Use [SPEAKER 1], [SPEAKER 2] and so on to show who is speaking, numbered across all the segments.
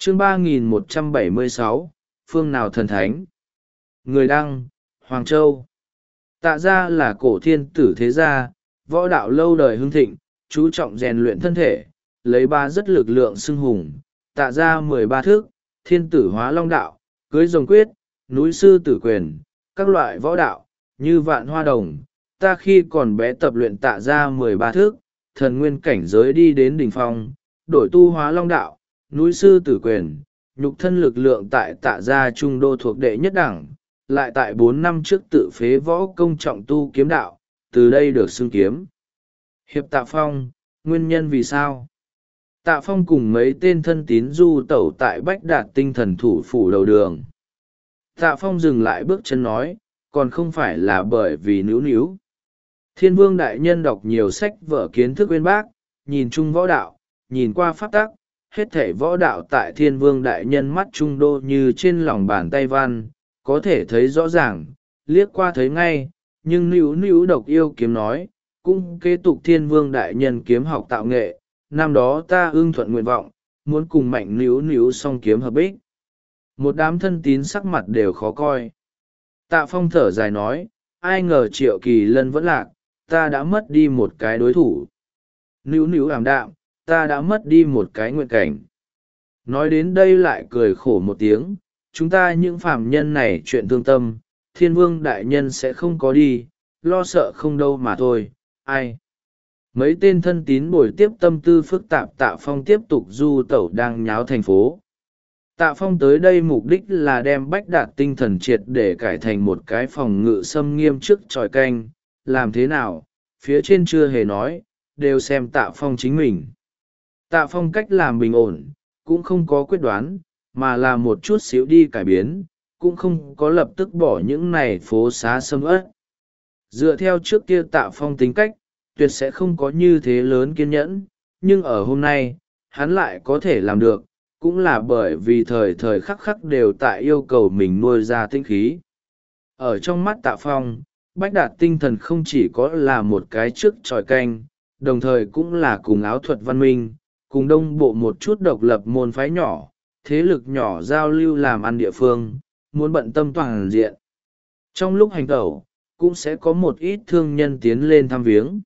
[SPEAKER 1] Chương 3176, phương nào thần thánh. Người đăng, Hoàng Châu. Tạ gia là cổ thiên tử thế gia, võ đạo lâu đời hưng thịnh, chú trọng rèn luyện thân thể, lấy ba rất lực lượng xưng hùng. Tạ gia 13 thước, thiên tử hóa long đạo, cưới rồng quyết, núi sư tử quyền, các loại võ đạo, như vạn hoa đồng. Ta khi còn bé tập luyện tạ gia 13 thước, thần nguyên cảnh giới đi đến đỉnh phong, đổi tu hóa long đạo, núi sư tử quyền, nhục thân lực lượng tại tạ gia trung đô thuộc đệ nhất đẳng, lại tại 4 năm trước tự phế võ công trọng tu kiếm đạo, từ đây được xưng kiếm hiệp Tạ Phong. Nguyên nhân vì sao? Tạ Phong cùng mấy tên thân tín du tẩu tại Bách Đạt Tinh Thần thủ phủ đầu đường. Tạ Phong dừng lại bước chân nói, còn không phải là bởi vì níu níu. Thiên Vương đại nhân đọc nhiều sách vở kiến thức uyên bác, nhìn chung võ đạo, nhìn qua pháp tắc, hết thảy võ đạo tại Thiên Vương đại nhân mắt trung đô như trên lòng bàn tay văn, có thể thấy rõ ràng, liếc qua thấy ngay, nhưng níu níu độc yêu kiếm nói, cũng kế tục Thiên Vương đại nhân kiếm học tạo nghệ, năm đó ta ưng thuận nguyện vọng, muốn cùng mạnh níu níu song kiếm hợp bích. Một đám thân tín sắc mặt đều khó coi. Tạ Phong thở dài nói, ai ngờ Triệu Kỳ Lân vẫn lạc, ta đã mất đi một cái đối thủ. Níu níu ảm đạm, ta đã mất đi một cái nguyện cảnh. Nói đến đây lại cười khổ một tiếng, chúng ta những phàm nhân này chuyện thương tâm, Thiên Vương đại nhân sẽ không có đi, lo sợ không đâu mà thôi, ai. Mấy tên thân tín bồi tiếp tâm tư phức tạp. Tạ Phong tiếp tục du tẩu đang nháo thành phố. Tạ Phong tới đây mục đích là đem Bách Đạt Tinh Thần triệt để cải thành một cái phòng ngự xâm nghiêm trước tròi canh, làm thế nào, phía trên chưa hề nói, đều xem Tạ Phong chính mình. Tạ Phong cách làm bình ổn, cũng không có quyết đoán, mà là một chút xíu đi cải biến, cũng không có lập tức bỏ những này phố xá sầm uất. Dựa theo trước kia Tạ Phong tính cách, tuyệt sẽ không có như thế lớn kiên nhẫn, nhưng ở hôm nay, hắn lại có thể làm được, cũng là bởi vì thời thời khắc khắc đều tại yêu cầu mình nuôi ra tinh khí. Ở trong mắt Tạ Phong, Bách Đạt Tinh Thần không chỉ có là một cái trước tròi canh, đồng thời cũng là cùng áo thuật văn minh, cùng đông bộ một chút độc lập môn phái nhỏ, thế lực nhỏ giao lưu làm ăn địa phương, muốn bận tâm toàn diện. Trong lúc hành tẩu, cũng sẽ có một ít thương nhân tiến lên thăm viếng.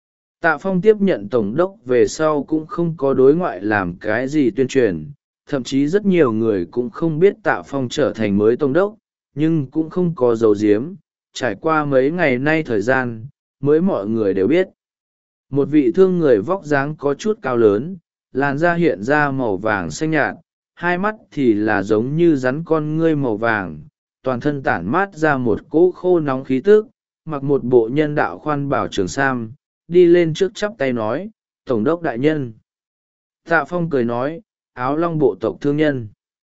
[SPEAKER 1] Tạ Phong tiếp nhận tổng đốc về sau cũng không có đối ngoại làm cái gì tuyên truyền, thậm chí rất nhiều người cũng không biết Tạ Phong trở thành mới tổng đốc, nhưng cũng không có dấu diếm, trải qua mấy ngày nay thời gian, mới mọi người đều biết. Một vị thương người vóc dáng có chút cao lớn, làn da hiện ra màu vàng xanh nhạt, hai mắt thì là giống như rắn con ngươi màu vàng, toàn thân tản mát ra một cỗ khô nóng khí tức, mặc một bộ nhân đạo khoan bảo trường sam, đi lên trước chắp tay nói, tổng đốc đại nhân. Tạ Phong cười nói, áo long bộ tộc thương nhân.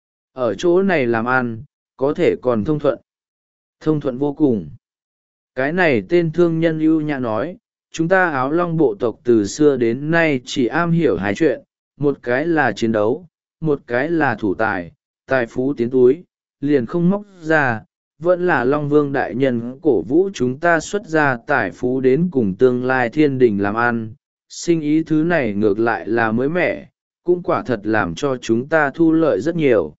[SPEAKER 1] Ở chỗ này làm ăn, có thể còn thông thuận. Thông thuận vô cùng. Cái này tên thương nhân ưu nhã nói, chúng ta áo long bộ tộc từ xưa đến nay chỉ am hiểu hai chuyện, một cái là chiến đấu, một cái là thủ tài, tài phú tiến túi, liền không móc ra, vẫn là Long Vương đại nhân cổ vũ chúng ta xuất ra tài phú đến cùng tương lai thiên đình làm ăn, sinh ý thứ này ngược lại là mới mẻ, cũng quả thật làm cho chúng ta thu lợi rất nhiều.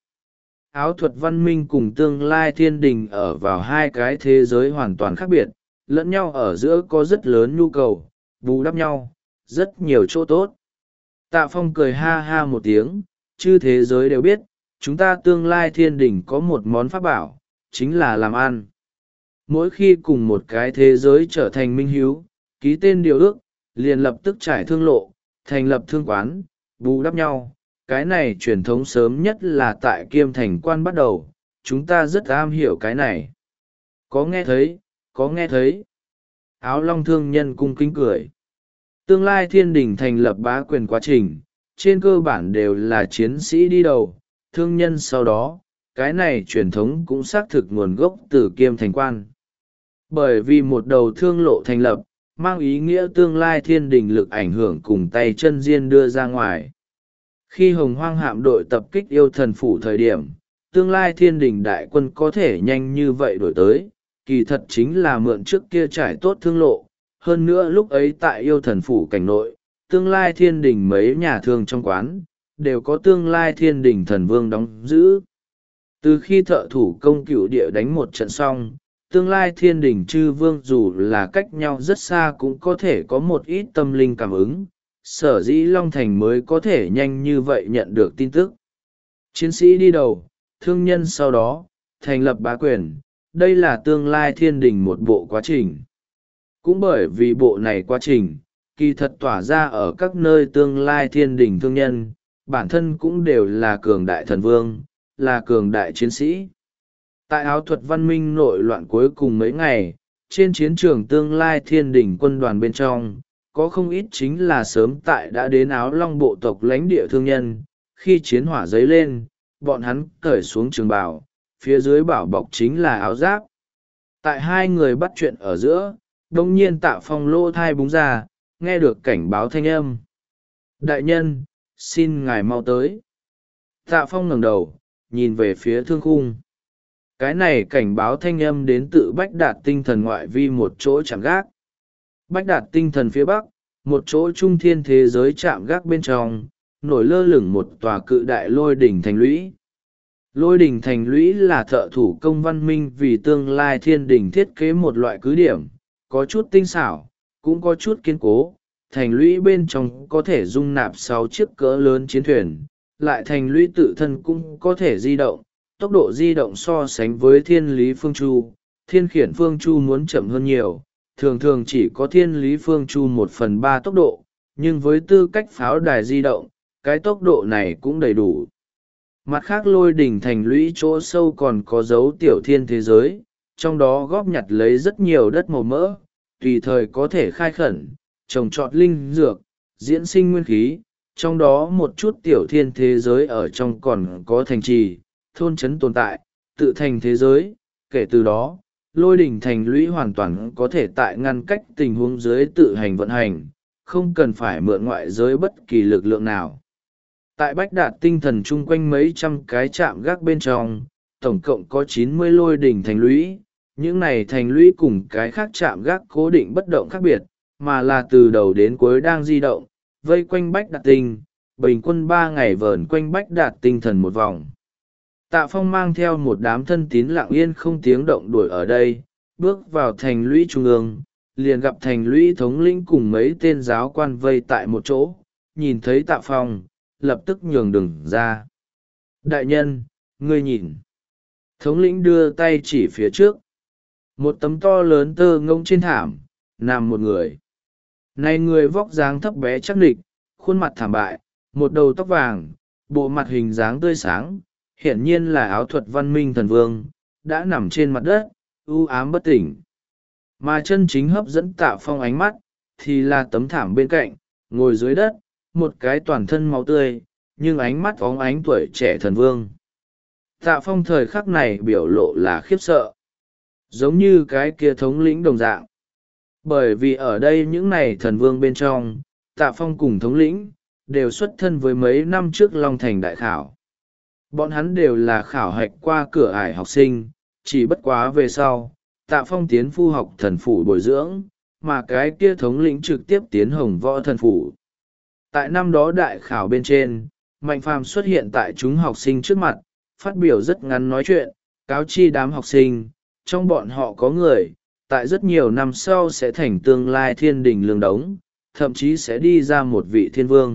[SPEAKER 1] Áo thuật văn minh cùng tương lai thiên đình ở vào hai cái thế giới hoàn toàn khác biệt, lẫn nhau ở giữa có rất lớn nhu cầu, bù đắp nhau, rất nhiều chỗ tốt. Tạ Phong cười ha ha một tiếng, chư thế giới đều biết, chúng ta tương lai thiên đình có một món pháp bảo, chính là làm ăn. Mỗi khi cùng một cái thế giới trở thành minh hiếu, ký tên điều ước, liền lập tức trải thương lộ, thành lập thương quán, bù đắp nhau. Cái này truyền thống sớm nhất là tại Kiêm Thành Quan bắt đầu, chúng ta rất am hiểu cái này. Có nghe thấy, có nghe thấy. Áo long thương nhân cung kính cười. Tương lai thiên đình thành lập bá quyền quá trình, trên cơ bản đều là chiến sĩ đi đầu, thương nhân sau đó, cái này truyền thống cũng xác thực nguồn gốc từ Kiêm Thành Quan. Bởi vì một đầu thương lộ thành lập, mang ý nghĩa tương lai thiên đình lực ảnh hưởng cùng tay chân riêng đưa ra ngoài. Khi Hồng Hoang hạm đội tập kích yêu thần phủ thời điểm, tương lai thiên đình đại quân có thể nhanh như vậy đổi tới, kỳ thật chính là mượn trước kia trải tốt thương lộ. Hơn nữa lúc ấy tại yêu thần phủ cảnh nội, tương lai thiên đình mấy nhà thương trong quán, đều có tương lai thiên đình thần vương đóng giữ. Từ khi thợ thủ công cựu địa đánh một trận xong, tương lai thiên đình chư vương dù là cách nhau rất xa cũng có thể có một ít tâm linh cảm ứng, sở dĩ Long Thành mới có thể nhanh như vậy nhận được tin tức. Chiến sĩ đi đầu, thương nhân sau đó, thành lập bá quyền, đây là tương lai thiên đình một bộ quá trình. Cũng bởi vì bộ này quá trình, kỳ thật tỏa ra ở các nơi tương lai thiên đình thương nhân, bản thân cũng đều là cường đại thần vương, là cường đại chiến sĩ. Tại áo thuật văn minh nội loạn cuối cùng mấy ngày, trên chiến trường tương lai thiên đình quân đoàn bên trong, có không ít chính là sớm tại đã đến áo long bộ tộc lãnh địa thương nhân, khi chiến hỏa dấy lên, bọn hắn cởi xuống trường bào, phía dưới bảo bọc chính là áo giáp. Tại hai người bắt chuyện ở giữa, đông nhiên Tạ Phong lỗ thai búng ra, nghe được cảnh báo thanh âm. Đại nhân, xin ngài mau tới. Tạ Phong ngẩng đầu, nhìn về phía thương khung. Cái này cảnh báo thanh âm đến tự Bách Đạt tinh thần ngoại vi một chỗ chạm gác. Bách Đạt tinh thần phía bắc, một chỗ trung thiên thế giới chạm gác bên trong, nổi lơ lửng một tòa cự đại lôi đỉnh thành lũy. Lôi đỉnh thành lũy là thợ thủ công văn minh vì tương lai thiên đình thiết kế một loại cứ điểm, có chút tinh xảo, cũng có chút kiên cố. Thành lũy bên trong có thể dung nạp 6 chiếc cỡ lớn chiến thuyền, lại thành lũy tự thân cũng có thể di động, tốc độ di động so sánh với thiên lý phương chu, thiên khiển phương chu muốn chậm hơn nhiều, thường thường chỉ có thiên lý phương chu 1/3 tốc độ, nhưng với tư cách pháo đài di động, cái tốc độ này cũng đầy đủ. Mặt khác lôi đỉnh thành lũy chỗ sâu còn có dấu tiểu thiên thế giới, trong đó góp nhặt lấy rất nhiều đất màu mỡ, tùy thời có thể khai khẩn, trồng trọt linh dược, diễn sinh nguyên khí, trong đó một chút tiểu thiên thế giới ở trong còn có thành trì, thôn trấn tồn tại, tự thành thế giới, kể từ đó, lôi đỉnh thành lũy hoàn toàn có thể tại ngăn cách tình huống dưới tự hành vận hành, không cần phải mượn ngoại giới bất kỳ lực lượng nào. Tại Bách Đạt tinh thần chung quanh mấy trăm cái trạm gác bên trong, tổng cộng có 90 lôi đỉnh thành lũy, những này thành lũy cùng cái khác trạm gác cố định bất động khác biệt, mà là từ đầu đến cuối đang di động, vây quanh Bách Đạt tinh, bình quân 3 ngày vờn quanh Bách Đạt tinh thần một vòng. Tạ Phong mang theo một đám thân tín lặng yên không tiếng động đuổi ở đây, bước vào thành lũy trung ương, liền gặp thành lũy thống lĩnh cùng mấy tên giáo quan vây tại một chỗ, nhìn thấy Tạ Phong, lập tức nhường đường ra. Đại nhân, ngươi nhìn. Thống lĩnh đưa tay chỉ phía trước. Một tấm to lớn tơ ngông trên thảm, nằm một người. Này người vóc dáng thấp bé chắc địch, khuôn mặt thảm bại, một đầu tóc vàng, bộ mặt hình dáng tươi sáng, hiển nhiên là áo thuật văn minh thần vương, đã nằm trên mặt đất, u ám bất tỉnh. Mà chân chính hấp dẫn Tạ Phong ánh mắt, thì là tấm thảm bên cạnh, ngồi dưới đất, một cái toàn thân máu tươi, nhưng ánh mắt óng ánh tuổi trẻ thần vương. Tạ Phong thời khắc này biểu lộ là khiếp sợ, giống như cái kia thống lĩnh đồng dạng. Bởi vì ở đây những này thần vương bên trong, Tạ Phong cùng thống lĩnh, đều xuất thân với mấy năm trước Long Thành đại khảo. Bọn hắn đều là khảo hạch qua cửa ải học sinh, chỉ bất quá về sau, Tạ Phong tiến phu học thần phủ bồi dưỡng, mà cái kia thống lĩnh trực tiếp tiến hồng võ thần phủ. Tại năm đó đại khảo bên trên, Mạnh Phàm xuất hiện tại chúng học sinh trước mặt, phát biểu rất ngắn nói chuyện, cáo chi đám học sinh, trong bọn họ có người, tại rất nhiều năm sau sẽ thành tương lai thiên đình lương đống, thậm chí sẽ đi ra một vị thiên vương.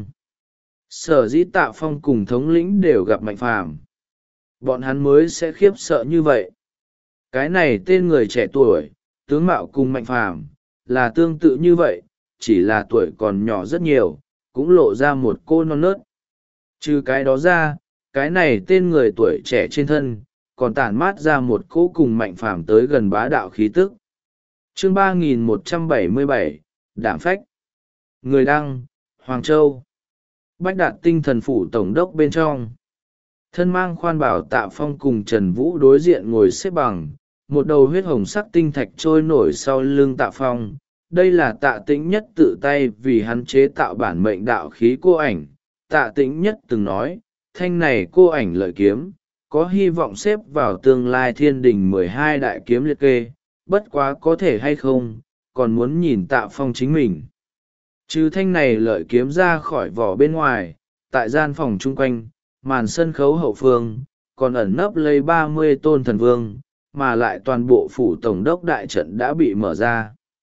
[SPEAKER 1] Sở dĩ Tạ Phong cùng thống lĩnh đều gặp Mạnh Phàm, bọn hắn mới sẽ khiếp sợ như vậy. Cái này tên người trẻ tuổi, tướng mạo cùng Mạnh Phàm là tương tự như vậy, chỉ là tuổi còn nhỏ rất nhiều, cũng lộ ra một cô non nớt. Trừ cái đó ra, cái này tên người tuổi trẻ trên thân, còn tản mát ra một cỗ cùng Mạnh Phàm tới gần bá đạo khí tức. Chương 3177, Đảm Phách. Người đăng, Hoàng Châu. Bách Đạt tinh thần phủ tổng đốc bên trong. Thân mang khoan bảo Tạ Phong cùng Trần Vũ đối diện ngồi xếp bằng, một đầu huyết hồng sắc tinh thạch trôi nổi sau lưng Tạ Phong. Đây là Tạ Tĩnh Nhất tự tay vì hắn chế tạo bản mệnh đạo khí cô ảnh. Tạ Tĩnh Nhất từng nói, thanh này cô ảnh lợi kiếm, có hy vọng xếp vào tương lai thiên đình 12 đại kiếm liệt kê, bất quá có thể hay không, còn muốn nhìn Tạ Phong chính mình. Trừ thanh này lợi kiếm ra khỏi vỏ bên ngoài, tại gian phòng chung quanh, màn sân khấu hậu phương, còn ẩn nấp lấy 30 tôn thần vương, mà lại toàn bộ phủ tổng đốc đại trận đã bị mở ra.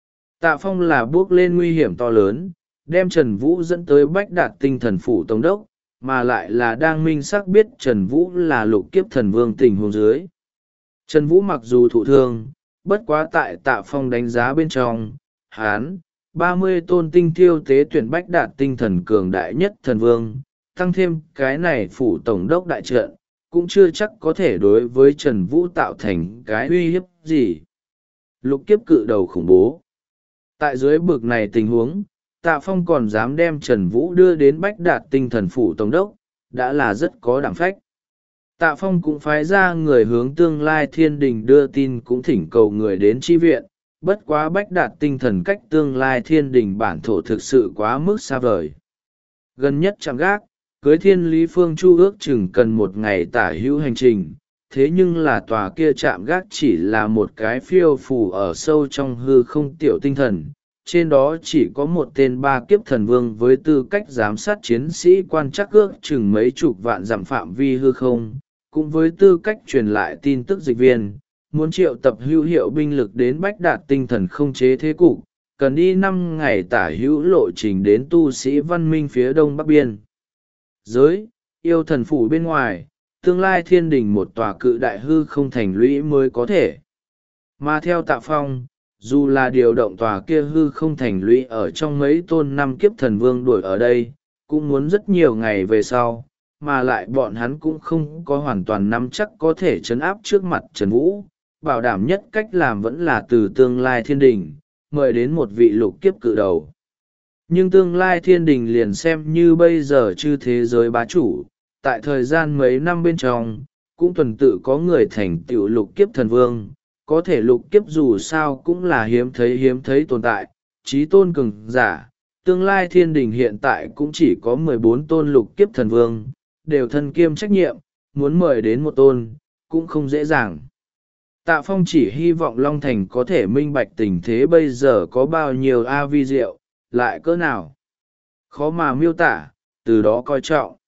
[SPEAKER 1] Tạ Phong là bước lên nguy hiểm to lớn, đem Trần Vũ dẫn tới Bách Đạt Tinh Thần phủ tổng đốc, mà lại là đang minh xác biết Trần Vũ là lục kiếp thần vương tình huống dưới. Trần Vũ mặc dù thụ thương, bất quá tại Tạ Phong đánh giá bên trong, hán, 30 tôn tinh thiêu tế tuyển Bách Đạt Tinh Thần cường đại nhất thần vương, tăng thêm cái này phủ tổng đốc đại trận, cũng chưa chắc có thể đối với Trần Vũ tạo thành cái uy hiếp gì. Lục kiếp cự đầu khủng bố. Tại dưới bực này tình huống, Tạ Phong còn dám đem Trần Vũ đưa đến Bách Đạt Tinh Thần phủ tổng đốc, đã là rất có đảm phách. Tạ Phong cũng phái ra người hướng Tương Lai Thiên Đình đưa tin, cũng thỉnh cầu người đến chi viện, bất quá Bách Đạt Tinh Thần cách Tương Lai Thiên Đình bản thổ thực sự quá mức xa vời. Gần nhất chạm gác, cưới Thiên Lý Phương Chu ước chừng cần 1 ngày tả hữu hành trình, thế nhưng là tòa kia chạm gác chỉ là một cái phiêu phù ở sâu trong hư không tiểu tinh thần, trên đó chỉ có một tên 3 kiếp thần vương với tư cách giám sát chiến sĩ quan trắc ước chừng mấy chục vạn dặm phạm vi hư không, cũng với tư cách truyền lại tin tức dịch viên, muốn triệu tập hữu hiệu binh lực đến Bách Đạt Tinh Thần không chế thế cục, cần đi 5 ngày tả hữu lộ trình đến tu sĩ văn minh phía đông bắc biên giới, yêu thần phủ bên ngoài, Tương Lai Thiên Đình một tòa cự đại hư không thành lũy mới có thể. Mà theo Tạ Phong, dù là điều động tòa kia hư không thành lũy ở trong mấy tôn 5 kiếp thần vương đuổi ở đây, cũng muốn rất nhiều ngày về sau, mà lại bọn hắn cũng không có hoàn toàn nắm chắc có thể trấn áp trước mặt Trần Vũ, bảo đảm nhất cách làm vẫn là từ Tương Lai Thiên Đình, mời đến một vị lục kiếp cự đầu. Nhưng Tương Lai Thiên Đình liền xem như bây giờ chư thế giới bá chủ, tại thời gian mấy năm bên trong, cũng tuần tự có người thành tựu lục kiếp thần vương, có thể lục kiếp dù sao cũng là hiếm thấy tồn tại, trí tôn cường giả. Tương Lai Thiên Đình hiện tại cũng chỉ có 14 tôn lục kiếp thần vương, đều thân kiêm trách nhiệm, muốn mời đến một tôn, cũng không dễ dàng. Tạ Phong chỉ hy vọng Long Thành có thể minh bạch tình thế bây giờ có bao nhiêu vi diệu, lại cỡ nào. Khó mà miêu tả, từ đó coi trọng.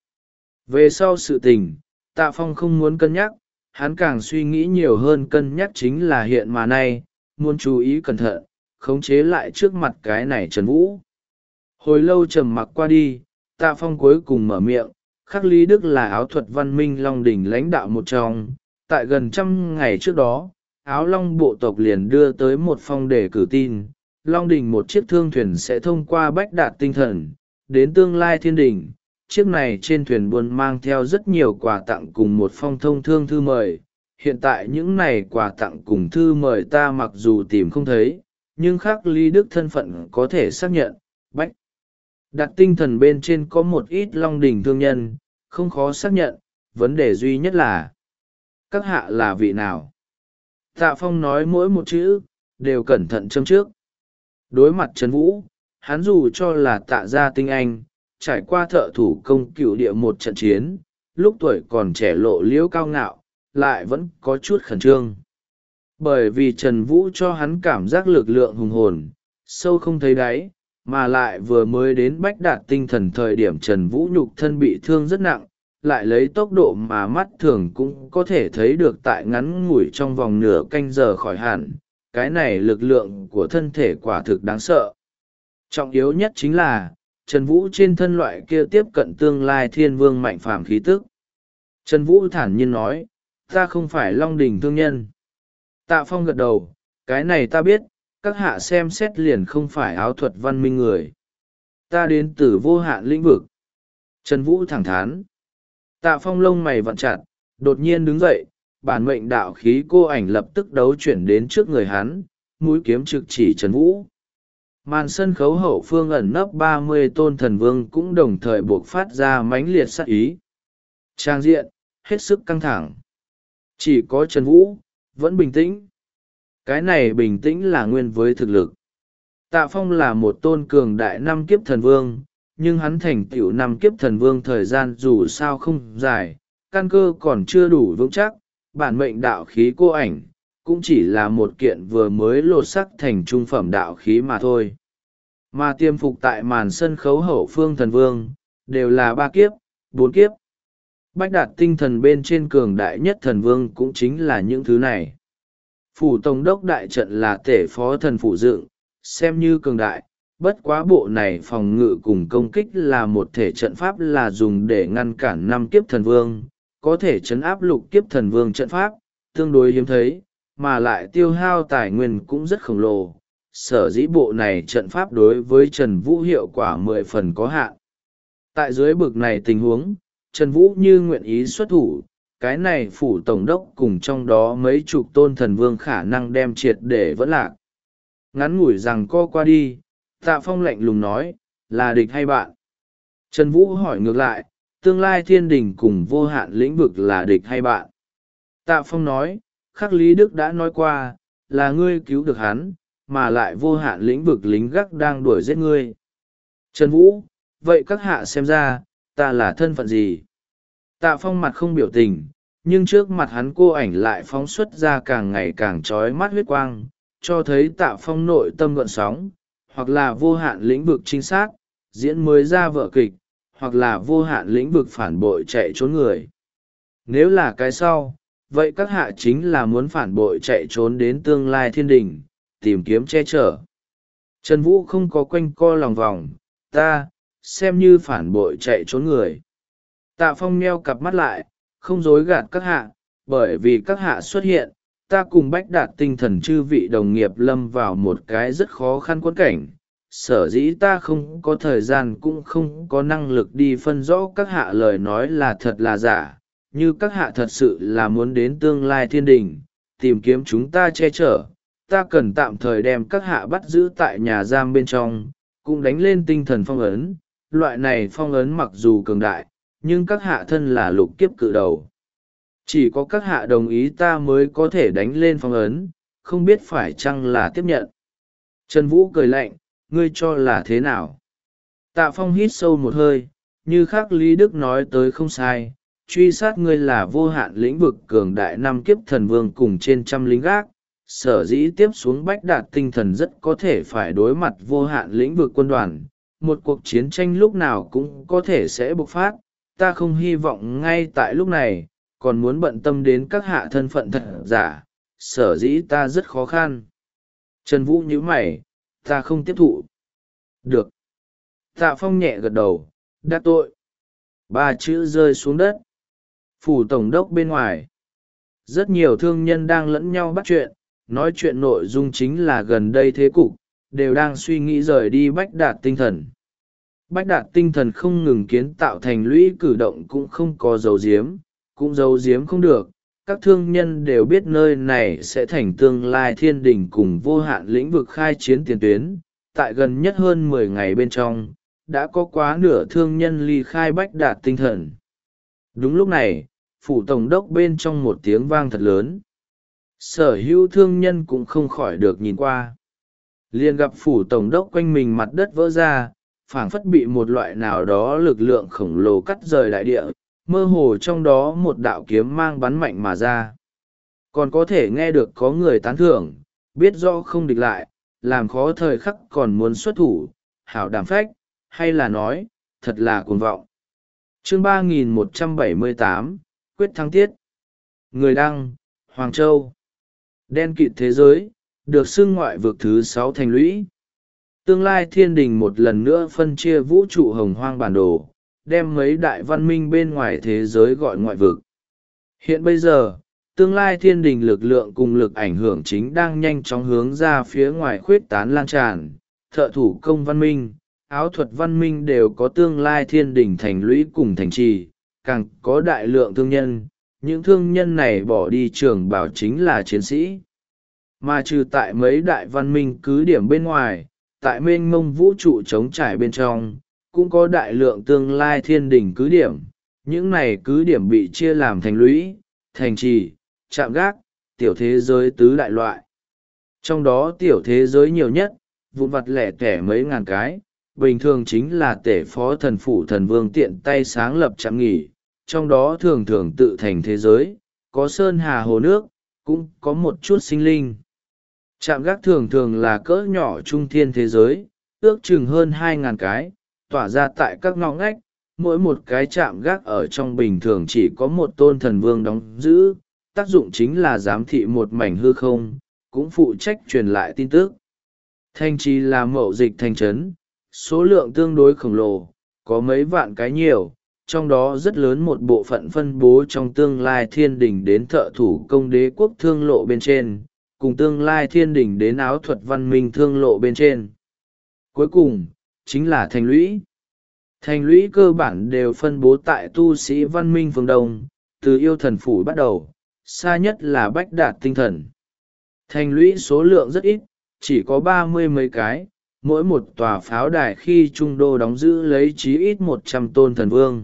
[SPEAKER 1] Về sau sự tình, Tạ Phong không muốn cân nhắc, hắn càng suy nghĩ nhiều hơn cân nhắc chính là hiện mà nay, muốn chú ý cẩn thận, khống chế lại trước mặt cái này Trần Vũ. Hồi lâu trầm mặc qua đi, Tạ Phong cuối cùng mở miệng, Khắc Lý Đức là áo thuật văn minh Long Đỉnh lãnh đạo một trong, tại gần 100 ngày trước đó, áo Long bộ tộc liền đưa tới một phong đề cử tin, Long Đỉnh một chiếc thương thuyền sẽ thông qua Bách Đạt Tinh Thần, đến Tương Lai Thiên Đình. Chiếc này trên thuyền buôn mang theo rất nhiều quà tặng cùng một phong thông thương thư mời. Hiện tại những này quà tặng cùng thư mời ta mặc dù tìm không thấy, nhưng Khắc Lý Đức thân phận có thể xác nhận. Bách Đạt Tinh Thần bên trên có một ít Long Đỉnh thương nhân, không khó xác nhận, vấn đề duy nhất là các hạ là vị nào. Tạ Phong nói mỗi một chữ, đều cẩn thận châm trước. Đối mặt Trần Vũ, hắn dù cho là Tạ gia tinh anh, trải qua thợ thủ công cựu địa một trận chiến, lúc tuổi còn trẻ lộ liễu cao ngạo, lại vẫn có chút khẩn trương. Bởi vì Trần Vũ cho hắn cảm giác lực lượng hùng hồn, sâu không thấy đáy, mà lại vừa mới đến Bách Đạt Tinh Thần thời điểm Trần Vũ nhục thân bị thương rất nặng, lại lấy tốc độ mà mắt thường cũng có thể thấy được tại ngắn ngủi trong vòng nửa canh giờ khỏi hẳn. Cái này lực lượng của thân thể quả thực đáng sợ. Trọng yếu nhất chính là, Trần Vũ trên thân loại kia tiếp cận Tương Lai Thiên Vương mạnh phàm khí tức. Trần Vũ thản nhiên nói, ta không phải Long Đỉnh thương nhân. Tạ Phong gật đầu, cái này ta biết, các hạ xem xét liền không phải áo thuật văn minh người. Ta đến từ vô hạn lĩnh vực. Trần Vũ thẳng thắn. Tạ Phong lông mày vặn chặt, đột nhiên đứng dậy, bản mệnh đạo khí cô ảnh lập tức đấu chuyển đến trước người hắn, mũi kiếm trực chỉ Trần Vũ. Màn sân khấu hậu phương ẩn nấp 30 tôn thần vương cũng đồng thời buộc phát ra mãnh liệt sát ý. Trang diện, hết sức căng thẳng. Chỉ có Trần Vũ, vẫn bình tĩnh. Cái này bình tĩnh là nguyên với thực lực. Tạ Phong là một tôn cường đại 5 kiếp thần vương, nhưng hắn thành tựu 5 kiếp thần vương thời gian dù sao không dài, căn cơ còn chưa đủ vững chắc, bản mệnh đạo khí cô ảnh, cũng chỉ là một kiện vừa mới lột sắc thành trung phẩm đạo khí mà thôi. Mà tiêm phục tại màn sân khấu hậu phương thần vương, đều là 3 kiếp, 4 kiếp. Bách đạt tinh thần bên trên cường đại nhất thần vương cũng chính là những thứ này. Phủ tổng đốc đại trận là tể phó thần phủ dựng, xem như cường đại, bất quá bộ này phòng ngự cùng công kích là một thể trận pháp là dùng để ngăn cản 5 kiếp thần vương, có thể chấn áp lục kiếp thần vương trận pháp, tương đối hiếm thấy, mà lại tiêu hao tài nguyên cũng rất khổng lồ. Sở dĩ bộ này trận pháp đối với Trần Vũ hiệu quả 10 phần có hạn. Tại dưới bực này tình huống, Trần Vũ như nguyện ý xuất thủ, cái này phủ tổng đốc cùng trong đó mấy chục tôn thần vương khả năng đem triệt để vẫn lạc. Ngắn ngủi rằng co qua đi, Tạ Phong lạnh lùng nói, là địch hay bạn? Trần Vũ hỏi ngược lại, tương lai thiên đình cùng vô hạn lĩnh vực là địch hay bạn? Tạ Phong nói, Khắc Lý Đức đã nói qua, là ngươi cứu được hắn, mà lại vô hạn lĩnh vực lính gác đang đuổi giết ngươi. Trần Vũ, vậy các hạ xem ra, ta là thân phận gì? Tạ Phong mặt không biểu tình, nhưng trước mặt hắn cô ảnh lại phóng xuất ra càng ngày càng trói mắt huyết quang, cho thấy Tạ Phong nội tâm gợn sóng, hoặc là vô hạn lĩnh vực chính xác, diễn mới ra vở kịch, hoặc là vô hạn lĩnh vực phản bội chạy trốn người. Nếu là cái sau, vậy các hạ chính là muốn phản bội chạy trốn đến tương lai thiên đình, tìm kiếm che chở. Trần Vũ không có quanh co lòng vòng, ta, xem như phản bội chạy trốn người. Tạ Phong nheo cặp mắt lại, không dối gạt các hạ, bởi vì các hạ xuất hiện, ta cùng Bách Đạt tinh thần chư vị đồng nghiệp lâm vào một cái rất khó khăn quẫn cảnh. Sở dĩ ta không có thời gian cũng không có năng lực đi phân rõ các hạ lời nói là thật là giả, như các hạ thật sự là muốn đến tương lai thiên đình, tìm kiếm chúng ta che chở, ta cần tạm thời đem các hạ bắt giữ tại nhà giam bên trong, cũng đánh lên tinh thần phong ấn. Loại này phong ấn mặc dù cường đại, nhưng các hạ thân là lục kiếp cự đầu. Chỉ có các hạ đồng ý ta mới có thể đánh lên phong ấn, không biết phải chăng là tiếp nhận. Trần Vũ cười lạnh, ngươi cho là thế nào? Tạ Phong hít sâu một hơi, như Khắc Lý Đức nói tới không sai, truy sát ngươi là vô hạn lĩnh vực cường đại 5 kiếp thần vương cùng trên trăm lính gác. Sở dĩ tiếp xuống Bách Đạt tinh thần rất có thể phải đối mặt vô hạn lĩnh vực quân đoàn, một cuộc chiến tranh lúc nào cũng có thể sẽ bộc phát, ta không hy vọng ngay tại lúc này, còn muốn bận tâm đến các hạ thân phận thật giả, sở dĩ ta rất khó khăn. Trần Vũ nhíu mày, ta không tiếp thụ. Được. Tạ Phong nhẹ gật đầu, đắc tội. 3 chữ rơi xuống đất. Phủ tổng đốc bên ngoài. Rất nhiều thương nhân đang lẫn nhau bắt chuyện, nói chuyện nội dung chính là gần đây thế cục, đều đang suy nghĩ rời đi Bách Đạt tinh thần. Bách Đạt tinh thần không ngừng kiến tạo thành lũy cử động cũng không có dấu diếm, cũng giấu giếm không được. Các thương nhân đều biết nơi này sẽ thành tương lai thiên đình cùng vô hạn lĩnh vực khai chiến tiền tuyến. Tại gần nhất hơn 10 ngày bên trong, đã có quá nửa thương nhân ly khai Bách Đạt tinh thần. Đúng lúc này, phủ tổng đốc bên trong một tiếng vang thật lớn. Sở hữu thương nhân cũng không khỏi được nhìn qua. Liền gặp phủ tổng đốc quanh mình mặt đất vỡ ra, phảng phất bị một loại nào đó lực lượng khổng lồ cắt rời đại địa, mơ hồ trong đó một đạo kiếm mang bắn mạnh mà ra. Còn có thể nghe được có người tán thưởng, biết rõ không địch lại, làm khó thời khắc còn muốn xuất thủ, hảo đảm phách, hay là nói, thật là cuồng vọng. Chương 3178, Quyết thắng tiết. Người đăng, Hoàng Châu. Đen kịt thế giới, được xưng ngoại vực thứ 6 thành lũy. Tương lai thiên đình một lần nữa phân chia vũ trụ hồng hoang bản đồ, đem mấy đại văn minh bên ngoài thế giới gọi ngoại vực. Hiện bây giờ, tương lai thiên đình lực lượng cùng lực ảnh hưởng chính đang nhanh chóng hướng ra phía ngoài khuyết tán lan tràn. Thợ thủ công văn minh, áo thuật văn minh đều có tương lai thiên đình thành lũy cùng thành trì, càng có đại lượng thương nhân. Những thương nhân này bỏ đi trường bảo chính là chiến sĩ. Mà trừ tại mấy đại văn minh cứ điểm bên ngoài, tại mênh mông vũ trụ trống trải bên trong, cũng có đại lượng tương lai thiên đình cứ điểm. Những này cứ điểm bị chia làm thành lũy, thành trì, trạm gác, tiểu thế giới tứ đại loại. Trong đó tiểu thế giới nhiều nhất, vụn vặt lẻ tẻ mấy ngàn cái, bình thường chính là tể phó thần phủ thần vương tiện tay sáng lập trạm nghỉ, trong đó thường thường tự thành thế giới, có sơn hà hồ nước, cũng có một chút sinh linh. Trạm gác thường thường là cỡ nhỏ trung thiên thế giới, ước chừng hơn 2.000 cái, tỏa ra tại các ngõ ngách, mỗi một cái trạm gác ở trong bình thường chỉ có một tôn thần vương đóng giữ, tác dụng chính là giám thị một mảnh hư không, cũng phụ trách truyền lại tin tức. Thành trì là mậu dịch thành trấn, số lượng tương đối khổng lồ, có mấy vạn cái nhiều, trong đó rất lớn một bộ phận phân bố trong tương lai thiên đình đến thợ thủ công đế quốc thương lộ bên trên, cùng tương lai thiên đình đến áo thuật văn minh thương lộ bên trên. Cuối cùng, chính là thành lũy. Thành lũy cơ bản đều phân bố tại tu sĩ văn minh phương Đông, từ yêu thần phủ bắt đầu, xa nhất là Bách Đạt Tinh Thần. Thành lũy số lượng rất ít, chỉ có 30 mấy cái, mỗi một tòa pháo đài khi trung đô đóng giữ lấy chí ít 100 tôn thần vương.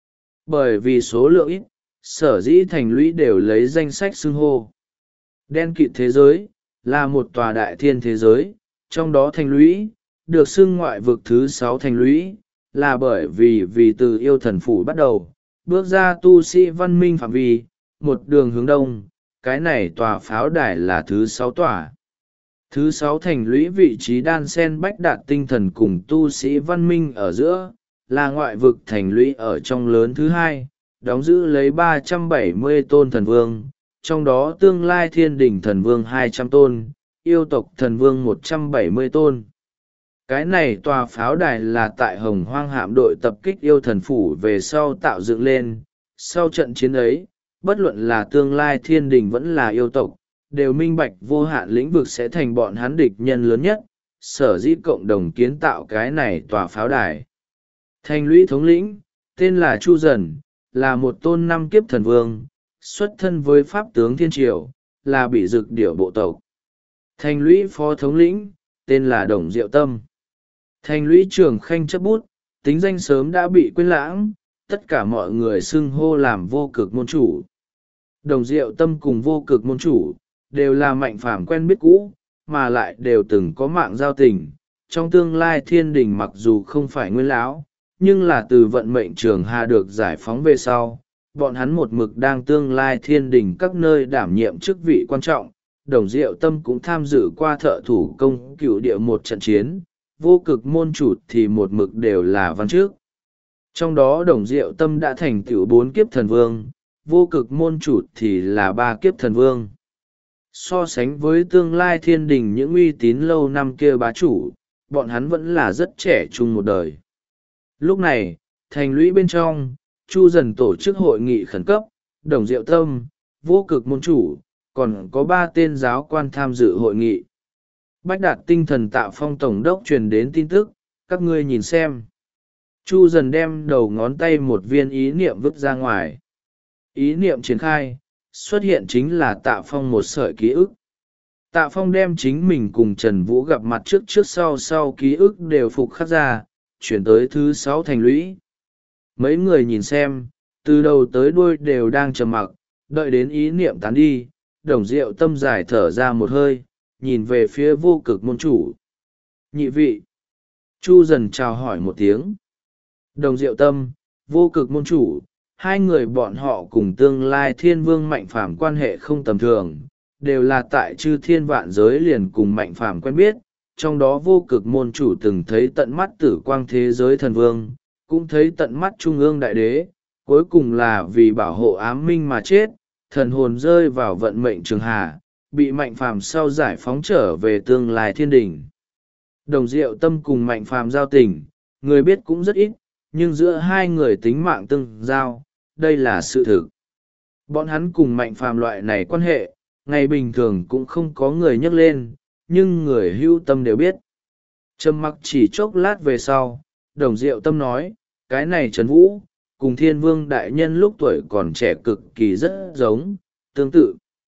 [SPEAKER 1] Bởi vì số lượng ít, sở dĩ thành lũy đều lấy danh sách xưng hô. Đen kịt thế giới, là một tòa đại thiên thế giới, trong đó thành lũy, được xưng ngoại vực thứ 6 thành lũy, là bởi vì từ yêu thần phủ bắt đầu, bước ra tu sĩ văn minh phạm vi, một đường hướng đông, cái này tòa pháo đài là thứ 6 tòa. Thứ 6 thành lũy vị trí đan sen Bách Đạt Tinh Thần cùng tu sĩ văn minh ở giữa, là ngoại vực thành lũy ở trong lớn thứ 2, đóng giữ lấy 370 tôn thần vương, trong đó tương lai thiên đình thần vương 200 tôn, yêu tộc thần vương 170 tôn. Cái này tòa pháo đài là tại Hồng Hoang hạm đội tập kích yêu thần phủ về sau tạo dựng lên. Sau trận chiến ấy, bất luận là tương lai thiên đình vẫn là yêu tộc, đều minh bạch vô hạn lĩnh vực sẽ thành bọn hắn địch nhân lớn nhất, sở dĩ cộng đồng kiến tạo cái này tòa pháo đài. Thành lũy thống lĩnh, tên là Chu Dần, là một tôn 5 kiếp thần vương, xuất thân với pháp tướng thiên triều, là bị dực điểu bộ tộc. Thành lũy phó thống lĩnh, tên là Đồng Diệu Tâm. Thành lũy trưởng khanh chấp bút, tính danh sớm đã bị quên lãng, tất cả mọi người xưng hô làm vô cực môn chủ. Đồng Diệu Tâm cùng vô cực môn chủ, đều là mạnh phàm quen biết cũ, mà lại đều từng có mạng giao tình. Trong tương lai thiên đình mặc dù không phải nguyên lão, nhưng là từ vận mệnh trường hà được giải phóng về sau, bọn hắn một mực đang tương lai thiên đình các nơi đảm nhiệm chức vị quan trọng. Đồng Diệu Tâm cũng tham dự qua thợ thủ công cựu địa một trận chiến, vô cực môn chủ thì một mực đều là văn trước. Trong đó Đồng Diệu Tâm đã thành tựu 4 kiếp thần vương, vô cực môn chủ thì là 3 kiếp thần vương. So sánh với tương lai thiên đình những uy tín lâu năm kia bá chủ, bọn hắn vẫn là rất trẻ trung một đời. Lúc này, thành lũy bên trong, Chu Dần tổ chức hội nghị khẩn cấp, Đồng Diệu Tâm, vô cực môn chủ, còn có 3 tên giáo quan tham dự hội nghị. Bách Đạt Tinh Thần Tạ Phong tổng đốc truyền đến tin tức, các ngươi nhìn xem. Chu Dần đem đầu ngón tay một viên ý niệm vứt ra ngoài. Ý niệm triển khai, xuất hiện chính là Tạ Phong một sợi ký ức. Tạ Phong đem chính mình cùng Trần Vũ gặp mặt trước sau ký ức đều phục khắc ra, chuyển tới thứ 6 thành lũy. Mấy người nhìn xem, từ đầu tới đuôi đều đang trầm mặc, đợi đến ý niệm tán đi, Đồng Diệu Tâm giải thở ra một hơi, nhìn về phía vô cực môn chủ. Nhị vị. Chu Dần chào hỏi một tiếng. Đồng Diệu Tâm, vô cực môn chủ, hai người bọn họ cùng tương lai thiên vương mạnh phàm quan hệ không tầm thường, đều là tại chư thiên vạn giới liền cùng mạnh phàm quen biết, trong đó vô cực môn chủ từng thấy tận mắt tử quang thế giới thần vương, cũng thấy tận mắt trung ương đại đế, cuối cùng là vì bảo hộ ám minh mà chết, thần hồn rơi vào vận mệnh trường hà, bị mạnh phàm sau giải phóng trở về tương lai thiên đình. Đồng Diệu Tâm cùng mạnh phàm giao tình, người biết cũng rất ít, nhưng giữa hai người tính mạng tương giao, đây là sự thực. Bọn hắn cùng mạnh phàm loại này quan hệ, ngày bình thường cũng không có người nhắc lên, nhưng người hữu tâm đều biết. Trầm mặc chỉ chốc lát về sau, Đồng Diệu Tâm nói, cái này Trần Vũ, cùng Thiên Vương Đại Nhân lúc tuổi còn trẻ cực kỳ rất giống, tương tự.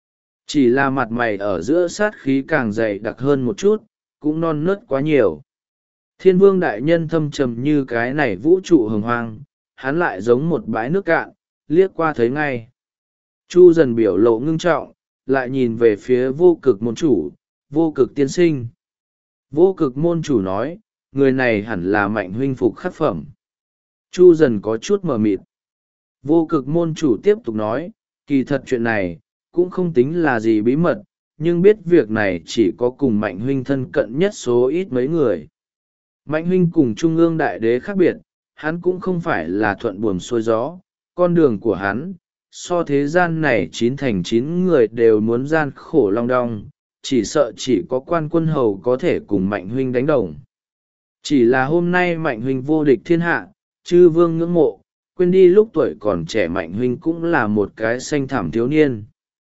[SPEAKER 1] Chỉ là mặt mày ở giữa sát khí càng dày đặc hơn một chút, cũng non nớt quá nhiều. Thiên Vương Đại Nhân thâm trầm như cái này vũ trụ hồng hoang, hắn lại giống một bãi nước cạn, liếc qua thấy ngay. Chu Dần biểu lộ ngưng trọng, lại nhìn về phía vô cực môn chủ, vô cực tiên sinh. Vô cực môn chủ nói, người này hẳn là mạnh huynh phục khắc phẩm. Chu Dần có chút mờ mịt. Vô cực môn chủ tiếp tục nói, kỳ thật chuyện này, cũng không tính là gì bí mật, nhưng biết việc này chỉ có cùng mạnh huynh thân cận nhất số ít mấy người. Mạnh huynh cùng trung ương đại đế khác biệt, hắn cũng không phải là thuận buồm xuôi gió. Con đường của hắn, so thế gian này 9 thành 9 người đều muốn gian khổ long đong, chỉ sợ chỉ có Quan Quân Hầu có thể cùng Mạnh huynh đánh đồng. Chỉ là hôm nay Mạnh huynh vô địch thiên hạ, chư vương ngưỡng mộ, quên đi lúc tuổi còn trẻ Mạnh huynh cũng là một cái xanh thảm thiếu niên.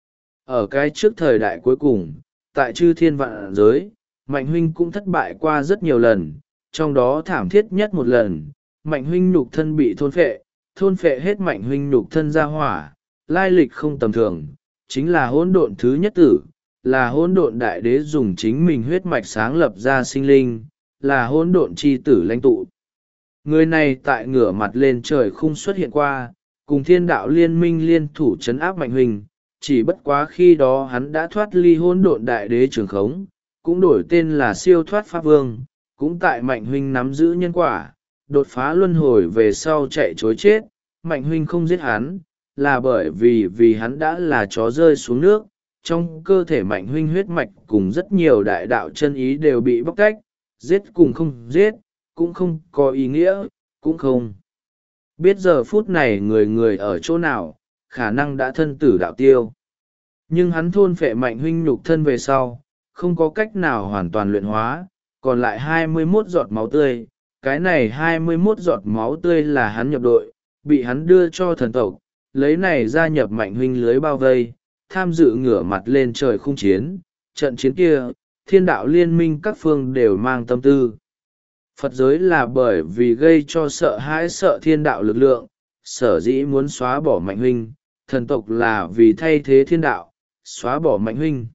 [SPEAKER 1] Ở cái trước thời đại cuối cùng, tại chư thiên vạn giới, Mạnh huynh cũng thất bại qua rất nhiều lần, trong đó thảm thiết nhất một lần, Mạnh huynh nhục thân bị thôn phệ hết Mạnh huynh nhục thân ra hỏa, lai lịch không tầm thường, chính là hỗn độn thứ nhất tử, là hỗn độn đại đế dùng chính mình huyết mạch sáng lập ra sinh linh, là hỗn độn chi tử lãnh tụ. Người này tại ngửa mặt lên trời không xuất hiện qua, cùng thiên đạo liên minh liên thủ trấn áp Mạnh huynh, chỉ bất quá khi đó hắn đã thoát ly hỗn độn đại đế trường khống, cũng đổi tên là siêu thoát pháp vương, cũng tại Mạnh huynh nắm giữ nhân quả, đột phá luân hồi về sau chạy chối chết. Mạnh huynh không giết hắn, là bởi vì hắn đã là chó rơi xuống nước, trong cơ thể Mạnh huynh huyết mạch cùng rất nhiều đại đạo chân ý đều bị bóc tách, giết cùng không giết, cũng không có ý nghĩa, cũng không biết giờ phút này người người ở chỗ nào, khả năng đã thân tử đạo tiêu. Nhưng hắn thôn phệ Mạnh huynh nhục thân về sau, không có cách nào hoàn toàn luyện hóa, còn lại 21 giọt máu tươi, cái này 21 giọt máu tươi là hắn nhập đội, bị hắn đưa cho thần tộc, lấy này gia nhập Mạnh huynh lưới bao vây, tham dự ngửa mặt lên trời khung chiến. Trận chiến kia, thiên đạo liên minh các phương đều mang tâm tư. Phật giới là bởi vì gây cho sợ hãi sợ thiên đạo lực lượng, sở dĩ muốn xóa bỏ Mạnh huynh, thần tộc là vì thay thế thiên đạo, xóa bỏ Mạnh huynh.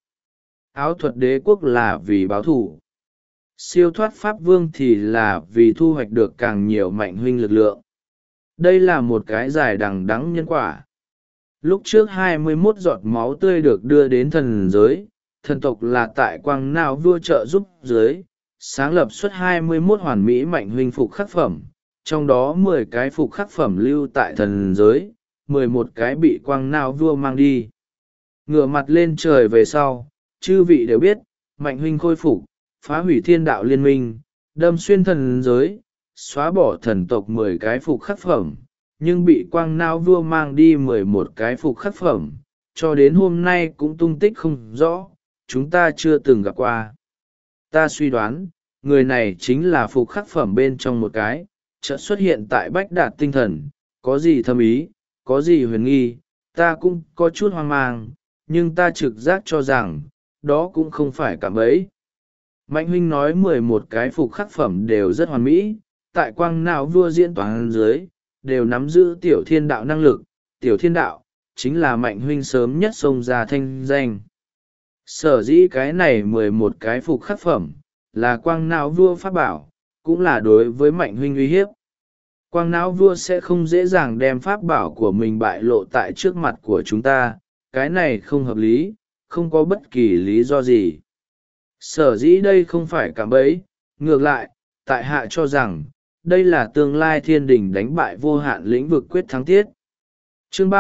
[SPEAKER 1] Áo thuật đế quốc là vì báo thù. Siêu thoát pháp vương thì là vì thu hoạch được càng nhiều Mạnh huynh lực lượng. Đây là một cái dài đằng đẵng nhân quả. Lúc trước 21 giọt máu tươi được đưa đến thần giới, thần tộc là tại Quang Nao vua trợ giúp dưới, sáng lập xuất 21 hoàn mỹ Mạnh huynh phục khắc phẩm, trong đó 10 cái phục khắc phẩm lưu tại thần giới, 11 cái bị Quang Nao vua mang đi. Ngửa mặt lên trời về sau, chư vị đều biết, Mạnh huynh khôi phục, phá hủy thiên đạo liên minh, đâm xuyên thần giới, xóa bỏ thần tộc 10 cái phục khắc phẩm, nhưng bị Quang Nao vua mang đi 11 cái phục khắc phẩm, cho đến hôm nay cũng tung tích không rõ, chúng ta chưa từng gặp qua. Ta suy đoán, người này chính là phục khắc phẩm bên trong một cái, chợt xuất hiện tại Bách Đạt tinh thần, có gì thâm ý, có gì huyền nghi, ta cũng có chút hoang mang, nhưng ta trực giác cho rằng, đó cũng không phải cảm ấy. Mạnh huynh nói 11 cái phục khắc phẩm đều rất hoàn mỹ, tại Quang Nao vua diễn toán dưới, đều nắm giữ tiểu thiên đạo năng lực, tiểu thiên đạo, chính là Mạnh huynh sớm nhất xông ra thanh danh. Sở dĩ cái này 11 cái phục khắc phẩm, là Quang Nao vua pháp bảo, cũng là đối với Mạnh huynh uy hiếp. Quang Nao vua sẽ không dễ dàng đem pháp bảo của mình bại lộ tại trước mặt của chúng ta, cái này không hợp lý, không có bất kỳ lý do gì. Sở dĩ đây không phải cạm bẫy, ngược lại, tại hạ cho rằng, đây là tương lai thiên đình đánh bại vô hạn lĩnh vực quyết thắng tiết. Chương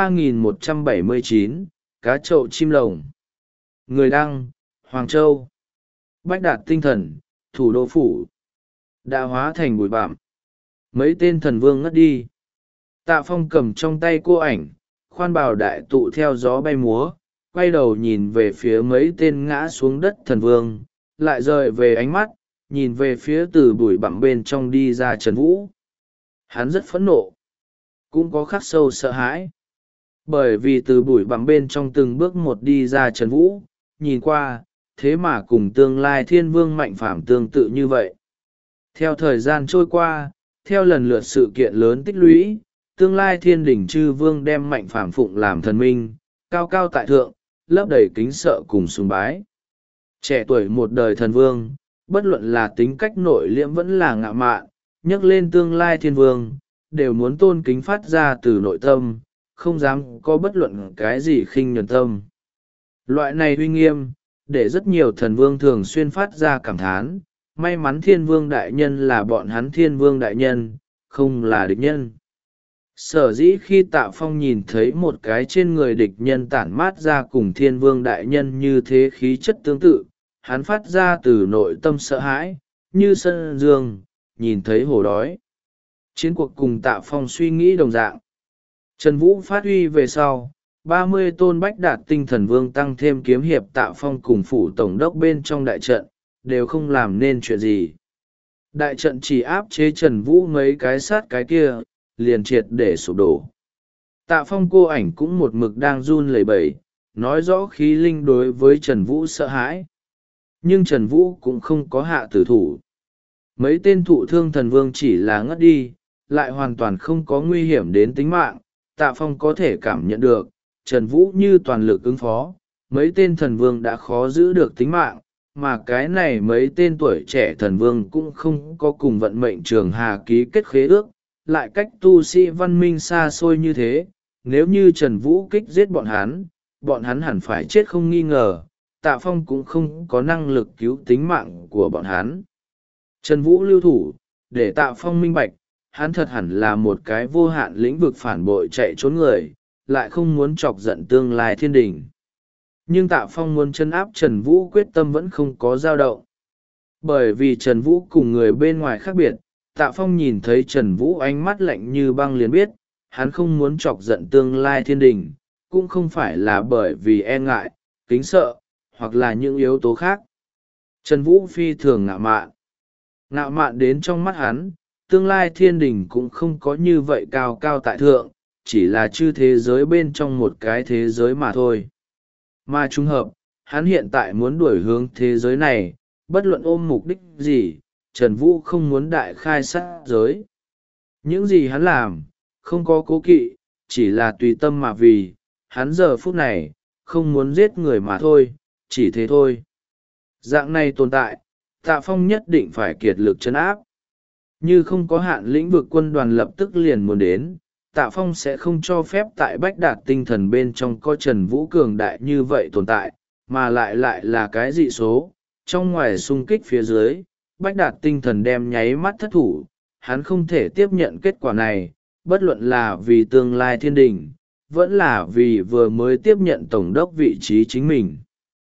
[SPEAKER 1] 3179, Cá Chậu Chim Lồng. Người đăng, Hoàng Châu. Bách Đạt tinh thần, thủ đô phủ. Đã hóa thành bụi bặm. Mấy tên thần vương ngất đi. Tạ Phong cầm trong tay cô ảnh, khoan bào đại tụ theo gió bay múa, quay đầu nhìn về phía mấy tên ngã xuống đất thần vương, lại rời về ánh mắt, nhìn về phía từ bụi bặm bên trong đi ra Trần Vũ. Hắn rất phẫn nộ, cũng có khắc sâu sợ hãi. Bởi vì từ bụi bặm bên trong từng bước một đi ra Trần Vũ, nhìn qua, thế mà cùng tương lai thiên vương Mạnh Phàm tương tự như vậy. Theo thời gian trôi qua, theo lần lượt sự kiện lớn tích lũy, tương lai thiên đỉnh chư vương đem Mạnh Phàm phụng làm thần minh, cao cao tại thượng, lấp đầy kính sợ cùng sùng bái. Trẻ tuổi một đời thần vương, bất luận là tính cách nội liễm vẫn là ngạo mạn, nhắc lên tương lai thiên vương, đều muốn tôn kính phát ra từ nội tâm, không dám có bất luận cái gì khinh nhẫn tâm. Loại này uy nghiêm, để rất nhiều thần vương thường xuyên phát ra cảm thán, may mắn thiên vương đại nhân là bọn hắn thiên vương đại nhân, không là địch nhân. Sở dĩ khi Tạ Phong nhìn thấy một cái trên người địch nhân tản mát ra cùng thiên vương đại nhân như thế khí chất tương tự, hắn phát ra từ nội tâm sợ hãi, như sân dương, nhìn thấy hổ đói. Chiến cuộc cùng Tạ Phong suy nghĩ đồng dạng. Trần Vũ phát huy về sau, 30 tôn Bách Đạt Tinh Thần Vương tăng thêm kiếm hiệp Tạ Phong cùng phủ tổng đốc bên trong đại trận, đều không làm nên chuyện gì. Đại trận chỉ áp chế Trần Vũ mấy cái sát cái kia, liền triệt để sụp đổ. Tạ Phong cô ảnh cũng một mực đang run lẩy bẩy, nói rõ khí linh đối với Trần Vũ sợ hãi. Nhưng Trần Vũ cũng không có hạ tử thủ. Mấy tên thụ thương thần vương chỉ là ngất đi, lại hoàn toàn không có nguy hiểm đến tính mạng. Tạ Phong có thể cảm nhận được, Trần Vũ như toàn lực ứng phó, mấy tên thần vương đã khó giữ được tính mạng, mà cái này mấy tên tuổi trẻ thần vương cũng không có cùng vận mệnh trường hà ký kết khế ước, lại cách tu sĩ văn minh xa xôi như thế. Nếu như Trần Vũ kích giết bọn hắn hẳn phải chết không nghi ngờ. Tạ Phong cũng không có năng lực cứu tính mạng của bọn hắn. Trần Vũ lưu thủ, để Tạ Phong minh bạch, hắn thật hẳn là một cái vô hạn lĩnh vực phản bội chạy trốn người, lại không muốn chọc giận tương lai thiên đình. Nhưng Tạ Phong muốn trấn áp Trần Vũ quyết tâm vẫn không có dao động. Bởi vì Trần Vũ cùng người bên ngoài khác biệt, Tạ Phong nhìn thấy Trần Vũ ánh mắt lạnh như băng liền biết, hắn không muốn chọc giận tương lai thiên đình, cũng không phải là bởi vì e ngại, kính sợ, hoặc là những yếu tố khác. Trần Vũ phi thường ngạo mạn. Ngạo mạn đến trong mắt hắn, tương lai thiên đình cũng không có như vậy cao cao tại thượng, chỉ là chư thế giới bên trong một cái thế giới mà thôi. Mà trùng hợp, hắn hiện tại muốn đuổi hướng thế giới này, bất luận ôm mục đích gì, Trần Vũ không muốn đại khai sát giới. Những gì hắn làm, không có cố kỵ, chỉ là tùy tâm mà vì, hắn giờ phút này, không muốn giết người mà thôi, chỉ thế thôi. Dạng này tồn tại, Tạ Phong nhất định phải kiệt lực trấn áp. Như không có hạn lĩnh vực quân đoàn lập tức liền muốn đến, Tạ Phong sẽ không cho phép tại Bách Đạt Tinh Thần bên trong có Trần Vũ cường đại như vậy tồn tại, mà lại là cái dị số. Trong ngoài xung kích phía dưới, Bách Đạt Tinh Thần đem nháy mắt thất thủ, hắn không thể tiếp nhận kết quả này, bất luận là vì tương lai thiên đình, vẫn là vì vừa mới tiếp nhận tổng đốc vị trí chính mình.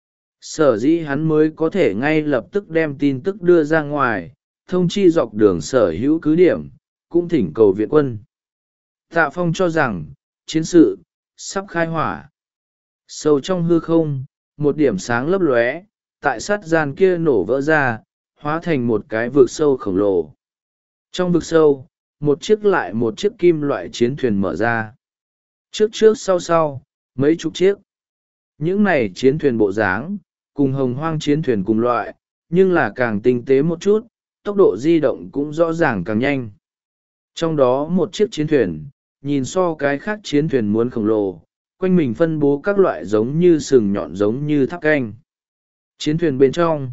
[SPEAKER 1] Sở dĩ hắn mới có thể ngay lập tức đem tin tức đưa ra ngoài, thông chi dọc đường sở hữu cứ điểm, cũng thỉnh cầu viện quân. Tạ Phong cho rằng, chiến sự sắp khai hỏa. Sâu trong hư không, một điểm sáng lấp lóe, tại sát gian kia nổ vỡ ra, hóa thành một cái vực sâu khổng lồ. Trong vực sâu, một chiếc lại một chiếc kim loại chiến thuyền mở ra. Trước trước sau sau, mấy chục chiếc. Những này chiến thuyền bộ dáng, cùng hồng hoang chiến thuyền cùng loại, nhưng là càng tinh tế một chút, tốc độ di động cũng rõ ràng càng nhanh. Trong đó một chiếc chiến thuyền, nhìn so cái khác chiến thuyền muốn khổng lồ, quanh mình phân bố các loại giống như sừng nhọn giống như tháp canh. Chiến thuyền bên trong,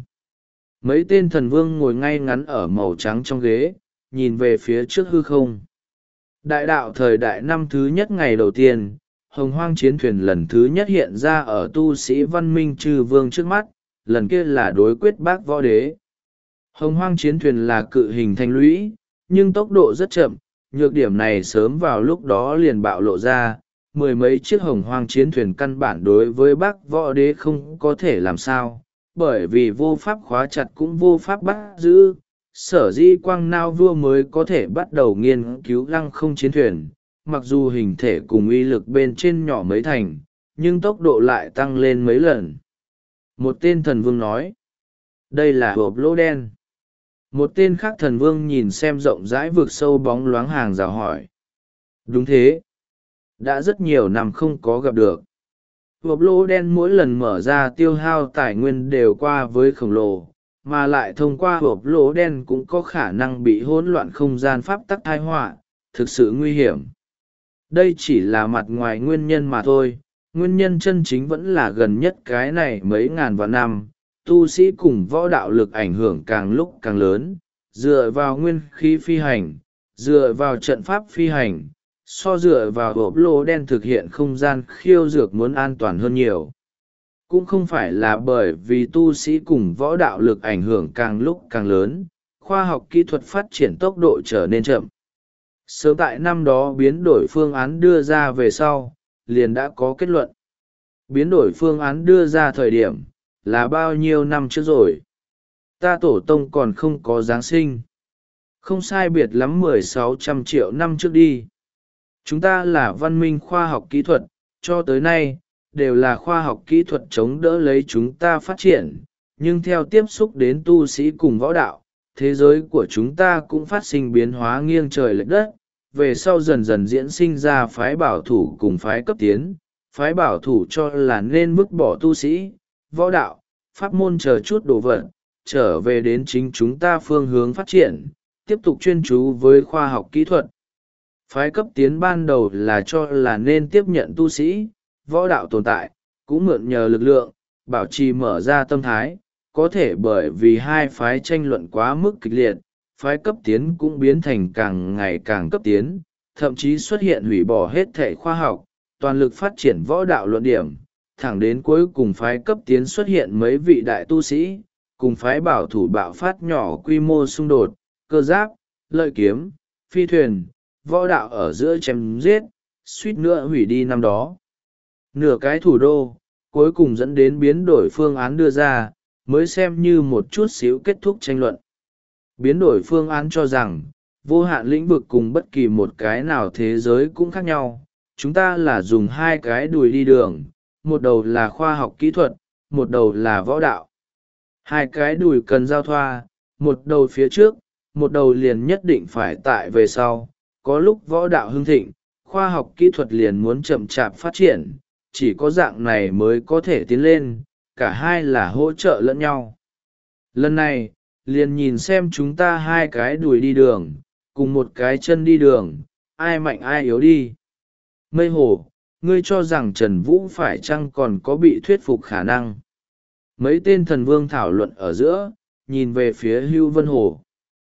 [SPEAKER 1] mấy tên thần vương ngồi ngay ngắn ở màu trắng trong ghế, nhìn về phía trước hư không. Đại đạo thời đại năm thứ nhất ngày đầu tiên, hồng hoang chiến thuyền lần thứ nhất hiện ra ở tu sĩ văn minh chư vương trước mắt, lần kia là đối quyết bác võ đế. Hồng hoang chiến thuyền là cự hình thanh lũy, nhưng tốc độ rất chậm, nhược điểm này sớm vào lúc đó liền bạo lộ ra, mười mấy chiếc hồng hoang chiến thuyền căn bản đối với bác võ đế không có thể làm sao, bởi vì vô pháp khóa chặt cũng vô pháp bắt giữ. Sở dĩ quang nao vua mới có thể bắt đầu nghiên cứu lăng không chiến thuyền, mặc dù hình thể cùng uy lực bên trên nhỏ mấy thành, nhưng tốc độ lại tăng lên mấy lần. Một tên thần vương nói, đây là hộp lỗ đen. Một tên khác thần vương nhìn xem rộng rãi vực sâu bóng loáng hàng rào hỏi. Đúng thế. Đã rất nhiều năm không có gặp được. Hộp lỗ đen mỗi lần mở ra tiêu hao tài nguyên đều qua với khổng lồ, mà lại thông qua hộp lỗ đen cũng có khả năng bị hỗn loạn không gian pháp tắc thai họa, thực sự nguy hiểm. Đây chỉ là mặt ngoài nguyên nhân mà thôi, nguyên nhân chân chính vẫn là gần nhất cái này mấy ngàn vạn năm, tu sĩ cùng võ đạo lực ảnh hưởng càng lúc càng lớn, dựa vào nguyên khí phi hành, dựa vào trận pháp phi hành, so dựa vào hộp lỗ đen thực hiện không gian khiêu dược muốn an toàn hơn nhiều. Cũng không phải là bởi vì tu sĩ cùng võ đạo lực ảnh hưởng càng lúc càng lớn, khoa học kỹ thuật phát triển tốc độ trở nên chậm. Sớm tại năm đó biến đổi phương án đưa ra về sau, liền đã có kết luận. Biến đổi phương án đưa ra thời điểm, là bao nhiêu năm trước rồi. Ta tổ tông còn không có Giáng sinh. Không sai biệt lắm 1600 triệu năm trước đi. Chúng ta là văn minh khoa học kỹ thuật, cho tới nay, đều là khoa học kỹ thuật chống đỡ lấy chúng ta phát triển, nhưng theo tiếp xúc đến tu sĩ cùng võ đạo, thế giới của chúng ta cũng phát sinh biến hóa nghiêng trời lệch đất, về sau dần dần diễn sinh ra phái bảo thủ cùng phái cấp tiến. Phái bảo thủ cho là nên vứt bỏ tu sĩ, võ đạo, pháp môn chờ chút đồ vật, trở về đến chính chúng ta phương hướng phát triển, tiếp tục chuyên chú với khoa học kỹ thuật. Phái cấp tiến ban đầu là cho là nên tiếp nhận tu sĩ, võ đạo tồn tại, cũng mượn nhờ lực lượng, bảo trì mở ra tâm thái, có thể bởi vì hai phái tranh luận quá mức kịch liệt, phái cấp tiến cũng biến thành càng ngày càng cấp tiến, thậm chí xuất hiện hủy bỏ hết thể khoa học, toàn lực phát triển võ đạo luận điểm, thẳng đến cuối cùng phái cấp tiến xuất hiện mấy vị đại tu sĩ, cùng phái bảo thủ bạo phát nhỏ quy mô xung đột, cơ giáp, lợi kiếm, phi thuyền, võ đạo ở giữa chém giết, suýt nữa hủy đi năm đó. Nửa cái thủ đô, cuối cùng dẫn đến biến đổi phương án đưa ra, mới xem như một chút xíu kết thúc tranh luận. Biến đổi phương án cho rằng, vô hạn lĩnh vực cùng bất kỳ một cái nào thế giới cũng khác nhau. Chúng ta là dùng hai cái đùi đi đường, một đầu là khoa học kỹ thuật, một đầu là võ đạo. Hai cái đùi cần giao thoa, một đầu phía trước, một đầu liền nhất định phải tại về sau. Có lúc võ đạo hưng thịnh, khoa học kỹ thuật liền muốn chậm chạp phát triển, chỉ có dạng này mới có thể tiến lên, cả hai là hỗ trợ lẫn nhau. Lần này, liền nhìn xem chúng ta hai cái đùi đi đường, cùng một cái chân đi đường, ai mạnh ai yếu đi. Mây Hồ, ngươi cho rằng Trần Vũ phải chăng còn có bị thuyết phục khả năng? Mấy tên thần vương thảo luận ở giữa, nhìn về phía Hưu Vân Hồ.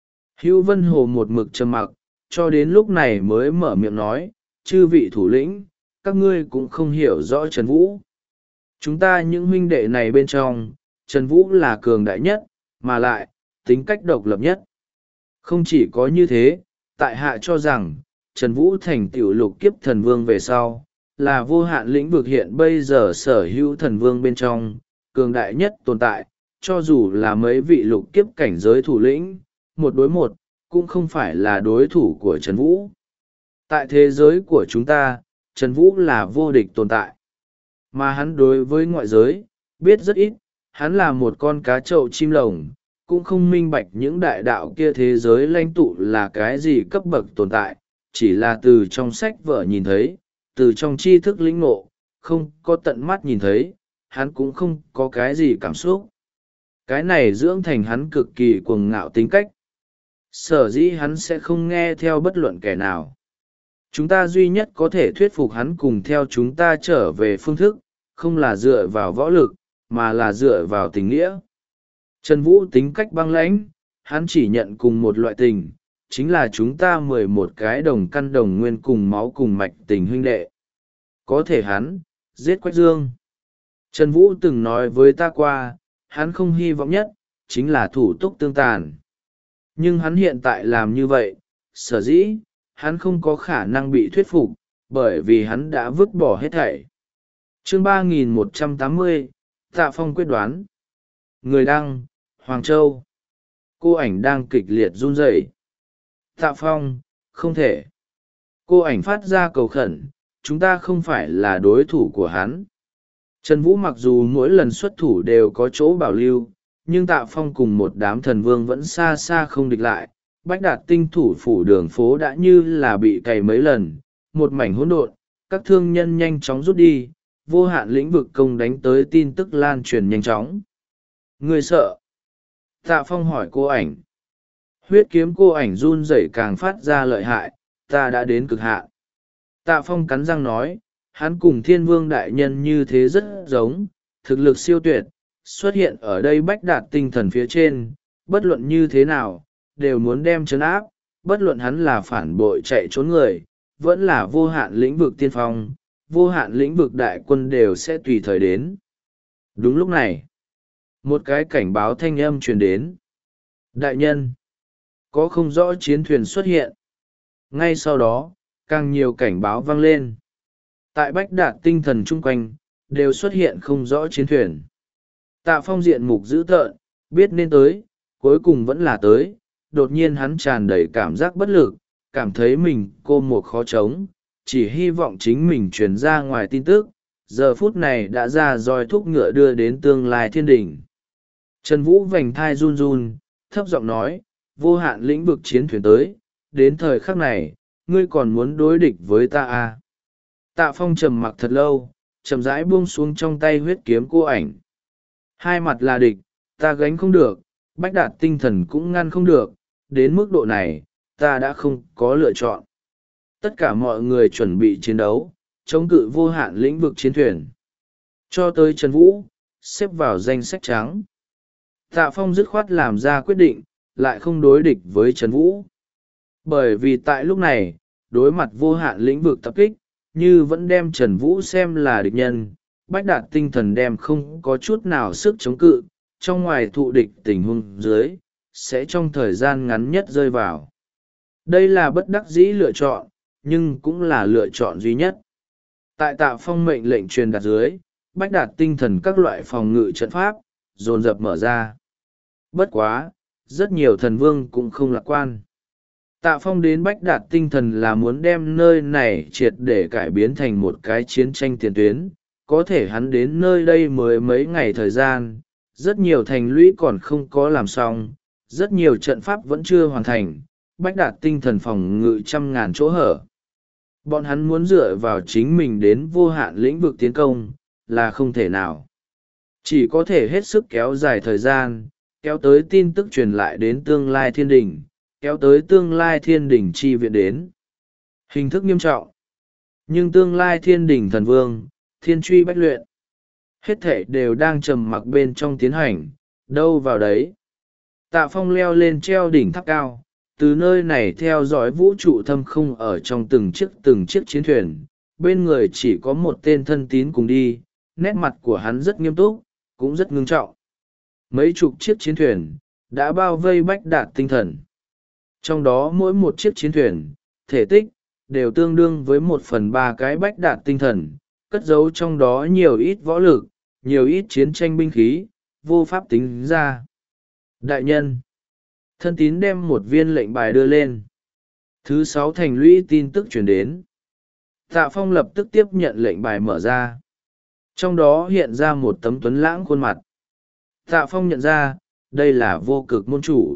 [SPEAKER 1] Hưu Vân Hồ một mực trầm mặc, cho đến lúc này mới mở miệng nói, chư vị thủ lĩnh, các ngươi cũng không hiểu rõ Trần Vũ. Chúng ta những huynh đệ này bên trong, Trần Vũ là cường đại nhất, mà lại, tính cách độc lập nhất. Không chỉ có như thế, tại hạ cho rằng, Trần Vũ thành tiểu lục kiếp thần vương về sau, là vô hạn lĩnh vực hiện bây giờ sở hữu thần vương bên trong, cường đại nhất tồn tại, cho dù là mấy vị lục kiếp cảnh giới thủ lĩnh, một đối một, cũng không phải là đối thủ của Trần Vũ. Tại thế giới của chúng ta, Trần Vũ là vô địch tồn tại. Mà hắn đối với ngoại giới, biết rất ít, hắn là một con cá trậu chim lồng, cũng không minh bạch những đại đạo kia thế giới lãnh tụ là cái gì cấp bậc tồn tại, chỉ là từ trong sách vở nhìn thấy, từ trong tri thức lĩnh ngộ, không có tận mắt nhìn thấy, hắn cũng không có cái gì cảm xúc. Cái này dưỡng thành hắn cực kỳ cuồng ngạo tính cách. Sở dĩ hắn sẽ không nghe theo bất luận kẻ nào. Chúng ta duy nhất có thể thuyết phục hắn cùng theo chúng ta trở về phương thức, không là dựa vào võ lực, mà là dựa vào tình nghĩa. Trần Vũ tính cách băng lãnh, hắn chỉ nhận cùng một loại tình, chính là chúng ta 11 cái đồng căn đồng nguyên cùng máu cùng mạch tình huynh đệ. Có thể hắn, giết Quách Dương. Trần Vũ từng nói với ta qua, hắn không hy vọng nhất, chính là thủ túc tương tàn. Nhưng hắn hiện tại làm như vậy, sở dĩ, hắn không có khả năng bị thuyết phục, bởi vì hắn đã vứt bỏ hết thảy. Chương 3180, Tạ Phong quyết đoán. Người đăng, Hoàng Châu. Cô ảnh đang kịch liệt run rẩy. Tạ Phong, không thể. Cô ảnh phát ra cầu khẩn, chúng ta không phải là đối thủ của hắn. Trần Vũ mặc dù mỗi lần xuất thủ đều có chỗ bảo lưu, nhưng Tạ Phong cùng một đám thần vương vẫn xa xa không địch lại. Bách Đạt tinh thủ phủ đường phố đã như là bị cày mấy lần, một mảnh hỗn độn, các thương nhân nhanh chóng rút đi, vô hạn lĩnh vực công đánh tới tin tức lan truyền nhanh chóng. Người sợ? Tạ Phong hỏi cô ảnh. Huyết kiếm cô ảnh run rẩy càng phát ra lợi hại, ta đã đến cực hạn. Tạ Phong cắn răng nói, hắn cùng Thiên Vương đại nhân như thế rất giống, thực lực siêu tuyệt, xuất hiện ở đây Bách Đạt tinh thần phía trên, bất luận như thế nào, đều muốn đem trấn áp, bất luận hắn là phản bội chạy trốn người, vẫn là vô hạn lĩnh vực tiên phong, vô hạn lĩnh vực đại quân đều sẽ tùy thời đến. Đúng lúc này, một cái cảnh báo thanh âm truyền đến. Đại nhân, có không rõ chiến thuyền xuất hiện. Ngay sau đó, càng nhiều cảnh báo vang lên. Tại Bách Đạt tinh thần chung quanh, đều xuất hiện không rõ chiến thuyền. Tạ Phong diện mục dữ tợn, biết nên tới, cuối cùng vẫn là tới, đột nhiên hắn tràn đầy cảm giác bất lực, cảm thấy mình cô một khó chống, chỉ hy vọng chính mình truyền ra ngoài tin tức, giờ phút này đã ra roi thúc ngựa đưa đến tương lai thiên đỉnh. Trần Vũ vành thai run run, thấp giọng nói, vô hạn lĩnh vực chiến thuyền tới, đến thời khắc này, ngươi còn muốn đối địch với ta à? Tạ Phong trầm mặc thật lâu, chậm rãi buông xuống trong tay huyết kiếm cô ảnh. Hai mặt là địch, ta gánh không được, Bách Đạt tinh thần cũng ngăn không được, đến mức độ này, ta đã không có lựa chọn. Tất cả mọi người chuẩn bị chiến đấu, chống cự vô hạn lĩnh vực chiến thuyền. Cho tới Trần Vũ, xếp vào danh sách trắng. Tạ Phong dứt khoát làm ra quyết định, lại không đối địch với Trần Vũ. Bởi vì tại lúc này, đối mặt vô hạn lĩnh vực tập kích, như vẫn đem Trần Vũ xem là địch nhân, Bách Đạt tinh thần đem không có chút nào sức chống cự, trong ngoài thụ địch tình huống dưới, sẽ trong thời gian ngắn nhất rơi vào. Đây là bất đắc dĩ lựa chọn, nhưng cũng là lựa chọn duy nhất. Tại Tạ Phong mệnh lệnh truyền đạt dưới, Bách Đạt tinh thần các loại phòng ngự trận pháp, dồn dập mở ra. Bất quá, rất nhiều thần vương cũng không lạc quan. Tạ Phong đến Bách Đạt tinh thần là muốn đem nơi này triệt để cải biến thành một cái chiến tranh tiền tuyến. Có thể hắn đến nơi đây mới mấy ngày thời gian, rất nhiều thành lũy còn không có làm xong, rất nhiều trận pháp vẫn chưa hoàn thành, Bách Đạt tinh thần phòng ngự 100.000 chỗ hở. Bọn hắn muốn dựa vào chính mình đến vô hạn lĩnh vực tiến công, là không thể nào. Chỉ có thể hết sức kéo dài thời gian, kéo tới tin tức truyền lại đến tương lai thiên đình, kéo tới tương lai thiên đình chi viện đến. Hình thức nghiêm trọng. Nhưng tương lai thiên đình thần vương, thiên truy bách luyện. Hết thể đều đang trầm mặc bên trong tiến hành, đâu vào đấy. Tạ Phong leo lên treo đỉnh tháp cao, từ nơi này theo dõi vũ trụ thâm không ở trong từng chiếc chiến thuyền. Bên người chỉ có một tên thân tín cùng đi, nét mặt của hắn rất nghiêm túc, cũng rất ngưng trọng. Mấy chục chiếc chiến thuyền, đã bao vây Bách Đạt tinh thần. Trong đó mỗi một chiếc chiến thuyền, thể tích, đều tương đương với 1/3 cái Bách Đạt tinh thần, cất giấu trong đó nhiều ít võ lực, nhiều ít chiến tranh binh khí, vô pháp tính ra. Đại nhân, thân tín đem một viên lệnh bài đưa lên. Thứ 6 thành lũy tin tức truyền đến. Tạ Phong lập tức tiếp nhận lệnh bài mở ra. Trong đó hiện ra một tấm tuấn lãng khuôn mặt. Tạ Phong nhận ra, đây là Vô Cực môn chủ.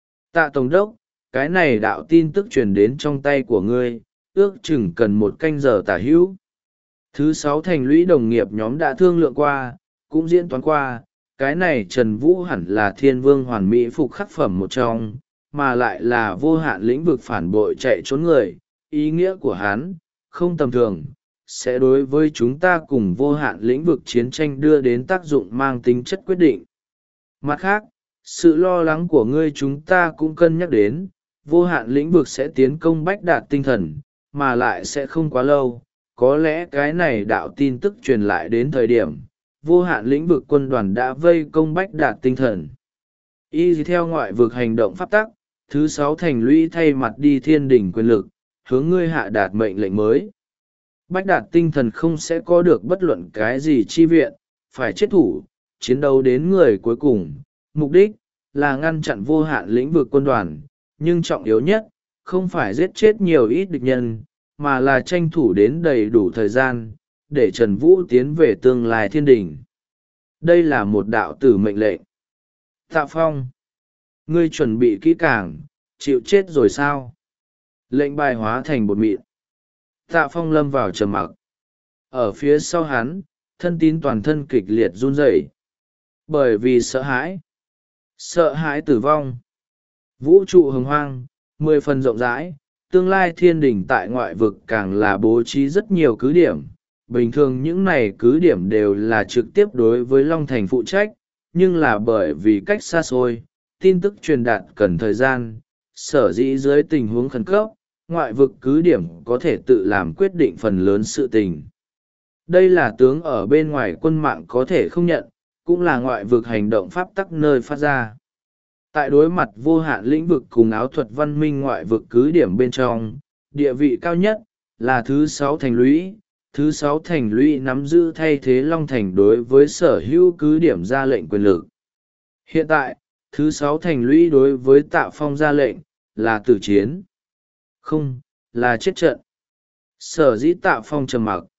[SPEAKER 1] Tạ Tổng đốc, cái này đạo tin tức truyền đến trong tay của ngươi, ước chừng cần 1 canh giờ tả hữu. Thứ 6 thành lũy đồng nghiệp nhóm đã thương lượng qua, cũng diễn toán qua, cái này Trần Vũ hẳn là thiên vương hoàn mỹ phục khắc phẩm một trong, mà lại là vô hạn lĩnh vực phản bội chạy trốn người, ý nghĩa của hắn, không tầm thường, sẽ đối với chúng ta cùng vô hạn lĩnh vực chiến tranh đưa đến tác dụng mang tính chất quyết định. Mặt khác, sự lo lắng của ngươi chúng ta cũng cân nhắc đến, vô hạn lĩnh vực sẽ tiến công Bách Đạt tinh thần, mà lại sẽ không quá lâu, có lẽ cái này đạo tin tức truyền lại đến thời điểm, vô hạn lĩnh vực quân đoàn đã vây công Bách Đạt tinh thần. Y theo ngoại vực hành động pháp tắc, thứ 6 thành lũy thay mặt đi thiên đỉnh quyền lực, hướng ngươi hạ đạt mệnh lệnh mới. Bách Đạt tinh thần không sẽ có được bất luận cái gì chi viện, phải chết thủ, chiến đấu đến người cuối cùng, mục đích là ngăn chặn vô hạn lĩnh vực quân đoàn, nhưng trọng yếu nhất, không phải giết chết nhiều ít địch nhân, mà là tranh thủ đến đầy đủ thời gian, để Trần Vũ tiến về tương lai thiên đỉnh. Đây là một đạo tử mệnh lệnh. Tạ Phong, ngươi chuẩn bị kỹ càng, chịu chết rồi sao? Lệnh bài hóa thành bột mịn. Tạ Phong lâm vào trầm mặc. Ở phía sau hắn, thân tín toàn thân kịch liệt run rẩy, bởi vì sợ hãi tử vong. Vũ trụ hồng hoang, 10 phần rộng rãi, tương lai thiên đỉnh tại ngoại vực càng là bố trí rất nhiều cứ điểm. Bình thường những này cứ điểm đều là trực tiếp đối với Long Thành phụ trách, nhưng là bởi vì cách xa xôi, tin tức truyền đạt cần thời gian, sở dĩ dưới tình huống khẩn cấp, ngoại vực cứ điểm có thể tự làm quyết định phần lớn sự tình. Đây là tướng ở bên ngoài quân mạng có thể không nhận, cũng là ngoại vực hành động pháp tắc nơi phát ra. Tại đối mặt vô hạn lĩnh vực cùng áo thuật văn minh ngoại vực cứ điểm bên trong, địa vị cao nhất là thứ 6 thành lũy. Thứ 6 thành lũy nắm giữ thay thế Long Thành đối với sở hữu cứ điểm ra lệnh quyền lực. Hiện tại, thứ sáu thành lũy đối với Tạ Phong ra lệnh là tử chiến, không là chết trận. Sở dĩ Tạ Phong trầm mặc,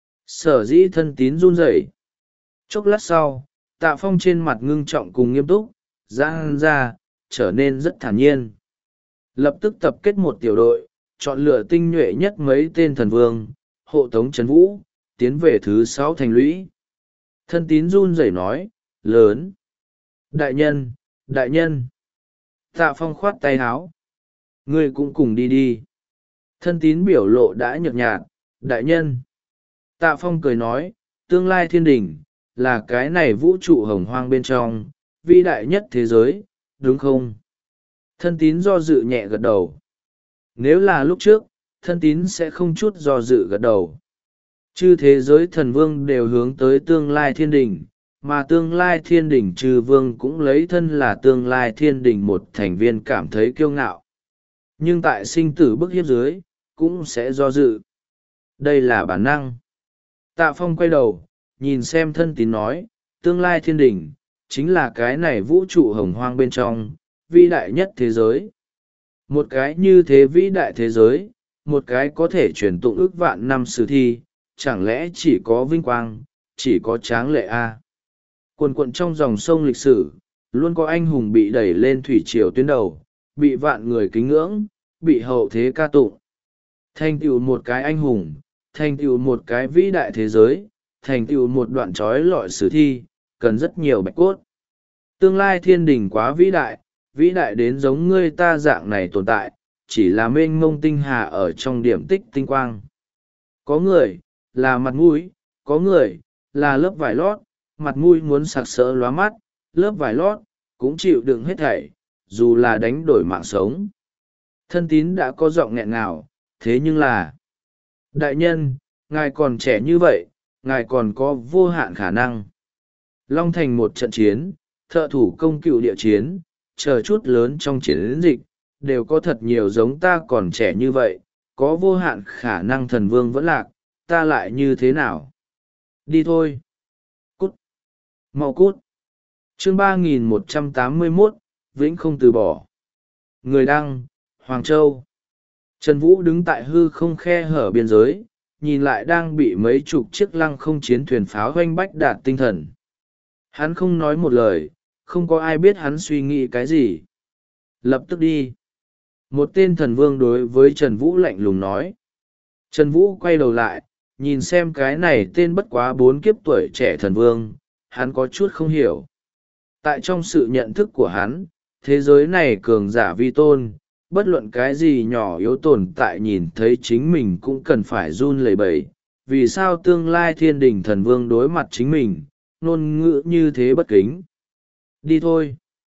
[SPEAKER 1] sở dĩ thân tín run rẩy. Chốc lát sau, Tạ Phong trên mặt ngưng trọng cùng nghiêm túc, giãn ra trở nên rất thản nhiên. Lập tức tập kết một tiểu đội, chọn lựa tinh nhuệ nhất mấy tên thần vương, hộ tống Trần Vũ tiến về thứ sáu thành lũy. Thân tín run rẩy nói, lớn. Đại nhân, đại nhân. Tạ Phong khoát tay háo. Ngươi cũng cùng đi đi. Thân tín biểu lộ đã nhợt nhạt, đại nhân. Tạ Phong cười nói, tương lai thiên đình, là cái này vũ trụ hồng hoang bên trong, vĩ đại nhất thế giới, đúng không? Thân tín do dự nhẹ gật đầu. Nếu là lúc trước, thân tín sẽ không chút do dự gật đầu. Chư thế giới thần vương đều hướng tới tương lai thiên đình, mà tương lai thiên đình chư vương cũng lấy thân là tương lai thiên đình một thành viên cảm thấy kiêu ngạo. Nhưng tại sinh tử bức hiếp dưới, cũng sẽ do dự. Đây là bản năng. Tạ Phong quay đầu, nhìn xem thân tín nói, tương lai thiên đình, chính là cái này vũ trụ hồng hoang bên trong, vĩ đại nhất thế giới. Một cái như thế vĩ đại thế giới, một cái có thể truyền tụng ước vạn năm sử thi, chẳng lẽ chỉ có vinh quang, chỉ có tráng lệ a? Quần quận trong dòng sông lịch sử, luôn có anh hùng bị đẩy lên thủy triều tuyến đầu, bị vạn người kính ngưỡng, bị hậu thế ca tụng. Thành tựu một cái anh hùng, thành tựu một cái vĩ đại thế giới, thành tựu một đoạn trói lọi sử thi, cần rất nhiều bạch cốt. Tương lai thiên đình quá vĩ đại đến giống ngươi ta dạng này tồn tại, chỉ là mênh mông tinh hà ở trong điểm tích tinh quang. Có người, là mặt mũi, có người, là lớp vải lót, mặt mũi muốn sặc sỡ lóa mắt, lớp vải lót, cũng chịu đựng hết thảy, dù là đánh đổi mạng sống. Thân tín đã có giọng nghẹn ngào, thế nhưng là... Đại nhân, ngài còn trẻ như vậy, ngài còn có vô hạn khả năng. Long Thành một trận chiến, thợ thủ công cựu địa chiến, chờ chút lớn trong chiến dịch, đều có thật nhiều giống ta còn trẻ như vậy, có vô hạn khả năng thần vương vẫn lạc, ta lại như thế nào? Đi thôi. Cút. Mau cút. Chương 3181, Vĩnh không từ bỏ. Người đăng, Hoàng Châu. Trần Vũ đứng tại hư không khe hở biên giới, nhìn lại đang bị mấy chục chiếc lăng không chiến thuyền pháo hoanh bách đạt tinh thần. Hắn không nói một lời, không có ai biết hắn suy nghĩ cái gì. Lập tức đi. Một tên thần vương đối với Trần Vũ lạnh lùng nói. Trần Vũ quay đầu lại, nhìn xem cái này tên bất quá 4 kiếp tuổi trẻ thần vương, hắn có chút không hiểu. Tại trong sự nhận thức của hắn, thế giới này cường giả vi tôn, bất luận cái gì nhỏ yếu tồn tại nhìn thấy chính mình cũng cần phải run lẩy bẩy. Vì sao tương lai thiên đình thần vương đối mặt chính mình, ngôn ngữ như thế bất kính? Đi thôi.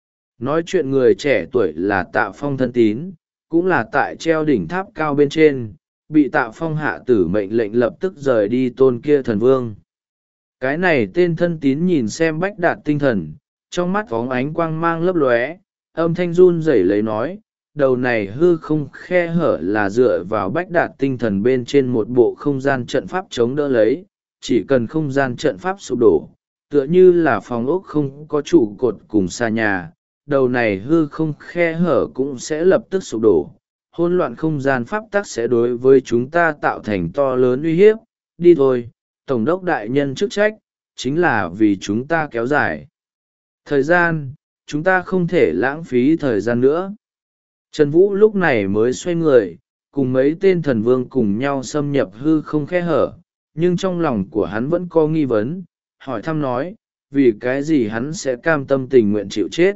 [SPEAKER 1] Nói chuyện người trẻ tuổi là Tạ Phong thân tín, cũng là tại treo đỉnh tháp cao bên trên, bị Tạ Phong hạ tử mệnh lệnh lập tức rời đi tôn kia thần vương. Cái này tên thân tín nhìn xem bách đạt tinh thần, trong mắt phóng ánh quang mang lấp lóe, âm thanh run rẩy lấy nói, đầu này hư không khe hở là dựa vào bách đạt tinh thần bên trên một bộ không gian trận pháp chống đỡ lấy, chỉ cần không gian trận pháp sụp đổ, tựa như là phòng ốc không có trụ cột cùng xa nhà, đầu này hư không khe hở cũng sẽ lập tức sụp đổ. Hỗn loạn không gian pháp tắc sẽ đối với chúng ta tạo thành to lớn uy hiếp. Đi thôi, Tổng đốc đại nhân chức trách, chính là vì chúng ta kéo dài thời gian, chúng ta không thể lãng phí thời gian nữa. Trần Vũ lúc này mới xoay người, cùng mấy tên thần vương cùng nhau xâm nhập hư không khe hở, nhưng trong lòng của hắn vẫn có nghi vấn, hỏi thăm nói, vì cái gì hắn sẽ cam tâm tình nguyện chịu chết?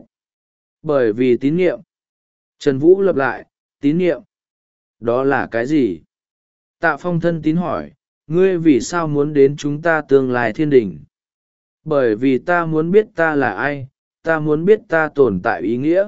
[SPEAKER 1] Bởi vì tín nhiệm. Trần Vũ lặp lại, tín nhiệm. Đó là cái gì? Tạ Phong thân tín hỏi, ngươi vì sao muốn đến chúng ta tương lai thiên đình? Bởi vì ta muốn biết ta là ai, ta muốn biết ta tồn tại ý nghĩa.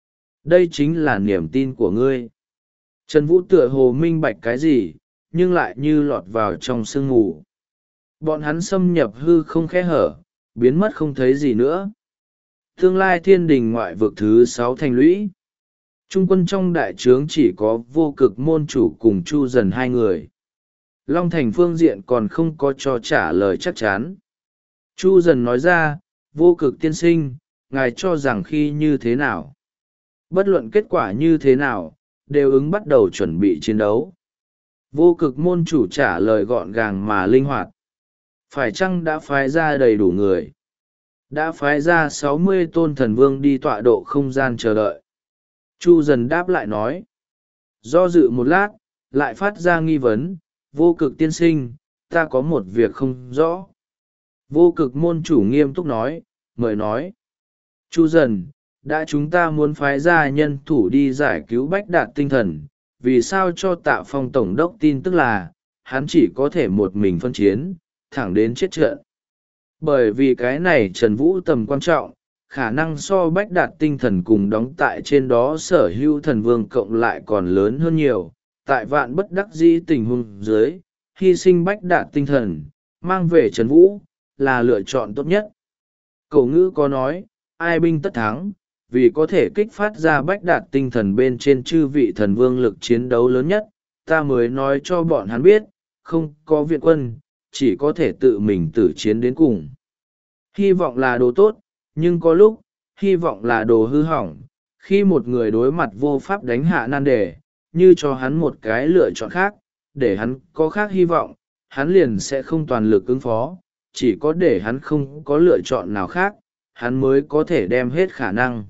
[SPEAKER 1] Đây chính là niềm tin của ngươi. Trần Vũ tựa hồ minh bạch cái gì, nhưng lại như lọt vào trong sương mù. Bọn hắn xâm nhập hư không khe hở, biến mất không thấy gì nữa. Tương lai thiên đình ngoại vực thứ 6 thành lũy. Trung quân trong đại trướng chỉ có vô cực môn chủ cùng Chu Dần 2 người. Long Thành phương diện còn không có cho trả lời chắc chắn. Chu Dần nói ra, vô cực tiên sinh, ngài cho rằng khi như thế nào? Bất luận kết quả như thế nào, đều ứng bắt đầu chuẩn bị chiến đấu. Vô cực môn chủ trả lời gọn gàng mà linh hoạt. Phải chăng đã phái ra đầy đủ người? Đã phái ra 60 tôn thần vương đi tọa độ không gian chờ đợi. Chu dần đáp lại nói. Do dự một lát, lại phát ra nghi vấn. Vô cực tiên sinh, ta có một việc không rõ. Vô cực môn chủ nghiêm túc nói, mời nói. Chu dần, đã chúng ta muốn phái ra nhân thủ đi giải cứu Bách Đạt tinh thần, vì sao cho Tạ Phong tổng đốc tin tức là, hắn chỉ có thể một mình phân chiến, thẳng đến chết trận. Bởi vì cái này Trần Vũ tầm quan trọng, khả năng so Bách Đạt tinh thần cùng đóng tại trên đó sở hữu thần vương cộng lại còn lớn hơn nhiều. Tại vạn bất đắc dĩ tình huống dưới, hy sinh Bách Đạt tinh thần, mang về Trần Vũ, là lựa chọn tốt nhất. Cổ ngữ có nói, ai binh tất thắng, vì có thể kích phát ra Bách Đạt tinh thần bên trên chư vị thần vương lực chiến đấu lớn nhất, ta mới nói cho bọn hắn biết, không có viện quân, chỉ có thể tự mình tử chiến đến cùng. Hy vọng là đồ tốt, nhưng có lúc, hy vọng là đồ hư hỏng. Khi một người đối mặt vô pháp đánh hạ nan đề, như cho hắn một cái lựa chọn khác, để hắn có khác hy vọng, hắn liền sẽ không toàn lực ứng phó, chỉ có để hắn không có lựa chọn nào khác, hắn mới có thể đem hết khả năng.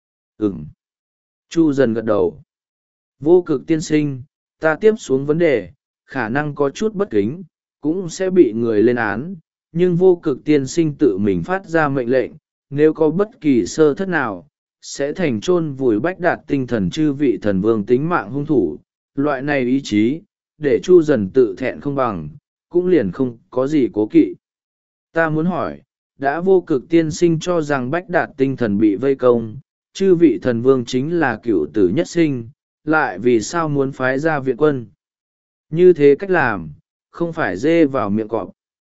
[SPEAKER 1] Chu dần gật đầu. Vô cực tiên sinh, ta tiếp xuống vấn đề, khả năng có chút bất kính, cũng sẽ bị người lên án, nhưng vô cực tiên sinh tự mình phát ra mệnh lệnh, nếu có bất kỳ sơ thất nào, sẽ thành chôn vùi Bách Đạt tinh thần chư vị thần vương tính mạng hung thủ. Loại này ý chí, để Chu dần tự thẹn không bằng, cũng liền không có gì cố kỵ. Ta muốn hỏi, đã vô cực tiên sinh cho rằng Bách Đạt tinh thần bị vây công, chư vị thần vương chính là cựu tử nhất sinh, lại vì sao muốn phái ra viện quân? Như thế cách làm, không phải dê vào miệng cọp.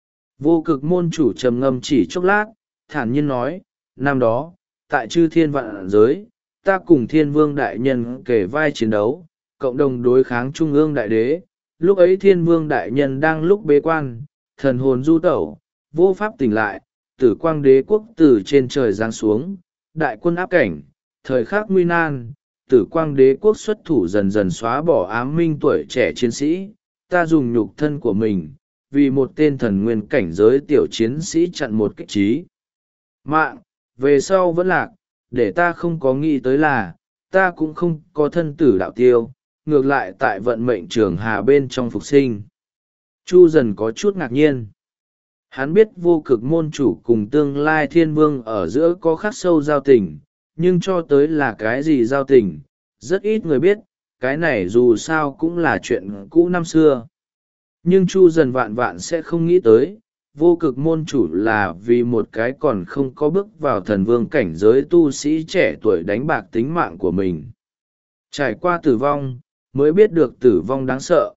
[SPEAKER 1] Vô cực môn chủ trầm ngâm chỉ chốc lát, thản nhiên nói, năm đó, tại chư thiên vạn giới, ta cùng thiên vương đại nhân kể vai chiến đấu, cộng đồng đối kháng trung ương đại đế. Lúc ấy thiên vương đại nhân đang lúc bế quan, thần hồn du tẩu, vô pháp tỉnh lại, tử quang đế quốc từ trên trời giáng xuống, đại quân áp cảnh, thời khắc nguy nan, tử quang đế quốc xuất thủ dần dần xóa bỏ ám minh tuổi trẻ chiến sĩ, ta dùng nhục thân của mình, vì một tên thần nguyên cảnh giới tiểu chiến sĩ chặn một kích trí mạng, về sau vẫn lạc, để ta không có nghĩ tới là, ta cũng không có thân tử đạo tiêu, ngược lại tại vận mệnh trường hà bên trong phục sinh. Chu dần có chút ngạc nhiên. Hắn biết vô cực môn chủ cùng tương lai thiên vương ở giữa có khắc sâu giao tình, nhưng cho tới là cái gì giao tình, rất ít người biết, cái này dù sao cũng là chuyện cũ năm xưa. Nhưng Chu dần vạn vạn sẽ không nghĩ tới, vô cực môn chủ là vì một cái còn không có bước vào thần vương cảnh giới tu sĩ trẻ tuổi đánh bạc tính mạng của mình. Trải qua tử vong, mới biết được tử vong đáng sợ.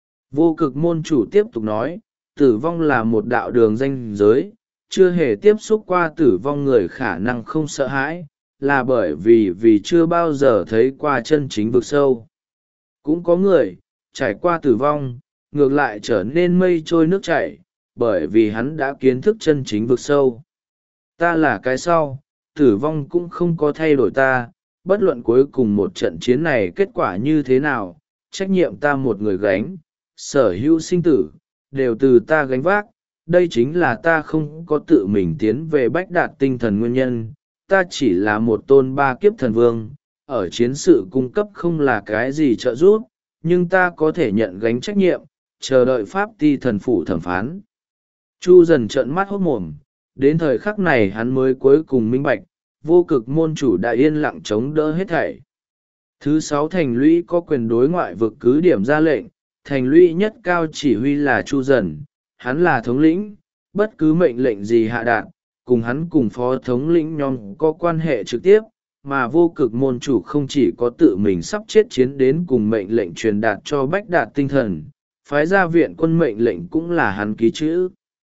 [SPEAKER 1] Vô cực môn chủ tiếp tục nói, tử vong là một đạo đường ranh giới, chưa hề tiếp xúc qua tử vong người khả năng không sợ hãi, là bởi vì chưa bao giờ thấy qua chân chính vực sâu. Cũng có người, trải qua tử vong, ngược lại trở nên mây trôi nước chảy, bởi vì hắn đã kiến thức chân chính vực sâu. Ta là cái sau, tử vong cũng không có thay đổi ta, bất luận cuối cùng một trận chiến này kết quả như thế nào, trách nhiệm ta một người gánh, sở hữu sinh tử, đều từ ta gánh vác, đây chính là ta không có tự mình tiến về Bách Đạt tinh thần nguyên nhân, ta chỉ là một tôn ba kiếp thần vương, ở chiến sự cung cấp không là cái gì trợ giúp, nhưng ta có thể nhận gánh trách nhiệm, chờ đợi pháp ti thần phủ thẩm phán. Chu dần trợn mắt hốt mồm, đến thời khắc này hắn mới cuối cùng minh bạch, vô cực môn chủ đã yên lặng chống đỡ hết thảy. Thứ sáu thành lũy có quyền đối ngoại vực cứ điểm ra lệnh, thành lũy nhất cao chỉ huy là Chu dần, hắn là thống lĩnh, bất cứ mệnh lệnh gì hạ đạt, cùng hắn cùng phó thống lĩnh nhóm có quan hệ trực tiếp, mà vô cực môn chủ không chỉ có tự mình sắp chết chiến đến cùng mệnh lệnh truyền đạt cho Bách Đạt tinh thần, phái ra viện quân mệnh lệnh cũng là hắn ký chữ.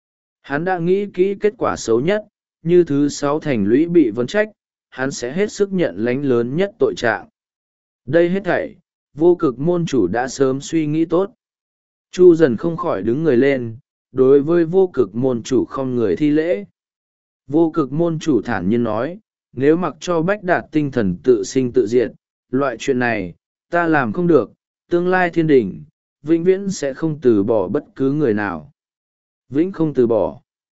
[SPEAKER 1] Hắn đã nghĩ kỹ kết quả xấu nhất, như thứ sáu thành lũy bị vấn trách, hắn sẽ hết sức nhận lãnh lớn nhất tội trạng. Đây hết thảy, vô cực môn chủ đã sớm suy nghĩ tốt. Chu dần không khỏi đứng người lên, đối với vô cực môn chủ không người thi lễ. Vô cực môn chủ thản nhiên nói, nếu mặc cho Bách Đạt tinh thần tự sinh tự diệt, loại chuyện này ta làm không được. Tương lai thiên đình vĩnh viễn sẽ không từ bỏ bất cứ người nào. Vĩnh không từ bỏ.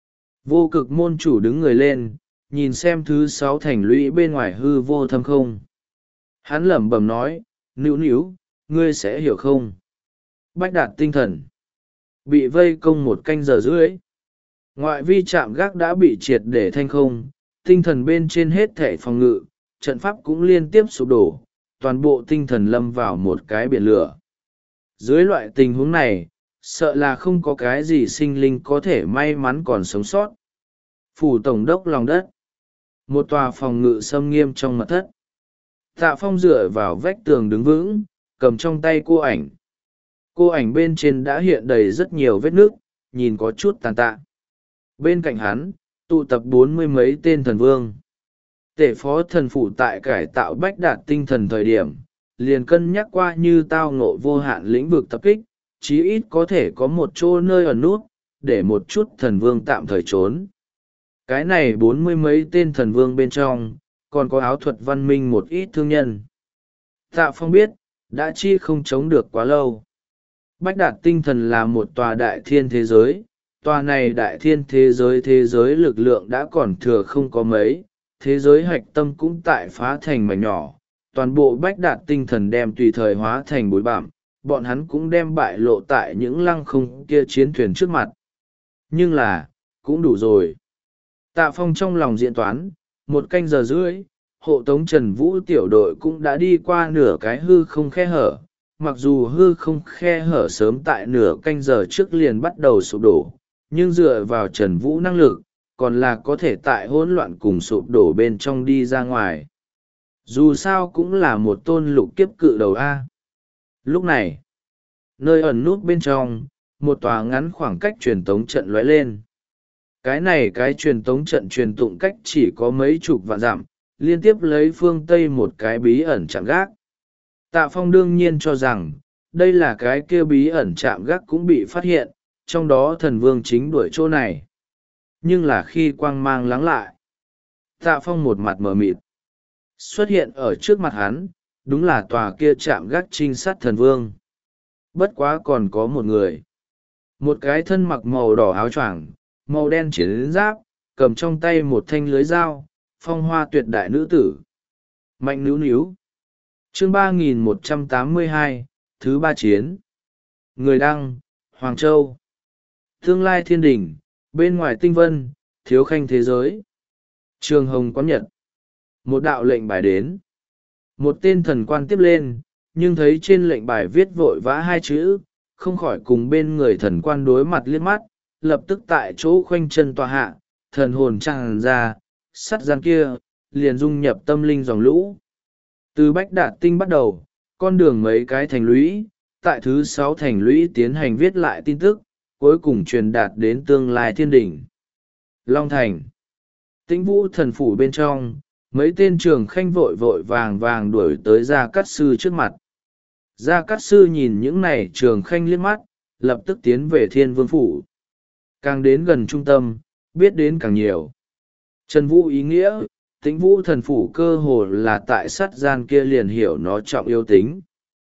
[SPEAKER 1] Vô cực môn chủ đứng người lên, nhìn xem thứ 6 thành lũy bên ngoài hư vô thâm không. Hắn lẩm bẩm nói, níu níu, ngươi sẽ hiểu không? Bách Đạt tinh thần bị vây công 1 canh giờ rưỡi. Ngoại vi trạm gác đã bị triệt để thanh không, tinh thần bên trên hết thể phòng ngự, trận pháp cũng liên tiếp sụp đổ, toàn bộ tinh thần lâm vào một cái biển lửa. Dưới loại tình huống này, sợ là không có cái gì sinh linh có thể may mắn còn sống sót. Phủ tổng đốc lòng đất, một tòa phòng ngự xâm nghiêm trong mật thất. Tạ Phong dựa vào vách tường đứng vững, cầm trong tay cô ảnh. Cô ảnh bên trên đã hiện đầy rất nhiều vết nước, nhìn có chút tàn tạ. Bên cạnh hắn, tụ tập 40 mấy tên thần vương. Tể phó thần phủ tại cải tạo Bách Đạt tinh thần thời điểm, liền cân nhắc qua như tao ngộ vô hạn lĩnh vực tập kích, chí ít có thể có một chỗ nơi ẩn nút, để một chút thần vương tạm thời trốn. Cái này 40 mấy tên thần vương bên trong, còn có áo thuật văn minh một ít thương nhân. Tạ Phong biết, đã chi không chống được quá lâu. Bách Đạt tinh thần là một tòa đại thiên thế giới, tòa này đại thiên thế giới lực lượng đã còn thừa không có mấy, thế giới hạch tâm cũng tại phá thành mảnh nhỏ, toàn bộ Bách Đạt tinh thần đem tùy thời hóa thành bụi bặm, bọn hắn cũng đem bại lộ tại những lăng không kia chiến thuyền trước mặt. Nhưng là, cũng đủ rồi. Tạ Phong trong lòng diễn toán, 1 canh giờ rưỡi, hộ tống Trần Vũ tiểu đội cũng đã đi qua nửa cái hư không khe hở. Mặc dù hư không khe hở sớm tại nửa canh giờ trước liền bắt đầu sụp đổ, nhưng dựa vào Trần Vũ năng lực, còn là có thể tại hỗn loạn cùng sụp đổ bên trong đi ra ngoài. Dù sao cũng là một tôn lục kiếp cự đầu A. Lúc này, nơi ẩn nút bên trong, một tòa ngắn khoảng cách truyền tống trận lóe lên. Cái truyền tống trận truyền tụng cách chỉ có mấy chục vạn dặm, liên tiếp lấy phương Tây một cái bí ẩn chạm gác. Tạ Phong đương nhiên cho rằng, đây là cái kia bí ẩn chạm gác cũng bị phát hiện, trong đó thần vương chính đuổi chỗ này. Nhưng là khi quang mang lắng lại, Tạ Phong một mặt mờ mịt. Xuất hiện ở trước mặt hắn, đúng là tòa kia chạm gác trinh sát thần vương. Bất quá còn có một người. Một cái thân mặc màu đỏ áo choàng, màu đen chiến giáp, cầm trong tay một thanh lưới dao, phong hoa tuyệt đại nữ tử. Mạnh níu níu. Chương 3182, thứ 3 chiến. Người đăng, Hoàng Châu. Tương lai thiên đỉnh, bên ngoài tinh vân, thiếu khanh thế giới. Trường Hồng quán nhật. Một đạo lệnh bài đến. Một tên thần quan tiếp lên, nhưng thấy trên lệnh bài viết vội vã 2 chữ, không khỏi cùng bên người thần quan đối mặt liếc mắt, lập tức tại chỗ khoanh chân tòa hạ, thần hồn tràn ra, sắt gian kia, liền dung nhập tâm linh dòng lũ. Từ Bách Đạt tinh bắt đầu, con đường mấy cái thành lũy, tại thứ 6 thành lũy tiến hành viết lại tin tức, cuối cùng truyền đạt đến tương lai thiên đỉnh. Long Thành. Tĩnh Vũ thần phủ bên trong, mấy tên trường khanh vội vội vàng vàng đuổi tới Gia Cát Sư trước mặt. Gia Cát Sư nhìn những này trường khanh liếc mắt, lập tức tiến về Thiên Vương phủ. Càng đến gần trung tâm, biết đến càng nhiều. Trần Vũ ý nghĩa, Tĩnh Vũ thần phủ cơ hồ là tại sát gian kia liền hiểu nó trọng yêu tính.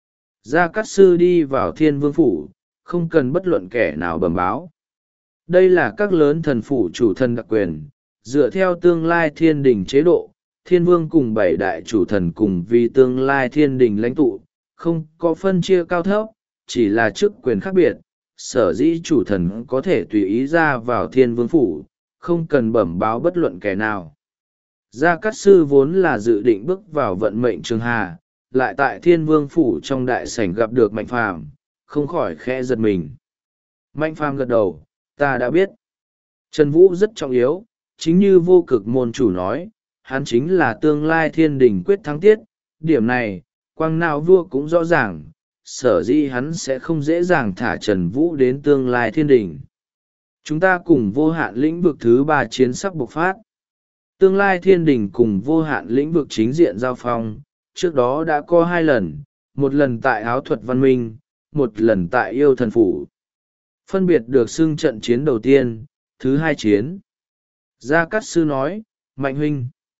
[SPEAKER 1] Gia Cát Sư đi vào Thiên Vương phủ, không cần bất luận kẻ nào bẩm báo. Đây là các lớn thần phủ chủ thần đặc quyền, dựa theo tương lai thiên đình chế độ, thiên vương cùng 7 đại chủ thần cùng vì tương lai thiên đình lãnh tụ, không có phân chia cao thấp, chỉ là chức quyền khác biệt, sở dĩ chủ thần có thể tùy ý ra vào thiên vương phủ, không cần bẩm báo bất luận kẻ nào. Gia Cát Sư vốn là dự định bước vào vận mệnh trường hà, lại tại thiên vương phủ trong đại sảnh gặp được Mạnh Phàm, không khỏi khẽ giật mình. Mạnh Phàm gật đầu, ta đã biết. Trần Vũ rất trọng yếu, chính như vô cực môn chủ nói, hắn chính là tương lai thiên đình quyết thắng tiết, điểm này, quang nào vua cũng rõ ràng, sở dĩ hắn sẽ không dễ dàng thả Trần Vũ đến tương lai thiên đình. Chúng ta cùng vô hạn lĩnh vực thứ 3 chiến sắc bộc phát. Tương lai thiên đình cùng vô hạn lĩnh vực chính diện giao phong, trước đó đã có 2 lần, một lần tại áo thuật văn minh, một lần tại yêu thần phủ. Phân biệt được xưng trận chiến đầu tiên, thứ 2 chiến. Gia Cát Sư nói, Mạnh huynh,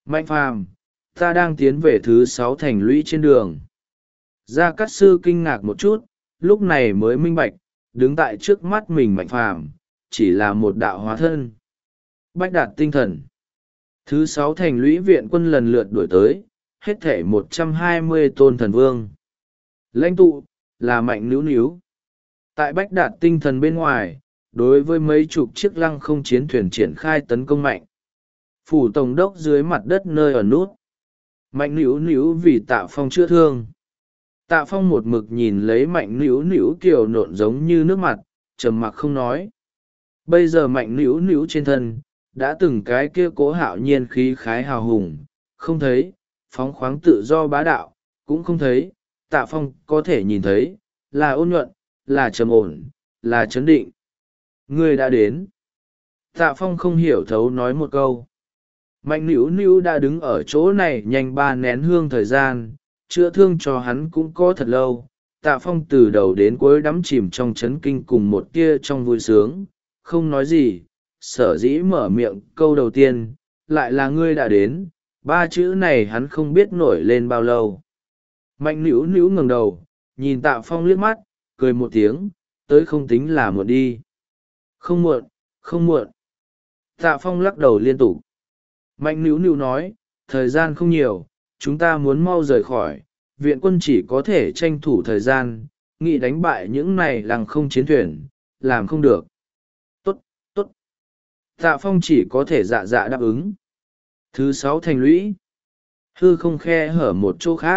[SPEAKER 1] Mạnh phàm, ta đang tiến về thứ 6 thành lũy trên đường. Gia Cát Sư kinh ngạc một chút, lúc này mới minh bạch, đứng tại trước mắt mình Mạnh phàm, chỉ là một đạo hóa thân. Bách đạt tinh thần. Thứ 6 thành lũy viện quân lần lượt đuổi tới, hết thể 120 tôn thần vương. Lãnh tụ, là Mạnh Nữu Nữu. Tại Bách đạt tinh thần bên ngoài, đối với mấy chục chiếc lăng không chiến thuyền triển khai tấn công Mạnh. Phủ tổng đốc dưới mặt đất nơi ở nút. Mạnh Nữu Nữu vì Tạ Phong chữa thương. Tạ Phong một mực nhìn lấy Mạnh Nữu Nữu kiều nộn giống như nước mặt, trầm mặc không nói. Bây giờ Mạnh Nữu Nữu trên thân, đã từng cái kia cố hạo nhiên khí khái hào hùng, không thấy, phóng khoáng tự do bá đạo, cũng không thấy, Tạ Phong có thể nhìn thấy, là ôn nhuận, là trầm ổn, là chấn định. Ngươi đã đến. Tạ Phong không hiểu thấu nói một câu. Mạnh Nữu Nữu đã đứng ở chỗ này nhanh 3 nén hương thời gian, chữa thương cho hắn cũng có thật lâu. Tạ Phong từ đầu đến cuối đắm chìm trong chấn kinh cùng một tia trong vui sướng, không nói gì, sở dĩ mở miệng câu đầu tiên, lại là ngươi đã đến, 3 chữ này hắn không biết nổi lên bao lâu. Mạnh Nữu Nữu ngẩng đầu, nhìn Tạ Phong liếc mắt, cười một tiếng, tới không tính là muộn đi. Không muộn, không muộn. Tạ Phong lắc đầu liên tục. Mạnh Nữu Nữu nói, thời gian không nhiều, chúng ta muốn mau rời khỏi, viện quân chỉ có thể tranh thủ thời gian, nghĩ đánh bại những này làng không chiến thuyền, làm không được. Tốt, tốt. Tạ Phong chỉ có thể dạ dạ đáp ứng. Thứ 6 thành lũy. Hư không khe hở một chỗ khác.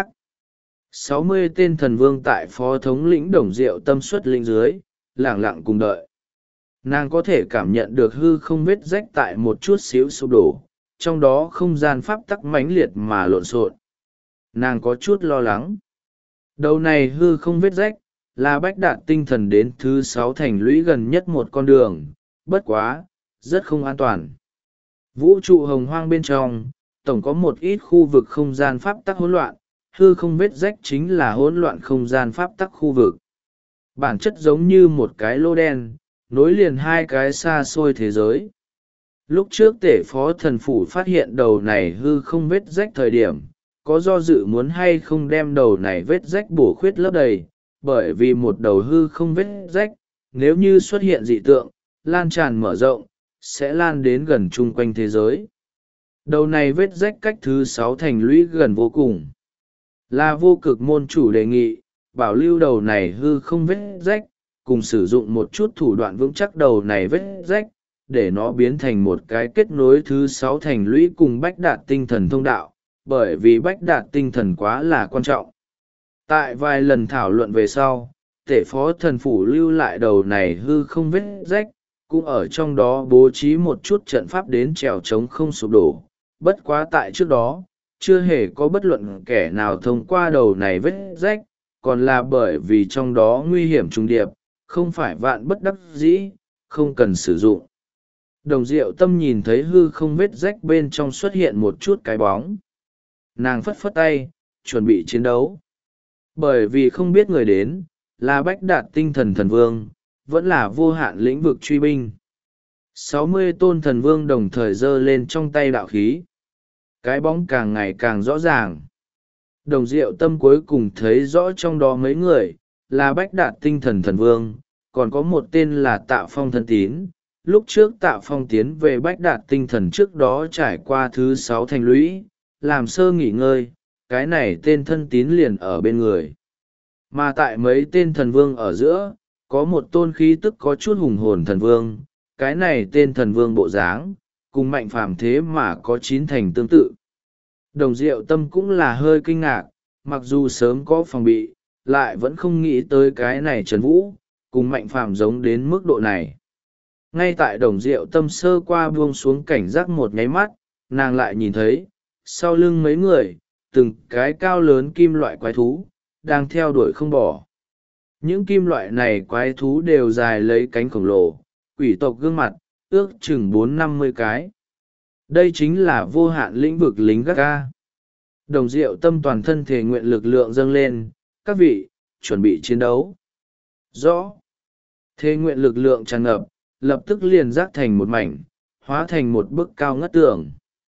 [SPEAKER 1] 60 tên thần vương tại phó thống lĩnh Đồng Diệu Tâm xuất linh dưới, lẳng lặng cùng đợi. Nàng có thể cảm nhận được hư không vết rách tại một chút xíu sụp đổ, trong đó không gian pháp tắc mãnh liệt mà lộn xộn. Nàng có chút lo lắng. Đầu này hư không vết rách, là Bách Đạt tinh thần đến thứ 6 thành lũy gần nhất một con đường, bất quá, rất không an toàn. Vũ trụ hồng hoang bên trong, tổng có một ít khu vực không gian pháp tắc hỗn loạn, hư không vết rách chính là hỗn loạn không gian pháp tắc khu vực. Bản chất giống như một cái lô đen, nối liền hai cái xa xôi thế giới. Lúc trước tể phó thần phủ phát hiện đầu này hư không vết rách thời điểm, có do dự muốn hay không đem đầu này vết rách bổ khuyết lấp đầy, bởi vì một đầu hư không vết rách, nếu như xuất hiện dị tượng, lan tràn mở rộng, sẽ lan đến gần chung quanh thế giới. Đầu này vết rách cách thứ 6 thành lũy gần vô cùng. Là vô cực môn chủ đề nghị, bảo lưu đầu này hư không vết rách, cùng sử dụng một chút thủ đoạn vững chắc đầu này vết rách, để nó biến thành một cái kết nối thứ 6 thành lũy cùng Bách Đạt tinh thần thông đạo, bởi vì Bách Đạt tinh thần quá là quan trọng. Tại vài lần thảo luận về sau, tể phó thần phủ lưu lại đầu này hư không vết rách, cũng ở trong đó bố trí một chút trận pháp đến trèo trống không sụp đổ. Bất quá tại trước đó, chưa hề có bất luận kẻ nào thông qua đầu này vết rách, còn là bởi vì trong đó nguy hiểm trùng điệp, không phải vạn bất đắc dĩ, không cần sử dụng. Đồng Diệu Tâm nhìn thấy hư không vết rách bên trong xuất hiện một chút cái bóng. Nàng phất phất tay, chuẩn bị chiến đấu. Bởi vì không biết người đến, là Bách Đạt tinh thần thần vương, vẫn là vô hạn lĩnh vực truy binh. 60 tôn thần vương đồng thời giơ lên trong tay đạo khí. Cái bóng càng ngày càng rõ ràng. Đồng Diệu Tâm cuối cùng thấy rõ trong đó mấy người, là Bách Đạt tinh thần thần vương, còn có một tên là Tạ Phong thân tín. Lúc trước Tạ Phong tiến về Bách Đạt tinh thần trước đó trải qua thứ 6 thành lũy, làm sơ nghỉ ngơi, cái này tên thân tín liền ở bên người. Mà tại mấy tên thần vương ở giữa, có một tôn khí tức có chút hùng hồn thần vương, cái này tên thần vương bộ dáng, cùng Mạnh Phàm thế mà có 9 thành tương tự. Đồng Diệu Tâm cũng là hơi kinh ngạc, mặc dù sớm có phòng bị, lại vẫn không nghĩ tới cái này Trần Vũ, cùng Mạnh Phàm giống đến mức độ này. Ngay tại Đồng Diệu Tâm sơ qua buông xuống cảnh giác một nháy mắt, nàng lại nhìn thấy, sau lưng mấy người, từng cái cao lớn kim loại quái thú, đang theo đuổi không bỏ. Những kim loại này quái thú đều dài lấy cánh khổng lồ, quỷ tộc gương mặt, ước chừng 4-50 cái. Đây chính là vô hạn lĩnh vực lính gác ca. Đồng Diệu Tâm toàn thân thể nguyện lực lượng dâng lên, các vị, chuẩn bị chiến đấu. Rõ. Thể nguyện lực lượng tràn ngập, lập tức liền rác thành một mảnh, hóa thành một bức cao ngất tường.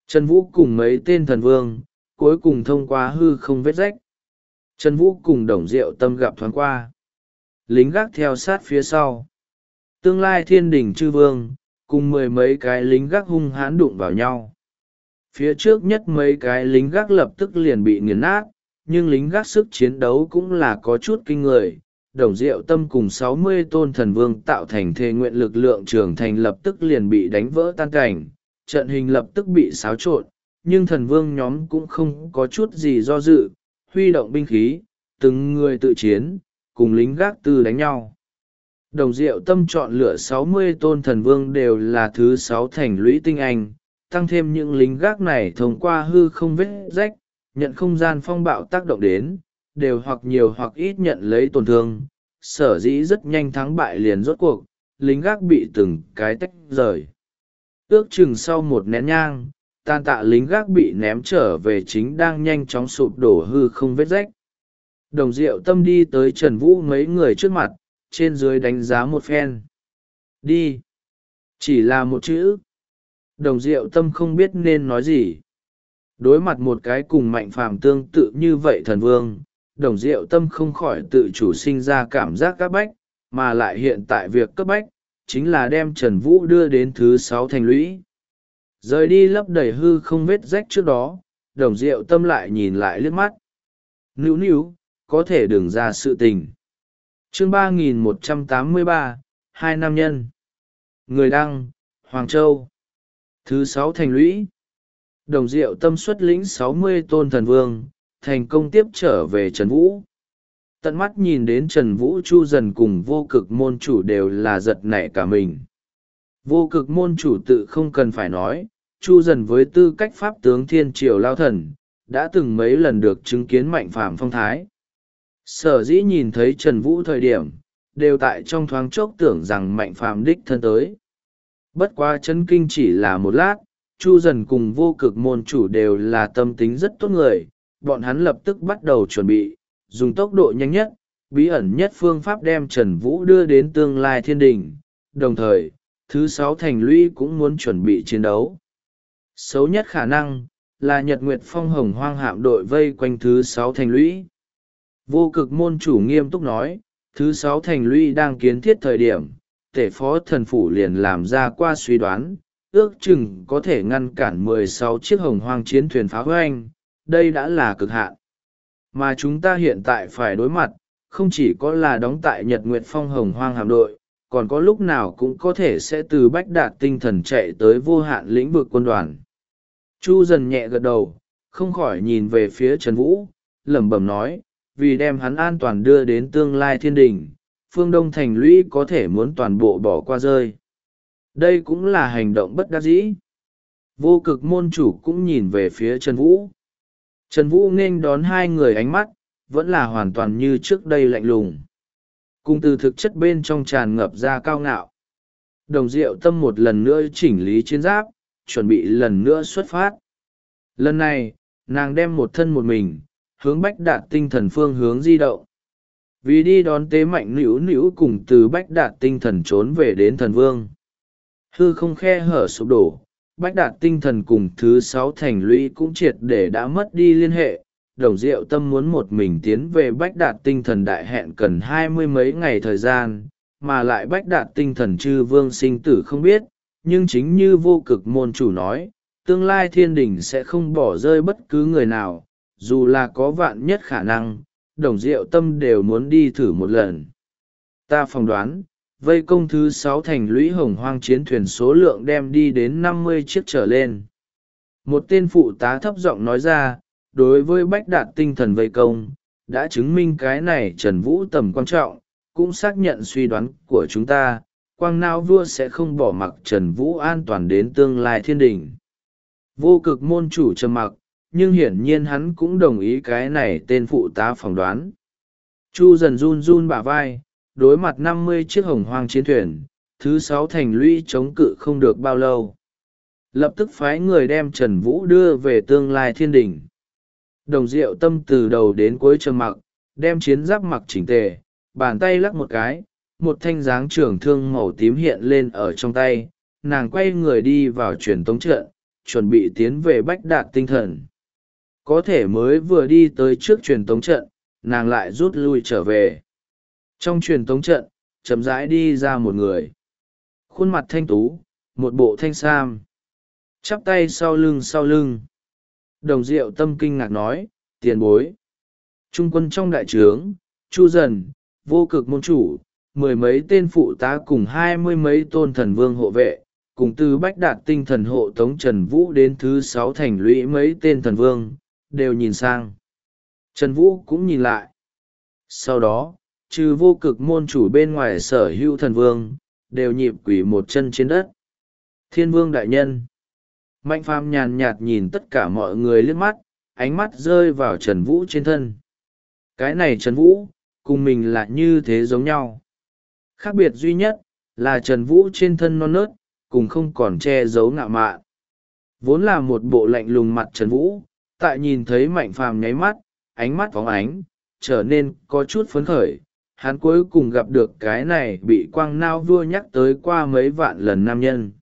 [SPEAKER 1] Trần Vũ cùng mấy tên thần vương, cuối cùng thông qua hư không vết rách. Trần Vũ cùng Đồng Diệu Tâm gặp thoáng qua. Lính gác theo sát phía sau. Tương lai thiên đình chư vương, cùng mười mấy cái lính gác hung hãn đụng vào nhau. Phía trước nhất mấy cái lính gác lập tức liền bị nghiền nát, nhưng lính gác sức chiến đấu cũng là có chút kinh người. Đồng Diệu Tâm cùng 60 tôn thần vương tạo thành thề nguyện lực lượng trưởng thành lập tức liền bị đánh vỡ tan cảnh, trận hình lập tức bị xáo trộn, nhưng thần vương nhóm cũng không có chút gì do dự, huy động binh khí, từng người tự chiến, cùng lính gác tư đánh nhau. Đồng Diệu Tâm chọn lựa 60 tôn thần vương đều là thứ 6 thành lũy tinh anh, tăng thêm những lính gác này thông qua hư không vết rách, nhận không gian phong bạo tác động đến, đều hoặc nhiều hoặc ít nhận lấy tổn thương, sở dĩ rất nhanh thắng bại liền rốt cuộc, lính gác bị từng cái tách rời. Ước chừng sau một nén nhang, tan tạ lính gác bị ném trở về chính đang nhanh chóng sụp đổ hư không vết rách. Đồng Diệu Tâm đi tới Trần Vũ mấy người trước mặt, trên dưới đánh giá một phen. Đi! Chỉ là một chữ. Đồng Diệu Tâm không biết nên nói gì. Đối mặt một cái cùng Mạnh Phàm tương tự như vậy thần vương, Đồng Diệu Tâm không khỏi tự chủ sinh ra cảm giác cấp bách, mà lại hiện tại việc cấp bách, chính là đem Trần Vũ đưa đến thứ 6 thành lũy. Rời đi lấp đầy hư không vết rách trước đó, Đồng Diệu Tâm lại nhìn lại liếc mắt. Níu níu, có thể đừng ra sự tình. Chương 3183, Hai nam nhân. Người đăng, Hoàng Châu. Thứ 6 thành lũy. Đồng Diệu Tâm xuất lĩnh 60 tôn thần vương, thành công tiếp trở về Trần Vũ. Tận mắt nhìn đến Trần Vũ Chu Dần cùng vô cực môn chủ đều là giật nảy cả mình. Vô cực môn chủ tự không cần phải nói, Chu Dần với tư cách pháp tướng thiên triều lao thần, đã từng mấy lần được chứng kiến Mạnh Phàm phong thái. Sở dĩ nhìn thấy Trần Vũ thời điểm, đều tại trong thoáng chốc tưởng rằng Mạnh Phàm đích thân tới. Bất quá chấn kinh chỉ là một lát, Chu Dần cùng vô cực môn chủ đều là tâm tính rất tốt người, bọn hắn lập tức bắt đầu chuẩn bị, dùng tốc độ nhanh nhất, bí ẩn nhất phương pháp đem Trần Vũ đưa đến tương lai thiên đình, đồng thời, thứ 6 thành lũy cũng muốn chuẩn bị chiến đấu. Xấu nhất khả năng, là Nhật Nguyệt Phong Hồng Hoang hạm đội vây quanh thứ 6 thành lũy. Vô cực môn chủ nghiêm túc nói, thứ 6 thành lũy đang kiến thiết thời điểm, tể phó thần phủ liền làm ra qua suy đoán, ước chừng có thể ngăn cản 16 chiếc hồng hoang chiến thuyền phá hoành, đây đã là cực hạn. Mà chúng ta hiện tại phải đối mặt, không chỉ có là đóng tại Nhật Nguyệt Phong Hồng Hoang hạm đội, còn có lúc nào cũng có thể sẽ từ Bách Đạt tinh thần chạy tới vô hạn lĩnh vực quân đoàn. Chu Dần nhẹ gật đầu, không khỏi nhìn về phía Trần Vũ, lẩm bẩm nói, vì đem hắn an toàn đưa đến tương lai thiên đình, phương Đông thành lũy có thể muốn toàn bộ bỏ qua rơi. Đây cũng là hành động bất đắc dĩ. Vô cực môn chủ cũng nhìn về phía Trần Vũ. Trần Vũ nên đón hai người ánh mắt, vẫn là hoàn toàn như trước đây lạnh lùng. Cùng từ thực chất bên trong tràn ngập ra cao ngạo. Đồng Diệu Tâm một lần nữa chỉnh lý chiến giáp, chuẩn bị lần nữa xuất phát. Lần này, nàng đem một thân một mình, hướng Bách Đạt tinh thần phương hướng di động. Vì đi đón tế mạnh nữu nữu cùng từ Bách Đạt tinh thần trốn về đến thần vương. Hư không khe hở sụp đổ, Bách Đạt tinh thần cùng thứ 6 thành lũy cũng triệt để đã mất đi liên hệ. Đồng Diệu Tâm muốn một mình tiến về Bách Đạt tinh thần đại hẹn cần 20 mấy ngày thời gian, mà lại Bách Đạt tinh thần chư vương sinh tử không biết, nhưng chính như vô cực môn chủ nói, tương lai thiên đình sẽ không bỏ rơi bất cứ người nào, dù là có vạn nhất khả năng, Đồng Diệu Tâm đều muốn đi thử một lần. Ta phỏng đoán, vây công thứ 6 thành lũy hồng hoang chiến thuyền số lượng đem đi đến 50 chiếc trở lên. Một tên phụ tá thấp giọng nói ra, đối với Bách Đạt tinh thần vây công, đã chứng minh cái này Trần Vũ tầm quan trọng, cũng xác nhận suy đoán của chúng ta, Quang Nao vua sẽ không bỏ mặc Trần Vũ an toàn đến tương lai thiên đình. Vô cực môn chủ trầm mặc, nhưng hiển nhiên hắn cũng đồng ý cái này tên phụ tá phỏng đoán. Chu Dần run run bả vai, đối mặt 50 chiếc hồng hoang chiến thuyền, thứ 6 thành lũy chống cự không được bao lâu. Lập tức phái người đem Trần Vũ đưa về tương lai thiên đình. Đồng Diệu Tâm từ đầu đến cuối trầm mặc, đem chiến giáp mặc chỉnh tề, bàn tay lắc một cái, một thanh dáng trường thương màu tím hiện lên ở trong tay, nàng quay người đi vào truyền tống trận, chuẩn bị tiến về Bách Đạt Tinh Thần. Có thể mới vừa đi tới trước truyền tống trận, nàng lại rút lui trở về. Trong truyền tống trận, chậm rãi đi ra một người. Khuôn mặt thanh tú, một bộ thanh sam. Chắp tay sau lưng. Đồng Diệu Tâm kinh ngạc nói, tiền bối. Trung quân trong đại trướng, Chu Dần, Vô Cực môn chủ, mười mấy tên phụ tá cùng 20 mấy tôn thần vương hộ vệ, cùng từ Bách Đạt Tinh Thần hộ tống Trần Vũ đến thứ 6 thành lũy mấy tên thần vương, đều nhìn sang. Trần Vũ cũng nhìn lại. Sau đó, trừ Vô Cực môn chủ bên ngoài sở hữu thần vương, đều nhịp quỳ một chân trên đất. Thiên vương đại nhân. Mạnh Phàm nhàn nhạt nhìn tất cả mọi người liếc mắt, ánh mắt rơi vào Trần Vũ trên thân. Cái này Trần Vũ, cùng mình là như thế giống nhau. Khác biệt duy nhất, là Trần Vũ trên thân non nớt, cùng không còn che giấu ngạo mạn. Vốn là một bộ lạnh lùng mặt Trần Vũ, tại nhìn thấy Mạnh Phàm nháy mắt, ánh mắt phóng ánh, trở nên có chút phấn khởi. Hắn cuối cùng gặp được cái này bị Quang Nao vua nhắc tới qua mấy vạn lần nam nhân.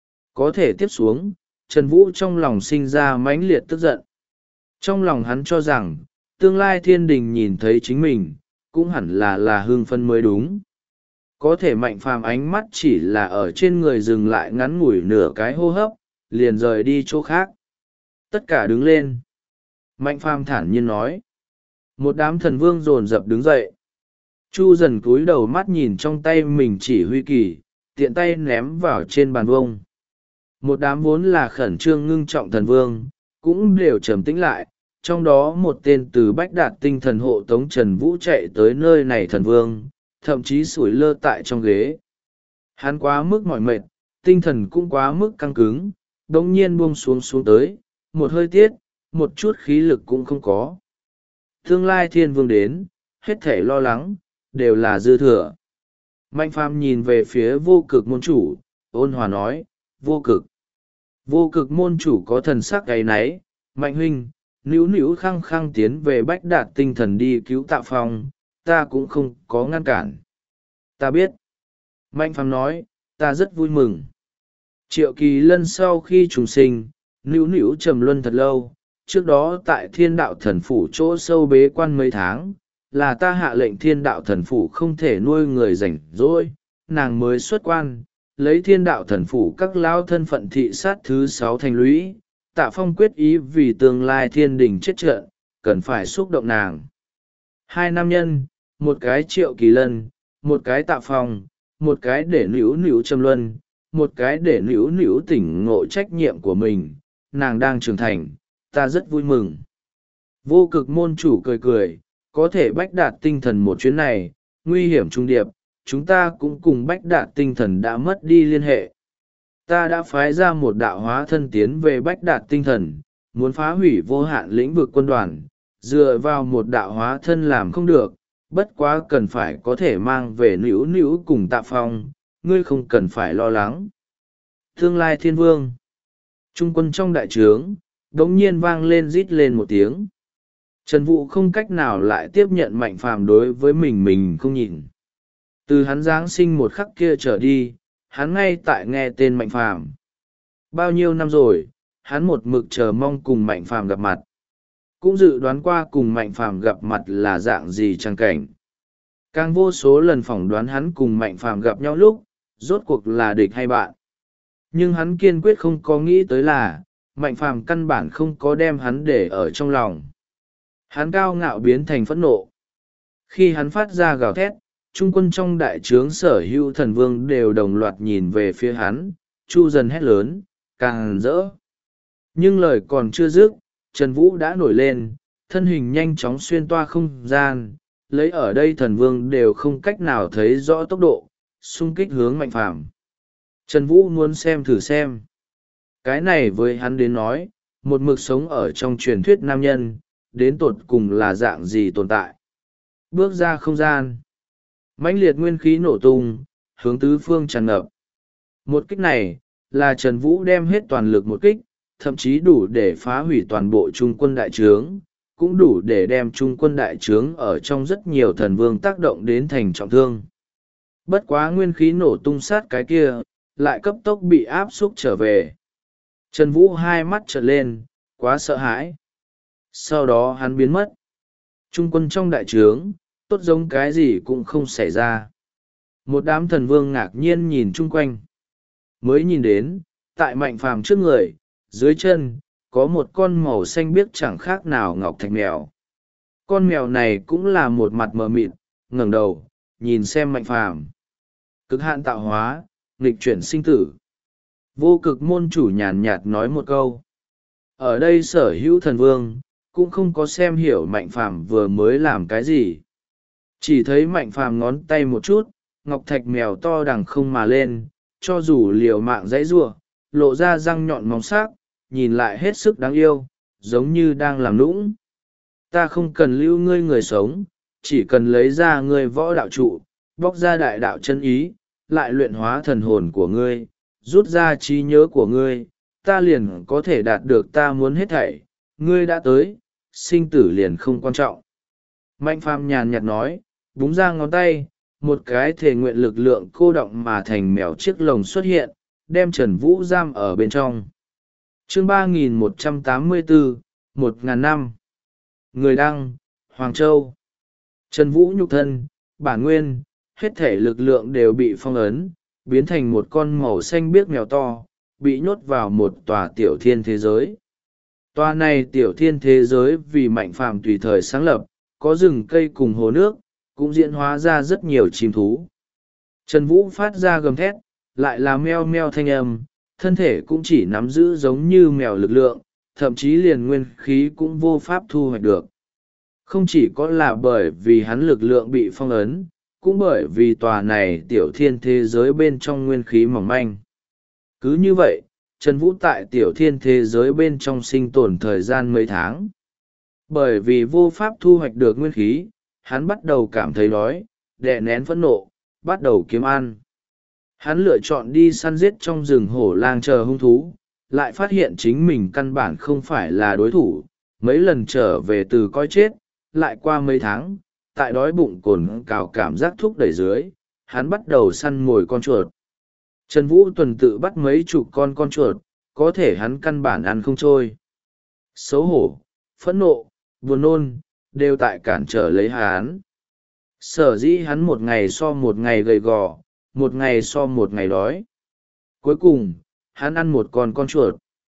[SPEAKER 1] Có thể tiếp xuống, Trần Vũ trong lòng sinh ra mãnh liệt tức giận. Trong lòng hắn cho rằng, tương lai thiên đình nhìn thấy chính mình, cũng hẳn là hưng phân mới đúng. Có thể Mạnh Phàm ánh mắt chỉ là ở trên người dừng lại ngắn ngủi nửa cái hô hấp, liền rời đi chỗ khác. Tất cả đứng lên. Mạnh Phàm thản nhiên nói. Một đám thần vương dồn dập đứng dậy. Chu Dần cúi đầu mắt nhìn trong tay mình chỉ huy kỳ, tiện tay ném vào trên bàn vông. Một đám vốn là khẩn trương ngưng trọng thần vương, cũng đều trầm tĩnh lại. Trong đó một tên từ Bách Đạt Tinh Thần hộ tống Trần Vũ chạy tới nơi này thần vương, thậm chí sủi lơ tại trong ghế. Hắn quá mức mỏi mệt, tinh thần cũng quá mức căng cứng, đống nhiên buông xuống tới, một hơi tiết, một chút khí lực cũng không có. Tương lai thiên vương đến, hết thể lo lắng, đều là dư thừa. Mạnh Phàm nhìn về phía Vô Cực môn chủ, ôn hòa nói, Vô Cực. Vô Cực môn chủ có thần sắc áy náy, Mạnh huynh, nữu khăng khăng tiến về Bách Đạt Tinh Thần đi cứu Tạ Phong, ta cũng không có ngăn cản. Ta biết. Mạnh Phàm nói, ta rất vui mừng. Triệu Kỳ Lân sau khi trùng sinh, nữu trầm luân thật lâu, trước đó tại Thiên Đạo Thần Phủ chỗ sâu bế quan mấy tháng, là ta hạ lệnh Thiên Đạo Thần Phủ không thể nuôi người rảnh rỗi, nàng mới xuất quan, lấy Thiên Đạo Thần Phủ các lão thân phận thị sát thứ 6 thành lũy. Tạ Phong quyết ý vì tương lai thiên đình chết trận, cần phải xúc động nàng. Hai nam nhân, một cái Triệu Kỳ Lân, một cái Tạ Phong, một cái để nữu trầm luân, một cái để nữu tỉnh ngộ trách nhiệm của mình, nàng đang trưởng thành, ta rất vui mừng. Vô Cực môn chủ cười, có thể Bách Đạt Tinh Thần một chuyến này, nguy hiểm trung điệp, chúng ta cũng cùng Bách Đạt Tinh Thần đã mất đi liên hệ. Ta đã phái ra một đạo hóa thân tiến về Bách Đạt Tinh Thần, muốn phá hủy vô hạn lĩnh vực quân đoàn, dựa vào một đạo hóa thân làm không được, bất quá cần phải có thể mang về nữu cùng Tạ Phong, ngươi không cần phải lo lắng. Tương lai thiên vương. Trung quân trong đại trướng, đống nhiên vang lên rít lên một tiếng. Trần Vũ không cách nào lại tiếp nhận Mạnh Phàm đối với mình không nhìn. Từ hắn Giáng sinh một khắc kia trở đi, hắn ngay tại nghe tên Mạnh Phàm. Bao nhiêu năm rồi, hắn một mực chờ mong cùng Mạnh Phàm gặp mặt. Cũng dự đoán qua cùng Mạnh Phàm gặp mặt là dạng gì trang cảnh. Càng vô số lần phỏng đoán hắn cùng Mạnh Phàm gặp nhau lúc, rốt cuộc là địch hay bạn. Nhưng hắn kiên quyết không có nghĩ tới là, Mạnh Phàm căn bản không có đem hắn để ở trong lòng. Hắn cao ngạo biến thành phẫn nộ. Khi hắn phát ra gào thét, trung quân trong đại trướng sở hữu thần vương đều đồng loạt nhìn về phía hắn, Chu Dần hét lớn, càng rỡ. Nhưng lời còn chưa dứt, Trần Vũ đã nổi lên, thân hình nhanh chóng xuyên toa không gian, lấy ở đây thần vương đều không cách nào thấy rõ tốc độ, xung kích hướng Mạnh Phàm. Trần Vũ muốn xem thử xem. Cái này với hắn đến nói, một mực sống ở trong truyền thuyết nam nhân, đến tột cùng là dạng gì tồn tại. Bước ra không gian. Mãnh liệt nguyên khí nổ tung, hướng tứ phương tràn ngập. Một kích này, là Trần Vũ đem hết toàn lực một kích, thậm chí đủ để phá hủy toàn bộ trung quân đại trướng, cũng đủ để đem trung quân đại trướng ở trong rất nhiều thần vương tác động đến thành trọng thương. Bất quá nguyên khí nổ tung sát cái kia, lại cấp tốc bị áp xúc trở về. Trần Vũ hai mắt trợn lên, quá sợ hãi. Sau đó hắn biến mất. Trung quân trong đại trướng, tốt giống cái gì cũng không xảy ra. Một đám thần vương ngạc nhiên nhìn chung quanh. Mới nhìn đến, tại Mạnh Phàm trước người, dưới chân, có một con màu xanh biếc chẳng khác nào ngọc thạch mèo. Con mèo này cũng là một mặt mờ mịt, ngẩng đầu, nhìn xem Mạnh Phàm. Cực hạn tạo hóa, nghịch chuyển sinh tử. Vô cực môn chủ nhàn nhạt nói một câu. Ở đây sở hữu thần vương, cũng không có xem hiểu Mạnh Phàm vừa mới làm cái gì. Chỉ thấy Mạnh Phàm ngón tay một chút, ngọc thạch mèo to đằng không mà lên, cho dù liều mạng dãy giụa, lộ ra răng nhọn móng sắc, nhìn lại hết sức đáng yêu, giống như đang làm nũng. Ta không cần lưu ngươi người sống, chỉ cần lấy ra ngươi võ đạo trụ, bóc ra đại đạo chân ý, lại luyện hóa thần hồn của ngươi, rút ra trí nhớ của ngươi, ta liền có thể đạt được ta muốn hết thảy, ngươi đã tới, sinh tử liền không quan trọng. Mạnh Phàm nhàn nhạt nói, búng ra ngón tay, một cái thể nguyện lực lượng cô động mà thành mèo chiếc lồng xuất hiện, đem Trần Vũ giam ở bên trong. Chương 3184, 1000 năm. Người đăng, Hoàng Châu. Trần Vũ nhục thân, bản nguyên, hết thể lực lượng đều bị phong ấn, biến thành một con màu xanh biếc mèo to, bị nhốt vào một tòa tiểu thiên thế giới. Tòa này tiểu thiên thế giới vì Mạnh Phàm tùy thời sáng lập, có rừng cây cùng hồ nước, cũng diễn hóa ra rất nhiều chim thú. Trần Vũ phát ra gầm thét, lại là meo meo thanh âm, thân thể cũng chỉ nắm giữ giống như mèo lực lượng, thậm chí liền nguyên khí cũng vô pháp thu hoạch được. Không chỉ có là bởi vì hắn lực lượng bị phong ấn, cũng bởi vì tòa này tiểu thiên thế giới bên trong nguyên khí mỏng manh. Cứ như vậy, Trần Vũ tại tiểu thiên thế giới bên trong sinh tồn thời gian mấy tháng. Bởi vì vô pháp thu hoạch được nguyên khí, hắn bắt đầu cảm thấy đói, đè nén phẫn nộ, bắt đầu kiếm ăn. Hắn lựa chọn đi săn giết trong rừng hổ lang chờ hung thú, lại phát hiện chính mình căn bản không phải là đối thủ, mấy lần trở về từ coi chết, lại qua mấy tháng, tại đói bụng cồn cào cảm giác thúc đẩy dưới, hắn bắt đầu săn mồi con chuột. Trần Vũ tuần tự bắt mấy chục con chuột, có thể hắn căn bản ăn không trôi. Xấu hổ, phẫn nộ, buồn nôn, đều tại cản trở lấy hắn. Sở dĩ hắn một ngày so một ngày gầy gò, một ngày so một ngày đói. Cuối cùng, hắn ăn một con chuột.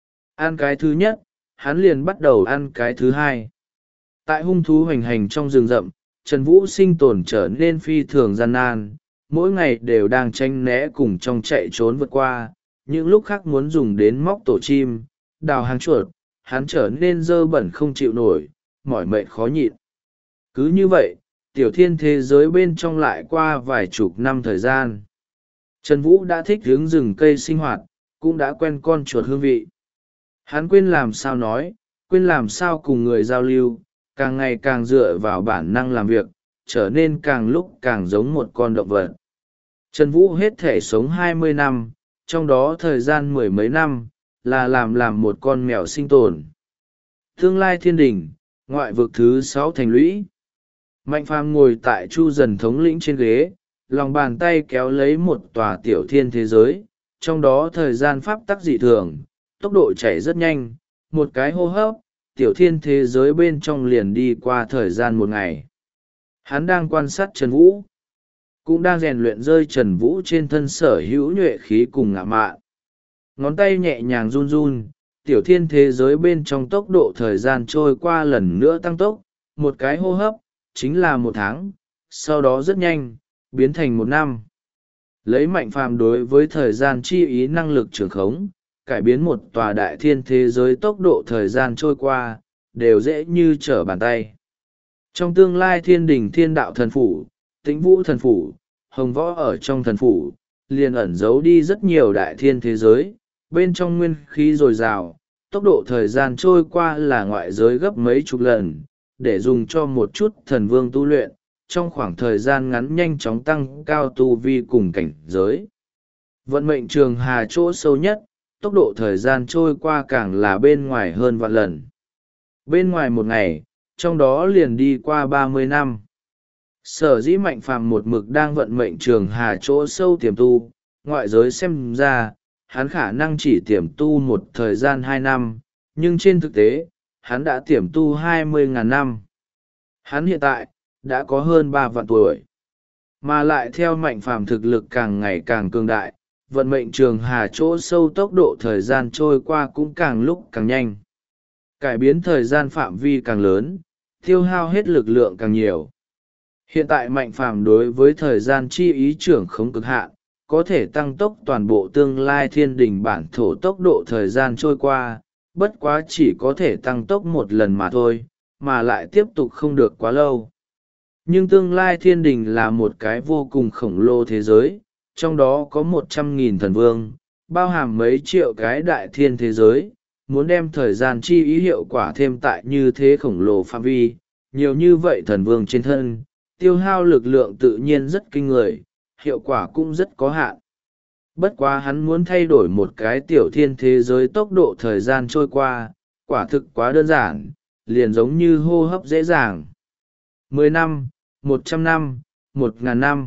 [SPEAKER 1] Ăn cái thứ nhất, hắn liền bắt đầu ăn cái thứ hai. Tại hung thú hoành hành trong rừng rậm, Trần Vũ sinh tồn trở nên phi thường gian nan, mỗi ngày đều đang tranh né cùng trong chạy trốn vượt qua, những lúc khác muốn dùng đến móc tổ chim, đào hang chuột, hắn trở nên dơ bẩn không chịu nổi, mỏi mệt khó nhịn. Cứ như vậy, tiểu thiên thế giới bên trong lại qua vài chục năm thời gian. Trần Vũ đã thích hướng rừng cây sinh hoạt, cũng đã quen con chuột hương vị. Hắn quên làm sao nói, quên làm sao cùng người giao lưu, càng ngày càng dựa vào bản năng làm việc, trở nên càng lúc càng giống một con động vật. Trần Vũ hết thể sống 20 năm, trong đó thời gian mười mấy năm, là làm một con mèo sinh tồn. Tương lai thiên đình, ngoại vực thứ 6 thành lũy. Mạnh Phàm ngồi tại Chu Dần thống lĩnh trên ghế, lòng bàn tay kéo lấy một tòa tiểu thiên thế giới, trong đó thời gian pháp tắc dị thường, tốc độ chảy rất nhanh, một cái hô hấp, tiểu thiên thế giới bên trong liền đi qua thời gian một ngày. Hắn đang quan sát Trần Vũ, cũng đang rèn luyện rơi Trần Vũ trên thân sở hữu nhuệ khí cùng ngạ mạn. Ngón tay nhẹ nhàng run run, tiểu thiên thế giới bên trong tốc độ thời gian trôi qua lần nữa tăng tốc, một cái hô hấp, chính là một tháng, sau đó rất nhanh, biến thành một năm. Lấy Mạnh Phàm đối với thời gian chi ý năng lực trường khống, cải biến một tòa đại thiên thế giới tốc độ thời gian trôi qua, đều dễ như trở bàn tay. Trong tương lai thiên đình thiên đạo thần phủ, tĩnh vũ thần phủ, hồng võ ở trong thần phủ, liền ẩn giấu đi rất nhiều đại thiên thế giới, bên trong nguyên khí dồi dào, tốc độ thời gian trôi qua là ngoại giới gấp mấy chục lần, để dùng cho một chút thần vương tu luyện, trong khoảng thời gian ngắn nhanh chóng tăng cao tu vi cùng cảnh giới. Vận mệnh trường hà chỗ sâu nhất, tốc độ thời gian trôi qua càng là bên ngoài hơn vạn lần. Bên ngoài một ngày, trong đó liền đi qua 30 năm. Sở dĩ Mạnh Phàm một mực đang vận mệnh trường hà chỗ sâu tiềm tu, ngoại giới xem ra, hắn khả năng chỉ tiềm tu một thời gian 2 năm, nhưng trên thực tế hắn đã tiềm tu 20.000 năm. Hắn hiện tại đã có hơn 3 vạn tuổi, mà lại theo Mạnh Phàm thực lực càng ngày càng cường đại, vận mệnh trường hà chỗ sâu tốc độ thời gian trôi qua cũng càng lúc càng nhanh. Cải biến thời gian phạm vi càng lớn, tiêu hao hết lực lượng càng nhiều. Hiện tại Mạnh Phàm đối với thời gian chi ý trưởng không cực hạn, có thể tăng tốc toàn bộ tương lai thiên đình bản thổ tốc độ thời gian trôi qua, bất quá chỉ có thể tăng tốc một lần mà thôi, mà lại tiếp tục không được quá lâu. Nhưng tương lai thiên đình là một cái vô cùng khổng lồ thế giới, trong đó có 100.000 thần vương, bao hàm mấy triệu cái đại thiên thế giới, muốn đem thời gian chi ý hiệu quả thêm tại như thế khổng lồ phạm vi, nhiều như vậy thần vương trên thân, tiêu hao lực lượng tự nhiên rất kinh người, hiệu quả cũng rất có hạn. Bất quá hắn muốn thay đổi một cái tiểu thiên thế giới tốc độ thời gian trôi qua, quả thực quá đơn giản, liền giống như hô hấp dễ dàng. 10 năm, 100 năm, 1.000 năm.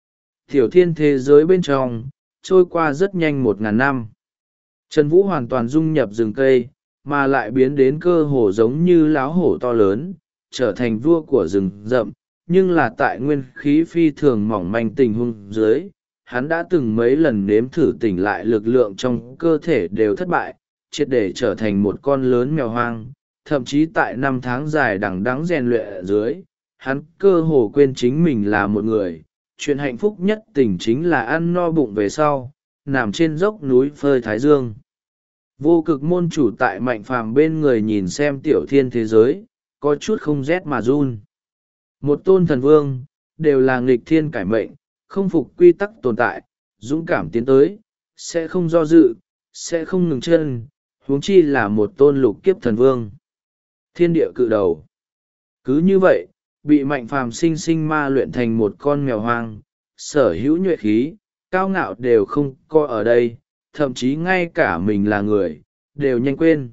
[SPEAKER 1] Tiểu thiên thế giới bên trong, trôi qua rất nhanh 1.000 năm. Trần Vũ hoàn toàn dung nhập rừng cây, mà lại biến đến cơ hồ giống như láo hổ to lớn, trở thành vua của rừng rậm, nhưng là tại nguyên khí phi thường mỏng manh tình huống dưới, hắn đã từng mấy lần nếm thử tỉnh lại lực lượng trong cơ thể đều thất bại, triệt để trở thành một con lớn mèo hoang, thậm chí tại 5 tháng dài đằng đẵng rèn luyện ở dưới, hắn cơ hồ quên chính mình là một người. Chuyện hạnh phúc nhất tình chính là ăn no bụng về sau, nằm trên dốc núi phơi thái dương. Vô cực môn chủ tại Mạnh Phàm bên người nhìn xem tiểu thiên thế giới, có chút không rét mà run. Một tôn thần vương, đều là nghịch thiên cải mệnh, không phục quy tắc tồn tại, dũng cảm tiến tới, sẽ không do dự, sẽ không ngừng chân, huống chi là một tôn lục kiếp thần vương. Thiên địa cự đầu. Cứ như vậy, bị Mạnh Phàm sinh sinh ma luyện thành một con mèo hoang, sở hữu nhuệ khí, cao ngạo đều không coi ở đây, thậm chí ngay cả mình là người, đều nhanh quên.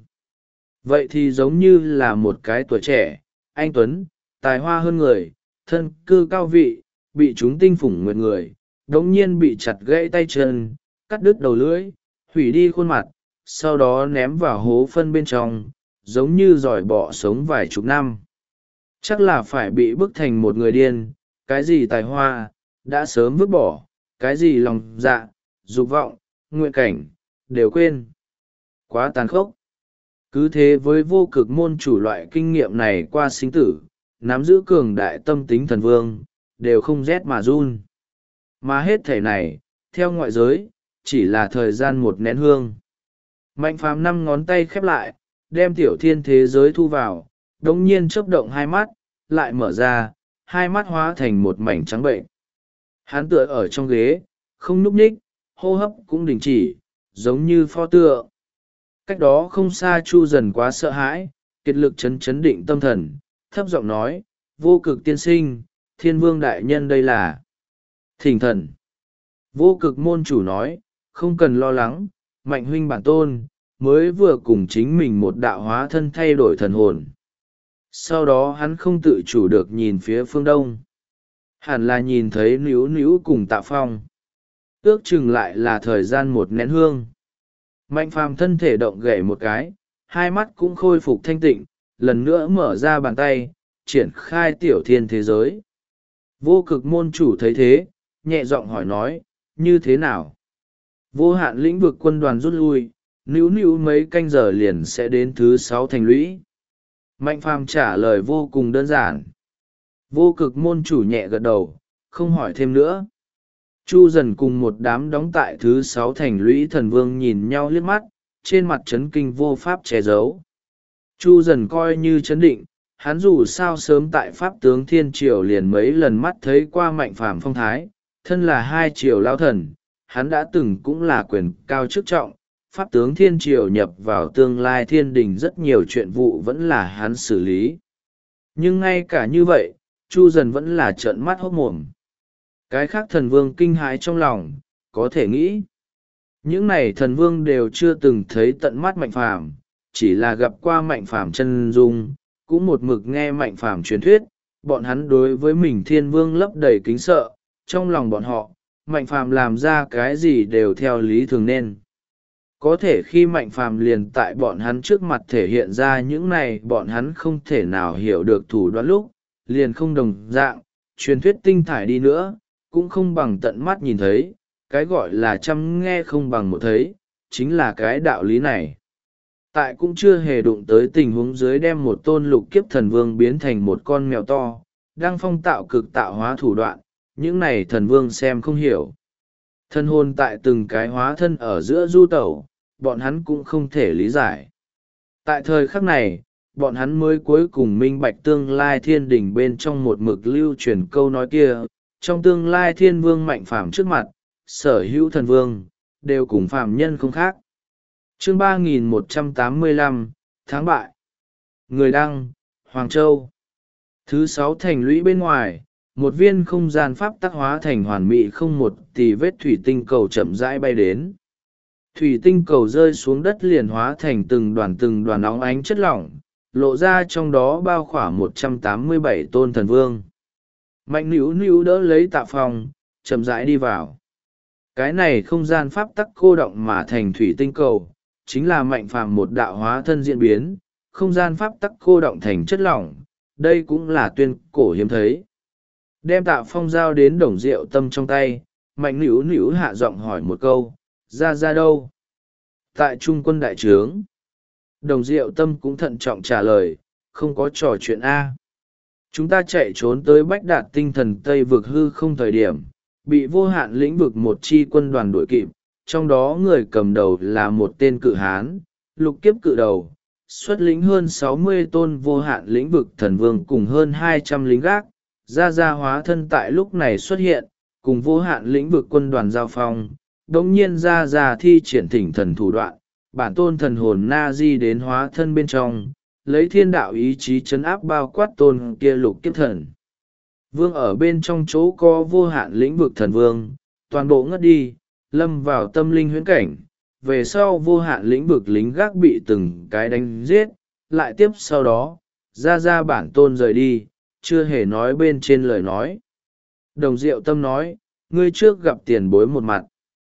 [SPEAKER 1] Vậy thì giống như là một cái tuổi trẻ, anh tuấn, tài hoa hơn người, thân cư cao vị, bị chúng tinh phủng nguyệt người, đống nhiên bị chặt gãy tay chân, cắt đứt đầu lưỡi, hủy đi khuôn mặt, sau đó ném vào hố phân bên trong, giống như giỏi bọ sống vài chục năm. Chắc là phải bị bức thành một người điên, cái gì tài hoa, đã sớm vứt bỏ, cái gì lòng dạ, dục vọng, nguyện cảnh, đều quên. Quá tàn khốc. Cứ thế với vô cực môn chủ loại kinh nghiệm này qua sinh tử, nắm giữ cường đại tâm tính thần vương, đều không rét mà run. Mà hết thể này, theo ngoại giới, chỉ là thời gian một nén hương. Mạnh Phàm 5 ngón tay khép lại, đem tiểu thiên thế giới thu vào, đống nhiên chớp động 2 mắt, lại mở ra, 2 mắt hóa thành một mảnh trắng bệnh. Hắn tựa ở trong ghế, không nhúc nhích, hô hấp cũng đình chỉ, giống như pho tượng. Cách đó không xa Chu Dần quá sợ hãi, kiệt lực chấn định tâm thần, thấp giọng nói, vô cực tiên sinh, thiên vương đại nhân đây là thỉnh thần. Vô cực môn chủ nói, không cần lo lắng, Mạnh huynh bản tôn, mới vừa cùng chính mình một đạo hóa thân thay đổi thần hồn. Sau đó hắn không tự chủ được nhìn phía phương đông. Hẳn là nhìn thấy níu níu cùng Tạ Phong. Ước chừng lại là thời gian một nén hương. Mạnh Phàm thân thể động gậy một cái, 2 mắt cũng khôi phục thanh tịnh, lần nữa mở ra bàn tay, triển khai tiểu thiên thế giới. Vô cực môn chủ thấy thế, nhẹ giọng hỏi nói, như thế nào? Vô hạn lĩnh vực quân đoàn rút lui, níu níu mấy canh giờ liền sẽ đến thứ 6 thành lũy. Mạnh Phàm trả lời vô cùng đơn giản. Vô cực môn chủ nhẹ gật đầu, không hỏi thêm nữa. Chu Dần cùng một đám đóng tại thứ 6 thành lũy thần vương nhìn nhau liếc mắt, trên mặt chấn kinh vô pháp che giấu. Chu Dần coi như chấn định, hắn dù sao sớm tại pháp tướng thiên triều liền mấy lần mắt thấy qua Mạnh Phàm phong thái, thân là 2 triều lao thần, hắn đã từng cũng là quyền cao chức trọng, pháp tướng thiên triều nhập vào tương lai thiên đình rất nhiều chuyện vụ vẫn là hắn xử lý. Nhưng ngay cả như vậy, Chu Dần vẫn là trợn mắt hốt mồm. Cái khác thần vương kinh hãi trong lòng, có thể nghĩ. Những này thần vương đều chưa từng thấy tận mắt Mạnh Phàm, chỉ là gặp qua Mạnh Phàm chân dung, cũng một mực nghe Mạnh Phàm truyền thuyết, bọn hắn đối với mình thiên vương lấp đầy kính sợ, trong lòng bọn họ, Mạnh Phàm làm ra cái gì đều theo lý thường nên. Có thể khi Mạnh Phàm liền tại bọn hắn trước mặt thể hiện ra những này bọn hắn không thể nào hiểu được thủ đoạn lúc, liền không đồng dạng, truyền thuyết tinh thải đi nữa, cũng không bằng tận mắt nhìn thấy, cái gọi là chăm nghe không bằng một thấy, chính là cái đạo lý này. Tại cũng chưa hề đụng tới tình huống dưới đem một tôn lục kiếp thần vương biến thành một con mèo to, đang phong tạo cực tạo hóa thủ đoạn, những này thần vương xem không hiểu. Thân hồn tại từng cái hóa thân ở giữa du tẩu, bọn hắn cũng không thể lý giải. Tại thời khắc này, bọn hắn mới cuối cùng minh bạch tương lai thiên đình bên trong một mực lưu truyền câu nói kia, trong tương lai thiên vương Mạnh Phàm trước mặt, sở hữu thần vương, đều cùng phàm nhân không khác. Chương 3185, tháng bại. Người đăng, Hoàng Châu. Thứ sáu thành lũy bên ngoài, một viên không gian pháp tắc hóa thành hoàn mỹ không một tì vết thủy tinh cầu chậm rãi bay đến. Thủy tinh cầu rơi xuống đất liền hóa thành từng đoàn óng ánh chất lỏng, lộ ra trong đó bao khỏa 187 tôn thần vương. Mạnh nữu nữu đỡ lấy Tạ Phong, chậm rãi đi vào. Cái này không gian pháp tắc cô động mà thành thủy tinh cầu, chính là Mạnh Phàm một đạo hóa thân diễn biến, không gian pháp tắc cô động thành chất lỏng, đây cũng là tuyên cổ hiếm thấy. Đem Tạ Phong giao đến Đồng Diệu Tâm trong tay, Mạnh nữu nữu hạ giọng hỏi một câu, ra đâu? Tại Trung quân đại trướng. Đồng Diệu Tâm cũng thận trọng trả lời, không có trò chuyện A. Chúng ta chạy trốn tới Bách Đạt tinh thần Tây vực hư không thời điểm, bị vô hạn lĩnh vực một chi quân đoàn đuổi kịp, trong đó người cầm đầu là một tên cự hán, lục kiếp cự đầu, xuất lĩnh hơn 60 tôn vô hạn lĩnh vực thần vương cùng hơn 200 lính gác, ra hóa thân tại lúc này xuất hiện, cùng vô hạn lĩnh vực quân đoàn giao phong, đống nhiên ra thi triển thỉnh thần thủ đoạn, bản tôn thần hồn na di đến hóa thân bên trong, lấy thiên đạo ý chí chấn áp bao quát tôn kia lục kiếp thần. Vương ở bên trong chỗ có vô hạn lĩnh vực thần vương, toàn bộ ngất đi, lâm vào tâm linh huyễn cảnh, về sau vô hạn lĩnh vực lính gác bị từng cái đánh giết, lại tiếp sau đó, ra bản tôn rời đi, chưa hề nói bên trên lời nói. Đồng Diệu Tâm nói, ngươi trước gặp tiền bối một mặt.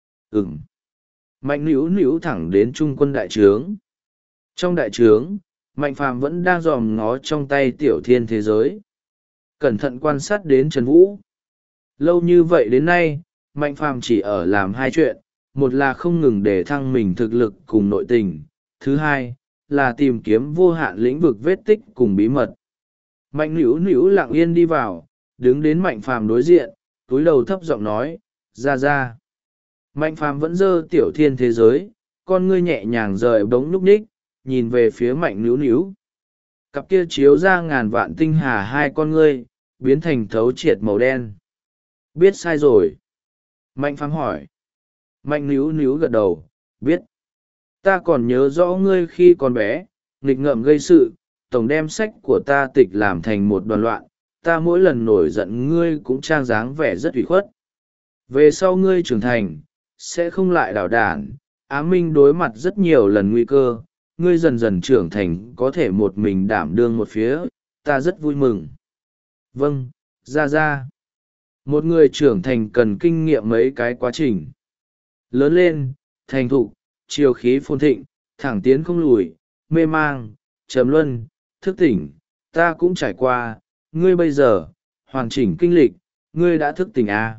[SPEAKER 1] Mạnh nữu nữu thẳng đến trung quân đại trướng. Trong đại trướng, Mạnh Phàm vẫn đang dòm ngó trong tay tiểu thiên thế giới. Cẩn thận quan sát đến Trần Vũ. Lâu như vậy đến nay, Mạnh Phàm chỉ ở làm hai chuyện, một là không ngừng để thăng mình thực lực cùng nội tình, thứ hai là tìm kiếm vô hạn lĩnh vực vết tích cùng bí mật. Mạnh nữu nữu lặng yên đi vào, đứng đến Mạnh Phàm đối diện, túi đầu thấp giọng nói, ra. Mạnh Phàm vẫn giơ tiểu thiên thế giới, con ngươi nhẹ nhàng rời bóng núp ních, nhìn về phía Mạnh nữu nữu. Cặp kia chiếu ra ngàn vạn tinh hà hai con ngươi, biến thành thấu triệt màu đen. Biết sai rồi. Mạnh Phàm hỏi. Mạnh nữu nữu gật đầu, biết. Ta còn nhớ rõ ngươi khi còn bé, nghịch ngợm gây sự, tổng đem sách của ta tịch làm thành một đoàn loạn, ta mỗi lần nổi giận ngươi cũng trang dáng vẻ rất ủy khuất. Về sau ngươi trưởng thành, sẽ không lại đảo đản, Á Minh đối mặt rất nhiều lần nguy cơ, ngươi dần dần trưởng thành có thể một mình đảm đương một phía, ta rất vui mừng. Vâng, ra. Một người trưởng thành cần kinh nghiệm mấy cái quá trình. Lớn lên, thành thục, chiều khí phồn thịnh, thẳng tiến không lùi, mê mang, trầm luân, thức tỉnh, ta cũng trải qua, ngươi bây giờ, hoàn chỉnh kinh lịch, ngươi đã thức tỉnh à?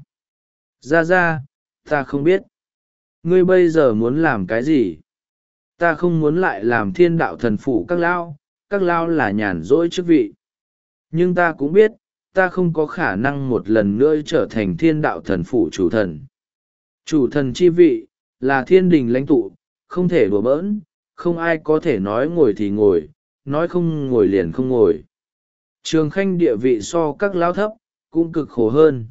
[SPEAKER 1] Ra, ta không biết. Ngươi bây giờ muốn làm cái gì? Ta không muốn lại làm thiên đạo thần phụ các lao là nhàn rỗi chức vị. Nhưng ta cũng biết, ta không có khả năng một lần nữa trở thành thiên đạo thần phụ chủ thần. Chủ thần chi vị, là thiên đình lãnh tụ, không thể đùa bỡn, không ai có thể nói ngồi thì ngồi, nói không ngồi liền không ngồi. Trường Khanh địa vị so các lão thấp, cũng cực khổ hơn.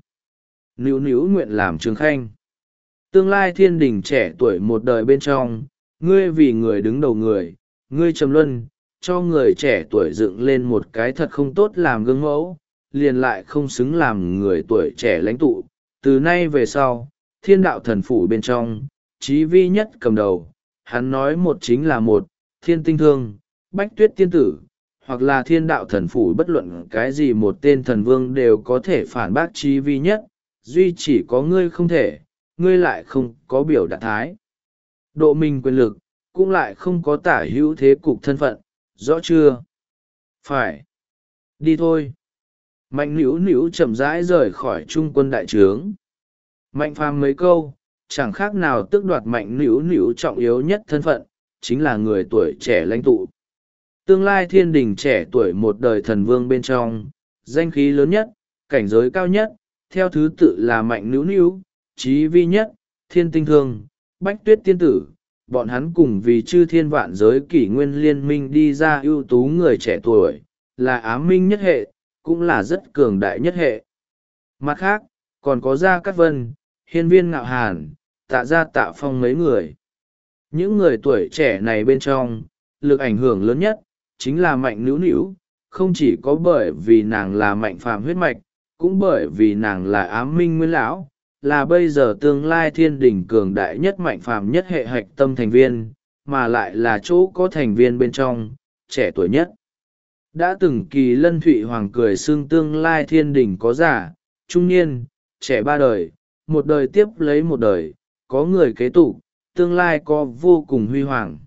[SPEAKER 1] Nữu nguyện làm Trường Khanh. Tương lai thiên đình trẻ tuổi một đời bên trong, ngươi vì người đứng đầu người, ngươi trầm luân, cho người trẻ tuổi dựng lên một cái thật không tốt làm gương mẫu, liền lại không xứng làm người tuổi trẻ lãnh tụ. Từ nay về sau, thiên đạo thần phủ bên trong, chí vi nhất cầm đầu, hắn nói một chính là một, thiên tinh thương, bách tuyết tiên tử, hoặc là thiên đạo thần phủ bất luận cái gì một tên thần vương đều có thể phản bác chí vi nhất, duy chỉ có ngươi không thể, ngươi lại không có biểu đạt thái. độ mình quyền lực, cũng lại không có tả hữu thế cục thân phận, rõ chưa? Phải. Đi thôi. Mạnh nữu nữu chậm rãi rời khỏi trung quân đại trướng. Mạnh phàm mấy câu, chẳng khác nào tước đoạt mạnh nữu nữu trọng yếu nhất thân phận, chính là người tuổi trẻ lãnh tụ. Tương lai thiên đình trẻ tuổi một đời thần vương bên trong, danh khí lớn nhất, cảnh giới cao nhất, theo thứ tự là mạnh nữu nữu, trí vi nhất, thiên tinh thương, bách tuyết tiên tử. Bọn hắn cùng vì chư thiên vạn giới kỷ nguyên liên minh đi ra ưu tú người trẻ tuổi, là ám minh nhất hệ, cũng là rất cường đại nhất hệ. Mặt khác, còn có Gia Cát Vân, Hiên Viên Ngạo Hàn, Tạ Gia Tạ Phong mấy người. Những người tuổi trẻ này bên trong, lực ảnh hưởng lớn nhất, chính là mạnh nữu nữu, không chỉ có bởi vì nàng là mạnh phàm huyết mạch, cũng bởi vì nàng là ám minh nguyên lão, là bây giờ tương lai thiên đình cường đại nhất mạnh phàm nhất hệ hạch tâm thành viên, mà lại là chỗ có thành viên bên trong, trẻ tuổi nhất. Đã từng Kỳ Lân Thụy Hoàng cười xưng tương lai thiên đình có già, trung niên, trẻ ba đời, một đời tiếp lấy một đời, có người kế tục, tương lai có vô cùng huy hoàng.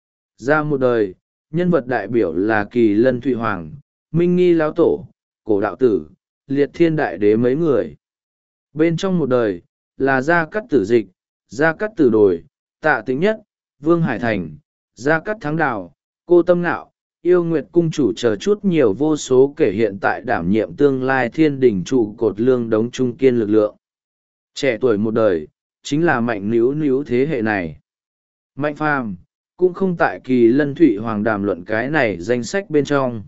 [SPEAKER 1] Ra một đời, nhân vật đại biểu là Kỳ Lân Thụy Hoàng, Minh Nghi Lão Tổ, Cổ Đạo Tử, Liệt Thiên Đại Đế mấy người. Bên trong một đời, là Gia Cát Tử Dịch, Gia Cát Tử Đồi, Tạ Tĩnh Nhất, Vương Hải Thành, Gia Cát Thắng Đào, Cô Tâm Nạo, Yêu Nguyệt Cung Chủ chờ chút nhiều vô số kể hiện tại đảm nhiệm tương lai thiên đình trụ cột lương đống trung kiên lực lượng. Trẻ tuổi một đời, chính là mạnh nữu nữu thế hệ này. Mạnh phàm, cũng không tại Kỳ Lân Thụy Hoàng đàm luận cái này danh sách bên trong.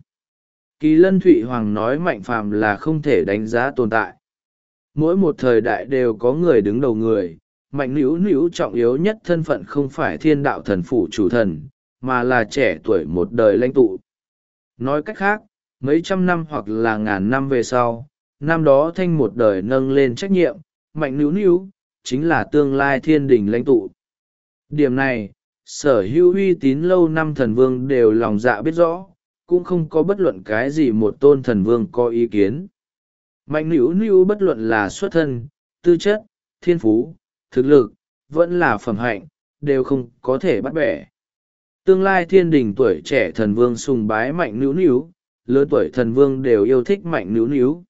[SPEAKER 1] Kỳ Lân Thụy Hoàng nói mạnh phàm là không thể đánh giá tồn tại. Mỗi một thời đại đều có người đứng đầu người, mạnh nữu nữu trọng yếu nhất thân phận không phải thiên đạo thần phủ chủ thần, mà là trẻ tuổi một đời lãnh tụ. Nói cách khác, mấy trăm năm hoặc là ngàn năm về sau, năm đó thanh một đời nâng lên trách nhiệm, mạnh nữu nữu, chính là tương lai thiên đình lãnh tụ. Điểm này, sở hữu uy tín lâu năm thần vương đều lòng dạ biết rõ, cũng không có bất luận cái gì một tôn thần vương có ý kiến. Mạnh nữu nữu bất luận là xuất thân, tư chất, thiên phú, thực lực, vẫn là phẩm hạnh, đều không có thể bắt bẻ. Tương lai thiên đình tuổi trẻ thần vương sùng bái mạnh nữu nữu, lớn tuổi thần vương đều yêu thích mạnh nữu nữu.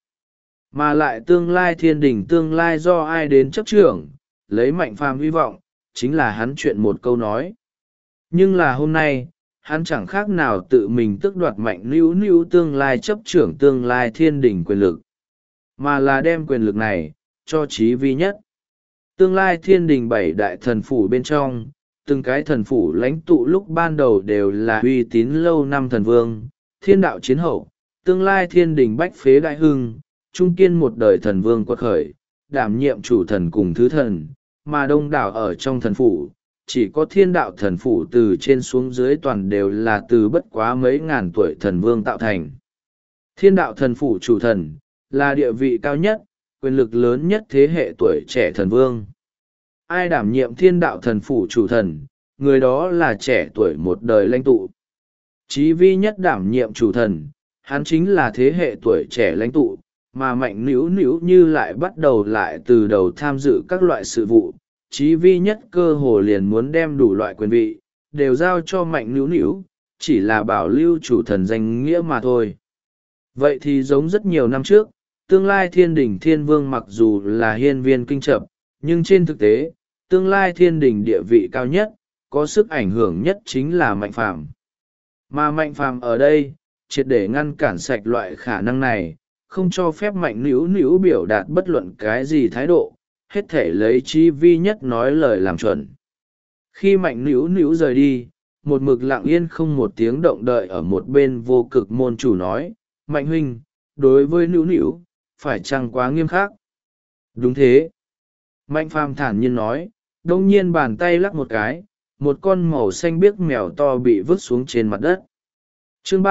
[SPEAKER 1] Mà lại tương lai thiên đình tương lai do ai đến chấp trưởng, lấy mạnh phàm hy vọng, chính là hắn chuyện một câu nói. Nhưng là hôm nay, hắn chẳng khác nào tự mình tước đoạt mạnh nữu nữu tương lai chấp trưởng tương lai thiên đình quyền lực, mà là đem quyền lực này cho trí vi nhất. Tương lai thiên đình bảy đại thần phủ bên trong, từng cái thần phủ lãnh tụ lúc ban đầu đều là uy tín lâu năm thần vương, thiên đạo chiến hậu, tương lai thiên đình bách phế đại hưng, trung kiên một đời thần vương quật khởi, đảm nhiệm chủ thần cùng thứ thần, mà đông đảo ở trong thần phủ, chỉ có thiên đạo thần phủ từ trên xuống dưới toàn đều là từ bất quá mấy ngàn tuổi thần vương tạo thành. Thiên đạo thần phủ chủ thần, là địa vị cao nhất, quyền lực lớn nhất thế hệ tuổi trẻ thần vương. Ai đảm nhiệm thiên đạo thần phủ chủ thần, người đó là trẻ tuổi một đời lãnh tụ. Chí vi nhất đảm nhiệm chủ thần, hắn chính là thế hệ tuổi trẻ lãnh tụ, mà mạnh nữu nữu như lại bắt đầu lại từ đầu tham dự các loại sự vụ. Chí vi nhất cơ hồ liền muốn đem đủ loại quyền vị, đều giao cho mạnh nữu nữu, chỉ là bảo lưu chủ thần danh nghĩa mà thôi. Vậy thì giống rất nhiều năm trước, tương lai thiên đình thiên vương mặc dù là hiên viên kinh chập, nhưng trên thực tế, tương lai thiên đình địa vị cao nhất, có sức ảnh hưởng nhất chính là mạnh phàm. Mà mạnh phàm ở đây, triệt để ngăn cản sạch loại khả năng này, không cho phép mạnh nữu nữu biểu đạt bất luận cái gì thái độ, hết thể lấy chi vi nhất nói lời làm chuẩn. Khi mạnh nữu nữu rời đi, một mực lặng yên không một tiếng động đợi ở một bên vô cực môn chủ nói, mạnh huynh, đối với nữu nữu, phải chăng quá nghiêm khắc? Đúng thế. Mạnh phàm thản nhiên nói, đông nhiên bàn tay lắc một cái, một con màu xanh biếc mèo to bị vứt xuống trên mặt đất. Chương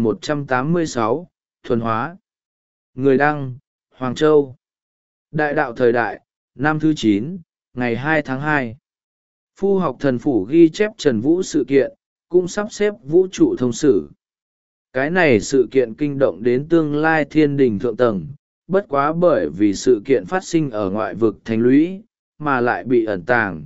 [SPEAKER 1] 3186, Thuần Hóa. Người đăng, Hoàng Châu. Đại đạo thời đại, năm thứ 9, ngày 2 tháng 2. Phu học thần phủ ghi chép Trần Vũ sự kiện, cũng sắp xếp vũ trụ thông sử. Cái này sự kiện kinh động đến tương lai thiên đình thượng tầng, bất quá bởi vì sự kiện phát sinh ở ngoại vực thành lũy, mà lại bị ẩn tàng,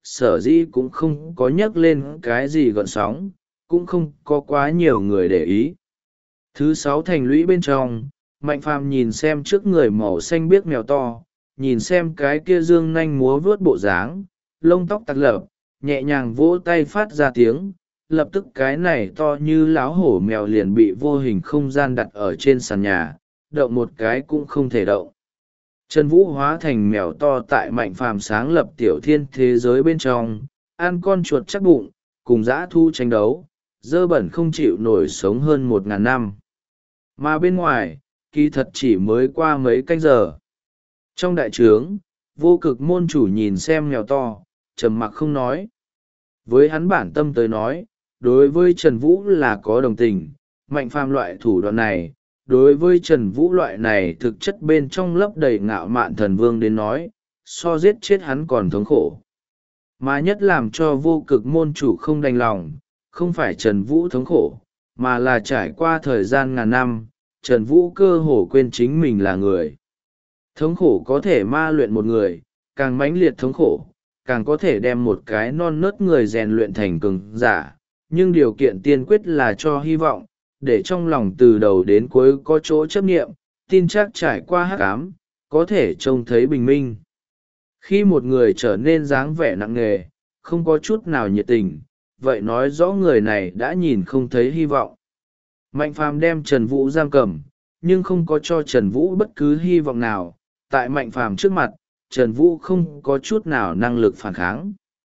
[SPEAKER 1] sở dĩ cũng không có nhắc lên cái gì gợn sóng, cũng không có quá nhiều người để ý. Thứ sáu thành lũy bên trong, Mạnh Phàm nhìn xem trước người màu xanh biếc mèo to, nhìn xem cái kia dương nanh múa vớt bộ dáng, lông tóc tặc lợp, nhẹ nhàng vỗ tay phát ra tiếng, lập tức cái này to như láo hổ mèo liền bị vô hình không gian đặt ở trên sàn nhà, động một cái cũng không thể động. Trần Vũ hóa thành mèo to tại Mạnh Phàm sáng lập tiểu thiên thế giới bên trong, ăn con chuột chắc bụng, cùng dã thu tranh đấu, dơ bẩn không chịu nổi sống hơn 1.000 năm. Mà bên ngoài, kỳ thật chỉ mới qua mấy canh giờ. Trong đại trướng, vô cực môn chủ nhìn xem mèo to, trầm mặc không nói. Với hắn bản tâm tới nói, đối với Trần Vũ là có đồng tình, Mạnh Phàm loại thủ đoạn này, đối với Trần Vũ loại này thực chất bên trong lấp đầy ngạo mạn thần vương đến nói, so giết chết hắn còn thống khổ. Mà nhất làm cho vô cực môn chủ không đành lòng, không phải Trần Vũ thống khổ, mà là trải qua thời gian ngàn năm, Trần Vũ cơ hồ quên chính mình là người. Thống khổ có thể ma luyện một người, càng mãnh liệt thống khổ, càng có thể đem một cái non nớt người rèn luyện thành cường giả, nhưng điều kiện tiên quyết là cho hy vọng, để trong lòng từ đầu đến cuối có chỗ chấp nghiệm, tin chắc trải qua hắc ám, có thể trông thấy bình minh. Khi một người trở nên dáng vẻ nặng nề, không có chút nào nhiệt tình, vậy nói rõ người này đã nhìn không thấy hy vọng. Mạnh Phàm đem Trần Vũ giam cầm, nhưng không có cho Trần Vũ bất cứ hy vọng nào. Tại Mạnh Phàm trước mặt, Trần Vũ không có chút nào năng lực phản kháng.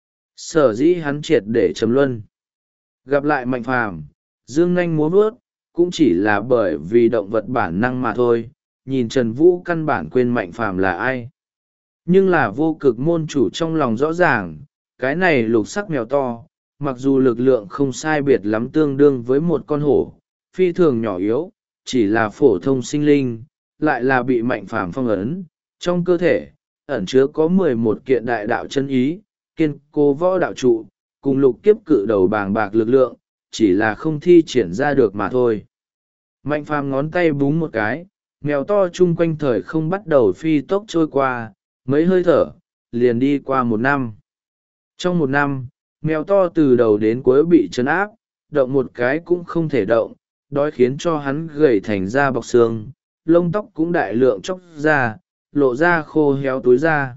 [SPEAKER 1] Sở dĩ hắn triệt để trầm luân. Gặp lại Mạnh Phàm, dương nanh múa vớt, cũng chỉ là bởi vì động vật bản năng mà thôi. Nhìn Trần Vũ căn bản quên Mạnh Phàm là ai. Nhưng là vô cực môn chủ trong lòng rõ ràng, cái này lục sắc mèo to, mặc dù lực lượng không sai biệt lắm tương đương với một con hổ, phi thường nhỏ yếu, chỉ là phổ thông sinh linh, lại là bị Mạnh Phàm phong ấn, trong cơ thể, ẩn chứa có 11 kiện đại đạo chân ý, kiên cố võ đạo trụ, cùng lục kiếp cự đầu bàng bạc lực lượng, chỉ là không thi triển ra được mà thôi. Mạnh Phàm ngón tay búng một cái, mèo to chung quanh thời không bắt đầu phi tốc trôi qua, mấy hơi thở, liền đi qua 1 năm. Trong 1 năm, mèo to từ đầu đến cuối bị trấn áp, động một cái cũng không thể động, đói khiến cho hắn gầy thành da bọc xương, lông tóc cũng đại lượng chóc ra, lộ ra khô héo túi ra.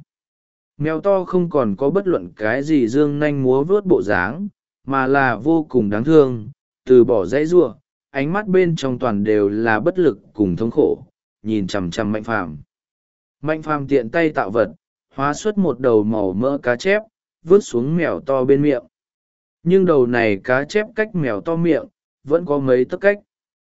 [SPEAKER 1] Mèo to không còn có bất luận cái gì dương nanh múa vớt bộ dáng, mà là vô cùng đáng thương, từ bỏ dãy giụa, ánh mắt bên trong toàn đều là bất lực cùng thống khổ, nhìn chằm chằm Mạnh Phàm. Mạnh Phàm tiện tay tạo vật, hóa xuất một đầu màu mỡ cá chép, vứt xuống mèo to bên miệng. Nhưng đầu này cá chép cách mèo to miệng, vẫn có mấy tấc cách.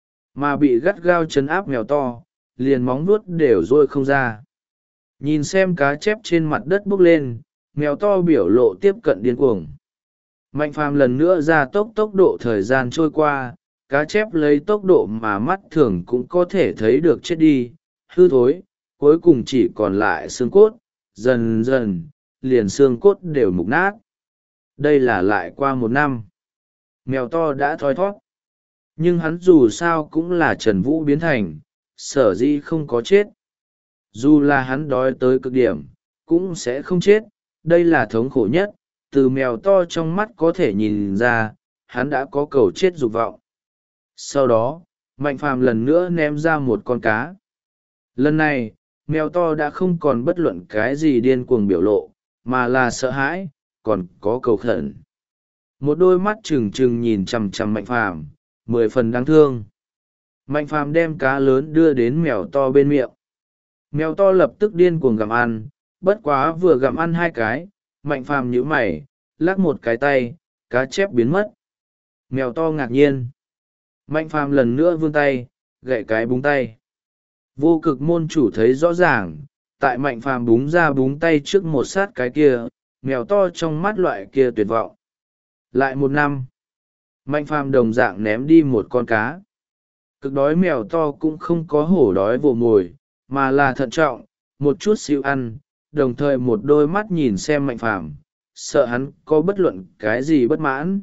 [SPEAKER 1] Mà bị gắt gao trấn áp mèo to, liền móng vuốt đều rôi không ra. Nhìn xem cá chép trên mặt đất bốc lên, mèo to biểu lộ tiếp cận điên cuồng. Mạnh Phàm lần nữa ra tốc độ thời gian trôi qua, cá chép lấy tốc độ mà mắt thường cũng có thể thấy được chết đi, hư thối, cuối cùng chỉ còn lại xương cốt, dần dần, liền xương cốt đều mục nát. Đây là lại qua 1 năm. Mèo to đã thoi thót. Nhưng hắn dù sao cũng là Trần Vũ biến thành, sở dĩ không có chết. Dù là hắn đói tới cực điểm, cũng sẽ không chết, đây là thống khổ nhất, từ mèo to trong mắt có thể nhìn ra, hắn đã có cầu chết dục vọng. Sau đó, Mạnh Phàm lần nữa ném ra một con cá. Lần này, mèo to đã không còn bất luận cái gì điên cuồng biểu lộ, mà là sợ hãi, còn có cầu khẩn. Một đôi mắt trừng trừng nhìn chằm chằm Mạnh Phàm, 10 phần đáng thương. Mạnh Phàm đem cá lớn đưa đến mèo to bên miệng. Mèo to lập tức điên cuồng gặm ăn, bất quá vừa gặm ăn 2 cái, Mạnh Phàm nhíu mày, lắc một cái tay, cá chép biến mất. Mèo to ngạc nhiên. Mạnh Phàm lần nữa vươn tay, gậy cái búng tay. Vô cực môn chủ thấy rõ ràng, tại Mạnh Phàm búng ra búng tay trước một sát cái kia, mèo to trong mắt loại kia tuyệt vọng. Lại 1 năm, Mạnh Phàm đồng dạng ném đi một con cá. Cực đói mèo to cũng không có hổ đói vồ mồi, mà là thận trọng, một chút xíu ăn, đồng thời một đôi mắt nhìn xem Mạnh Phàm, sợ hắn có bất luận cái gì bất mãn.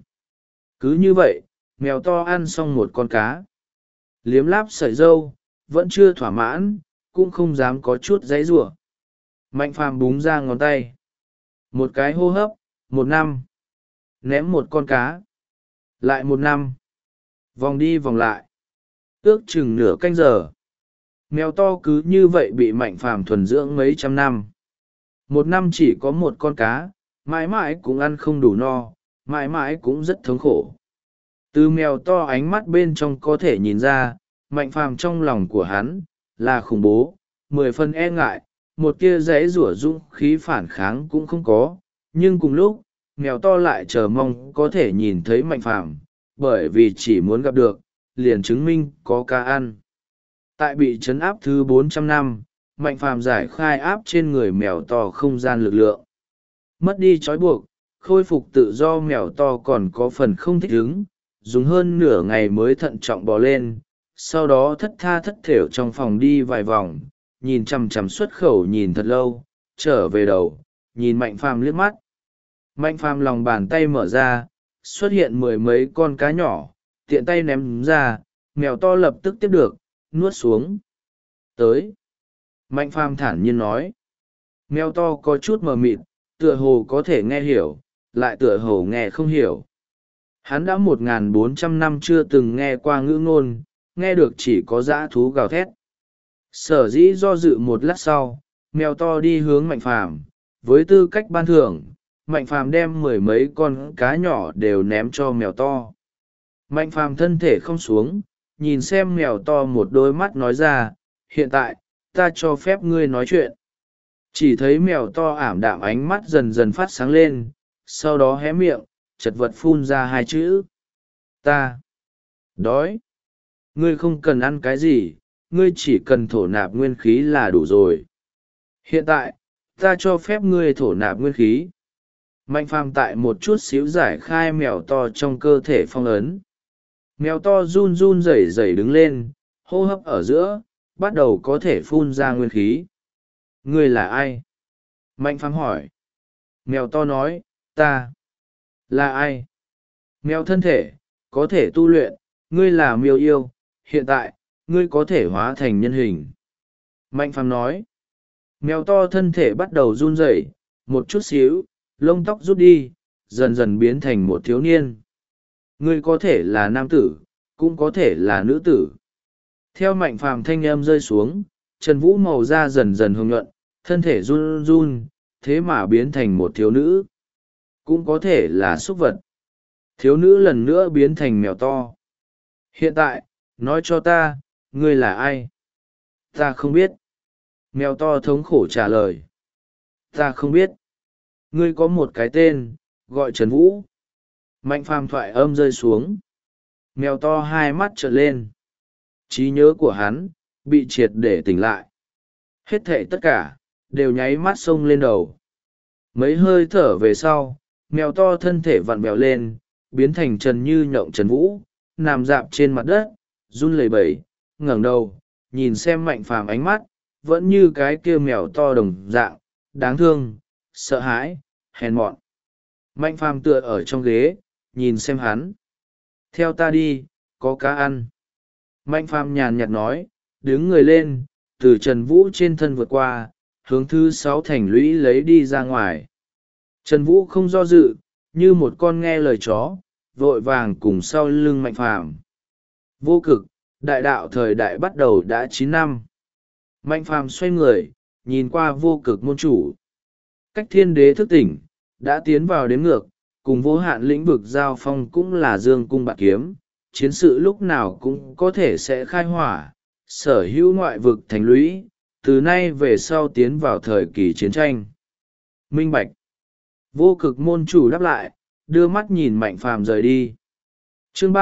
[SPEAKER 1] Cứ như vậy, mèo to ăn xong một con cá. Liếm láp sợi râu, vẫn chưa thỏa mãn, cũng không dám có chút giãy giụa. Mạnh Phàm búng ra ngón tay. Một cái hô hấp, 1 năm. Ném một con cá. Lại 1 năm. Vòng đi vòng lại. Ước chừng nửa canh giờ. Mèo to cứ như vậy bị Mạnh Phàm thuần dưỡng mấy trăm năm. 1 năm chỉ có một con cá, mãi mãi cũng ăn không đủ no, mãi mãi cũng rất thống khổ. Từ mèo to ánh mắt bên trong có thể nhìn ra, Mạnh Phàm trong lòng của hắn là khủng bố, 10 phần e ngại, một tia giãy giụa dũng khí phản kháng cũng không có. Nhưng cùng lúc, mèo to lại chờ mong có thể nhìn thấy Mạnh Phàm, bởi vì chỉ muốn gặp được, liền chứng minh có cá ăn. Tại bị trấn áp thứ 400 năm, Mạnh Phàm giải khai áp trên người mèo to không gian lực lượng. Mất đi trói buộc, khôi phục tự do, mèo to còn có phần không thích ứng, dùng hơn nửa ngày mới thận trọng bò lên, sau đó thất tha thất thểu trong phòng đi vài vòng, nhìn chằm chằm xuất khẩu nhìn thật lâu, trở về đầu, nhìn Mạnh Phàm liếc mắt. Mạnh Phàm lòng bàn tay mở ra, xuất hiện 10 mấy con cá nhỏ, tiện tay ném ra, mèo to lập tức tiếp được, nuốt xuống. Tới. Mạnh Phàm thản nhiên nói. Mèo to có chút mờ mịt, tựa hồ có thể nghe hiểu, lại tựa hồ nghe không hiểu. Hắn đã 1.400 năm chưa từng nghe qua ngữ ngôn, nghe được chỉ có dã thú gào thét. Sở dĩ do dự một lát sau, mèo to đi hướng Mạnh Phàm. Với tư cách ban thưởng, Mạnh Phàm đem 10 mấy con cá nhỏ đều ném cho mèo to. Mạnh Phàm thân thể không xuống, nhìn xem mèo to một đôi mắt nói ra, hiện tại, ta cho phép ngươi nói chuyện. Chỉ thấy mèo to ảm đạm ánh mắt dần dần phát sáng lên, sau đó hé miệng, chật vật phun ra 2 chữ. Ta đói. Ngươi không cần ăn cái gì, ngươi chỉ cần thổ nạp nguyên khí là đủ rồi. Hiện tại, ta cho phép ngươi thổ nạp nguyên khí. Mạnh Phàm tại một chút xíu giải khai mèo to trong cơ thể phong ấn. Mèo to run run rẩy rẩy đứng lên, hô hấp ở giữa, bắt đầu có thể phun ra nguyên khí. Ngươi là ai? Mạnh Phàm hỏi. Mèo to nói, ta là ai? Mèo thân thể, có thể tu luyện, ngươi là miêu yêu, hiện tại, ngươi có thể hóa thành nhân hình. Mạnh Phàm nói. Mèo to thân thể bắt đầu run rẩy, một chút xíu, lông tóc rút đi, dần dần biến thành một thiếu niên. Ngươi có thể là nam tử, cũng có thể là nữ tử. Theo Mạnh Phàm thanh âm rơi xuống, Trần Vũ màu da dần dần hồng nhuận, thân thể run run, thế mà biến thành một thiếu nữ. Cũng có thể là súc vật. Thiếu nữ lần nữa biến thành mèo to. Hiện tại, nói cho ta, ngươi là ai? Ta không biết. Mèo to thống khổ trả lời. Ta không biết. Ngươi có một cái tên, gọi Trần Vũ. Mạnh Phàm thoại âm rơi xuống. Mèo to hai mắt trợn lên. Trí nhớ của hắn, bị triệt để tỉnh lại. Hết thảy tất cả, đều nháy mắt xông lên đầu. Mấy hơi thở về sau, mèo to thân thể vặn vẹo lên, biến thành Trần Như Nhộng Trần Vũ, nằm dạp trên mặt đất, run lẩy bẩy, ngẩng đầu, nhìn xem Mạnh Phàm ánh mắt, vẫn như cái kia mèo to đồng dạng, đáng thương, sợ hãi, hèn mọn. Mạnh Phàm tựa ở trong ghế, nhìn xem hắn. Theo ta đi, có cá ăn. Mạnh Phàm nhàn nhạt nói, đứng người lên, từ Trần Vũ trên thân vượt qua, hướng thứ 6 thành lũy lấy đi ra ngoài. Trần Vũ không do dự, như một con nghe lời chó, vội vàng cùng sau lưng Mạnh Phàm. Vô cực, đại đạo thời đại bắt đầu đã 9 năm. Mạnh Phàm xoay người, nhìn qua vô cực môn chủ. Cách thiên đế thức tỉnh, đã tiến vào đếm ngược, cùng vô hạn lĩnh vực giao phong cũng là dương cung bạt kiếm, chiến sự lúc nào cũng có thể sẽ khai hỏa, sở hữu ngoại vực thành lũy, từ nay về sau tiến vào thời kỳ chiến tranh. Minh bạch. Vô cực môn chủ đáp lại, đưa mắt nhìn Mạnh Phàm rời đi. Chương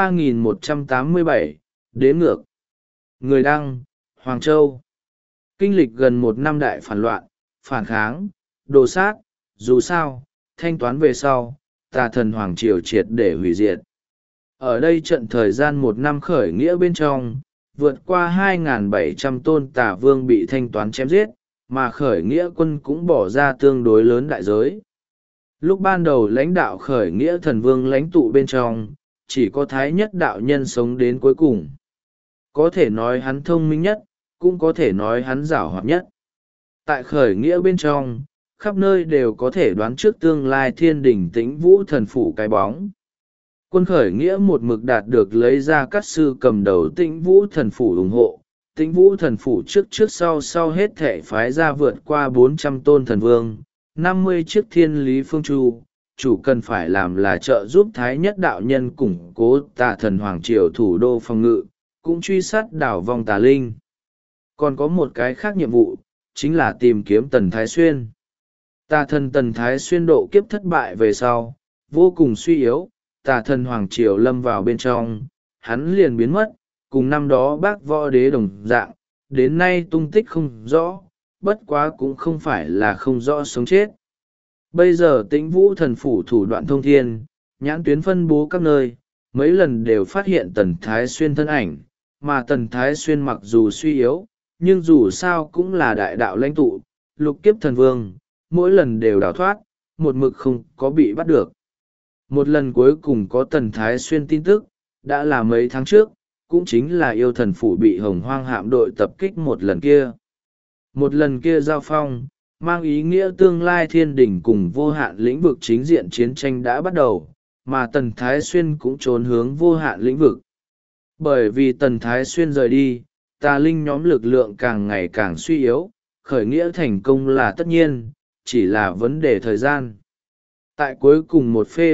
[SPEAKER 1] 3187, đếm ngược. Người đăng, Hoàng Châu. Kinh lịch gần 1 năm đại phản loạn, phản kháng, đồ sát, dù sao, thanh toán về sau, tà thần Hoàng Triều triệt để hủy diệt. Ở đây trận thời gian 1 năm khởi nghĩa bên trong, vượt qua 2.700 tôn tà vương bị thanh toán chém giết, mà khởi nghĩa quân cũng bỏ ra tương đối lớn đại giới. Lúc ban đầu lãnh đạo khởi nghĩa thần vương lãnh tụ bên trong, chỉ có Thái Nhất đạo nhân sống đến cuối cùng. Có thể nói hắn thông minh nhất, cũng có thể nói hắn giảo hoạt nhất. Tại khởi nghĩa bên trong, khắp nơi đều có thể đoán trước tương lai thiên đình Tĩnh Vũ thần phủ cái bóng. Quân khởi nghĩa một mực đạt được lấy ra các sư cầm đầu Tĩnh Vũ thần phủ ủng hộ. Tĩnh Vũ thần phủ trước trước sau sau hết thể phái ra vượt qua 400 tôn thần vương, 50 chiếc thiên lý phương chu, chủ cần phải làm là trợ giúp Thái Nhất đạo nhân củng cố Tà Thần Hoàng Triều thủ đô phòng ngự, cũng truy sát đảo vong tà linh. Còn có một cái khác nhiệm vụ, chính là tìm kiếm Tần Thái Xuyên. Tà thần Tần Thái Xuyên độ kiếp thất bại về sau, vô cùng suy yếu, Tà Thần Hoàng Triều lâm vào bên trong, hắn liền biến mất, cùng năm đó bác võ đế đồng dạng, đến nay tung tích không rõ, bất quá cũng không phải là không rõ sống chết. Bây giờ Tĩnh Vũ thần phủ thủ đoạn thông thiên, nhãn tuyến phân bố các nơi, mấy lần đều phát hiện Tần Thái Xuyên thân ảnh, mà Tần Thái Xuyên mặc dù suy yếu, nhưng dù sao cũng là đại đạo lãnh tụ, lục kiếp thần vương, mỗi lần đều đào thoát, một mực không có bị bắt được. Một lần cuối cùng có Tần Thái Xuyên tin tức, đã là mấy tháng trước, cũng chính là yêu thần phủ bị Hồng Hoang hạm đội tập kích một lần kia. Một lần kia giao phong, mang ý nghĩa tương lai thiên đình cùng vô hạn lĩnh vực chính diện chiến tranh đã bắt đầu, mà Tần Thái Xuyên cũng trốn hướng vô hạn lĩnh vực. Bởi vì Tần Thái Xuyên rời đi, tà linh nhóm lực lượng càng ngày càng suy yếu, khởi nghĩa thành công là tất nhiên, chỉ là vấn đề thời gian. Tại cuối cùng một phê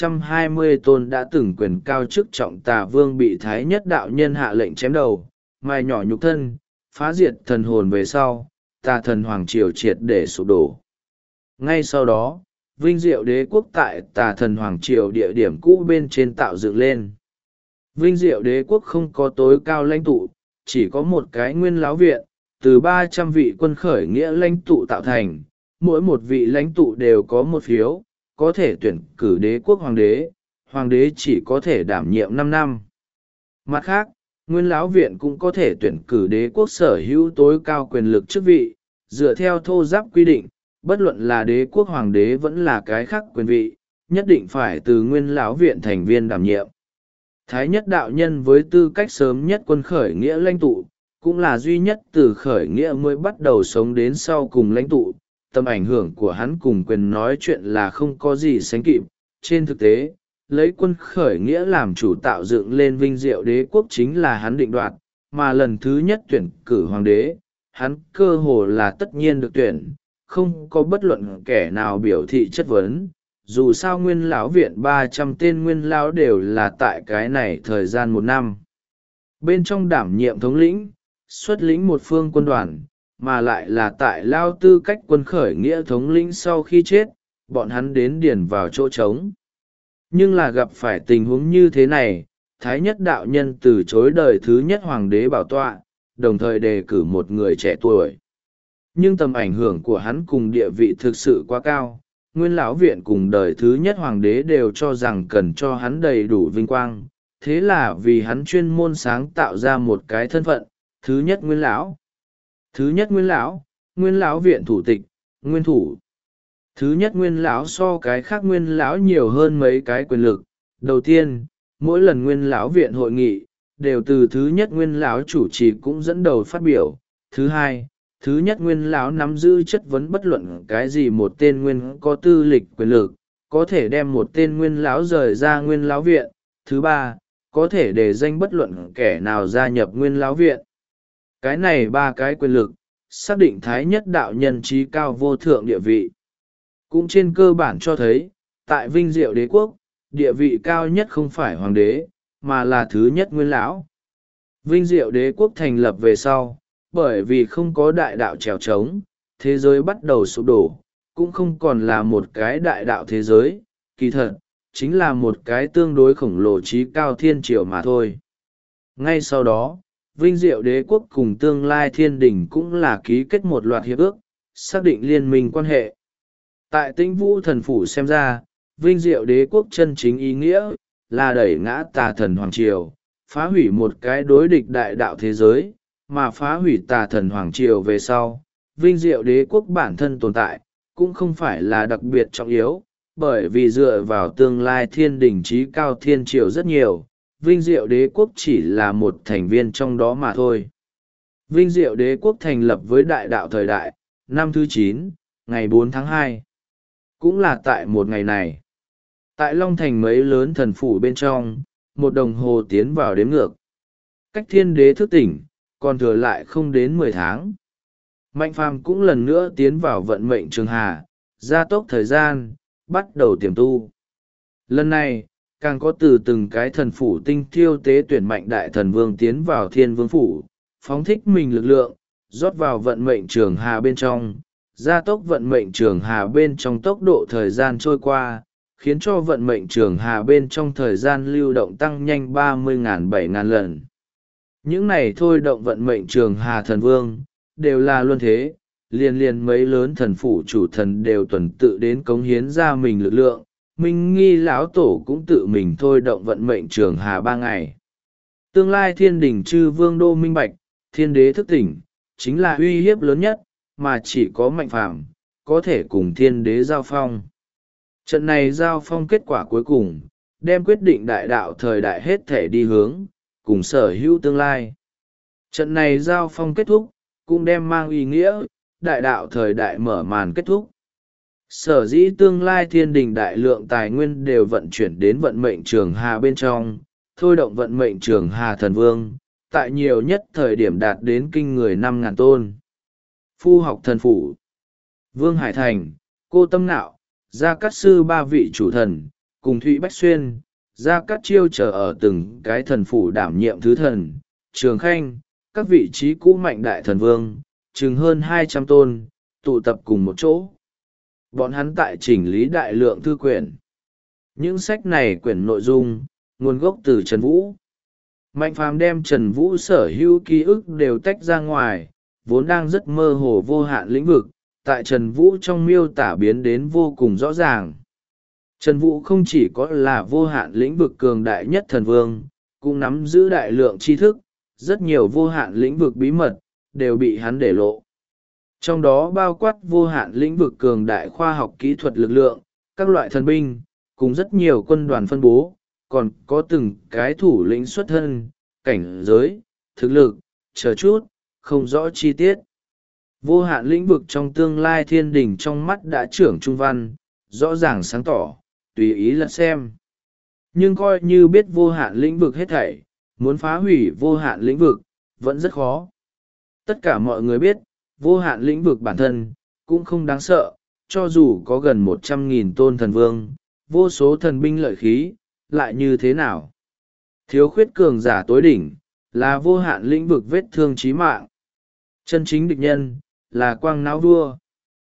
[SPEAKER 1] 320 tôn đã từng quyền cao chức trọng Tà Vương bị Thái Nhất đạo nhân hạ lệnh chém đầu, mài nhỏ nhục thân, phá diệt thần hồn về sau, Tà Thần Hoàng Triều triệt để sụp đổ. Ngay sau đó, Vinh Diệu Đế quốc tại Tà Thần Hoàng Triều địa điểm cũ bên trên tạo dựng lên. Vinh Diệu Đế quốc không có tối cao lãnh tụ, chỉ có một cái nguyên lão viện, từ 300 vị quân khởi nghĩa lãnh tụ tạo thành, mỗi một vị lãnh tụ đều có một phiếu, có thể tuyển cử đế quốc hoàng đế chỉ có thể đảm nhiệm 5 năm. Mặt khác, nguyên lão viện cũng có thể tuyển cử đế quốc sở hữu tối cao quyền lực chức vị, dựa theo thô giáp quy định, bất luận là đế quốc hoàng đế vẫn là cái khác quyền vị, nhất định phải từ nguyên lão viện thành viên đảm nhiệm. Thái Nhất đạo nhân với tư cách sớm nhất quân khởi nghĩa lãnh tụ, cũng là duy nhất từ khởi nghĩa mới bắt đầu sống đến sau cùng lãnh tụ, tầm ảnh hưởng của hắn cùng quyền nói chuyện là không có gì sánh kịp. Trên thực tế, lấy quân khởi nghĩa làm chủ tạo dựng lên Vinh Diệu Đế quốc chính là hắn định đoạt, mà lần thứ nhất tuyển cử hoàng đế, hắn cơ hồ là tất nhiên được tuyển, không có bất luận kẻ nào biểu thị chất vấn. Dù sao nguyên lão viện 300 tên nguyên lão đều là tại cái này thời gian 1 năm. Bên trong đảm nhiệm thống lĩnh, xuất lĩnh một phương quân đoàn, mà lại là tại lao tư cách quân khởi nghĩa thống lĩnh sau khi chết, bọn hắn đến điền vào chỗ trống. Nhưng là gặp phải tình huống như thế này, Thái Nhất đạo nhân từ chối đời thứ nhất hoàng đế bảo tọa, đồng thời đề cử một người trẻ tuổi. Nhưng tầm ảnh hưởng của hắn cùng địa vị thực sự quá cao, nguyên lão viện cùng đời thứ nhất hoàng đế đều cho rằng cần cho hắn đầy đủ vinh quang, thế là vì hắn chuyên môn sáng tạo ra một cái thân phận, thứ nhất nguyên lão. Thứ nhất nguyên lão viện thủ tịch, nguyên thủ. Thứ nhất nguyên lão so cái khác nguyên lão nhiều hơn mấy cái quyền lực. Đầu tiên, mỗi lần nguyên lão viện hội nghị, đều từ thứ nhất nguyên lão chủ trì cũng dẫn đầu phát biểu. Thứ hai, thứ nhất nguyên lão nắm giữ chất vấn bất luận cái gì một tên nguyên có tư lịch quyền lực, có thể đem một tên nguyên lão rời ra nguyên lão viện. Thứ ba, có thể để danh bất luận kẻ nào gia nhập nguyên lão viện. Cái này 3 cái quyền lực, xác định Thái Nhất đạo nhân trí cao vô thượng địa vị. Cũng trên cơ bản cho thấy, tại Vinh Diệu Đế quốc, địa vị cao nhất không phải hoàng đế, mà là thứ nhất nguyên lão. Vinh Diệu Đế quốc thành lập về sau, bởi vì không có đại đạo trèo trống, thế giới bắt đầu sụp đổ, cũng không còn là một cái đại đạo thế giới, kỳ thật, chính là một cái tương đối khổng lồ trí cao thiên triều mà thôi. Ngay sau đó, Vinh Diệu Đế quốc cùng tương lai thiên đình cũng là ký kết một loạt hiệp ước, xác định liên minh quan hệ. Tại Tĩnh Vũ thần phủ xem ra, Vinh Diệu Đế quốc chân chính ý nghĩa, là đẩy ngã Tà Thần Hoàng Triều, phá hủy một cái đối địch đại đạo thế giới, mà phá hủy Tà Thần Hoàng Triều về sau. Vinh Diệu Đế quốc bản thân tồn tại, cũng không phải là đặc biệt trọng yếu, bởi vì dựa vào tương lai thiên đình trí cao thiên triều rất nhiều. Vinh Diệu Đế quốc chỉ là một thành viên trong đó mà thôi. Vinh Diệu Đế quốc thành lập với đại đạo thời đại, năm thứ 9, ngày 4 tháng 2. Cũng là tại một ngày này, tại Long Thành mấy lớn thần phủ bên trong, một đồng hồ tiến vào đếm ngược. Cách thiên đế thức tỉnh, còn thừa lại không đến 10 tháng. Mạnh phàm cũng lần nữa tiến vào vận mệnh trường hà, gia tốc thời gian, bắt đầu tiềm tu. Lần này, càng có từ từng cái thần phủ tinh thiêu tế tuyển mạnh đại thần vương tiến vào thiên vương phủ, phóng thích mình lực lượng, rót vào vận mệnh trường hà bên trong, gia tốc vận mệnh trường hà bên trong tốc độ thời gian trôi qua, khiến cho vận mệnh trường hà bên trong thời gian lưu động tăng nhanh 30.000-7.000 lần. Những này thôi động vận mệnh trường hà thần vương, đều là luân thế, liền liền mấy lớn thần phủ chủ thần đều tuần tự đến cống hiến ra mình lực lượng. Minh Nghi lão tổ cũng tự mình thôi động vận mệnh trường hà 3 ngày. Tương lai thiên đình chư vương đô minh bạch, thiên đế thức tỉnh, chính là uy hiếp lớn nhất, mà chỉ có Mạnh Phàm có thể cùng thiên đế giao phong. Trận này giao phong kết quả cuối cùng, đem quyết định đại đạo thời đại hết thể đi hướng, cùng sở hữu tương lai. Trận này giao phong kết thúc, cũng đem mang ý nghĩa, đại đạo thời đại mở màn kết thúc. Sở dĩ tương lai thiên đình đại lượng tài nguyên đều vận chuyển đến vận mệnh trường hà bên trong, thôi động vận mệnh trường hà thần vương, tại nhiều nhất thời điểm đạt đến kinh người 5.000 tôn. Phu học thần phủ, Vương Hải Thành, Cô Tâm Nạo, Gia Cát Sư ba vị chủ thần, cùng Thụy Bách Xuyên, Gia Cát Chiêu trở ở từng cái thần phủ đảm nhiệm thứ thần, Trường Khanh, các vị trí cũ mạnh đại thần vương, chừng hơn 200 tôn, tụ tập cùng một chỗ. Bọn hắn tại chỉnh lý đại lượng thư quyển. Những sách này quyển nội dung, nguồn gốc từ Trần Vũ. Mạnh Phàm đem Trần Vũ sở hữu ký ức đều tách ra ngoài, vốn đang rất mơ hồ vô hạn lĩnh vực, tại Trần Vũ trong miêu tả biến đến vô cùng rõ ràng. Trần Vũ không chỉ có là vô hạn lĩnh vực cường đại nhất thần vương, cũng nắm giữ đại lượng tri thức, rất nhiều vô hạn lĩnh vực bí mật, đều bị hắn để lộ. Trong đó bao quát vô hạn lĩnh vực cường đại khoa học kỹ thuật lực lượng, các loại thần binh, cùng rất nhiều quân đoàn phân bố, còn có từng cái thủ lĩnh xuất thân, cảnh giới, thực lực, chờ chút, không rõ chi tiết. Vô hạn lĩnh vực trong tương lai thiên đình trong mắt đã trưởng trung văn, rõ ràng sáng tỏ, tùy ý lật xem. Nhưng coi như biết vô hạn lĩnh vực hết thảy, muốn phá hủy vô hạn lĩnh vực, vẫn rất khó. Tất cả mọi người biết, vô hạn lĩnh vực bản thân, cũng không đáng sợ, cho dù có gần 100.000 tôn thần vương, vô số thần binh lợi khí, lại như thế nào? Thiếu khuyết cường giả tối đỉnh, là vô hạn lĩnh vực vết thương chí mạng. Chân chính địch nhân, là quang não vua.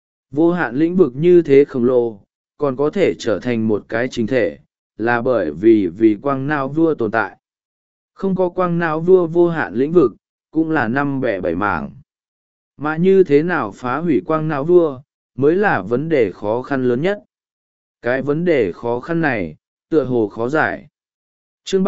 [SPEAKER 1] Vô hạn lĩnh vực như thế khổng lồ, còn có thể trở thành một cái chính thể, là bởi vì quang não vua tồn tại. Không có quang não vua vô hạn lĩnh vực, cũng là năm bẻ bảy mảng. Mà như thế nào phá hủy quang não vua, mới là vấn đề khó khăn lớn nhất. Cái vấn đề khó khăn này, tựa hồ khó giải. Chương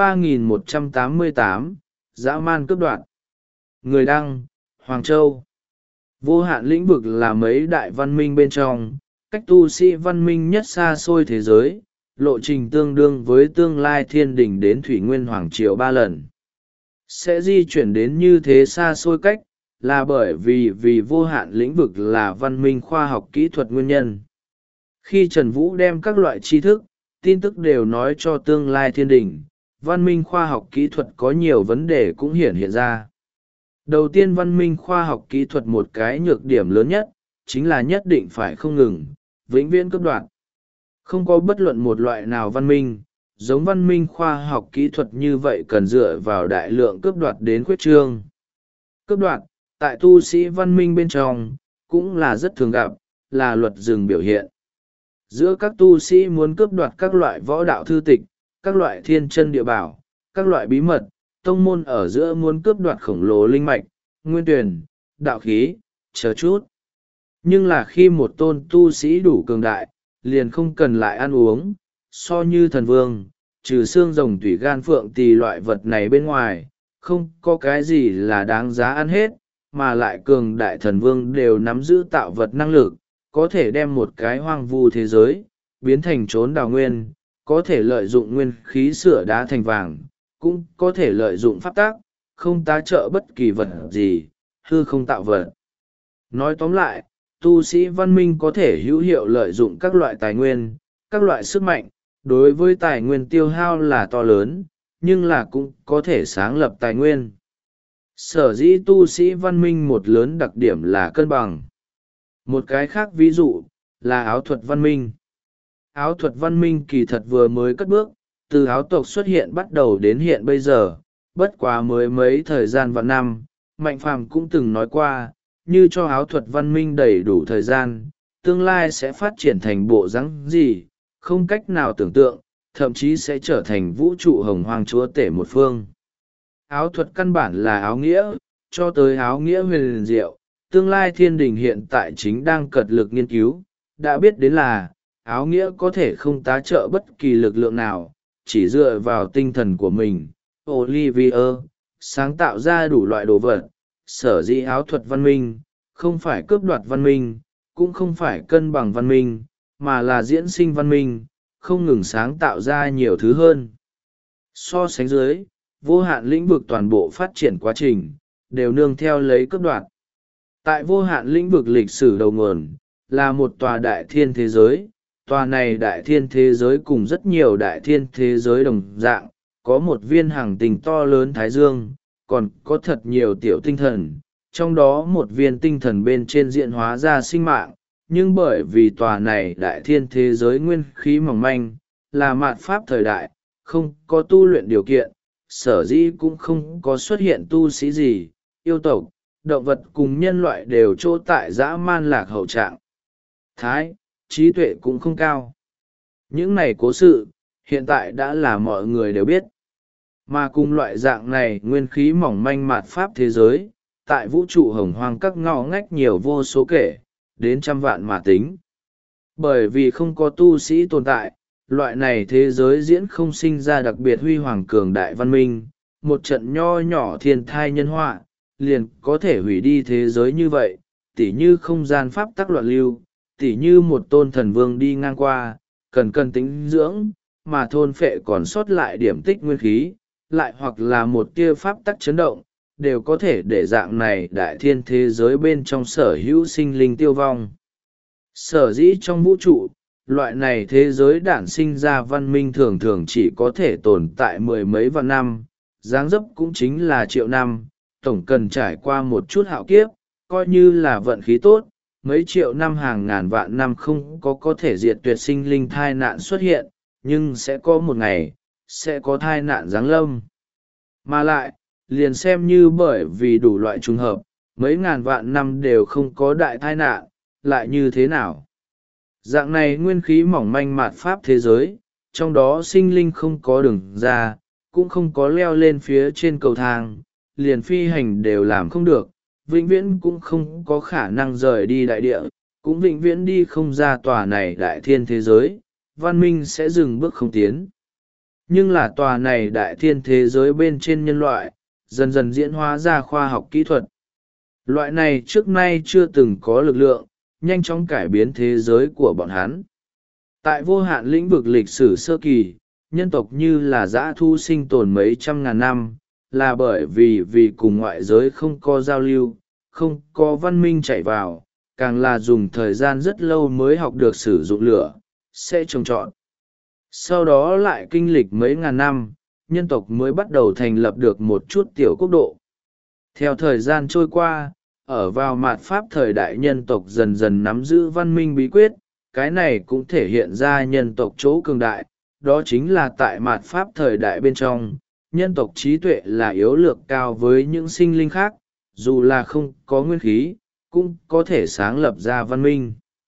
[SPEAKER 1] 3188, Dã man cướp đoạt. Người đăng, Hoàng Châu. Vô hạn lĩnh vực là mấy đại văn minh bên trong, cách tu sĩ văn minh nhất xa xôi thế giới, lộ trình tương đương với tương lai thiên đình đến Thủy Nguyên Hoàng Triều 3 lần. Sẽ di chuyển đến như thế xa xôi cách, là bởi vì vô hạn lĩnh vực là văn minh khoa học kỹ thuật nguyên nhân. Khi Trần Vũ đem các loại tri thức, tin tức đều nói cho tương lai thiên đình, văn minh khoa học kỹ thuật có nhiều vấn đề cũng hiện ra. Đầu tiên văn minh khoa học kỹ thuật một cái nhược điểm lớn nhất, chính là nhất định phải không ngừng, vĩnh viễn cướp đoạt. Không có bất luận một loại nào văn minh, giống văn minh khoa học kỹ thuật như vậy cần dựa vào đại lượng cướp đoạt đến khuyết trương. Cướp đoạt, tại tu sĩ văn minh bên trong, cũng là rất thường gặp, là luật rừng biểu hiện. Giữa các tu sĩ muốn cướp đoạt các loại võ đạo thư tịch, các loại thiên chân địa bảo, các loại bí mật, tông môn ở giữa muốn cướp đoạt khổng lồ linh mạch, nguyên tuyển, đạo khí, chờ chút. Nhưng là khi một tôn tu sĩ đủ cường đại, liền không cần lại ăn uống, so như thần vương, trừ xương rồng tủy gan phượng tỳ loại vật này bên ngoài, không có cái gì là đáng giá ăn hết, mà lại cường đại thần vương đều nắm giữ tạo vật năng lực, có thể đem một cái hoang vu thế giới, biến thành trốn đào nguyên, có thể lợi dụng nguyên khí sửa đá thành vàng, cũng có thể lợi dụng pháp tác, không tá trợ bất kỳ vật gì, hư không tạo vật. Nói tóm lại, tu sĩ văn minh có thể hữu hiệu lợi dụng các loại tài nguyên, các loại sức mạnh. Đối với tài nguyên tiêu hao là to lớn, nhưng là cũng có thể sáng lập tài nguyên. Sở dĩ tu sĩ văn minh một lớn đặc điểm là cân bằng. Một cái khác ví dụ là áo thuật văn minh. Áo thuật văn minh kỳ thật vừa mới cất bước, từ áo tộc xuất hiện bắt đầu đến hiện bây giờ, bất quá mới mấy thời gian vạn năm. Mạnh Phàm cũng từng nói qua, như cho áo thuật văn minh đầy đủ thời gian, tương lai sẽ phát triển thành bộ dáng gì, không cách nào tưởng tượng, thậm chí sẽ trở thành vũ trụ hồng hoang chúa tể một phương. Áo thuật căn bản là áo nghĩa, cho tới áo nghĩa huyền diệu, tương lai thiên đình hiện tại chính đang cật lực nghiên cứu, đã biết đến là, áo nghĩa có thể không tá trợ bất kỳ lực lượng nào, chỉ dựa vào tinh thần của mình. Olivier, sáng tạo ra đủ loại đồ vật, sở dĩ áo thuật văn minh, không phải cướp đoạt văn minh, cũng không phải cân bằng văn minh, mà là diễn sinh văn minh, không ngừng sáng tạo ra nhiều thứ hơn. So sánh dưới, vô hạn lĩnh vực toàn bộ phát triển quá trình, đều nương theo lấy cướp đoạt. Tại vô hạn lĩnh vực lịch sử đầu nguồn, là một tòa đại thiên thế giới. Tòa này đại thiên thế giới cùng rất nhiều đại thiên thế giới đồng dạng, có một viên hành tinh to lớn Thái Dương, còn có thật nhiều tiểu tinh thần, trong đó một viên tinh thần bên trên diễn hóa ra sinh mạng, nhưng bởi vì tòa này đại thiên thế giới nguyên khí mỏng manh, là mạt pháp thời đại, không có tu luyện điều kiện, sở dĩ cũng không có xuất hiện tu sĩ gì, yêu tộc, động vật cùng nhân loại đều chỗ tại dã man lạc hậu trạng thái, trí tuệ cũng không cao. Những này cố sự, hiện tại đã là mọi người đều biết. Mà cùng loại dạng này nguyên khí mỏng manh mạt pháp thế giới, tại vũ trụ hồng hoang các ngõ ngách nhiều vô số kể, đến trăm vạn mà tính. Bởi vì không có tu sĩ tồn tại, loại này thế giới diễn không sinh ra đặc biệt huy hoàng cường đại văn minh, một trận nho nhỏ thiên thai nhân họa, liền có thể hủy đi thế giới như vậy, tỉ như không gian pháp tắc loạn lưu, tỉ như một tôn thần vương đi ngang qua, cần tính dưỡng, mà thôn phệ còn sót lại điểm tích nguyên khí, lại hoặc là một tia pháp tắc chấn động, đều có thể để dạng này đại thiên thế giới bên trong sở hữu sinh linh tiêu vong. Sở dĩ trong vũ trụ, loại này thế giới đản sinh ra văn minh thường thường chỉ có thể tồn tại mười mấy vạn năm, dáng dấp cũng chính là triệu năm, tổng cần trải qua một chút hạo kiếp, coi như là vận khí tốt, mấy triệu năm hàng ngàn vạn năm không có thể diệt tuyệt sinh linh thai nạn xuất hiện, nhưng sẽ có một ngày, sẽ có thai nạn giáng lâm. Mà lại, liền xem như bởi vì đủ loại trùng hợp, mấy ngàn vạn năm đều không có đại thai nạn, lại như thế nào? Dạng này nguyên khí mỏng manh mạt pháp thế giới, trong đó sinh linh không có đường ra, cũng không có leo lên phía trên cầu thang, liền phi hành đều làm không được, vĩnh viễn cũng không có khả năng rời đi đại địa, cũng vĩnh viễn đi không ra tòa này đại thiên thế giới, văn minh sẽ dừng bước không tiến. Nhưng là tòa này đại thiên thế giới bên trên nhân loại, dần dần diễn hóa ra khoa học kỹ thuật. Loại này trước nay chưa từng có lực lượng, nhanh chóng cải biến thế giới của bọn hắn. Tại vô hạn lĩnh vực lịch sử sơ kỳ, nhân tộc như là dã thu sinh tồn mấy trăm ngàn năm, là bởi vì cùng ngoại giới không có giao lưu, không có văn minh chạy vào, càng là dùng thời gian rất lâu mới học được sử dụng lửa, sẽ trồng trọt. Sau đó lại kinh lịch mấy ngàn năm, nhân tộc mới bắt đầu thành lập được một chút tiểu quốc độ. Theo thời gian trôi qua, ở vào mạt pháp thời đại nhân tộc dần dần nắm giữ văn minh bí quyết, cái này cũng thể hiện ra nhân tộc chỗ cường đại, đó chính là tại mạt pháp thời đại bên trong, nhân tộc trí tuệ là yếu lược cao với những sinh linh khác, dù là không có nguyên khí, cũng có thể sáng lập ra văn minh.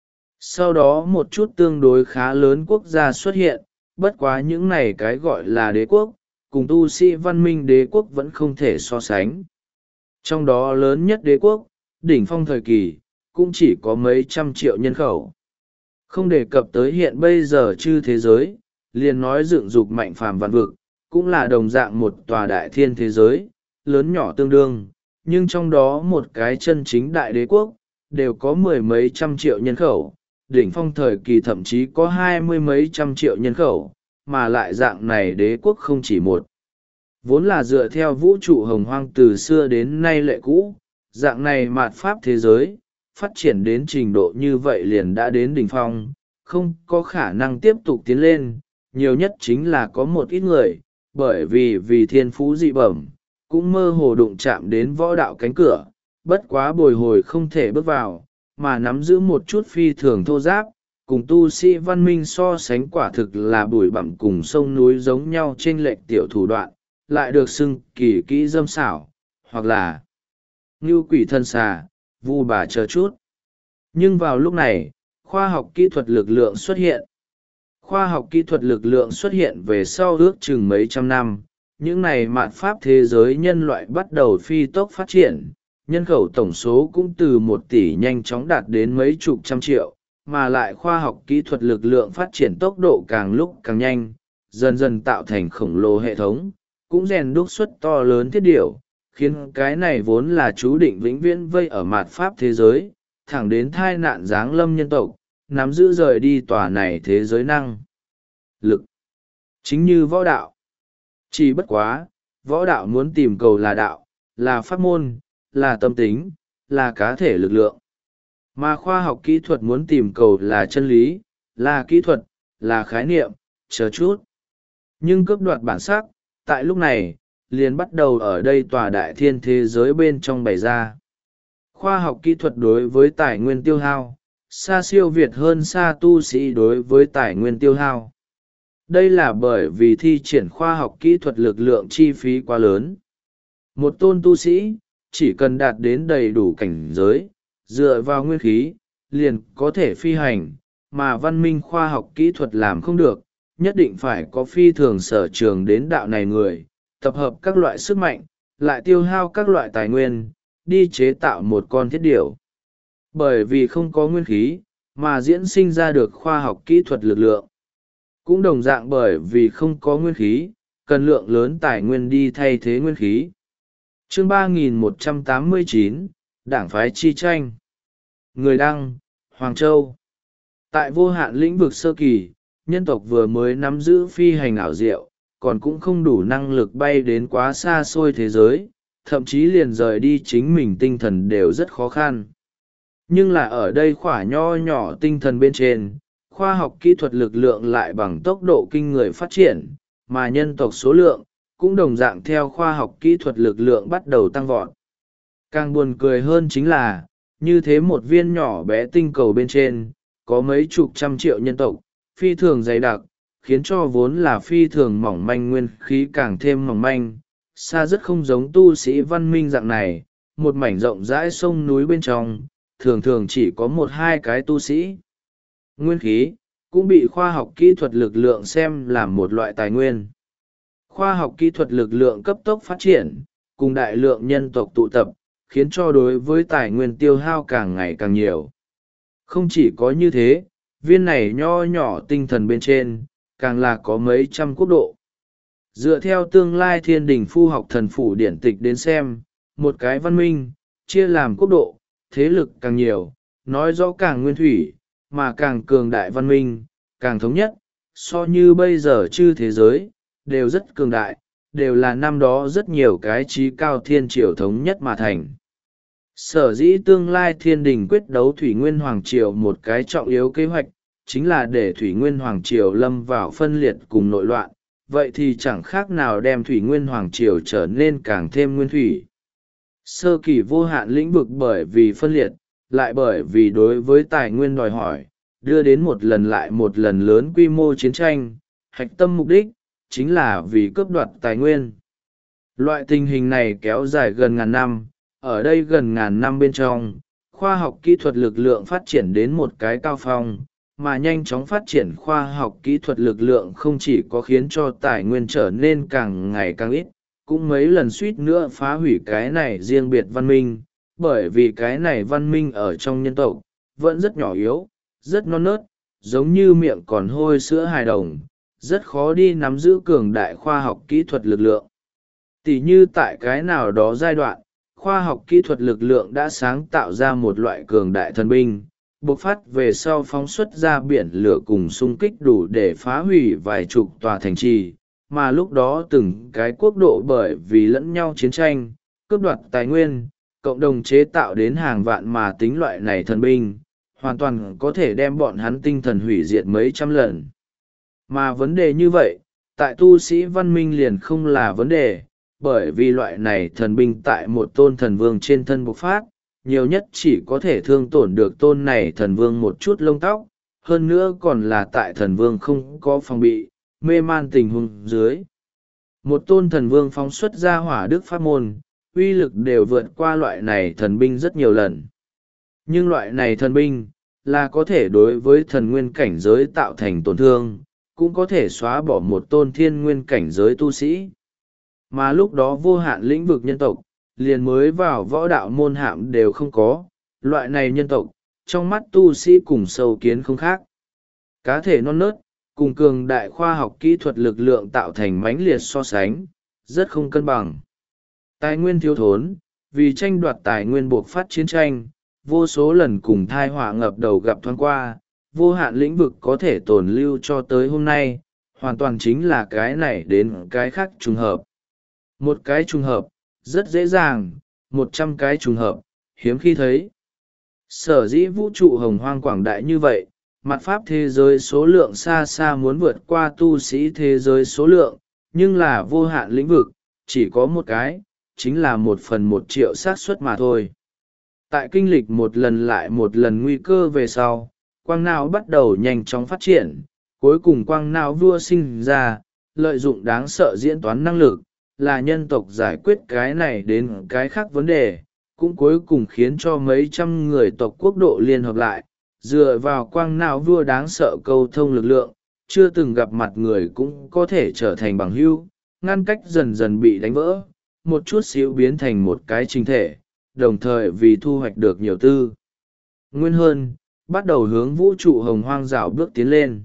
[SPEAKER 1] Sau đó một chút tương đối khá lớn quốc gia xuất hiện, bất quá những này cái gọi là đế quốc, cùng tu sĩ văn minh đế quốc vẫn không thể so sánh. Trong đó lớn nhất đế quốc, đỉnh phong thời kỳ, cũng chỉ có mấy trăm triệu nhân khẩu. Không đề cập tới hiện bây giờ chư thế giới, liền nói dựng dục mạnh phàm vạn vực, cũng là đồng dạng một tòa đại thiên thế giới, lớn nhỏ tương đương, nhưng trong đó một cái chân chính đại đế quốc, đều có mười mấy trăm triệu nhân khẩu, đỉnh phong thời kỳ thậm chí có 20 mấy trăm triệu nhân khẩu, mà lại dạng này đế quốc không chỉ một. Vốn là dựa theo vũ trụ hồng hoang từ xưa đến nay lệ cũ, dạng này mạt pháp thế giới, phát triển đến trình độ như vậy liền đã đến đỉnh phong, không có khả năng tiếp tục tiến lên, nhiều nhất chính là có một ít người, bởi vì thiên phú dị bẩm, cũng mơ hồ đụng chạm đến võ đạo cánh cửa, bất quá bồi hồi không thể bước vào, mà nắm giữ một chút phi thường thô giáp, cùng tu sĩ văn minh so sánh quả thực là bụi bặm cùng sông núi giống nhau trên lệch tiểu thủ đoạn, lại được xưng kỳ kỹ dâm xảo, hoặc là ngưu quỷ thân xà, vu bà chờ chút. Nhưng vào lúc này, khoa học kỹ thuật lực lượng xuất hiện. Khoa học kỹ thuật lực lượng xuất hiện về sau ước chừng mấy trăm năm, những này mạt pháp thế giới nhân loại bắt đầu phi tốc phát triển, nhân khẩu tổng số cũng từ 1 tỷ nhanh chóng đạt đến mấy chục trăm triệu, mà lại khoa học kỹ thuật lực lượng phát triển tốc độ càng lúc càng nhanh, dần dần tạo thành khổng lồ hệ thống, cũng rèn đúc xuất to lớn thiết điểu, khiến cái này vốn là chú định vĩnh viễn vây ở mạt pháp thế giới, thẳng đến thai nạn giáng lâm nhân tộc, nắm giữ rời đi tòa này thế giới năng lực. Chính như võ đạo. Chỉ bất quá, võ đạo muốn tìm cầu là đạo, là pháp môn, là tâm tính, là cá thể lực lượng. Mà khoa học kỹ thuật muốn tìm cầu là chân lý, là kỹ thuật, là khái niệm, chờ chút. Nhưng cướp đoạt bản sắc, tại lúc này, liền bắt đầu ở đây tòa đại thiên thế giới bên trong bày ra. Khoa học kỹ thuật đối với tài nguyên tiêu hao, xa siêu việt hơn xa tu sĩ đối với tài nguyên tiêu hao. Đây là bởi vì thi triển khoa học kỹ thuật lực lượng chi phí quá lớn. Một tôn tu sĩ, chỉ cần đạt đến đầy đủ cảnh giới, dựa vào nguyên khí, liền có thể phi hành, mà văn minh khoa học kỹ thuật làm không được, nhất định phải có phi thường sở trường đến đạo này người, tập hợp các loại sức mạnh, lại tiêu hao các loại tài nguyên, đi chế tạo một con thiết điểu. Bởi vì không có nguyên khí, mà diễn sinh ra được khoa học kỹ thuật lực lượng. Cũng đồng dạng bởi vì không có nguyên khí, cần lượng lớn tài nguyên đi thay thế nguyên khí. Chương 3189, Đảng phái chi tranh. Người đăng, Hoàng Châu. Tại vô hạn lĩnh vực sơ kỳ, nhân tộc vừa mới nắm giữ phi hành ảo diệu, còn cũng không đủ năng lực bay đến quá xa xôi thế giới, thậm chí liền rời đi chính mình tinh thần đều rất khó khăn. Nhưng là ở đây khỏa nho nhỏ tinh thần bên trên, khoa học kỹ thuật lực lượng lại bằng tốc độ kinh người phát triển, mà nhân tộc số lượng, cũng đồng dạng theo khoa học kỹ thuật lực lượng bắt đầu tăng vọt. Càng buồn cười hơn chính là, như thế một viên nhỏ bé tinh cầu bên trên, có mấy chục trăm triệu nhân tộc, phi thường dày đặc, khiến cho vốn là phi thường mỏng manh nguyên khí càng thêm mỏng manh, xa rất không giống tu sĩ văn minh dạng này, một mảnh rộng rãi sông núi bên trong, thường thường chỉ có 1-2 cái tu sĩ. Nguyên khí, cũng bị khoa học kỹ thuật lực lượng xem làm một loại tài nguyên. Khoa học kỹ thuật lực lượng cấp tốc phát triển, cùng đại lượng nhân tộc tụ tập, khiến cho đối với tài nguyên tiêu hao càng ngày càng nhiều. Không chỉ có như thế, viên này nho nhỏ tinh thần bên trên, càng là có mấy trăm quốc độ. Dựa theo tương lai thiên đình phu học thần phủ điển tịch đến xem, một cái văn minh, chia làm quốc độ, thế lực càng nhiều, nói rõ càng nguyên thủy, mà càng cường đại văn minh, càng thống nhất, so như bây giờ chư thế giới, đều rất cường đại, đều là năm đó rất nhiều cái trí cao thiên triều thống nhất mà thành. Sở dĩ tương lai thiên đình quyết đấu Thủy Nguyên Hoàng Triều một cái trọng yếu kế hoạch, chính là để Thủy Nguyên Hoàng Triều lâm vào phân liệt cùng nội loạn, vậy thì chẳng khác nào đem Thủy Nguyên Hoàng Triều trở nên càng thêm nguyên thủy. Sơ kỳ vô hạn lĩnh vực bởi vì phân liệt, lại bởi vì đối với tài nguyên đòi hỏi, đưa đến một lần lại một lần lớn quy mô chiến tranh, hạch tâm mục đích, chính là vì cướp đoạt tài nguyên. Loại tình hình này kéo dài gần ngàn năm, ở đây gần ngàn năm bên trong, khoa học kỹ thuật lực lượng phát triển đến một cái cao phong, mà nhanh chóng phát triển khoa học kỹ thuật lực lượng không chỉ có khiến cho tài nguyên trở nên càng ngày càng ít, cũng mấy lần suýt nữa phá hủy cái này riêng biệt văn minh, bởi vì cái này văn minh ở trong nhân tộc, vẫn rất nhỏ yếu, rất non nớt, giống như miệng còn hôi sữa hài đồng, rất khó đi nắm giữ cường đại khoa học kỹ thuật lực lượng. Tỉ như tại cái nào đó giai đoạn, khoa học kỹ thuật lực lượng đã sáng tạo ra một loại cường đại thần binh, bộc phát về sau phóng xuất ra biển lửa cùng xung kích đủ để phá hủy vài chục tòa thành trì, mà lúc đó từng cái quốc độ bởi vì lẫn nhau chiến tranh, cướp đoạt tài nguyên, cộng đồng chế tạo đến hàng vạn mà tính loại này thần binh, hoàn toàn có thể đem bọn hắn tinh thần hủy diệt mấy trăm lần. Mà vấn đề như vậy, tại tu sĩ văn minh liền không là vấn đề, bởi vì loại này thần binh tại một tôn thần vương trên thân bộc phát, nhiều nhất chỉ có thể thương tổn được tôn này thần vương một chút lông tóc, hơn nữa còn là tại thần vương không có phòng bị, mê man tình huống dưới. Một tôn thần vương phóng xuất ra hỏa đức pháp môn, uy lực đều vượt qua loại này thần binh rất nhiều lần. Nhưng loại này thần binh, là có thể đối với thần nguyên cảnh giới tạo thành tổn thương, cũng có thể xóa bỏ một tôn thiên nguyên cảnh giới tu sĩ. Mà lúc đó vô hạn lĩnh vực nhân tộc, liền mới vào võ đạo môn hạm đều không có, loại này nhân tộc, trong mắt tu sĩ cùng sâu kiến không khác. Cá thể non nớt, cùng cường đại khoa học kỹ thuật lực lượng tạo thành mãnh liệt so sánh, rất không cân bằng. Tài nguyên thiếu thốn, vì tranh đoạt tài nguyên buộc phát chiến tranh, vô số lần cùng thai họa ngập đầu gặp thoáng qua, vô hạn lĩnh vực có thể tồn lưu cho tới hôm nay, hoàn toàn chính là cái này đến cái khác trùng hợp. Một cái trùng hợp, rất dễ dàng, 100 cái trùng hợp, hiếm khi thấy. Sở dĩ vũ trụ hồng hoang quảng đại như vậy, mặt pháp thế giới số lượng xa xa muốn vượt qua tu sĩ thế giới số lượng, nhưng là vô hạn lĩnh vực, chỉ có một cái, chính là 1/1 triệu xác suất mà thôi. Tại kinh lịch một lần lại một lần nguy cơ về sau, quang não bắt đầu nhanh chóng phát triển, cuối cùng quang não vua sinh ra, lợi dụng đáng sợ diễn toán năng lực, là nhân tộc giải quyết cái này đến cái khác vấn đề, cũng cuối cùng khiến cho mấy trăm người tộc quốc độ liên hợp lại, dựa vào quang não vua đáng sợ câu thông lực lượng, chưa từng gặp mặt người cũng có thể trở thành bằng hữu, ngăn cách dần dần bị đánh vỡ, một chút xíu biến thành một cái chính thể, đồng thời vì thu hoạch được nhiều tư nguyên hơn, bắt đầu hướng vũ trụ hồng hoang dạo bước tiến lên.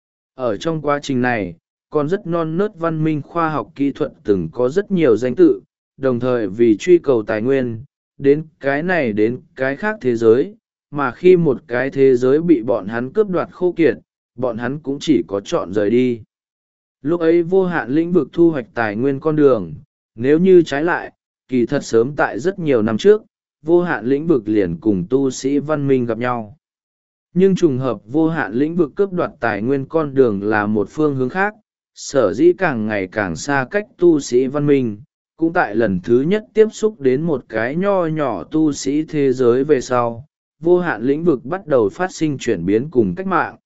[SPEAKER 1] Ở trong quá trình này, còn rất non nớt văn minh khoa học kỹ thuật từng có rất nhiều danh tự, đồng thời vì truy cầu tài nguyên, đến cái này đến cái khác thế giới, mà khi một cái thế giới bị bọn hắn cướp đoạt khô kiệt, bọn hắn cũng chỉ có chọn rời đi. Lúc ấy vô hạn lĩnh vực thu hoạch tài nguyên con đường, nếu như trái lại, kỳ thật sớm tại rất nhiều năm trước, vô hạn lĩnh vực liền cùng tu sĩ văn minh gặp nhau. Nhưng trùng hợp vô hạn lĩnh vực cướp đoạt tài nguyên con đường là một phương hướng khác, sở dĩ càng ngày càng xa cách tu sĩ văn minh, cũng tại lần thứ nhất tiếp xúc đến một cái nho nhỏ tu sĩ thế giới về sau, vô hạn lĩnh vực bắt đầu phát sinh chuyển biến cùng cách mạng.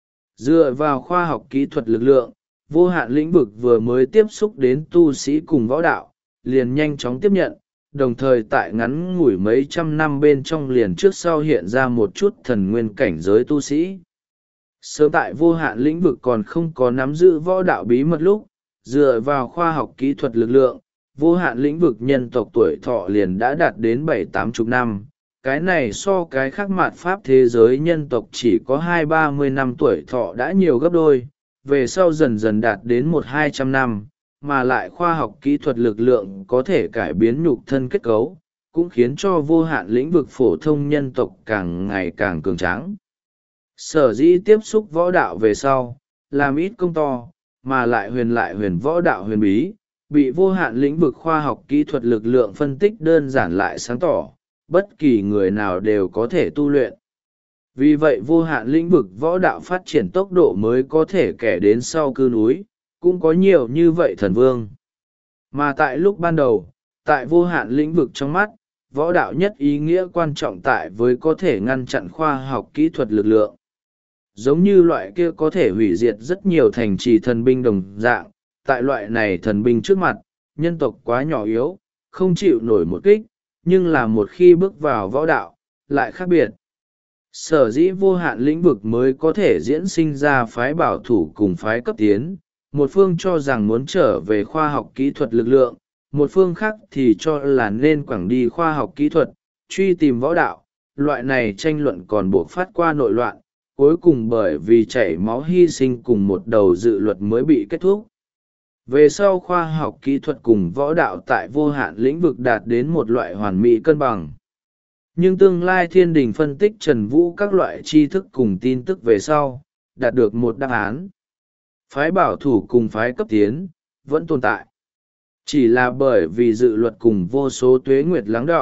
[SPEAKER 1] Dựa vào khoa học kỹ thuật lực lượng, vô hạn lĩnh vực vừa mới tiếp xúc đến tu sĩ cùng võ đạo, liền nhanh chóng tiếp nhận, đồng thời tại ngắn ngủi mấy trăm năm bên trong liền trước sau hiện ra một chút thần nguyên cảnh giới tu sĩ. Sớm tại vô hạn lĩnh vực còn không có nắm giữ võ đạo bí mật lúc, dựa vào khoa học kỹ thuật lực lượng, vô hạn lĩnh vực nhân tộc tuổi thọ liền đã đạt đến 70-80 năm. Cái này so cái khác mạt pháp thế giới nhân tộc chỉ có 20-30 năm tuổi thọ đã nhiều gấp đôi, về sau dần dần đạt đến 100-200 năm, mà lại khoa học kỹ thuật lực lượng có thể cải biến nhục thân kết cấu, cũng khiến cho vô hạn lĩnh vực phổ thông nhân tộc càng ngày càng cường tráng. Sở dĩ tiếp xúc võ đạo về sau, làm ít công to, mà lại huyền võ đạo huyền bí, bị vô hạn lĩnh vực khoa học kỹ thuật lực lượng phân tích đơn giản lại sáng tỏ, bất kỳ người nào đều có thể tu luyện. Vì vậy vô hạn lĩnh vực võ đạo phát triển tốc độ mới có thể kẻ đến sau cư núi, cũng có nhiều như vậy thần vương. Mà tại lúc ban đầu, tại vô hạn lĩnh vực trong mắt, võ đạo nhất ý nghĩa quan trọng tại với có thể ngăn chặn khoa học kỹ thuật lực lượng. Giống như loại kia có thể hủy diệt rất nhiều thành trì thần binh đồng dạng, tại loại này thần binh trước mặt, nhân tộc quá nhỏ yếu, không chịu nổi một kích, nhưng là một khi bước vào võ đạo, lại khác biệt. Sở dĩ vô hạn lĩnh vực mới có thể diễn sinh ra phái bảo thủ cùng phái cấp tiến, một phương cho rằng muốn trở về khoa học kỹ thuật lực lượng, một phương khác thì cho là nên quẳng đi khoa học kỹ thuật, truy tìm võ đạo. Loại này tranh luận còn buộc phát qua nội loạn, cuối cùng bởi vì chảy máu hy sinh cùng một đầu dự luật mới bị kết thúc. Về sau khoa học kỹ thuật cùng võ đạo tại vô hạn lĩnh vực đạt đến một loại hoàn mỹ cân bằng. Nhưng tương lai thiên đình phân tích Trần Vũ các loại tri thức cùng tin tức về sau, đạt được một đáp án. Phái bảo thủ cùng phái cấp tiến, vẫn tồn tại. Chỉ là bởi vì dự luật cùng vô số tuế nguyệt lắng đọng,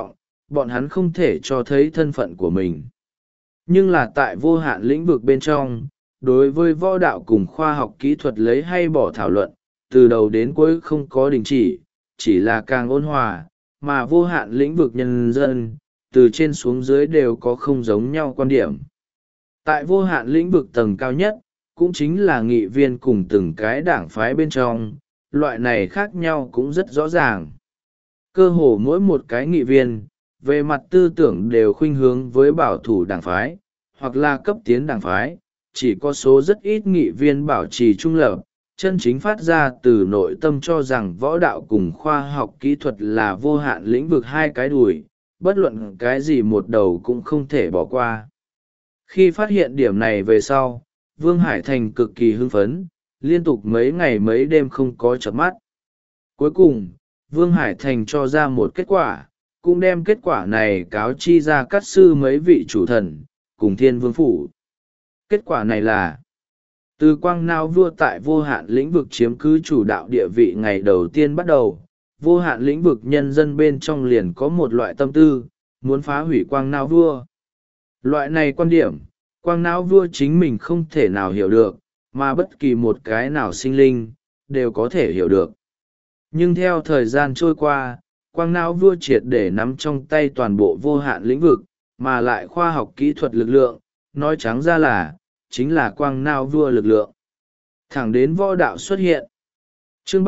[SPEAKER 1] bọn hắn không thể cho thấy thân phận của mình. Nhưng là tại vô hạn lĩnh vực bên trong, đối với võ đạo cùng khoa học kỹ thuật lấy hay bỏ thảo luận, từ đầu đến cuối không có đình chỉ là càng ôn hòa, mà vô hạn lĩnh vực nhân dân, từ trên xuống dưới đều có không giống nhau quan điểm. Tại vô hạn lĩnh vực tầng cao nhất, cũng chính là nghị viên cùng từng cái đảng phái bên trong, loại này khác nhau cũng rất rõ ràng. Cơ hồ mỗi một cái nghị viên, về mặt tư tưởng đều khuynh hướng với bảo thủ đảng phái, hoặc là cấp tiến đảng phái, chỉ có số rất ít nghị viên bảo trì trung lập, chân chính phát ra từ nội tâm cho rằng võ đạo cùng khoa học kỹ thuật là vô hạn lĩnh vực hai cái đùi, bất luận cái gì một đầu cũng không thể bỏ qua. Khi phát hiện điểm này về sau, Vương Hải Thành cực kỳ hưng phấn, liên tục mấy ngày mấy đêm không có chợp mắt. Cuối cùng, Vương Hải Thành cho ra một kết quả, cũng đem kết quả này cáo chi ra các sư mấy vị chủ thần, cùng Thiên Vương Phủ. Kết quả này là, từ quang não vua tại vô hạn lĩnh vực chiếm cứ chủ đạo địa vị ngày đầu tiên bắt đầu, vô hạn lĩnh vực nhân dân bên trong liền có một loại tâm tư, muốn phá hủy quang não vua. Loại này quan điểm, quang não vua chính mình không thể nào hiểu được, mà bất kỳ một cái nào sinh linh, đều có thể hiểu được. Nhưng theo thời gian trôi qua, quang não vua triệt để nắm trong tay toàn bộ vô hạn lĩnh vực, mà lại khoa học kỹ thuật lực lượng, nói trắng ra là, chính là quang não vua lực lượng. Thẳng đến võ đạo xuất hiện. Chương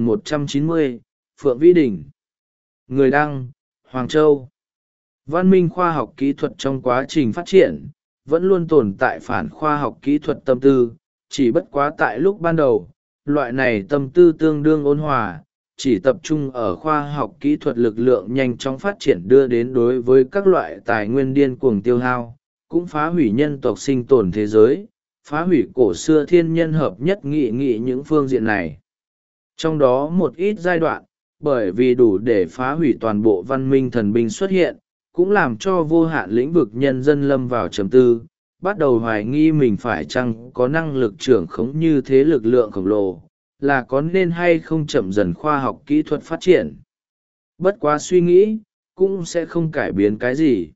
[SPEAKER 1] 3190, Phượng Vĩ Đình. Người đăng, Hoàng Châu. Văn minh khoa học kỹ thuật trong quá trình phát triển, vẫn luôn tồn tại phản khoa học kỹ thuật tâm tư, chỉ bất quá tại lúc ban đầu, loại này tâm tư tương đương ôn hòa, chỉ tập trung ở khoa học kỹ thuật lực lượng nhanh chóng phát triển đưa đến đối với các loại tài nguyên điên cuồng tiêu hao, cũng phá hủy nhân tộc sinh tồn thế giới, phá hủy cổ xưa thiên nhân hợp nhất nghị những phương diện này. Trong đó một ít giai đoạn, bởi vì đủ để phá hủy toàn bộ văn minh thần binh xuất hiện, cũng làm cho vô hạn lĩnh vực nhân dân lâm vào trầm tư, bắt đầu hoài nghi mình phải chăng có năng lực trưởng khống như thế lực lượng khổng lồ, là có nên hay không chậm dần khoa học kỹ thuật phát triển. Bất quá suy nghĩ, cũng sẽ không cải biến cái gì.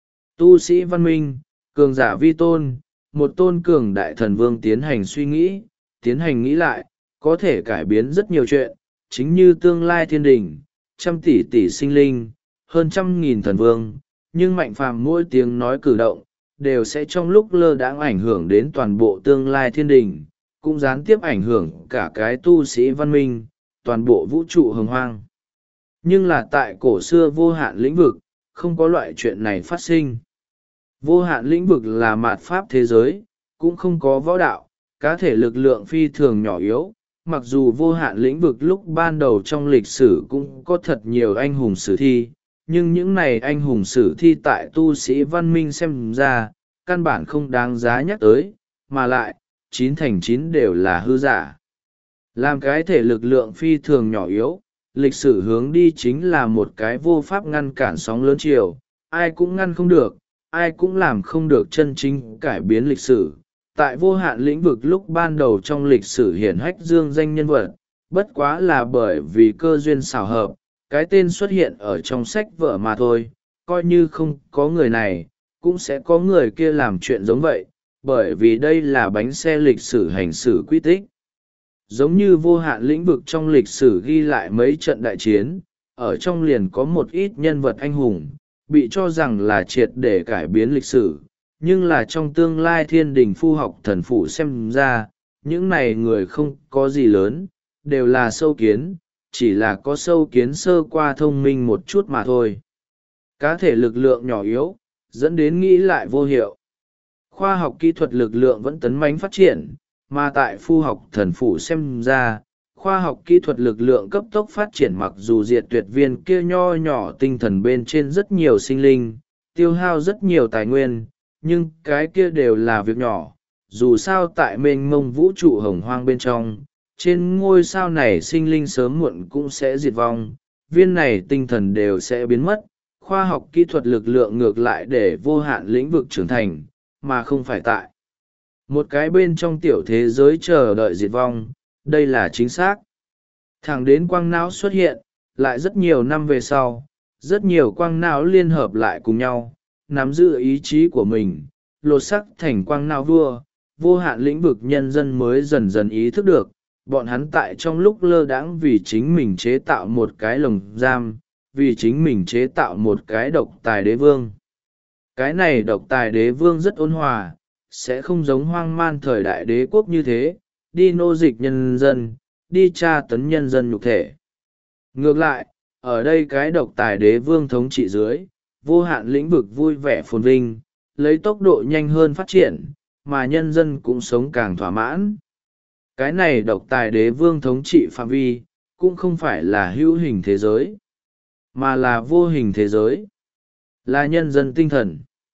[SPEAKER 1] Tu sĩ văn minh, cường giả vi tôn, một tôn cường đại thần vương tiến hành suy nghĩ, tiến hành nghĩ lại, có thể cải biến rất nhiều chuyện, chính như tương lai thiên đình, trăm tỷ tỷ sinh linh, hơn 100.000 thần vương, nhưng mạnh phàm mỗi tiếng nói cử động, đều sẽ trong lúc lơ đãng ảnh hưởng đến toàn bộ tương lai thiên đình, cũng gián tiếp ảnh hưởng cả cái tu sĩ văn minh, toàn bộ vũ trụ hồng hoang. Nhưng là tại cổ xưa vô hạn lĩnh vực, không có loại chuyện này phát sinh. Vô hạn lĩnh vực là mạt pháp thế giới, cũng không có võ đạo, cá thể lực lượng phi thường nhỏ yếu. Mặc dù vô hạn lĩnh vực lúc ban đầu trong lịch sử cũng có thật nhiều anh hùng sử thi, nhưng những này anh hùng sử thi tại tu sĩ văn minh xem ra, căn bản không đáng giá nhắc tới, mà lại, 9/9 đều là hư giả. Làm cái thể lực lượng phi thường nhỏ yếu, lịch sử hướng đi chính là một cái vô pháp ngăn cản sóng lớn chiều, ai cũng ngăn không được, ai cũng làm không được chân chính cải biến lịch sử. Tại vô hạn lĩnh vực lúc ban đầu trong lịch sử hiển hách dương danh nhân vật, bất quá là bởi vì cơ duyên xảo hợp, cái tên xuất hiện ở trong sách vở mà thôi, coi như không có người này, cũng sẽ có người kia làm chuyện giống vậy, bởi vì đây là bánh xe lịch sử hành xử quy tích. Giống như vô hạn lĩnh vực trong lịch sử ghi lại mấy trận đại chiến, ở trong liền có một ít nhân vật anh hùng, bị cho rằng là triệt để cải biến lịch sử, nhưng là trong tương lai thiên đình phu học thần phụ xem ra, những này người không có gì lớn, đều là sâu kiến, chỉ là có sâu kiến sơ qua thông minh một chút mà thôi. Cá thể lực lượng nhỏ yếu, dẫn đến nghĩ lại vô hiệu. Khoa học kỹ thuật lực lượng vẫn tấn mãnh phát triển, mà tại phu học thần phụ xem ra, khoa học kỹ thuật lực lượng cấp tốc phát triển mặc dù diệt tuyệt viên kia nho nhỏ tinh thần bên trên rất nhiều sinh linh, tiêu hao rất nhiều tài nguyên, nhưng cái kia đều là việc nhỏ. Dù sao tại mênh mông vũ trụ hồng hoang bên trong, trên ngôi sao này sinh linh sớm muộn cũng sẽ diệt vong, viên này tinh thần đều sẽ biến mất, khoa học kỹ thuật lực lượng ngược lại để vô hạn lĩnh vực trưởng thành, mà không phải tại một cái bên trong tiểu thế giới chờ đợi diệt vong, đây là chính xác. Thẳng đến quang não xuất hiện, lại rất nhiều năm về sau, rất nhiều quang não liên hợp lại cùng nhau nắm giữ ý chí của mình lột sắc thành quang não vua. Vô hạn lĩnh vực nhân dân mới dần dần ý thức được bọn hắn tại trong lúc lơ đãng vì chính mình chế tạo một cái lồng giam, vì chính mình chế tạo một cái độc tài đế vương. Cái này độc tài đế vương rất ôn hòa, sẽ không giống hoang man thời đại đế quốc như thế, đi nô dịch nhân dân, đi tra tấn nhân dân nhục thể. Ngược lại, ở đây cái độc tài đế vương thống trị dưới, vô hạn lĩnh vực vui vẻ phồn vinh, lấy tốc độ nhanh hơn phát triển, mà nhân dân cũng sống càng thỏa mãn. Cái này độc tài đế vương thống trị phạm vi, cũng không phải là hữu hình thế giới, mà là vô hình thế giới, là nhân dân tinh thần.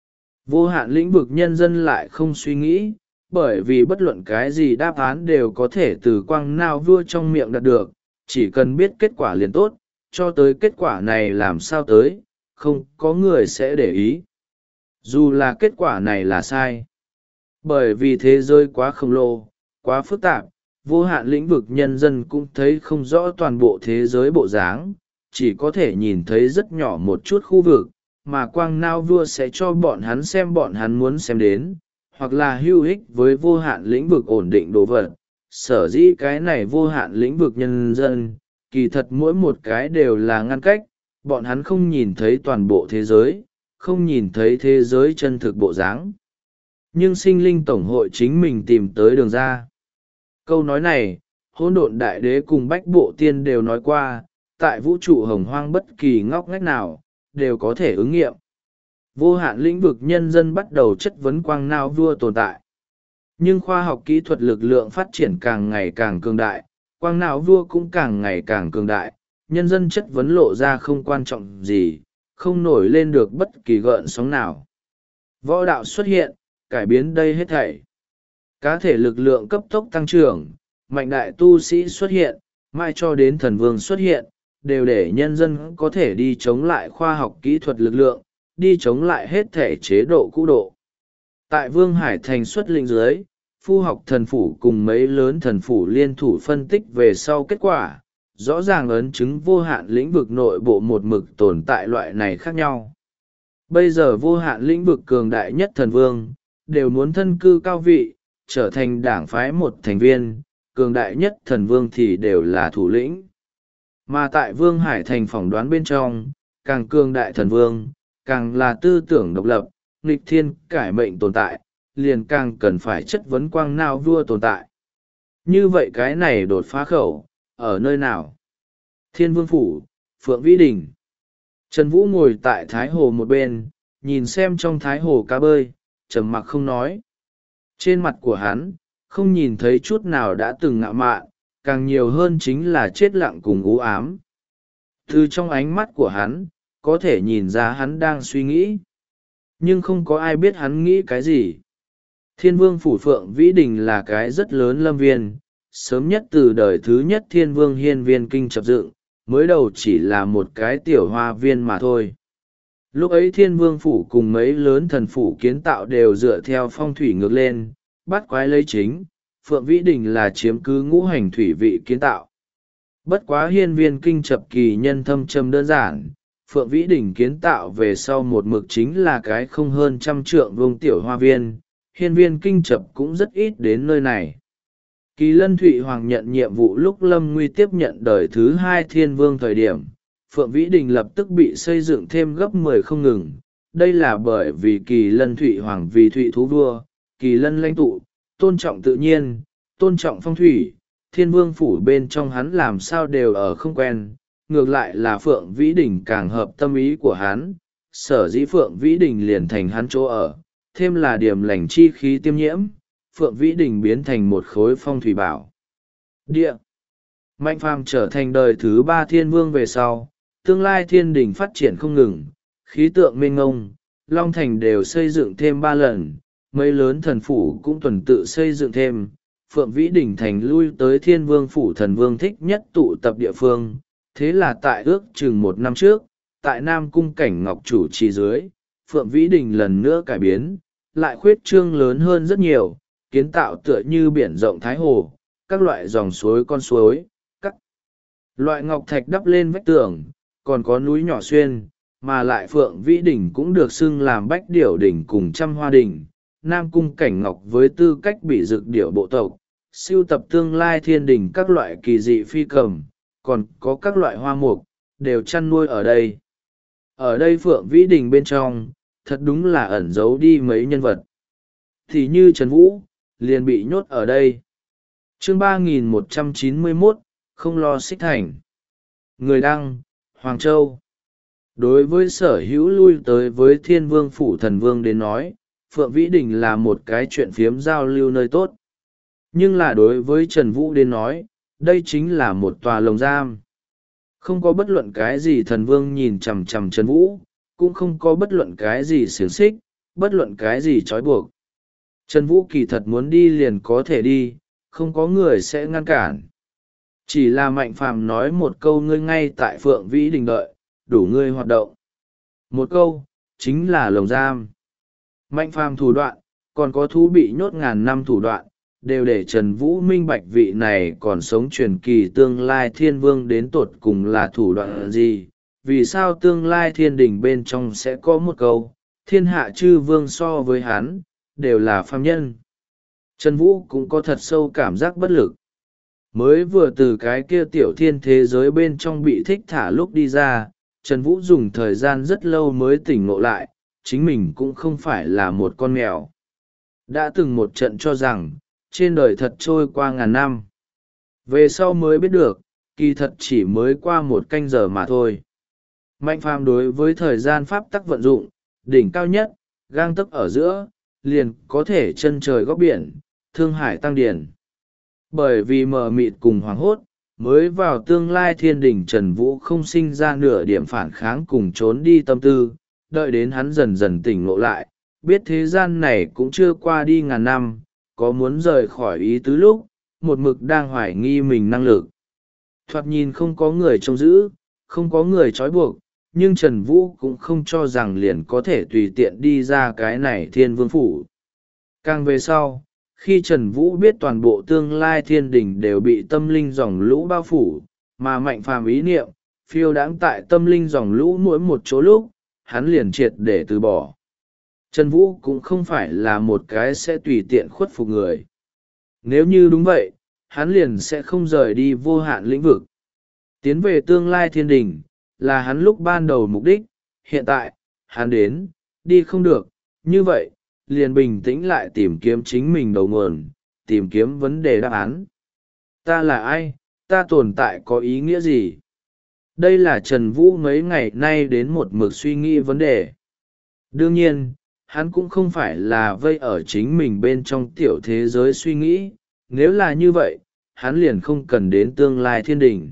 [SPEAKER 1] Vô hạn lĩnh vực nhân dân lại không suy nghĩ, bởi vì bất luận cái gì đáp án đều có thể từ quang não vua trong miệng đạt được, chỉ cần biết kết quả liền tốt, cho tới kết quả này làm sao tới, không có người sẽ để ý. Dù là kết quả này là sai. Bởi vì thế giới quá khổng lồ, quá phức tạp, vô hạn lĩnh vực nhân dân cũng thấy không rõ toàn bộ thế giới bộ dáng, chỉ có thể nhìn thấy rất nhỏ một chút khu vực, mà quang não vua sẽ cho bọn hắn xem bọn hắn muốn xem đến, hoặc là hữu ích với vô hạn lĩnh vực ổn định đồ vật. Sở dĩ cái này vô hạn lĩnh vực nhân dân, kỳ thật mỗi một cái đều là ngăn cách, bọn hắn không nhìn thấy toàn bộ thế giới, không nhìn thấy thế giới chân thực bộ dáng. Nhưng sinh linh tổng hội chính mình tìm tới đường ra. Câu nói này, hỗn độn đại đế cùng bách bộ tiên đều nói qua, tại vũ trụ hồng hoang bất kỳ ngóc ngách nào, đều có thể ứng nghiệm. Vô hạn lĩnh vực nhân dân bắt đầu chất vấn quang não vua tồn tại. Nhưng khoa học kỹ thuật lực lượng phát triển càng ngày càng cường đại, quang não vua cũng càng ngày càng cường đại, nhân dân chất vấn lộ ra không quan trọng gì, không nổi lên được bất kỳ gợn sóng nào. Võ đạo xuất hiện, cải biến đây hết thảy. Cá thể lực lượng cấp tốc tăng trưởng, mạnh đại tu sĩ xuất hiện, mai cho đến thần vương xuất hiện, đều để nhân dân có thể đi chống lại khoa học kỹ thuật lực lượng, đi chống lại hết thể chế độ cũ độ. Tại Vương Hải Thành xuất lĩnh dưới, Phu học thần phủ cùng mấy lớn thần phủ liên thủ phân tích về sau kết quả, rõ ràng ấn chứng vô hạn lĩnh vực nội bộ một mực tồn tại loại này khác nhau. Bây giờ vô hạn lĩnh vực cường đại nhất thần vương, đều muốn thân cư cao vị, trở thành đảng phái một thành viên, cường đại nhất thần vương thì đều là thủ lĩnh. Mà tại Vương Hải Thành phỏng đoán bên trong, càng cường đại thần vương, càng là tư tưởng độc lập, nghịch thiên cải mệnh tồn tại, liền càng cần phải chất vấn quang não vua tồn tại. Như vậy cái này đột phá khẩu, ở nơi nào? Thiên Vương Phủ, Phượng Vĩ Đình. Trần Vũ ngồi tại Thái Hồ một bên, nhìn xem trong Thái Hồ cá bơi, trầm mặc không nói. Trên mặt của hắn, không nhìn thấy chút nào đã từng ngạo mạn, càng nhiều hơn chính là chết lặng cùng u ám. Từ trong ánh mắt của hắn, có thể nhìn ra hắn đang suy nghĩ. Nhưng không có ai biết hắn nghĩ cái gì. Thiên Vương Phủ Phượng Vĩ Đình là cái rất lớn lâm viên, sớm nhất từ đời thứ nhất Thiên Vương Hiên Viên Kinh chập dựng, mới đầu chỉ là một cái tiểu hoa viên mà thôi. Lúc ấy Thiên Vương Phủ cùng mấy lớn thần phủ kiến tạo đều dựa theo phong thủy ngược lên, bắt quái lấy chính, Phượng Vĩ Đình là chiếm cứ ngũ hành thủy vị kiến tạo. Bất quá Hiên Viên Kinh chập kỳ nhân thâm trầm đơn giản, Phượng Vĩ Đình kiến tạo về sau một mực chính là cái không hơn 100 trượng vuông tiểu hoa viên, Hiên Viên Kinh chập cũng rất ít đến nơi này. Kỳ Lân Thụy Hoàng nhận nhiệm vụ lúc Lâm Nguy tiếp nhận đời thứ hai Thiên Vương thời điểm, Phượng Vĩ Đình lập tức bị xây dựng thêm gấp 10 không ngừng. Đây là bởi vì Kỳ Lân Thụy Hoàng vì Thụy Thú Vua, Kỳ Lân lãnh tụ, tôn trọng tự nhiên, tôn trọng phong thủy, Thiên Vương Phủ bên trong hắn làm sao đều ở không quen, ngược lại là Phượng Vĩ Đình càng hợp tâm ý của hắn, sở dĩ Phượng Vĩ Đình liền thành hắn chỗ ở, thêm là điểm lành chi khí tiêm nhiễm, Phượng Vĩ Đình biến thành một khối phong thủy bảo địa. Mạnh Phàm trở thành đời thứ ba Thiên Vương về sau, tương lai thiên đình phát triển không ngừng, khí tượng mênh ngông, Long Thành đều xây dựng thêm 3 lần, mấy lớn thần phủ cũng tuần tự xây dựng thêm. Phượng Vĩ Đình thành lui tới Thiên Vương Phủ thần vương thích nhất tụ tập địa phương, thế là tại ước chừng 1 năm trước, tại Nam Cung Cảnh Ngọc chủ trì dưới, Phượng Vĩ Đình lần nữa cải biến, lại khuyết trương lớn hơn rất nhiều, kiến tạo tựa như biển rộng Thái Hồ, các loại dòng suối con suối, các loại ngọc thạch đắp lên vách tường, còn có núi nhỏ xuyên, mà lại Phượng Vĩ Đình cũng được xưng làm Bách Điểu Đình cùng Trăm Hoa Đình, Nam Cung Cảnh Ngọc với tư cách bị dược điểu bộ tộc, sưu tập tương lai thiên đình các loại kỳ dị phi cầm, còn có các loại hoa mục, đều chăn nuôi ở đây. Ở đây Phượng Vĩ Đình bên trong, thật đúng là ẩn giấu đi mấy nhân vật. Thì như Trần Vũ, liền bị nhốt ở đây. Chương 3191, không lo xích thành. Người đăng, Hoàng Châu. Đối với sở hữu lui tới với Thiên Vương Phủ Thần Vương đến nói, Phượng Vĩ Đình là một cái chuyện phiếm giao lưu nơi tốt. Nhưng là đối với Trần Vũ đến nói, đây chính là một tòa lồng giam. Không có bất luận cái gì thần vương nhìn chằm chằm Trần Vũ, cũng không có bất luận cái gì xiềng xích, bất luận cái gì trói buộc. Trần Vũ kỳ thật muốn đi liền có thể đi, không có người sẽ ngăn cản. Chỉ là Mạnh Phàm nói một câu ngươi ngay tại Phượng Vĩ Đình đợi, đủ ngươi hoạt động. Một câu, chính là lồng giam. Mạnh Phàm thủ đoạn, còn có thú bị nhốt ngàn năm thủ đoạn, đều để Trần Vũ minh bạch vị này còn sống truyền kỳ tương lai thiên vương đến tột cùng là thủ đoạn gì. Vì sao tương lai thiên đình bên trong sẽ có một câu, thiên hạ chư vương so với hắn, đều là phàm nhân. Trần Vũ cũng có thật sâu cảm giác bất lực. Mới vừa từ cái kia tiểu thiên thế giới bên trong bị thích thả lúc đi ra, Trần Vũ dùng thời gian rất lâu mới tỉnh ngộ lại, chính mình cũng không phải là một con mèo. Đã từng một trận cho rằng, trên đời thật trôi qua ngàn năm. Về sau mới biết được, kỳ thật chỉ mới qua một canh giờ mà thôi. Mạnh Phàm đối với thời gian pháp tắc vận dụng, đỉnh cao nhất, gang tấc ở giữa, liền có thể chân trời góc biển, thương hải tăng điển. Bởi vì mờ mịt cùng hoảng hốt, mới vào tương lai thiên đình Trần Vũ không sinh ra nửa điểm phản kháng cùng trốn đi tâm tư, đợi đến hắn dần dần tỉnh ngộ lại, biết thế gian này cũng chưa qua đi ngàn năm, có muốn rời khỏi ý tứ lúc, một mực đang hoài nghi mình năng lực. Thoạt nhìn không có người trông giữ, không có người trói buộc, nhưng Trần Vũ cũng không cho rằng liền có thể tùy tiện đi ra cái này thiên vương phủ. Càng về sau, khi Trần Vũ biết toàn bộ tương lai thiên đình đều bị tâm linh dòng lũ bao phủ, mà Mạnh Phàm ý niệm, phiêu đãng tại tâm linh dòng lũ mỗi một chỗ lúc, hắn liền triệt để từ bỏ. Trần Vũ cũng không phải là một cái sẽ tùy tiện khuất phục người. Nếu như đúng vậy, hắn liền sẽ không rời đi vô hạn lĩnh vực. Tiến về tương lai thiên đình, là hắn lúc ban đầu mục đích, hiện tại, hắn đến, đi không được, như vậy, liền bình tĩnh lại tìm kiếm chính mình đầu nguồn, tìm kiếm vấn đề đáp án. Ta là ai, ta tồn tại có ý nghĩa gì? Đây là Trần Vũ mấy ngày nay đến một mực suy nghĩ vấn đề. Đương nhiên, hắn cũng không phải là vây ở chính mình bên trong tiểu thế giới suy nghĩ, nếu là như vậy, hắn liền không cần đến tương lai thiên đình.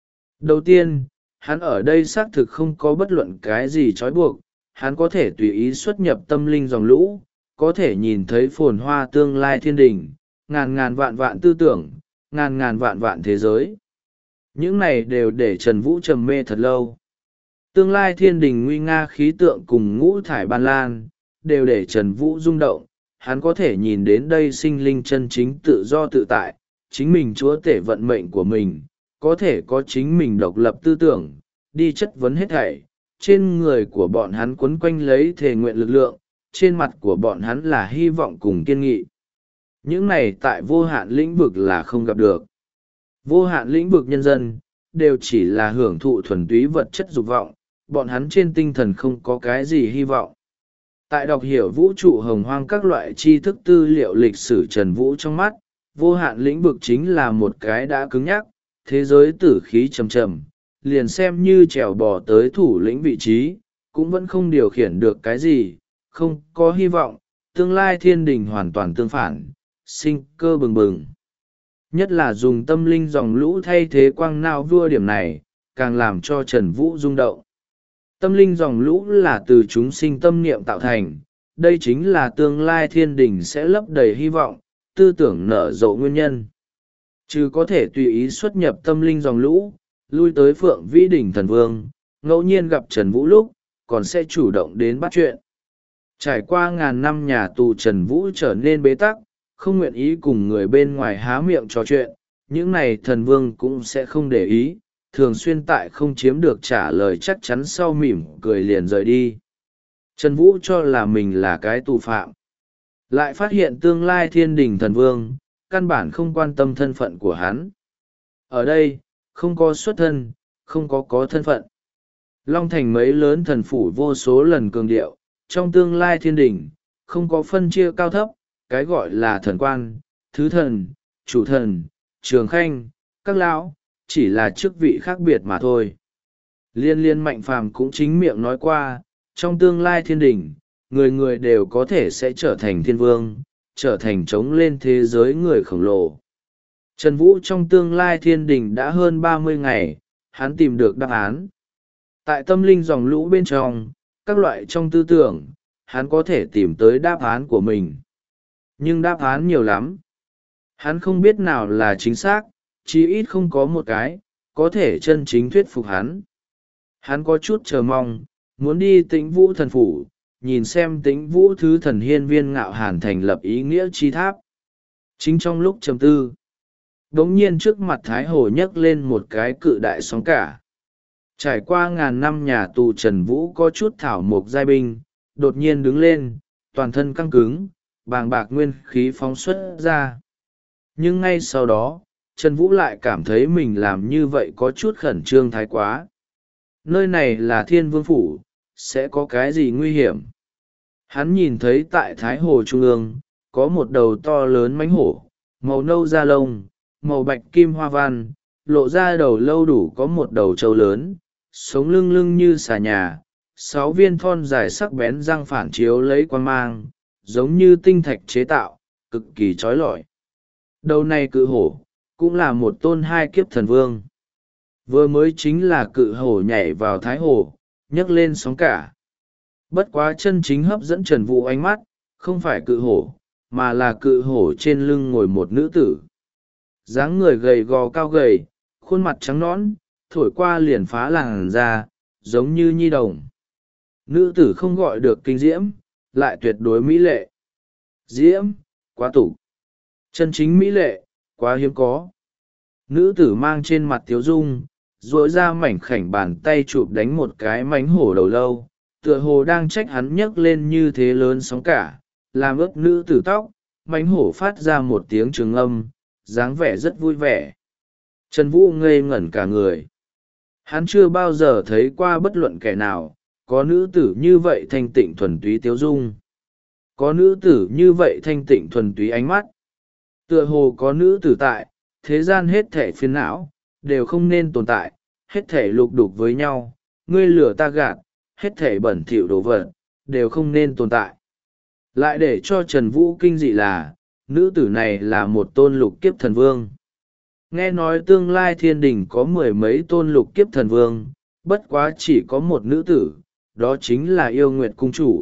[SPEAKER 1] Đầu tiên, hắn ở đây xác thực không có bất luận cái gì trói buộc, hắn có thể tùy ý xuất nhập tâm linh dòng lũ, có thể nhìn thấy phồn hoa tương lai thiên đình, ngàn ngàn vạn vạn tư tưởng, ngàn ngàn vạn vạn thế giới. Những này đều để Trần Vũ trầm mê thật lâu. Tương lai thiên đình nguy nga khí tượng cùng ngũ thải ban lan, đều để Trần Vũ rung động, hắn có thể nhìn đến đây sinh linh chân chính tự do tự tại, chính mình chúa tể vận mệnh của mình, có thể có chính mình độc lập tư tưởng, đi chất vấn hết thảy. Trên người của bọn hắn quấn quanh lấy thể nguyện lực lượng, trên mặt của bọn hắn là hy vọng cùng kiên nghị. Những này tại vô hạn lĩnh vực là không gặp được. Vô hạn lĩnh vực nhân dân, đều chỉ là hưởng thụ thuần túy vật chất dục vọng, bọn hắn trên tinh thần không có cái gì hy vọng. Tại đọc hiểu vũ trụ hồng hoang các loại tri thức tư liệu lịch sử Trần Vũ trong mắt, vô hạn lĩnh vực chính là một cái đã cứng nhắc, thế giới tử khí trầm trầm, liền xem như trèo bò tới thủ lĩnh vị trí, cũng vẫn không điều khiển được cái gì, không có hy vọng, tương lai thiên đình hoàn toàn tương phản, sinh cơ bừng bừng. Nhất là dùng tâm linh dòng lũ thay thế quang nao vua điểm này, càng làm cho Trần Vũ rung động. Tâm linh dòng lũ là từ chúng sinh tâm niệm tạo thành, đây chính là tương lai thiên đình sẽ lấp đầy hy vọng, tư tưởng nở rộ nguyên nhân. Chứ có thể tùy ý xuất nhập tâm linh dòng lũ, lui tới Phượng Vĩ Đình thần vương, ngẫu nhiên gặp Trần Vũ lúc, còn sẽ chủ động đến bắt chuyện. Trải qua ngàn năm nhà tù Trần Vũ trở nên bế tắc, không nguyện ý cùng người bên ngoài há miệng trò chuyện, những này thần vương cũng sẽ không để ý, Thường Xuyên tại không chiếm được trả lời chắc chắn sau mỉm cười liền rời đi. Trần Vũ cho là mình là cái tù phạm. Lại phát hiện tương lai thiên đình thần vương, căn bản không quan tâm thân phận của hắn. Ở đây, không có xuất thân, không có thân phận. Long Thành mấy lớn thần phủ vô số lần cường điệu, trong tương lai thiên đình, không có phân chia cao thấp, cái gọi là thần quan, thứ thần, chủ thần, trường khanh, các lão, chỉ là chức vị khác biệt mà thôi. Liên Liên Mạnh Phàm cũng chính miệng nói qua, trong tương lai thiên đình, người người đều có thể sẽ trở thành thiên vương, trở thành chống lên thế giới người khổng lồ. Trần Vũ trong tương lai thiên đình đã hơn 30 ngày, hắn tìm được đáp án. Tại tâm linh dòng lũ bên trong, các loại trong tư tưởng, hắn có thể tìm tới đáp án của mình. Nhưng đáp án nhiều lắm. Hắn không biết nào là chính xác, chí ít không có một cái, có thể chân chính thuyết phục hắn. Hắn có chút chờ mong, muốn đi Tĩnh Vũ thần phủ, nhìn xem Tĩnh Vũ thứ thần hiên viên ngạo hàn thành lập ý nghĩa chi tháp. Chính trong lúc trầm tư, đống nhiên trước mặt Thái Hồ nhấc lên một cái cự đại sóng cả. Trải qua ngàn năm nhà tù Trần Vũ có chút thảo mộc giai binh, đột nhiên đứng lên, toàn thân căng cứng, bàng bạc nguyên khí phóng xuất ra. Nhưng ngay sau đó, Trần Vũ lại cảm thấy mình làm như vậy có chút khẩn trương thái quá. Nơi này là Thiên Vương Phủ, sẽ có cái gì nguy hiểm? Hắn nhìn thấy tại Thái Hồ Trung ương, có một đầu to lớn mãnh hổ, màu nâu da lông, màu bạch kim hoa văn, lộ ra đầu lâu đủ có một đầu trâu lớn, sống lưng lưng như xà nhà, 6 viên thon dài sắc bén răng phản chiếu lấy quang mang, giống như tinh thạch chế tạo, cực kỳ trói lọi. Đầu này cự hổ, cũng là một tôn hai kiếp thần vương. Vừa mới chính là cự hổ nhảy vào Thái Hồ, nhấc lên sóng cả. Bất quá chân chính hấp dẫn Trần Vũ ánh mắt, không phải cự hổ, mà là cự hổ trên lưng ngồi một nữ tử. Dáng người gầy gò cao gầy, khuôn mặt trắng nõn, thổi qua liền phá làn da, giống như nhi đồng. Nữ tử không gọi được kinh diễm, lại tuyệt đối mỹ lệ. Diễm, quá tủ. Chân chính mỹ lệ, quá hiếm có. Nữ tử mang trên mặt tiếu dung, duỗi ra mảnh khảnh bàn tay chụp đánh một cái mánh hổ đầu lâu, tựa hồ đang trách hắn nhấc lên như thế lớn sóng cả, làm ướt nữ tử tóc, mánh hổ phát ra một tiếng trường âm, dáng vẻ rất vui vẻ. Trần Vũ ngây ngẩn cả người. Hắn chưa bao giờ thấy qua bất luận kẻ nào, có nữ tử như vậy thanh tịnh thuần túy tiếu dung. Có nữ tử như vậy thanh tịnh thuần túy ánh mắt. Tựa hồ có nữ tử tại, thế gian hết thể phiền não, đều không nên tồn tại, hết thể lục đục với nhau, ngươi lửa ta gạt, hết thể bẩn thỉu đồ vật, đều không nên tồn tại. Lại để cho Trần Vũ kinh dị là, nữ tử này là một tôn lục kiếp thần vương. Nghe nói tương lai thiên đình có 10 mấy tôn lục kiếp thần vương, bất quá chỉ có một nữ tử, đó chính là Yêu Nguyệt Cung Chủ.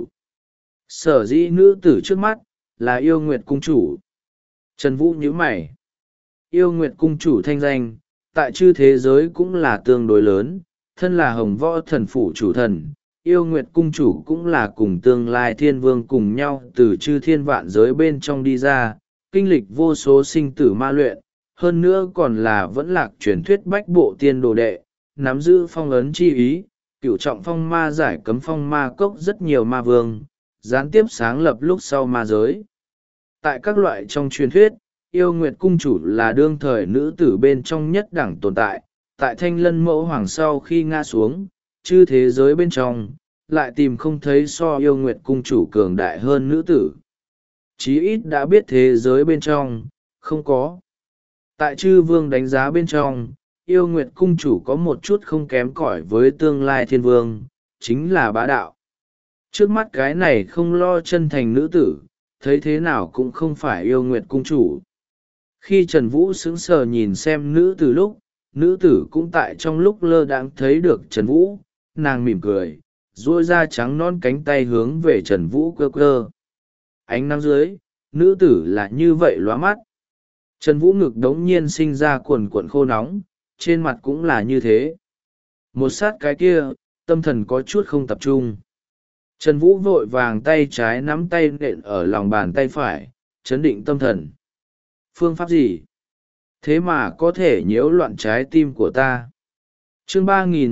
[SPEAKER 1] Sở dĩ nữ tử trước mắt, là Yêu Nguyệt Cung Chủ. Trần Vũ nhíu mày. Yêu Nguyệt Cung Chủ thanh danh, tại chư thế giới cũng là tương đối lớn, thân là Hồng Võ Thần Phủ chủ thần. Yêu Nguyệt Cung Chủ cũng là cùng tương lai thiên vương cùng nhau từ chư thiên vạn giới bên trong đi ra, kinh lịch vô số sinh tử ma luyện, hơn nữa còn là vẫn lạc truyền thuyết bách bộ tiên đồ đệ, nắm giữ phong ấn chi ý, cửu trọng phong ma giải cấm phong ma cốc rất nhiều ma vương, gián tiếp sáng lập lúc sau ma giới. Tại các loại trong truyền thuyết, Yêu Nguyệt Cung Chủ là đương thời nữ tử bên trong nhất đẳng tồn tại, tại Thanh Lân Mẫu Hoàng sau khi ngã xuống, chư thế giới bên trong, lại tìm không thấy so Yêu Nguyệt Cung Chủ cường đại hơn nữ tử. Chí ít đã biết thế giới bên trong, không có. Tại chư vương đánh giá bên trong, Yêu Nguyệt Cung Chủ có một chút không kém cỏi với tương lai thiên vương, chính là bá đạo. Trước mắt cái này không lo chân thành nữ tử, thấy thế nào cũng không phải Yêu Nguyệt Cung Chủ. Khi Trần Vũ sững sờ nhìn xem nữ tử lúc, nữ tử cũng tại trong lúc lơ đãng thấy được Trần Vũ, nàng mỉm cười, duỗi ra trắng non cánh tay hướng về Trần Vũ cơ cơ. Ánh nắng dưới, nữ tử là như vậy lóa mắt. Trần Vũ ngực đống nhiên sinh ra cuồn cuộn khô nóng, trên mặt cũng là như thế. Một sát cái kia, tâm thần có chút không tập trung. Trần Vũ vội vàng tay trái nắm tay nện ở lòng bàn tay phải, chấn định tâm thần. Phương pháp gì? Thế mà có thể nhiễu loạn trái tim của ta. Chương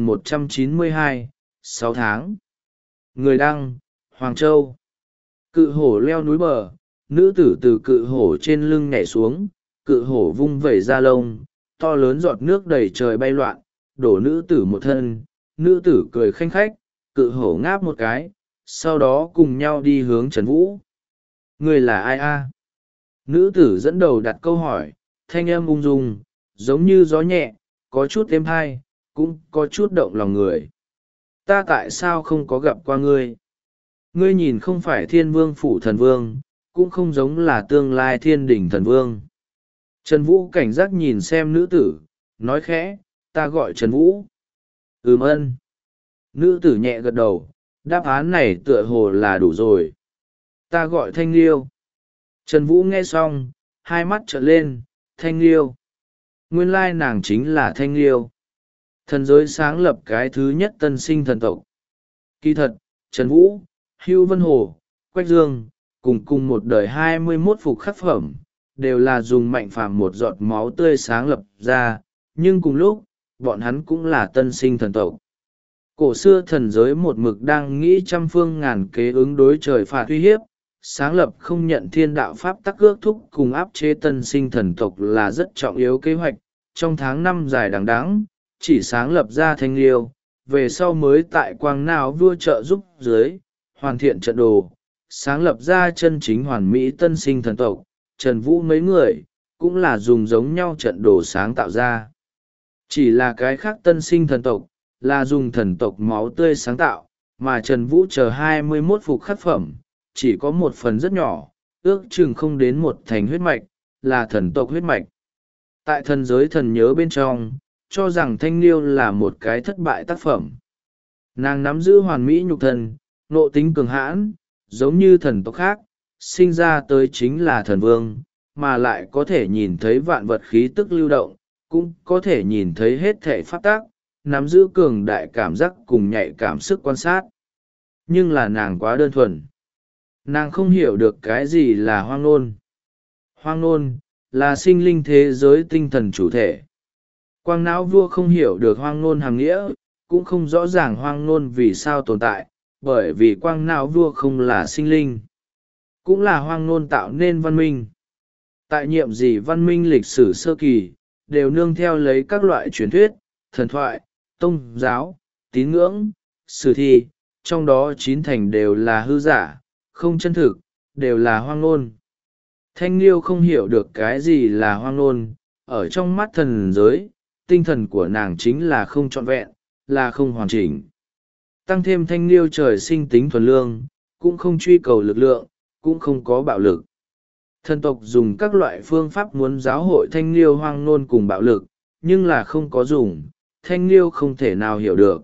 [SPEAKER 1] 3192, 6 tháng. Người đăng, Hoàng Châu. Cự hổ leo núi bờ, nữ tử từ cự hổ trên lưng nhảy xuống, cự hổ vung vẩy ra lông, to lớn giọt nước đầy trời bay loạn, đổ nữ tử một thân. Nữ tử cười khanh khách, cự hổ ngáp một cái, sau đó cùng nhau đi hướng Trần Vũ. Người là ai a? Nữ tử dẫn đầu đặt câu hỏi, thanh âm ung dung, giống như gió nhẹ, có chút êm tai, cũng có chút động lòng người. Ta tại sao không có gặp qua ngươi? Ngươi nhìn không phải Thiên Vương phủ thần vương, cũng không giống là tương lai Thiên Đình thần vương. Trần Vũ cảnh giác nhìn xem nữ tử, nói khẽ, ta gọi Trần Vũ. Ân. Nữ tử nhẹ gật đầu, đáp án này tựa hồ là đủ rồi. Ta gọi Thanh Liêu. Trần Vũ nghe xong, hai mắt trợn lên, Thanh Liêu. Nguyên lai nàng chính là Thanh Liêu. Thần giới sáng lập cái thứ nhất tân sinh thần tộc. Kỳ thật, Trần Vũ, Hưu Vân Hồ, Quách Dương, cùng một đời 21 phục khắc phẩm, đều là dùng mạnh phàm một giọt máu tươi sáng lập ra, nhưng cùng lúc, bọn hắn cũng là tân sinh thần tộc. Cổ xưa thần giới một mực đang nghĩ trăm phương ngàn kế ứng đối trời phạt uy hiếp, sáng lập không nhận thiên đạo pháp tắc ước thúc cùng áp chế tân sinh thần tộc là rất trọng yếu kế hoạch. Trong tháng năm dài đằng đẵng, chỉ sáng lập ra Thanh Liêu, về sau mới tại Quang Não vua trợ giúp dưới, hoàn thiện trận đồ, sáng lập ra chân chính hoàn mỹ tân sinh thần tộc. Trần Vũ mấy người, cũng là dùng giống nhau trận đồ sáng tạo ra. Chỉ là cái khác tân sinh thần tộc, là dùng thần tộc máu tươi sáng tạo, mà Trần Vũ chờ 21 phục khắc phẩm, chỉ có một phần rất nhỏ, ước chừng không đến một thành huyết mạch, là thần tộc huyết mạch. Tại thần giới thần nhớ bên trong, cho rằng Thanh Liêu là một cái thất bại tác phẩm. Nàng nắm giữ hoàn mỹ nhục thân, nộ tính cường hãn, giống như thần tộc khác, sinh ra tới chính là thần vương, mà lại có thể nhìn thấy vạn vật khí tức lưu động, cũng có thể nhìn thấy hết thể pháp tác, nắm giữ cường đại cảm giác cùng nhạy cảm sức quan sát. Nhưng là nàng quá đơn thuần. Nàng không hiểu được cái gì là hoang nôn. Hoang nôn, là sinh linh thế giới tinh thần chủ thể. Quang Não vua không hiểu được hoang nôn hàm nghĩa, cũng không rõ ràng hoang nôn vì sao tồn tại, bởi vì Quang Não vua không là sinh linh. Cũng là hoang nôn tạo nên văn minh. Tại nhiệm gì văn minh lịch sử sơ kỳ, đều nương theo lấy các loại truyền thuyết, thần thoại, tôn giáo, tín ngưỡng, sử thi, trong đó 9 thành đều là hư giả, không chân thực, đều là hoang nôn. Thanh Liêu không hiểu được cái gì là hoang nôn, ở trong mắt thần giới, tinh thần của nàng chính là không trọn vẹn, là không hoàn chỉnh. Tăng thêm Thanh Liêu trời sinh tính thuần lương, cũng không truy cầu lực lượng, cũng không có bạo lực. Thần tộc dùng các loại phương pháp muốn giáo hội Thanh Liêu hoang nôn cùng bạo lực, nhưng là không có dùng, Thanh Liêu không thể nào hiểu được.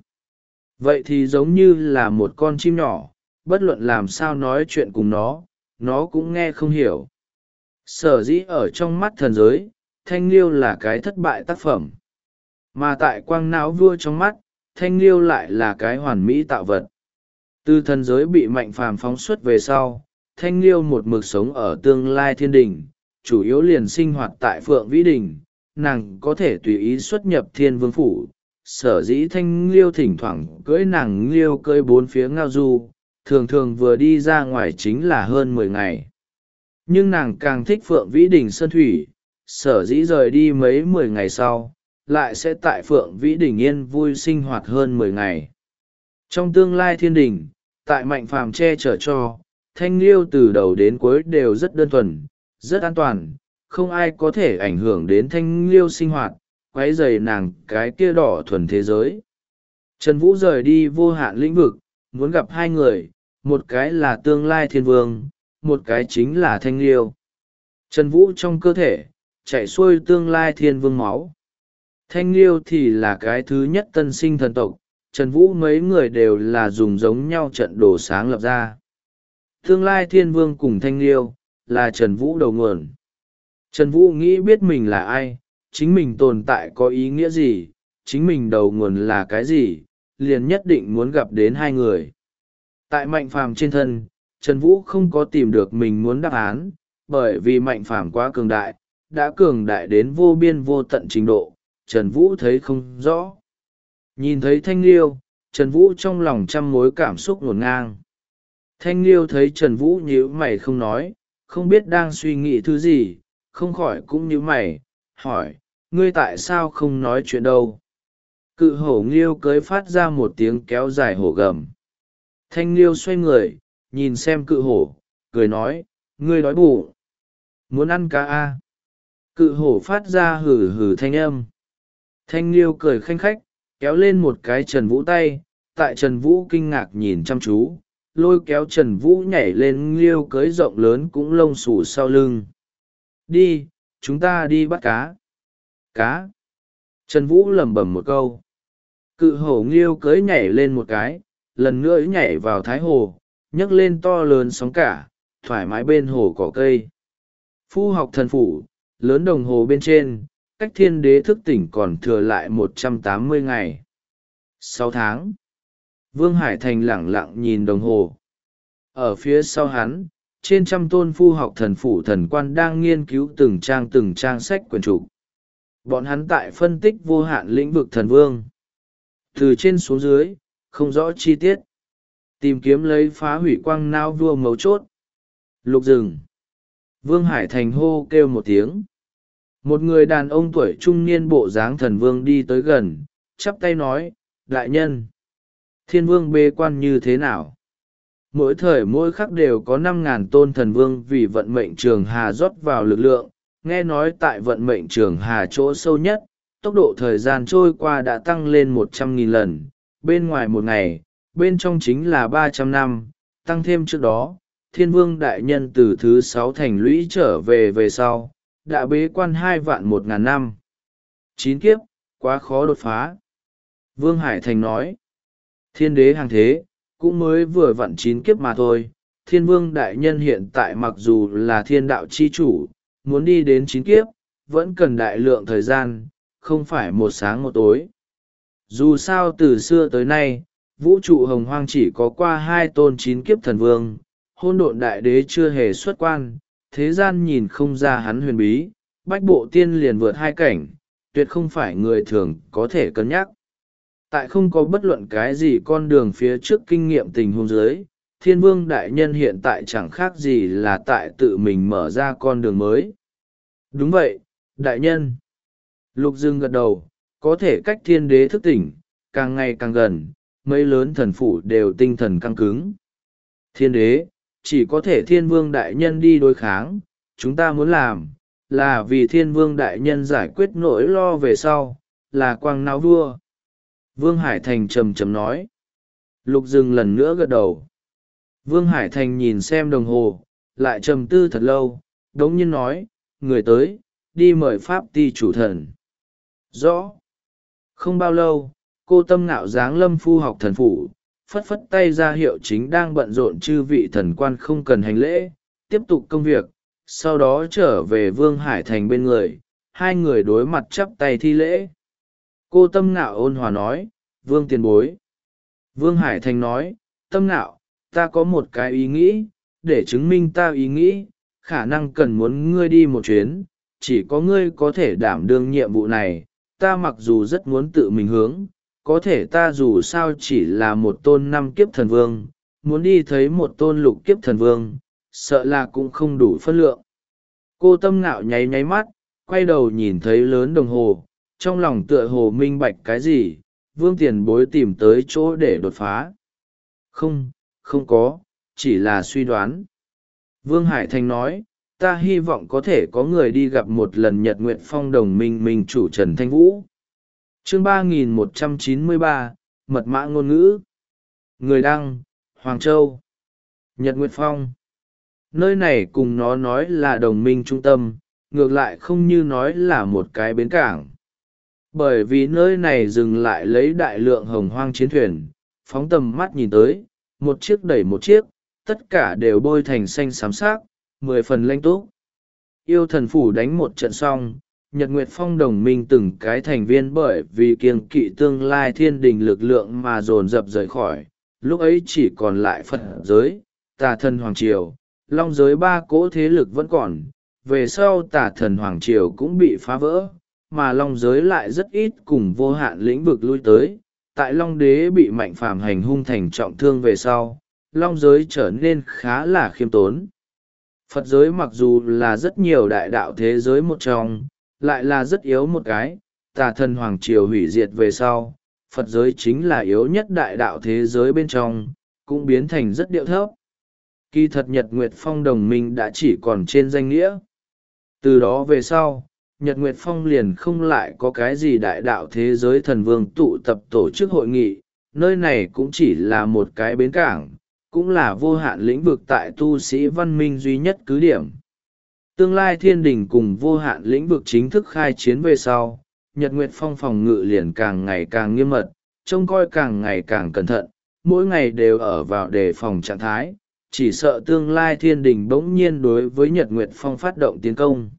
[SPEAKER 1] Vậy thì giống như là một con chim nhỏ, bất luận làm sao nói chuyện cùng nó cũng nghe không hiểu. Sở dĩ ở trong mắt thần giới, Thanh Liêu là cái thất bại tác phẩm. Mà tại Quang Não vua trong mắt, Thanh Liêu lại là cái hoàn mỹ tạo vật. Từ thần giới bị mạnh phàm phóng xuất về sau, Thanh Liêu một mực sống ở tương lai thiên đình, chủ yếu liền sinh hoạt tại Phượng Vĩ Đình, nàng có thể tùy ý xuất nhập Thiên Vương phủ. Sở dĩ Thanh Liêu thỉnh thoảng cưỡi nàng liêu cưỡi bốn phía ngao du, thường thường vừa đi ra ngoài chính là hơn 10 ngày. Nhưng nàng càng thích Phượng Vĩ Đình Sơn Thủy, sở dĩ rời đi mấy 10 ngày sau, lại sẽ tại Phượng Vĩ Đình yên vui sinh hoạt hơn 10 ngày. Trong tương lai thiên đình, tại mạnh phàm che chở cho, Thanh Liêu từ đầu đến cuối đều rất đơn thuần, rất an toàn, không ai có thể ảnh hưởng đến Thanh Liêu sinh hoạt, quấy rầy nàng cái kia đỏ thuần thế giới. Trần Vũ rời đi vô hạn lĩnh vực, muốn gặp hai người, một cái là tương lai thiên vương, một cái chính là Thanh Liêu. Trần Vũ trong cơ thể, chạy xuôi tương lai thiên vương máu. Thanh Liêu thì là cái thứ nhất tân sinh thần tộc, Trần Vũ mấy người đều là dùng giống nhau trận đồ sáng lập ra. Tương lai thiên vương cùng Thanh Liêu, là Trần Vũ đầu nguồn. Trần Vũ nghĩ biết mình là ai, chính mình tồn tại có ý nghĩa gì, chính mình đầu nguồn là cái gì, liền nhất định muốn gặp đến hai người. Tại mạnh phàm trên thân, Trần Vũ không có tìm được mình muốn đáp án, bởi vì mạnh phàm quá cường đại, đã cường đại đến vô biên vô tận trình độ, Trần Vũ thấy không rõ. Nhìn thấy Thanh Liêu, Trần Vũ trong lòng trăm mối cảm xúc ngổn ngang. Thanh Liêu thấy Trần Vũ nhíu mày không nói, không biết đang suy nghĩ thứ gì, không khỏi cũng nhíu mày, hỏi, ngươi tại sao không nói chuyện đâu? Cự hổ Liêu cưới phát ra một tiếng kéo dài hổ gầm. Thanh Liêu xoay người, nhìn xem cự hổ, cười nói, ngươi đói bụng. Muốn ăn cá à? Cự hổ phát ra hừ hừ thanh âm. Thanh Liêu cười khanh khách, kéo lên một cái Trần Vũ tay, tại Trần Vũ kinh ngạc nhìn chăm chú, lôi kéo Trần Vũ nhảy lên Liêu cưới rộng lớn cũng lông xù sau lưng. Đi, chúng ta đi bắt cá. Cá. Trần Vũ lẩm bẩm một câu. Cự hổ Liêu cưới nhảy lên một cái, lần nữa nhảy vào thái hồ, nhấc lên to lớn sóng cả, thoải mái bên hồ cỏ cây. Phu học thần phủ, lớn đồng hồ bên trên, cách thiên đế thức tỉnh còn thừa lại 180 ngày. 6 tháng. Vương Hải Thành lẳng lặng nhìn đồng hồ. Ở phía sau hắn, trên trăm tôn phu học thần phủ thần quan đang nghiên cứu từng trang sách quyển trục. Bọn hắn tại phân tích vô hạn lĩnh vực thần vương. Từ trên xuống dưới, không rõ chi tiết. Tìm kiếm lấy phá hủy quang nao vua mấu chốt. Lục rừng. Vương Hải Thành hô kêu một tiếng. Một người đàn ông tuổi trung niên bộ dáng thần vương đi tới gần, chắp tay nói, đại nhân, thiên vương bế quan như thế nào? Mỗi thời mỗi khắc đều có 5.000 tôn thần vương vì vận mệnh trường hà rót vào lực lượng, nghe nói tại vận mệnh trường hà chỗ sâu nhất, tốc độ thời gian trôi qua đã tăng lên 100.000 lần, bên ngoài một ngày, bên trong chính là 300 năm, tăng thêm trước đó, thiên vương đại nhân từ thứ 6 thành lũy trở về sau, đã bế quan 2.100.000 năm. 9 kiếp, quá khó đột phá. Vương Hải Thành nói, thiên đế hàng thế, cũng mới vừa vặn 9 kiếp mà thôi. Thiên vương đại nhân hiện tại mặc dù là thiên đạo chi chủ, muốn đi đến 9 kiếp, vẫn cần đại lượng thời gian, không phải một sáng một tối. Dù sao từ xưa tới nay, vũ trụ hồng hoang chỉ có qua 2 tôn 9 kiếp thần vương, hôn độn đại đế chưa hề xuất quan, thế gian nhìn không ra hắn huyền bí, bách bộ tiên liền vượt 2 cảnh, tuyệt không phải người thường có thể cân nhắc. Tại không có bất luận cái gì con đường phía trước kinh nghiệm tình huống dưới, thiên vương đại nhân hiện tại chẳng khác gì là tại tự mình mở ra con đường mới. Đúng vậy, đại nhân. Lục Dương gật đầu, có thể cách thiên đế thức tỉnh, càng ngày càng gần, mấy lớn thần phủ đều tinh thần căng cứng. Thiên đế, chỉ có thể thiên vương đại nhân đi đối kháng, chúng ta muốn làm, là vì thiên vương đại nhân giải quyết nỗi lo về sau, là quang náo vua. Vương Hải Thành trầm trầm nói. Lục Dương lần nữa gật đầu. Vương Hải Thành nhìn xem đồng hồ, lại trầm tư thật lâu, đống nhiên nói, người tới, đi mời Pháp ti chủ thần. Rõ. Không bao lâu, cô Tâm Ngạo giáng lâm phu học thần phủ, phất phất tay ra hiệu chính đang bận rộn chư vị thần quan không cần hành lễ, tiếp tục công việc, sau đó trở về Vương Hải Thành bên người, hai người đối mặt chắp tay thi lễ. Cô Tâm Ngạo ôn hòa nói, Vương tiền bối. Vương Hải Thành nói, Tâm Ngạo, ta có một cái ý nghĩ, để chứng minh ta ý nghĩ, khả năng cần muốn ngươi đi một chuyến, chỉ có ngươi có thể đảm đương nhiệm vụ này, ta mặc dù rất muốn tự mình hướng, có thể ta dù sao chỉ là một tôn 5 kiếp thần vương, muốn đi thấy một tôn lục kiếp thần vương, sợ là cũng không đủ phân lượng. Cô Tâm Ngạo nháy nháy mắt, quay đầu nhìn thấy lớn đồng hồ, trong lòng tựa hồ minh bạch cái gì, Vương tiền bối tìm tới chỗ để đột phá. Không có, chỉ là suy đoán. Vương Hải Thành nói, ta hy vọng có thể có người đi gặp một lần Nhật Nguyệt Phong đồng minh mình chủ Trần Thanh Vũ. Chương 3193, Mật mã ngôn ngữ. Người đăng, Hoàng Châu. Nhật Nguyệt Phong. Nơi này cùng nó nói là đồng minh trung tâm, ngược lại không như nói là một cái bến cảng. Bởi vì nơi này dừng lại lấy đại lượng hồng hoang chiến thuyền, phóng tầm mắt nhìn tới, một chiếc đẩy một chiếc, tất cả đều bôi thành xanh xám sắc, 10 phần lanh túc. Yêu thần phủ đánh một trận xong, Nhật Nguyệt Phong đồng minh từng cái thành viên bởi vì kiêng kỵ tương lai thiên đình lực lượng mà dồn dập rời khỏi, lúc ấy chỉ còn lại Phật giới, Tà Thần Hoàng Triều, Long giới 3 cỗ thế lực vẫn còn, về sau Tà Thần Hoàng Triều cũng bị phá vỡ, mà Long giới lại rất ít cùng vô hạn lĩnh vực lui tới, tại Long Đế bị Mạnh Phàm hành hung thành trọng thương về sau, Long giới trở nên khá là khiêm tốn. Phật giới mặc dù là rất nhiều đại đạo thế giới một trong, lại là rất yếu một cái, tà thần hoàng triều hủy diệt về sau, Phật giới chính là yếu nhất đại đạo thế giới bên trong, cũng biến thành rất điệu thấp. Kỳ thật Nhật Nguyệt Phong đồng minh đã chỉ còn trên danh nghĩa. Từ đó về sau, Nhật Nguyệt Phong liền không lại có cái gì đại đạo thế giới thần vương tụ tập tổ chức hội nghị, nơi này cũng chỉ là một cái bến cảng, cũng là vô hạn lĩnh vực tại tu sĩ văn minh duy nhất cứ điểm. Tương lai thiên đình cùng vô hạn lĩnh vực chính thức khai chiến về sau, Nhật Nguyệt Phong phòng ngự liền càng ngày càng nghiêm mật, trông coi càng ngày càng cẩn thận, mỗi ngày đều ở vào đề phòng trạng thái, chỉ sợ tương lai thiên đình bỗng nhiên đối với Nhật Nguyệt Phong phát động tiến công.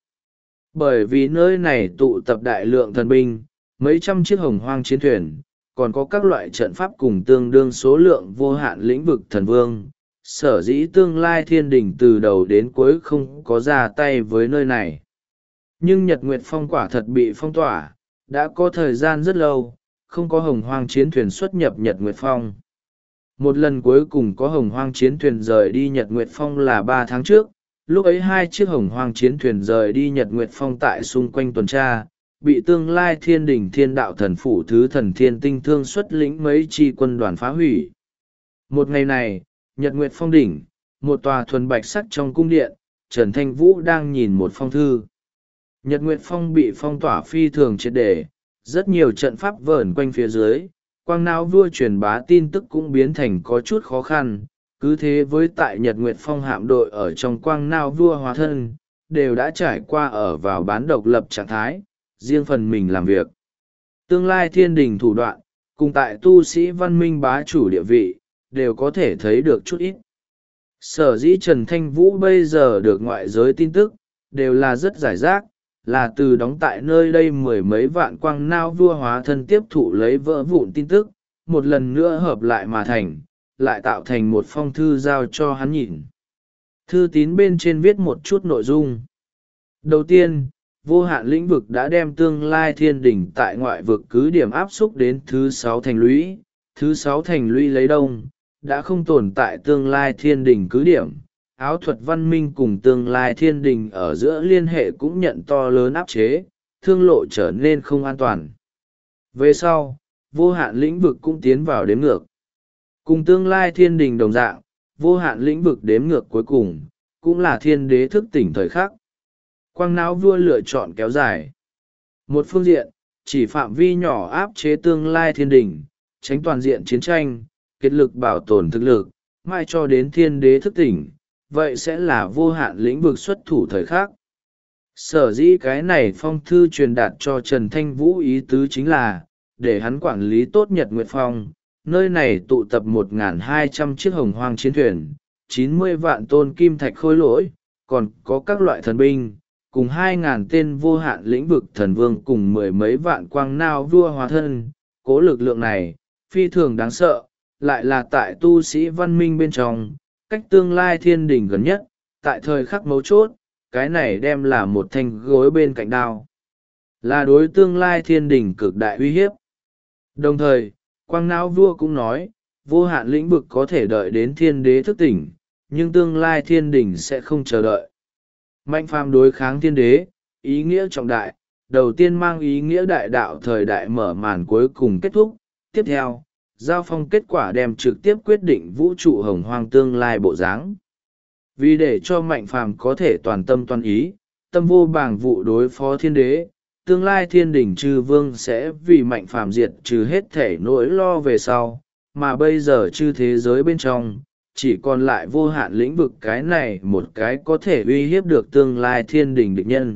[SPEAKER 1] Bởi vì nơi này tụ tập đại lượng thần binh, mấy trăm chiếc hồng hoang chiến thuyền, còn có các loại trận pháp cùng tương đương số lượng vô hạn lĩnh vực thần vương. Sở dĩ tương lai thiên đình từ đầu đến cuối không có ra tay với nơi này. Nhưng Nhật Nguyệt Phong quả thật bị phong tỏa, đã có thời gian rất lâu, không có hồng hoang chiến thuyền xuất nhập Nhật Nguyệt Phong. Một lần cuối cùng có hồng hoang chiến thuyền rời đi Nhật Nguyệt Phong là 3 tháng trước, lúc ấy 2 chiếc hồng hoang chiến thuyền rời đi Nhật Nguyệt Phong tại xung quanh tuần tra, bị tương lai thiên đình thiên đạo thần phủ thứ thần thiên tinh thương xuất lĩnh mấy chi quân đoàn phá hủy. Một ngày này, Nhật Nguyệt Phong đỉnh, một tòa thuần bạch sắc trong cung điện, Trần Thanh Vũ đang nhìn một phong thư. Nhật Nguyệt Phong bị phong tỏa phi thường triệt để, rất nhiều trận pháp vờn quanh phía dưới, quang não vua truyền bá tin tức cũng biến thành có chút khó khăn. Cứ thế với tại Nhật Nguyệt Phong hạm đội ở trong quang não vua hóa thân, đều đã trải qua ở vào bán độc lập trạng thái, riêng phần mình làm việc. Tương lai thiên đình thủ đoạn, cùng tại tu sĩ văn minh bá chủ địa vị, đều có thể thấy được chút ít. Sở dĩ Trần Thanh Vũ bây giờ được ngoại giới tin tức, đều là rất giải rác, là từ đóng tại nơi đây mười mấy vạn quang não vua hóa thân tiếp thụ lấy vỡ vụn tin tức, một lần nữa hợp lại mà thành, lại tạo thành một phong thư giao cho hắn nhìn. Thư tín bên trên viết một chút nội dung. Đầu tiên, vô hạn lĩnh vực đã đem tương lai thiên đỉnh tại ngoại vực cứ điểm áp xúc đến thứ 6 thành lũy. Thứ 6 thành lũy lấy đông, đã không tồn tại tương lai thiên đỉnh cứ điểm. Áo thuật văn minh cùng tương lai thiên đình ở giữa liên hệ cũng nhận to lớn áp chế, thương lộ trở nên không an toàn. Về sau, vô hạn lĩnh vực cũng tiến vào đếm ngược. Cùng tương lai thiên đình đồng dạng, vô hạn lĩnh vực đếm ngược cuối cùng, cũng là thiên đế thức tỉnh thời khắc. Quang não vua lựa chọn kéo dài. Một phương diện, chỉ phạm vi nhỏ áp chế tương lai thiên đình, tránh toàn diện chiến tranh, kết lực bảo tồn thực lực, mai cho đến thiên đế thức tỉnh. Vậy sẽ là vô hạn lĩnh vực xuất thủ thời khắc. Sở dĩ cái này phong thư truyền đạt cho Trần Thanh Vũ ý tứ chính là, để hắn quản lý tốt Nhật Nguyệt Phong, nơi này tụ tập 1.200 chiếc hồng hoang chiến thuyền, 90 vạn tôn kim thạch khôi lỗi, còn có các loại thần binh, cùng 2.000 tên vô hạn lĩnh vực thần vương cùng mười mấy vạn quang não vua hóa thân. Cố lực lượng này, phi thường đáng sợ, lại là tại tu sĩ văn minh bên trong, cách tương lai thiên đình gần nhất, tại thời khắc mấu chốt, cái này đem là một thanh gối bên cạnh đao. Là đối tương lai thiên đình cực đại uy hiếp. Đồng thời, quang não vua cũng nói, vô hạn lĩnh vực có thể đợi đến thiên đế thức tỉnh, nhưng tương lai thiên đình sẽ không chờ đợi. Mạnh phàm đối kháng thiên đế, ý nghĩa trọng đại, đầu tiên mang ý nghĩa đại đạo thời đại mở màn cuối cùng kết thúc. Tiếp theo, giao phong kết quả đem trực tiếp quyết định vũ trụ hồng hoang tương lai bộ dáng. Vì để cho mạnh phàm có thể toàn tâm toàn ý, tâm vô bàng vụ đối phó thiên đế, tương lai thiên đình chư vương sẽ vì mạnh phàm diệt trừ hết thể nỗi lo về sau, mà bây giờ chư thế giới bên trong, chỉ còn lại vô hạn lĩnh vực cái này một cái có thể uy hiếp được tương lai thiên đình địch nhân.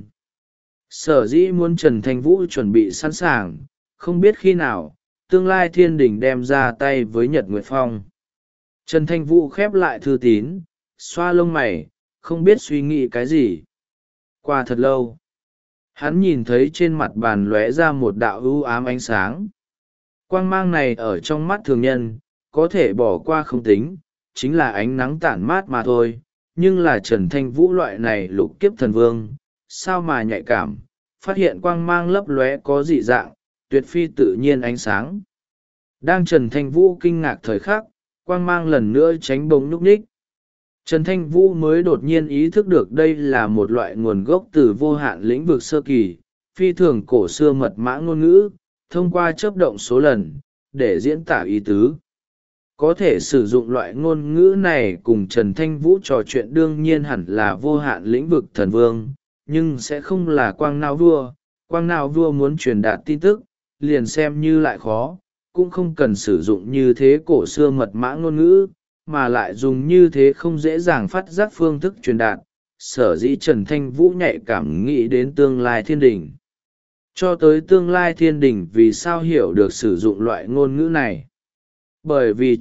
[SPEAKER 1] Sở dĩ muốn Trần Thanh Vũ chuẩn bị sẵn sàng, không biết khi nào, tương lai thiên đình đem ra tay với Nhật Nguyệt Phong. Trần Thanh Vũ khép lại thư tín, xoa lông mày, không biết suy nghĩ cái gì. Qua thật lâu, hắn nhìn thấy trên mặt bàn lóe ra một đạo ưu ám ánh sáng. Quang mang này ở trong mắt thường nhân, có thể bỏ qua không tính, chính là ánh nắng tản mát mà thôi. Nhưng là Trần Thanh Vũ loại này lục kiếp thần vương, sao mà nhạy cảm, phát hiện quang mang lấp lóe có dị dạng, tuyệt phi tự nhiên ánh sáng. Đang Trần Thanh Vũ kinh ngạc thời khắc, quang mang lần nữa tránh bóng nhúc nhích. Trần Thanh Vũ mới đột nhiên ý thức được đây là một loại nguồn gốc từ vô hạn lĩnh vực sơ kỳ, phi thường cổ xưa mật mã ngôn ngữ, thông qua chớp động số lần, để diễn tả ý tứ. Có thể sử dụng loại ngôn ngữ này cùng Trần Thanh Vũ trò chuyện đương nhiên hẳn là vô hạn lĩnh vực thần vương, nhưng sẽ không là quang não vua. Quang não vua muốn truyền đạt tin tức, liền xem như lại khó, cũng không cần sử dụng như thế cổ xưa mật mã ngôn ngữ, mà lại dùng như thế không dễ dàng phát giác phương thức truyền đạt. Sở dĩ Trần Thanh Vũ nhạy cảm nghĩ đến tương lai thiên đình. Cho tới tương lai thiên đình vì sao hiểu được sử dụng loại ngôn ngữ này? Bởi vì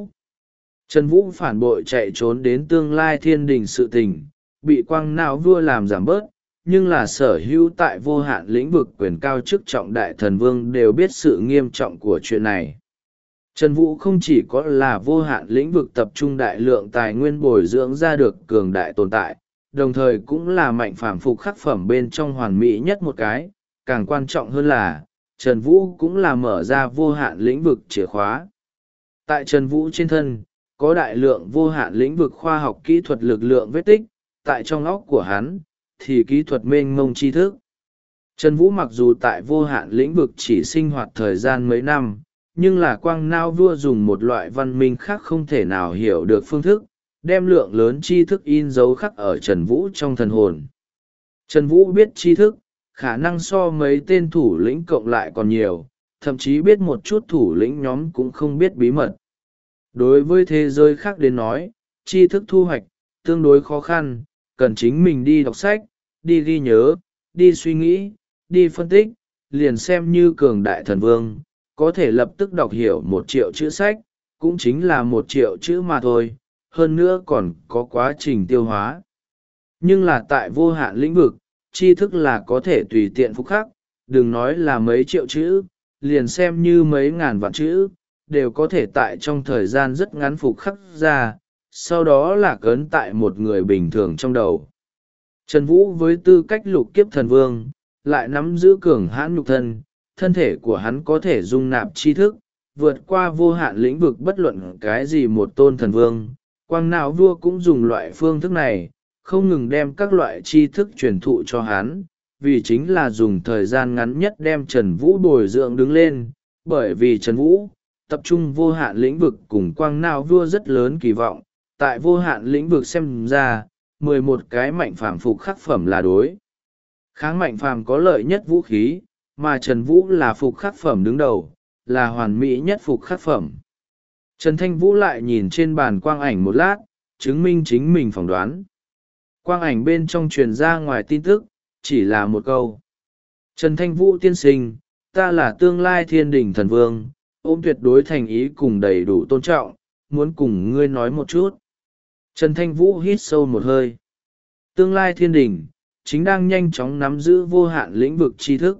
[SPEAKER 1] Trần Vũ phản bội chạy trốn đến tương lai thiên đình sự tình, bị quang não vua làm giảm bớt, nhưng là sở hữu tại vô hạn lĩnh vực quyền cao chức trọng đại thần vương đều biết sự nghiêm trọng của chuyện này. Trần Vũ không chỉ có là vô hạn lĩnh vực tập trung đại lượng tài nguyên bồi dưỡng ra được cường đại tồn tại, đồng thời cũng là mạnh phàm phục khắc phẩm bên trong hoàn mỹ nhất một cái, càng quan trọng hơn là, Trần Vũ cũng là mở ra vô hạn lĩnh vực chìa khóa. Tại Trần Vũ trên thân, có đại lượng vô hạn lĩnh vực khoa học kỹ thuật lực lượng vết tích, tại trong óc của hắn, thì kỹ thuật mênh mông tri thức. Trần Vũ mặc dù tại vô hạn lĩnh vực chỉ sinh hoạt thời gian mấy năm, nhưng là quang não vua dùng một loại văn minh khác không thể nào hiểu được phương thức, đem lượng lớn tri thức in dấu khắc ở Trần Vũ trong thần hồn. Trần Vũ biết tri thức, khả năng so mấy tên thủ lĩnh cộng lại còn nhiều, thậm chí biết một chút thủ lĩnh nhóm cũng không biết bí mật. Đối với thế giới khác đến nói, tri thức thu hoạch, tương đối khó khăn, cần chính mình đi đọc sách, đi ghi nhớ, đi suy nghĩ, đi phân tích, liền xem như cường đại thần vương, có thể lập tức đọc hiểu 1.000.000 chữ sách, cũng chính là 1.000.000 chữ mà thôi, hơn nữa còn có quá trình tiêu hóa. Nhưng là tại vô hạn lĩnh vực, tri thức là có thể tùy tiện phục khắc, đừng nói là mấy triệu chữ, liền xem như mấy ngàn vạn chữ, đều có thể tại trong thời gian rất ngắn phục khắc ra, sau đó là cấn tại một người bình thường trong đầu. Trần Vũ với tư cách lục kiếp thần vương, lại nắm giữ cường hãn nhục thân, thân thể của hắn có thể dung nạp tri thức, vượt qua vô hạn lĩnh vực bất luận cái gì một tôn thần vương. Quang não vua cũng dùng loại phương thức này, không ngừng đem các loại tri thức truyền thụ cho hắn, vì chính là dùng thời gian ngắn nhất đem Trần Vũ bồi dưỡng đứng lên, bởi vì Trần Vũ tập trung vô hạn lĩnh vực cùng quang não vua rất lớn kỳ vọng, tại vô hạn lĩnh vực xem ra, 11 cái mạnh phàm phục khắc phẩm là đối kháng mạnh phàm có lợi nhất vũ khí, mà Trần Vũ là phục khắc phẩm đứng đầu, là hoàn mỹ nhất phục khắc phẩm. Trần Thanh Vũ lại nhìn trên bàn quang ảnh một lát, chứng minh chính mình phỏng đoán. Quang ảnh bên trong truyền ra ngoài tin tức, chỉ là một câu. Trần Thanh Vũ tiên sinh, ta là tương lai thiên đình thần vương, ôm tuyệt đối thành ý cùng đầy đủ tôn trọng, muốn cùng ngươi nói một chút. Trần Thanh Vũ hít sâu một hơi. Tương lai thiên đình, chính đang nhanh chóng nắm giữ vô hạn lĩnh vực tri thức.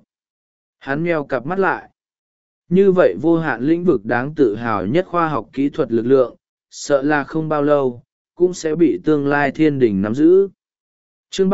[SPEAKER 1] Hắn meo cặp mắt lại. Như vậy vô hạn lĩnh vực đáng tự hào nhất khoa học kỹ thuật lực lượng, sợ là không bao lâu, cũng sẽ bị tương lai thiên đình nắm giữ. Chương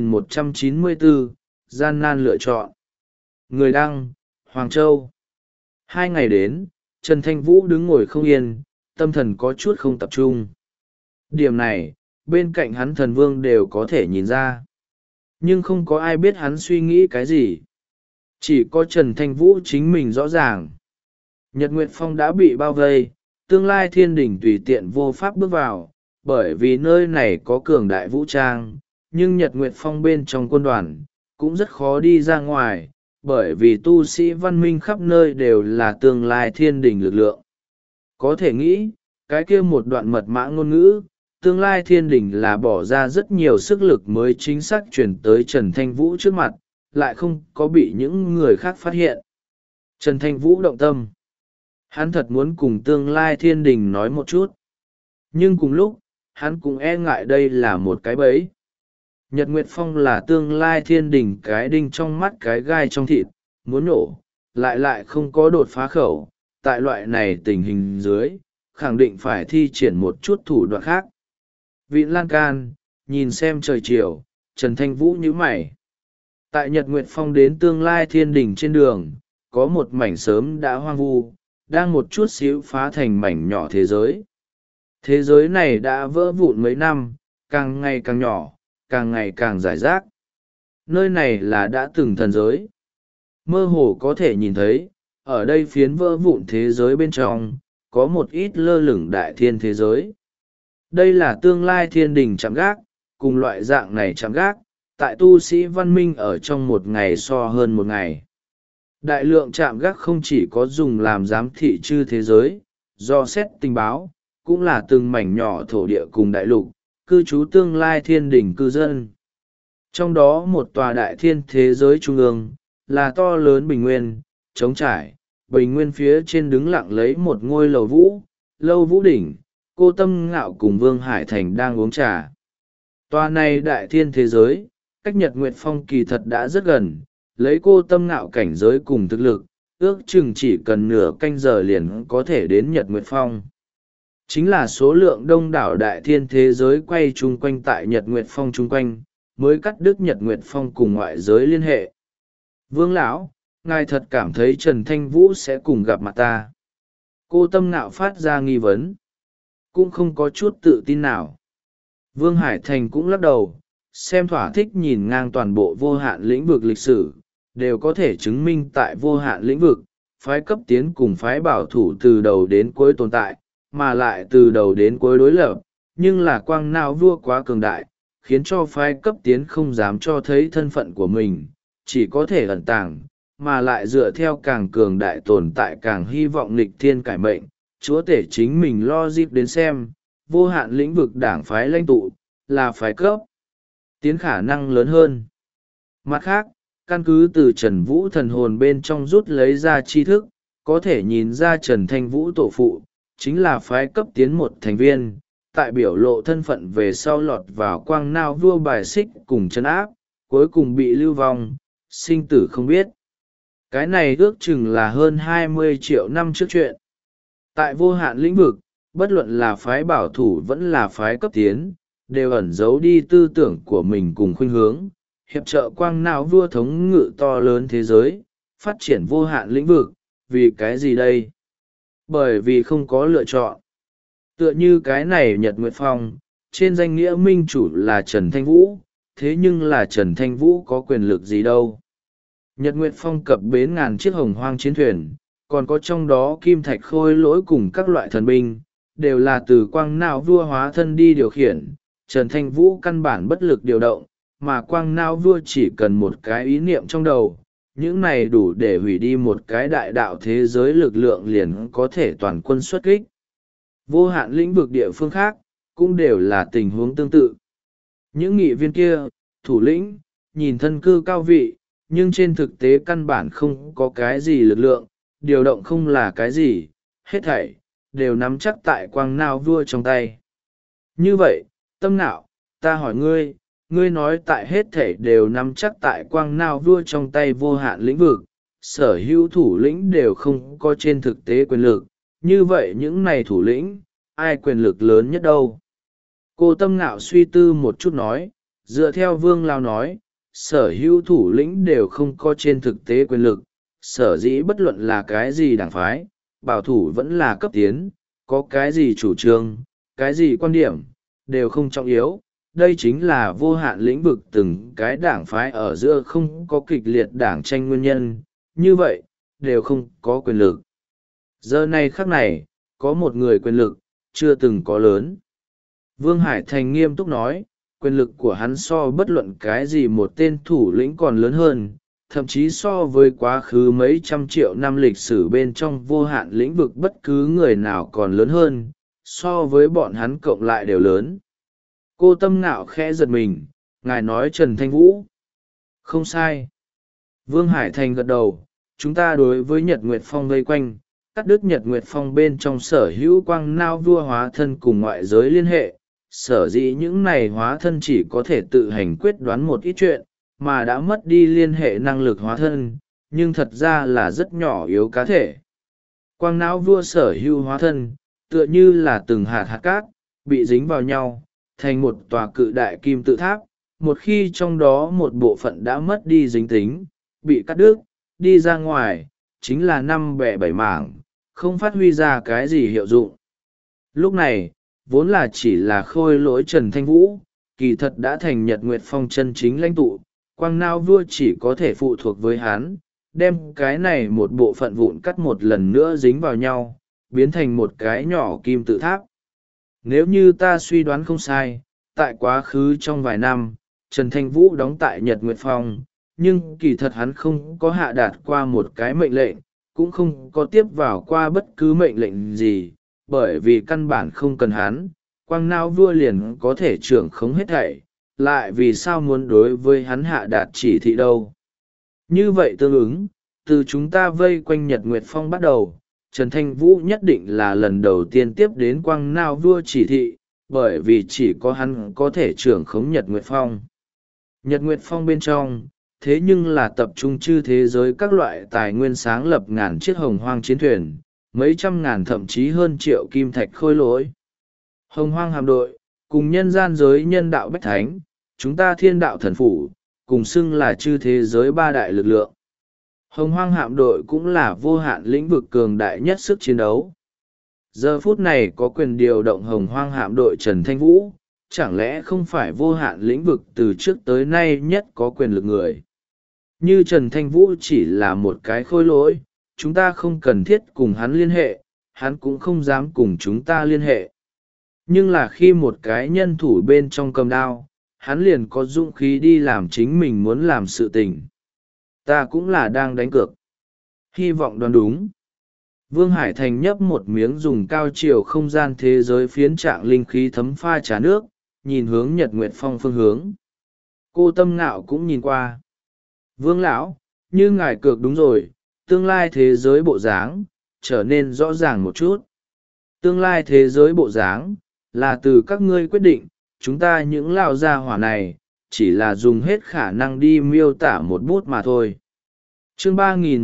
[SPEAKER 1] 3194, gian nan lựa chọn. Người đăng, Hoàng Châu. 2 ngày đến, Trần Thanh Vũ đứng ngồi không yên, tâm thần có chút không tập trung. Điểm này, bên cạnh hắn thần vương đều có thể nhìn ra. Nhưng không có ai biết hắn suy nghĩ cái gì. Chỉ có Trần Thanh Vũ chính mình rõ ràng. Nhật Nguyệt Phong đã bị bao vây, tương lai thiên đình tùy tiện vô pháp bước vào, bởi vì nơi này có cường đại vũ trang, nhưng Nhật Nguyệt Phong bên trong quân đoàn, cũng rất khó đi ra ngoài, bởi vì tu sĩ văn minh khắp nơi đều là tương lai thiên đình lực lượng. Có thể nghĩ, cái kia một đoạn mật mã ngôn ngữ, tương lai thiên đình là bỏ ra rất nhiều sức lực mới chính xác chuyển tới Trần Thanh Vũ trước mặt, lại không có bị những người khác phát hiện. Trần Thanh Vũ động tâm. Hắn thật muốn cùng tương lai thiên đình nói một chút. Nhưng cùng lúc, hắn cũng e ngại đây là một cái bẫy. Nhật Nguyệt Phong là tương lai thiên đình cái đinh trong mắt cái gai trong thịt, muốn nổ, lại không có đột phá khẩu. Tại loại này tình hình dưới, khẳng định phải thi triển một chút thủ đoạn khác. Vịn lan can, nhìn xem trời chiều, Trần Thanh Vũ nhíu mày. Tại Nhật Nguyệt Phong đến tương lai thiên đình trên đường, có một mảnh sớm đã hoang vu, đang một chút xíu phá thành mảnh nhỏ thế giới. Thế giới này đã vỡ vụn mấy năm, càng ngày càng nhỏ, càng ngày càng rải rác. Nơi này là đã từng thần giới. Mơ hồ có thể nhìn thấy, ở đây phiến vỡ vụn thế giới bên trong, có một ít lơ lửng đại thiên thế giới. Đây là tương lai thiên đình chạm gác, cùng loại dạng này chạm gác, tại tu sĩ văn minh ở trong một ngày so hơn một ngày. Đại lượng chạm gác không chỉ có dùng làm giám thị chư thế giới, do xét tình báo, cũng là từng mảnh nhỏ thổ địa cùng đại lục, cư trú tương lai thiên đình cư dân. Trong đó một tòa đại thiên thế giới trung ương, là to lớn bình nguyên, trống trải, bình nguyên phía trên đứng lặng lấy một ngôi lầu vũ, lâu vũ đỉnh, Cô Tâm Ngạo cùng Vương Hải Thành đang uống trà. Tòa này đại thiên thế giới, cách Nhật Nguyệt Phong kỳ thật đã rất gần, lấy Cô Tâm Ngạo cảnh giới cùng thực lực, ước chừng chỉ cần nửa canh giờ liền có thể đến Nhật Nguyệt Phong. Chính là số lượng đông đảo đại thiên thế giới quay chung quanh tại Nhật Nguyệt Phong chung quanh, mới cắt đứt Nhật Nguyệt Phong cùng ngoại giới liên hệ. Vương lão, ngài thật cảm thấy Trần Thanh Vũ sẽ cùng gặp mặt ta? Cô Tâm Ngạo phát ra nghi vấn, cũng không có chút tự tin nào. Vương Hải Thành cũng lắc đầu, xem thỏa thích nhìn ngang toàn bộ vô hạn lĩnh vực lịch sử, đều có thể chứng minh tại vô hạn lĩnh vực, phái cấp tiến cùng phái bảo thủ từ đầu đến cuối tồn tại, mà lại từ đầu đến cuối đối lập, nhưng là quang não vua quá cường đại, khiến cho phái cấp tiến không dám cho thấy thân phận của mình, chỉ có thể ẩn tàng, mà lại dựa theo càng cường đại tồn tại càng hy vọng nghịch thiên cải mệnh, chúa tể chính mình lo dịp đến xem, vô hạn lĩnh vực đảng phái lãnh tụ, là phái cấp tiến khả năng lớn hơn. Mặt khác, căn cứ từ Trần Vũ thần hồn bên trong rút lấy ra tri thức, có thể nhìn ra Trần Thanh Vũ tổ phụ, chính là phái cấp tiến một thành viên, tại biểu lộ thân phận về sau lọt vào quang nao vua bài xích cùng chân áp, cuối cùng bị lưu vong, sinh tử không biết. Cái này ước chừng là hơn 20 triệu năm trước chuyện. Tại vô hạn lĩnh vực, bất luận là phái bảo thủ vẫn là phái cấp tiến, đều ẩn giấu đi tư tưởng của mình cùng khuynh hướng, hiệp trợ quang não vua thống ngự to lớn thế giới, phát triển vô hạn lĩnh vực. Vì cái gì đây? Bởi vì không có lựa chọn. Tựa như cái này Nhật Nguyệt Phong, trên danh nghĩa minh chủ là Trần Thanh Vũ, thế nhưng là Trần Thanh Vũ có quyền lực gì đâu? Nhật Nguyệt Phong cập bến ngàn chiếc hồng hoang chiến thuyền, còn có trong đó kim thạch khôi lỗi cùng các loại thần binh, đều là từ quang não vua hóa thân đi điều khiển. Trần Thanh Vũ căn bản bất lực điều động, mà quang não vua chỉ cần một cái ý niệm trong đầu, những này đủ để hủy đi một cái đại đạo thế giới, lực lượng liền có thể toàn quân xuất kích. Vô hạn lĩnh vực địa phương khác, cũng đều là tình huống tương tự. Những nghị viên kia, thủ lĩnh, nhìn thân cư cao vị, nhưng trên thực tế căn bản không có cái gì lực lượng, điều động không là cái gì, hết thảy đều nắm chắc tại quang não vua trong tay. Như vậy, Tâm Ngạo, ta hỏi ngươi, ngươi nói tại hết thảy đều nắm chắc tại quang não vua trong tay vô hạn lĩnh vực, sở hữu thủ lĩnh đều không có trên thực tế quyền lực, như vậy những này thủ lĩnh, ai quyền lực lớn nhất đâu? Cô Tâm Ngạo suy tư một chút nói, dựa theo Vương Lao nói, sở hữu thủ lĩnh đều không có trên thực tế quyền lực, sở dĩ bất luận là cái gì đảng phái, bảo thủ vẫn là cấp tiến, có cái gì chủ trương, cái gì quan điểm, đều không trọng yếu. Đây chính là vô hạn lĩnh vực từng cái đảng phái ở giữa không có kịch liệt đảng tranh nguyên nhân, như vậy, đều không có quyền lực. Giờ này khắc này, có một người quyền lực, chưa từng có lớn. Vương Hải Thành nghiêm túc nói, quyền lực của hắn so bất luận cái gì một tên thủ lĩnh còn lớn hơn, thậm chí so với quá khứ mấy trăm triệu năm lịch sử bên trong vô hạn lĩnh vực bất cứ người nào còn lớn hơn, so với bọn hắn cộng lại đều lớn. Cô Tâm Ngạo khẽ giật mình, ngài nói Trần Thanh Vũ. Không sai. Vương Hải Thành gật đầu, chúng ta đối với Nhật Nguyệt Phong vây quanh, cắt đứt Nhật Nguyệt Phong bên trong sở hữu quang não vua hóa thân cùng ngoại giới liên hệ, sở dĩ những này hóa thân chỉ có thể tự hành quyết đoán một ít chuyện, mà đã mất đi liên hệ năng lực hóa thân, nhưng thật ra là rất nhỏ yếu cá thể. Quang não vua sở hữu hóa thân, tựa như là từng hạt hạt cát, bị dính vào nhau, thành một tòa cự đại kim tự tháp, một khi trong đó một bộ phận đã mất đi dính tính, bị cắt đứt, đi ra ngoài, chính là năm bẻ bảy mảng, không phát huy ra cái gì hiệu dụng. Lúc này, vốn là chỉ là khôi lỗi Trần Thanh Vũ, kỳ thật đã thành Nhật Nguyệt Phong chân chính lãnh tụ, Quang Nao vua chỉ có thể phụ thuộc với hắn, đem cái này một bộ phận vụn cắt một lần nữa dính vào nhau, biến thành một cái nhỏ kim tự tháp. Nếu như ta suy đoán không sai, tại quá khứ trong vài năm, Trần Thanh Vũ đóng tại Nhật Nguyệt Phong, nhưng kỳ thật hắn không có hạ đạt qua một cái mệnh lệnh, cũng không có tiếp vào qua bất cứ mệnh lệnh gì, bởi vì căn bản không cần hắn, Quang Nao vua liền có thể trưởng khống hết thảy, lại vì sao muốn đối với hắn hạ đạt chỉ thị đâu. Như vậy tương ứng, từ chúng ta vây quanh Nhật Nguyệt Phong bắt đầu, Trần Thanh Vũ nhất định là lần đầu tiên tiếp đến Quang Nao vua chỉ thị, bởi vì chỉ có hắn có thể trưởng khống Nhật Nguyệt Phong. Nhật Nguyệt Phong bên trong, thế nhưng là tập trung chư thế giới các loại tài nguyên sáng lập ngàn chiếc hồng hoang chiến thuyền, mấy trăm ngàn thậm chí hơn triệu kim thạch khôi lỗi. Hồng hoang hạm đội, cùng nhân gian giới nhân đạo bách thánh, chúng ta thiên đạo thần phủ, cùng xưng là chư thế giới ba đại lực lượng. Hồng hoang hạm đội cũng là vô hạn lĩnh vực cường đại nhất sức chiến đấu. Giờ phút này có quyền điều động hồng hoang hạm đội Trần Thanh Vũ, chẳng lẽ không phải vô hạn lĩnh vực từ trước tới nay nhất có quyền lực người. Như Trần Thanh Vũ chỉ là một cái khôi lỗi, chúng ta không cần thiết cùng hắn liên hệ, hắn cũng không dám cùng chúng ta liên hệ. Nhưng là khi một cái nhân thủ bên trong cầm đao, hắn liền có dũng khí đi làm chính mình muốn làm sự tình. Ta cũng là đang đánh cược. Hy vọng đoán đúng. Vương Hải Thành nhấp một miếng dùng cao chiều không gian thế giới phiến trạng linh khí thấm pha trà nước, nhìn hướng Nhật Nguyệt Phong phương hướng. Cô Tâm Ngạo cũng nhìn qua. Vương lão, như ngài cược đúng rồi, tương lai thế giới bộ dáng trở nên rõ ràng một chút. Tương lai thế giới bộ dáng là từ các ngươi quyết định, chúng ta những lao gia hỏa này chỉ là dùng hết khả năng đi miêu tả một bút mà thôi. Chương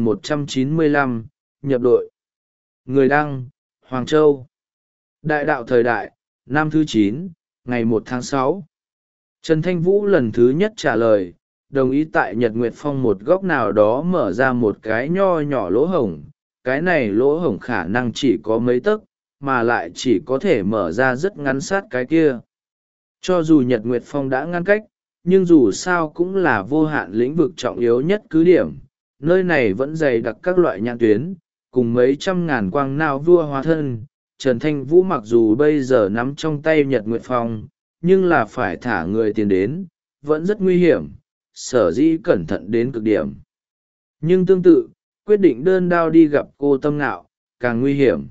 [SPEAKER 1] 3195, nhập đội. Người đăng, Hoàng Châu. Đại đạo thời đại, năm thứ 9, ngày 1 tháng 6. Trần Thanh Vũ lần thứ nhất trả lời, đồng ý tại Nhật Nguyệt Phong một góc nào đó mở ra một cái nho nhỏ lỗ hổng. Cái này lỗ hổng khả năng chỉ có mấy tấc, mà lại chỉ có thể mở ra rất ngắn sát cái kia. Cho dù Nhật Nguyệt Phong đã ngăn cách, nhưng dù sao cũng là vô hạn lĩnh vực trọng yếu nhất cứ điểm. Nơi này vẫn dày đặc các loại nhãn tuyến, cùng mấy trăm ngàn quang nao vua hóa thân. Trần Thanh Vũ mặc dù bây giờ nắm trong tay Nhật Nguyệt Phong, nhưng là phải thả người tiền đến, vẫn rất nguy hiểm, sở dĩ cẩn thận đến cực điểm. Nhưng tương tự, quyết định đơn đao đi gặp cô Tâm Ngạo, càng nguy hiểm.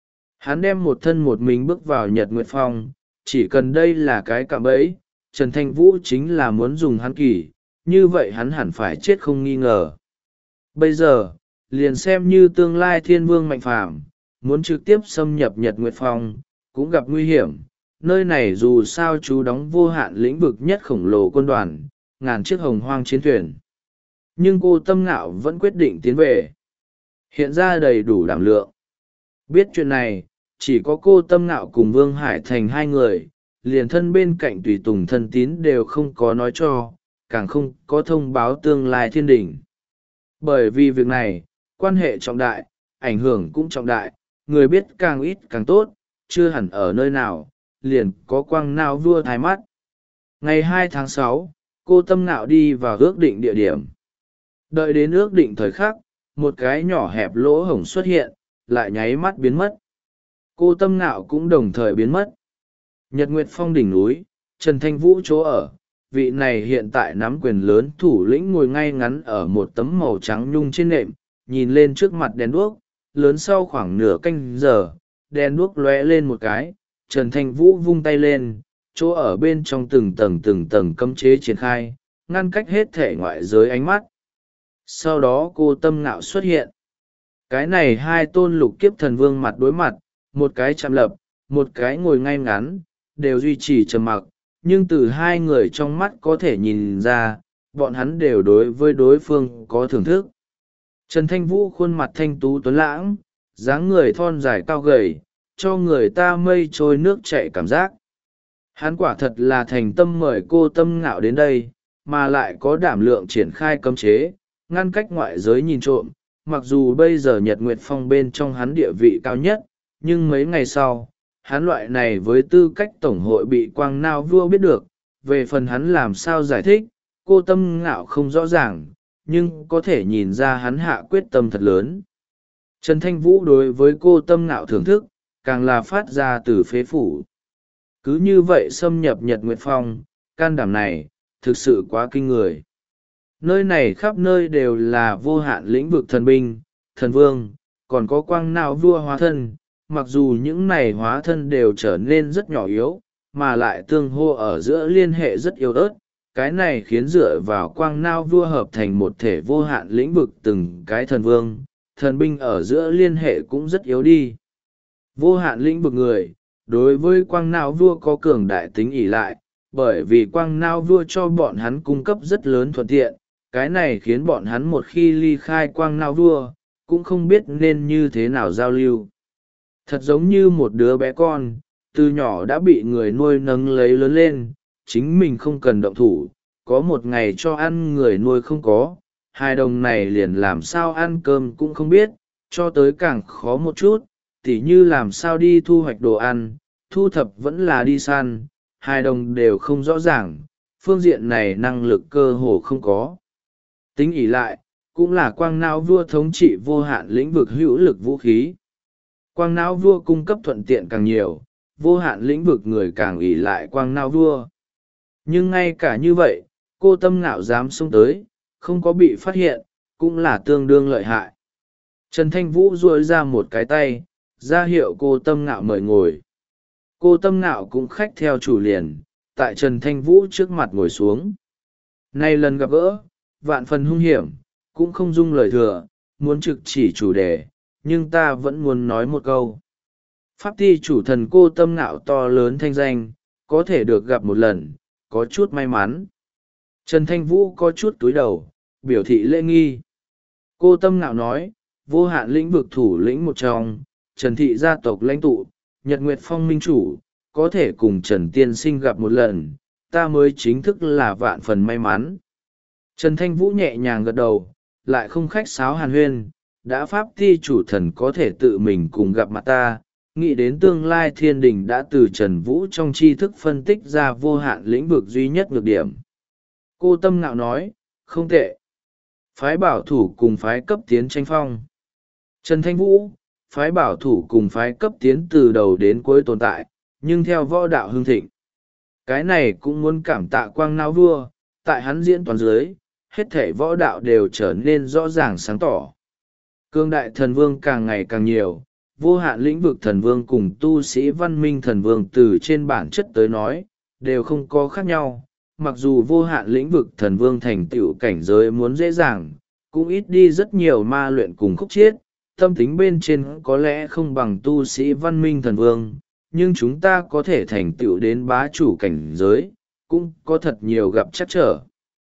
[SPEAKER 1] Hắn đem một thân một mình bước vào Nhật Nguyệt Phong, chỉ cần đây là cái cạm bẫy, Trần Thanh Vũ chính là muốn dùng hắn kỳ, như vậy hắn hẳn phải chết không nghi ngờ. Bây giờ, liền xem như tương lai thiên vương mạnh phàm, muốn trực tiếp xâm nhập Nhật Nguyệt Phong, cũng gặp nguy hiểm. Nơi này dù sao chú đóng vô hạn lĩnh vực nhất khổng lồ quân đoàn, ngàn chiếc hồng hoang chiến thuyền. Nhưng cô Tâm Ngạo vẫn quyết định tiến về. Hiện ra đầy đủ đảm lượng. Biết chuyện này, chỉ có cô Tâm Ngạo cùng Vương Hải Thành hai người, liền thân bên cạnh tùy tùng thân tín đều không có nói cho, càng không có thông báo tương lai thiên đình. Bởi vì việc này, quan hệ trọng đại, ảnh hưởng cũng trọng đại, người biết càng ít càng tốt, chưa hẳn ở nơi nào, liền có quang nao vua thái mắt. Ngày 2 tháng 6, cô Tâm Ngạo đi vào ước định địa điểm. Đợi đến ước định thời khắc, một cái nhỏ hẹp lỗ hổng xuất hiện, lại nháy mắt biến mất. Cô Tâm Ngạo cũng đồng thời biến mất. Nhật Nguyệt Phong đỉnh núi, Trần Thanh Vũ chỗ ở, vị này hiện tại nắm quyền lớn thủ lĩnh ngồi ngay ngắn ở một tấm màu trắng nhung trên nệm, nhìn lên trước mặt đèn đuốc, lớn sau khoảng nửa canh giờ, đèn đuốc lóe lên một cái, Trần Thanh Vũ vung tay lên, chỗ ở bên trong từng tầng cấm chế triển khai, ngăn cách hết thể ngoại giới ánh mắt. Sau đó cô Tâm Ngạo xuất hiện. Cái này hai tôn lục kiếp thần vương mặt đối mặt, một cái chạm lập, một cái ngồi ngay ngắn, đều duy trì trầm mặc, nhưng từ hai người trong mắt có thể nhìn ra, bọn hắn đều đối với đối phương có thưởng thức. Trần Thanh Vũ khuôn mặt thanh tú tuấn lãng, dáng người thon dài cao gầy, cho người ta mây trôi nước chảy cảm giác. Hắn quả thật là thành tâm mời cô Tâm Ngạo đến đây, mà lại có đảm lượng triển khai cấm chế, ngăn cách ngoại giới nhìn trộm, mặc dù bây giờ Nhật Nguyệt Phong bên trong hắn địa vị cao nhất, nhưng mấy ngày sau, hắn loại này với tư cách tổng hội bị Quang Nao vua biết được. Về phần hắn làm sao giải thích, Cô Tâm Ngạo không rõ ràng, nhưng có thể nhìn ra hắn hạ quyết tâm thật lớn. Trần Thanh Vũ đối với Cô Tâm Ngạo thưởng thức, càng là phát ra từ phế phủ. Cứ như vậy xâm nhập Nhật Nguyệt Phong, can đảm này, thực sự quá kinh người. Nơi này khắp nơi đều là vô hạn lĩnh vực thần binh, thần vương, còn có Quang Nao vua hóa thân. Mặc dù những này hóa thân đều trở nên rất nhỏ yếu, mà lại tương hô ở giữa liên hệ rất yếu ớt, cái này khiến dựa vào Quang Nao vua hợp thành một thể vô hạn lĩnh vực từng cái thần vương, thần binh ở giữa liên hệ cũng rất yếu đi. Vô hạn lĩnh vực người, đối với Quang Nao vua có cường đại tính ỷ lại, bởi vì Quang Nao vua cho bọn hắn cung cấp rất lớn thuận tiện, cái này khiến bọn hắn một khi ly khai Quang Nao vua, cũng không biết nên như thế nào giao lưu. Thật giống như một đứa bé con, từ nhỏ đã bị người nuôi nấng lấy lớn lên, chính mình không cần động thủ, có một ngày cho ăn người nuôi không có, hai đồng này liền làm sao ăn cơm cũng không biết, cho tới càng khó một chút, tỉ như làm sao đi thu hoạch đồ ăn, thu thập vẫn là đi săn, hai đồng đều không rõ ràng, phương diện này năng lực cơ hồ không có. Tính ỷ lại, cũng là Quang Nao vua thống trị vô hạn lĩnh vực hữu lực vũ khí. Quang Nao vua cung cấp thuận tiện càng nhiều, vô hạn lĩnh vực người càng ỷ lại Quang Nao vua. Nhưng ngay cả như vậy, Cô Tâm Ngạo dám xông tới, không có bị phát hiện, cũng là tương đương lợi hại. Trần Thanh Vũ duỗi ra một cái tay, ra hiệu Cô Tâm Ngạo mời ngồi. Cô Tâm Ngạo cũng khách theo chủ liền, tại Trần Thanh Vũ trước mặt ngồi xuống. Nay lần gặp gỡ, vạn phần hung hiểm, cũng không dung lời thừa, muốn trực chỉ chủ đề, nhưng ta vẫn muốn nói một câu. Pháp ti chủ thần Cô Tâm Ngạo to lớn thanh danh, có thể được gặp một lần, có chút may mắn. Trần Thanh Vũ có chút túi đầu, biểu thị lễ nghi. Cô Tâm Ngạo nói, vô hạn lĩnh vực thủ lĩnh một trong, Trần thị gia tộc lãnh tụ, Nhật Nguyệt Phong minh chủ, có thể cùng Trần Tiên Sinh gặp một lần, ta mới chính thức là vạn phần may mắn. Trần Thanh Vũ nhẹ nhàng gật đầu, lại không khách sáo hàn huyên, đã pháp thi chủ thần có thể tự mình cùng gặp mặt ta, nghĩ đến tương lai thiên đình đã từ Trần Vũ trong tri thức phân tích ra vô hạn lĩnh vực duy nhất nhược điểm. Cô Tâm Ngạo nói, không tệ. Phái bảo thủ cùng phái cấp tiến tranh phong. Trần Thanh Vũ, phái bảo thủ cùng phái cấp tiến từ đầu đến cuối tồn tại, nhưng theo võ đạo hưng thịnh. Cái này cũng muốn cảm tạ Quang Nao vua, tại hắn diễn toàn dưới, hết thể võ đạo đều trở nên rõ ràng sáng tỏ. Cương đại thần vương càng ngày càng nhiều, vô hạn lĩnh vực thần vương cùng tu sĩ văn minh thần vương từ trên bản chất tới nói, đều không có khác nhau. Mặc dù vô hạn lĩnh vực thần vương thành tựu cảnh giới muốn dễ dàng, cũng ít đi rất nhiều ma luyện cùng khúc chiết, tâm tính bên trên có lẽ không bằng tu sĩ văn minh thần vương, nhưng chúng ta có thể thành tựu đến bá chủ cảnh giới, cũng có thật nhiều gặp trắc trở.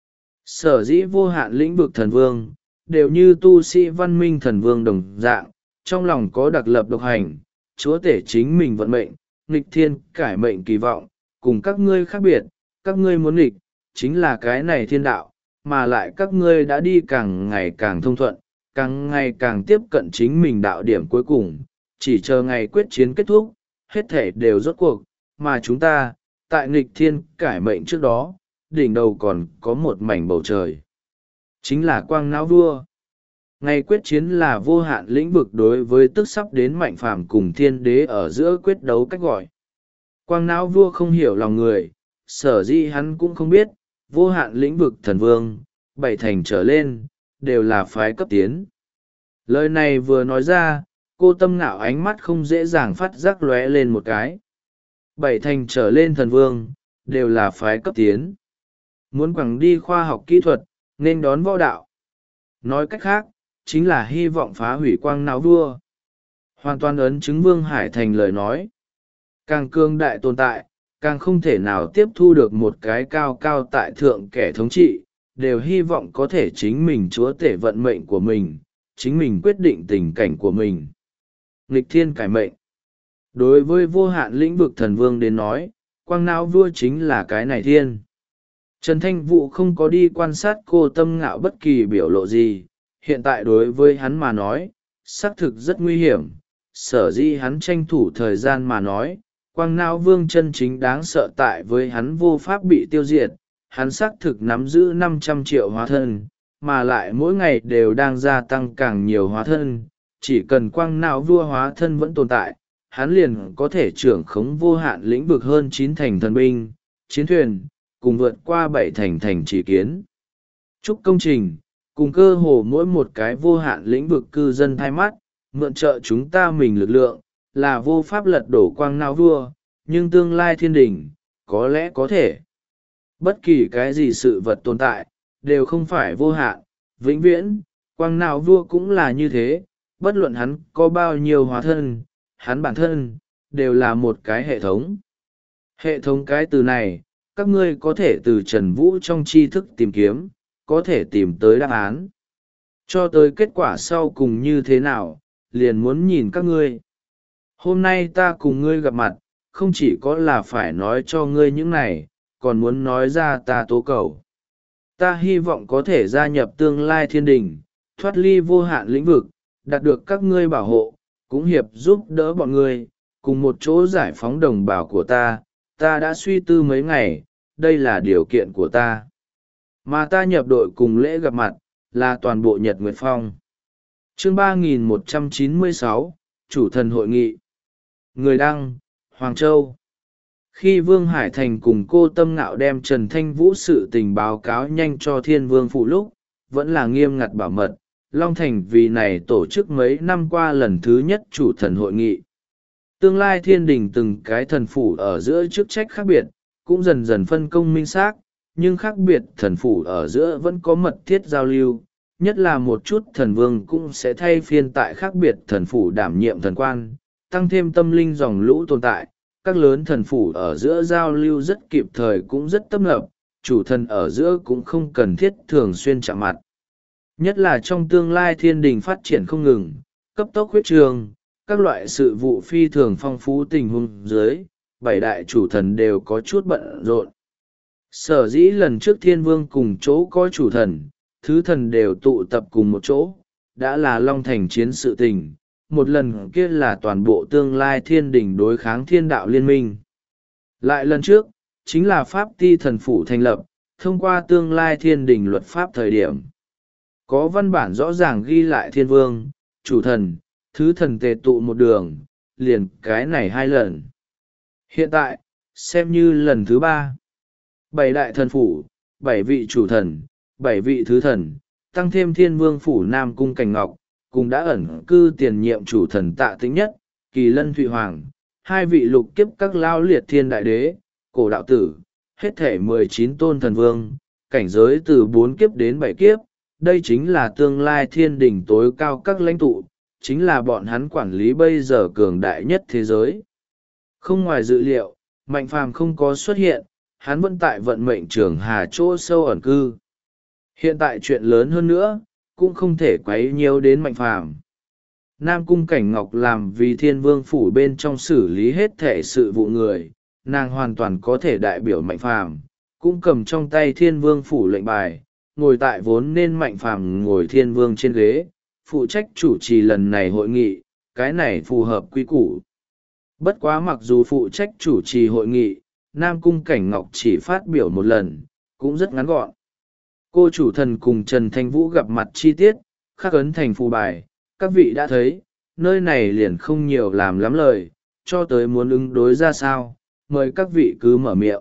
[SPEAKER 1] Sở dĩ vô hạn lĩnh vực thần vương, đều như tu sĩ văn minh thần vương đồng dạng, trong lòng có đặc lập độc hành, chúa tể chính mình vận mệnh, nghịch thiên cải mệnh kỳ vọng, cùng các ngươi khác biệt, các ngươi muốn nghịch, chính là cái này thiên đạo, mà lại các ngươi đã đi càng ngày càng thông thuận, càng ngày càng tiếp cận chính mình đạo điểm cuối cùng, chỉ chờ ngày quyết chiến kết thúc, hết thể đều rốt cuộc, mà chúng ta, tại nghịch thiên cải mệnh trước đó, đỉnh đầu còn có một mảnh bầu trời. Chính là Quang Nao vua. Ngày quyết chiến là vô hạn lĩnh vực đối với tức sắp đến mạnh phàm cùng thiên đế ở giữa quyết đấu cách gọi. Quang Nao vua không hiểu lòng người, sở dĩ hắn cũng không biết, vô hạn lĩnh vực thần vương, bảy thành trở lên, đều là phái cấp tiến. Lời này vừa nói ra, Cô Tâm Ngạo ánh mắt không dễ dàng phát giác lóe lên một cái. Bảy thành trở lên thần vương, đều là phái cấp tiến. Muốn quẳng đi khoa học kỹ thuật, nên đón võ đạo. Nói cách khác, chính là hy vọng phá hủy Quang Nao vua. Hoàn toàn ấn chứng Vương Hải Thành lời nói. Càng cương đại tồn tại, càng không thể nào tiếp thu được một cái cao cao tại thượng kẻ thống trị, đều hy vọng có thể chính mình chúa tể vận mệnh của mình, chính mình quyết định tình cảnh của mình. Nghịch thiên cải mệnh. Đối với vô hạn lĩnh vực thần vương đến nói, Quang Nao vua chính là cái này thiên. Trần Thanh Vũ không có đi quan sát Cô Tâm Ngạo bất kỳ biểu lộ gì, Hiện tại đối với hắn mà nói, xác thực rất nguy hiểm, sở dĩ hắn tranh thủ thời gian mà nói, quang não vương chân chính đáng sợ tại với hắn vô pháp bị tiêu diệt, hắn xác thực nắm giữ 500 triệu hóa thân, mà lại mỗi ngày đều đang gia tăng càng nhiều hóa thân, chỉ cần quang não vua hóa thân vẫn tồn tại, hắn liền có thể trưởng khống vô hạn lĩnh vực hơn 9 thành thần binh, chiến thuyền, cùng vượt qua 7 thành thành trì kiến. Chúc công trình, cùng cơ hồ mỗi một cái vô hạn lĩnh vực cư dân thay mắt, mượn trợ chúng ta mình lực lượng, là vô pháp lật đổ quang não vua, nhưng tương lai thiên đình, có lẽ có thể. Bất kỳ cái gì sự vật tồn tại, đều không phải vô hạn, vĩnh viễn, quang não vua cũng là như thế, bất luận hắn có bao nhiêu hóa thân, hắn bản thân, đều là một cái hệ thống. Hệ thống cái từ này, các ngươi có thể từ Trần Vũ trong tri thức tìm kiếm, có thể tìm tới đáp án. Cho tới kết quả sau cùng như thế nào, liền muốn nhìn các ngươi. Hôm nay ta cùng ngươi gặp mặt, không chỉ có là phải nói cho ngươi những này, còn muốn nói ra ta tố cầu. Ta hy vọng có thể gia nhập tương lai thiên đình, thoát ly vô hạn lĩnh vực, đạt được các ngươi bảo hộ, cũng hiệp giúp đỡ bọn ngươi, cùng một chỗ giải phóng đồng bào của ta. Ta đã suy tư mấy ngày, đây là điều kiện của ta. Mà ta nhập đội cùng lễ gặp mặt, là toàn bộ Nhật Nguyệt Phong. Chương 3196, Chủ thần hội nghị. Người đăng, Hoàng Châu. Khi Vương Hải Thành cùng cô Tâm Ngạo đem Trần Thanh Vũ sự tình báo cáo nhanh cho Thiên Vương Phụ lúc, vẫn là nghiêm ngặt bảo mật, Long Thành vì này tổ chức mấy năm qua lần thứ nhất chủ thần hội nghị. Tương lai thiên đình từng cái thần phủ ở giữa chức trách khác biệt, cũng dần dần phân công minh xác, nhưng khác biệt thần phủ ở giữa vẫn có mật thiết giao lưu, nhất là một chút thần vương cũng sẽ thay phiên tại khác biệt thần phủ đảm nhiệm thần quan, tăng thêm tâm linh dòng lũ tồn tại. Các lớn thần phủ ở giữa giao lưu rất kịp thời cũng rất tấp nập, chủ thần ở giữa cũng không cần thiết thường xuyên chạm mặt. Nhất là trong tương lai thiên đình phát triển không ngừng, cấp tốc huyết trường, các loại sự vụ phi thường phong phú tình huống dưới, 7 đại chủ thần đều có chút bận rộn. Sở dĩ lần trước thiên vương cùng chỗ có chủ thần, thứ thần đều tụ tập cùng một chỗ, đã là Long Thành chiến sự tình, một lần kia là toàn bộ tương lai thiên đình đối kháng thiên đạo liên minh. Lại lần trước, chính là Pháp Ti thần phủ thành lập, thông qua tương lai thiên đình luật pháp thời điểm. Có văn bản rõ ràng ghi lại thiên vương, chủ thần, thứ thần tề tụ một đường, liền cái này 2 lần. Hiện tại, xem như lần thứ 3. 7 đại thần phủ, 7 vị chủ thần, 7 vị thứ thần, tăng thêm thiên vương phủ Nam Cung Cảnh Ngọc, cùng đã ẩn cư tiền nhiệm chủ thần Tạ Tĩnh Nhất, Kỳ Lân Thụy Hoàng, 2 vị lục kiếp các lao liệt thiên đại đế, cổ đạo tử, hết thể 19 tôn thần vương, cảnh giới từ 4 kiếp đến 7 kiếp, đây chính là tương lai thiên đình tối cao các lãnh tụ, chính là bọn hắn quản lý bây giờ cường đại nhất thế giới. Không ngoài dự liệu, Mạnh Phàm không có xuất hiện, hắn vẫn tại vận mệnh trường hà chỗ sâu ẩn cư. Hiện tại chuyện lớn hơn nữa, cũng không thể quấy nhiễu đến Mạnh Phàm. Nam Cung Cảnh Ngọc làm vì thiên vương phủ bên trong xử lý hết thể sự vụ người, nàng hoàn toàn có thể đại biểu Mạnh Phàm, cũng cầm trong tay thiên vương phủ lệnh bài, ngồi tại vốn nên Mạnh Phàm ngồi thiên vương trên ghế, phụ trách chủ trì lần này hội nghị, cái này phù hợp quy củ. Bất quá mặc dù phụ trách chủ trì hội nghị, Nam Cung Cảnh Ngọc chỉ phát biểu một lần, cũng rất ngắn gọn. Cô chủ thần cùng Trần Thanh Vũ gặp mặt chi tiết, khắc ấn thành phù bài, các vị đã thấy, nơi này liền không nhiều làm lắm lời, cho tới muốn ứng đối ra sao, mời các vị cứ mở miệng.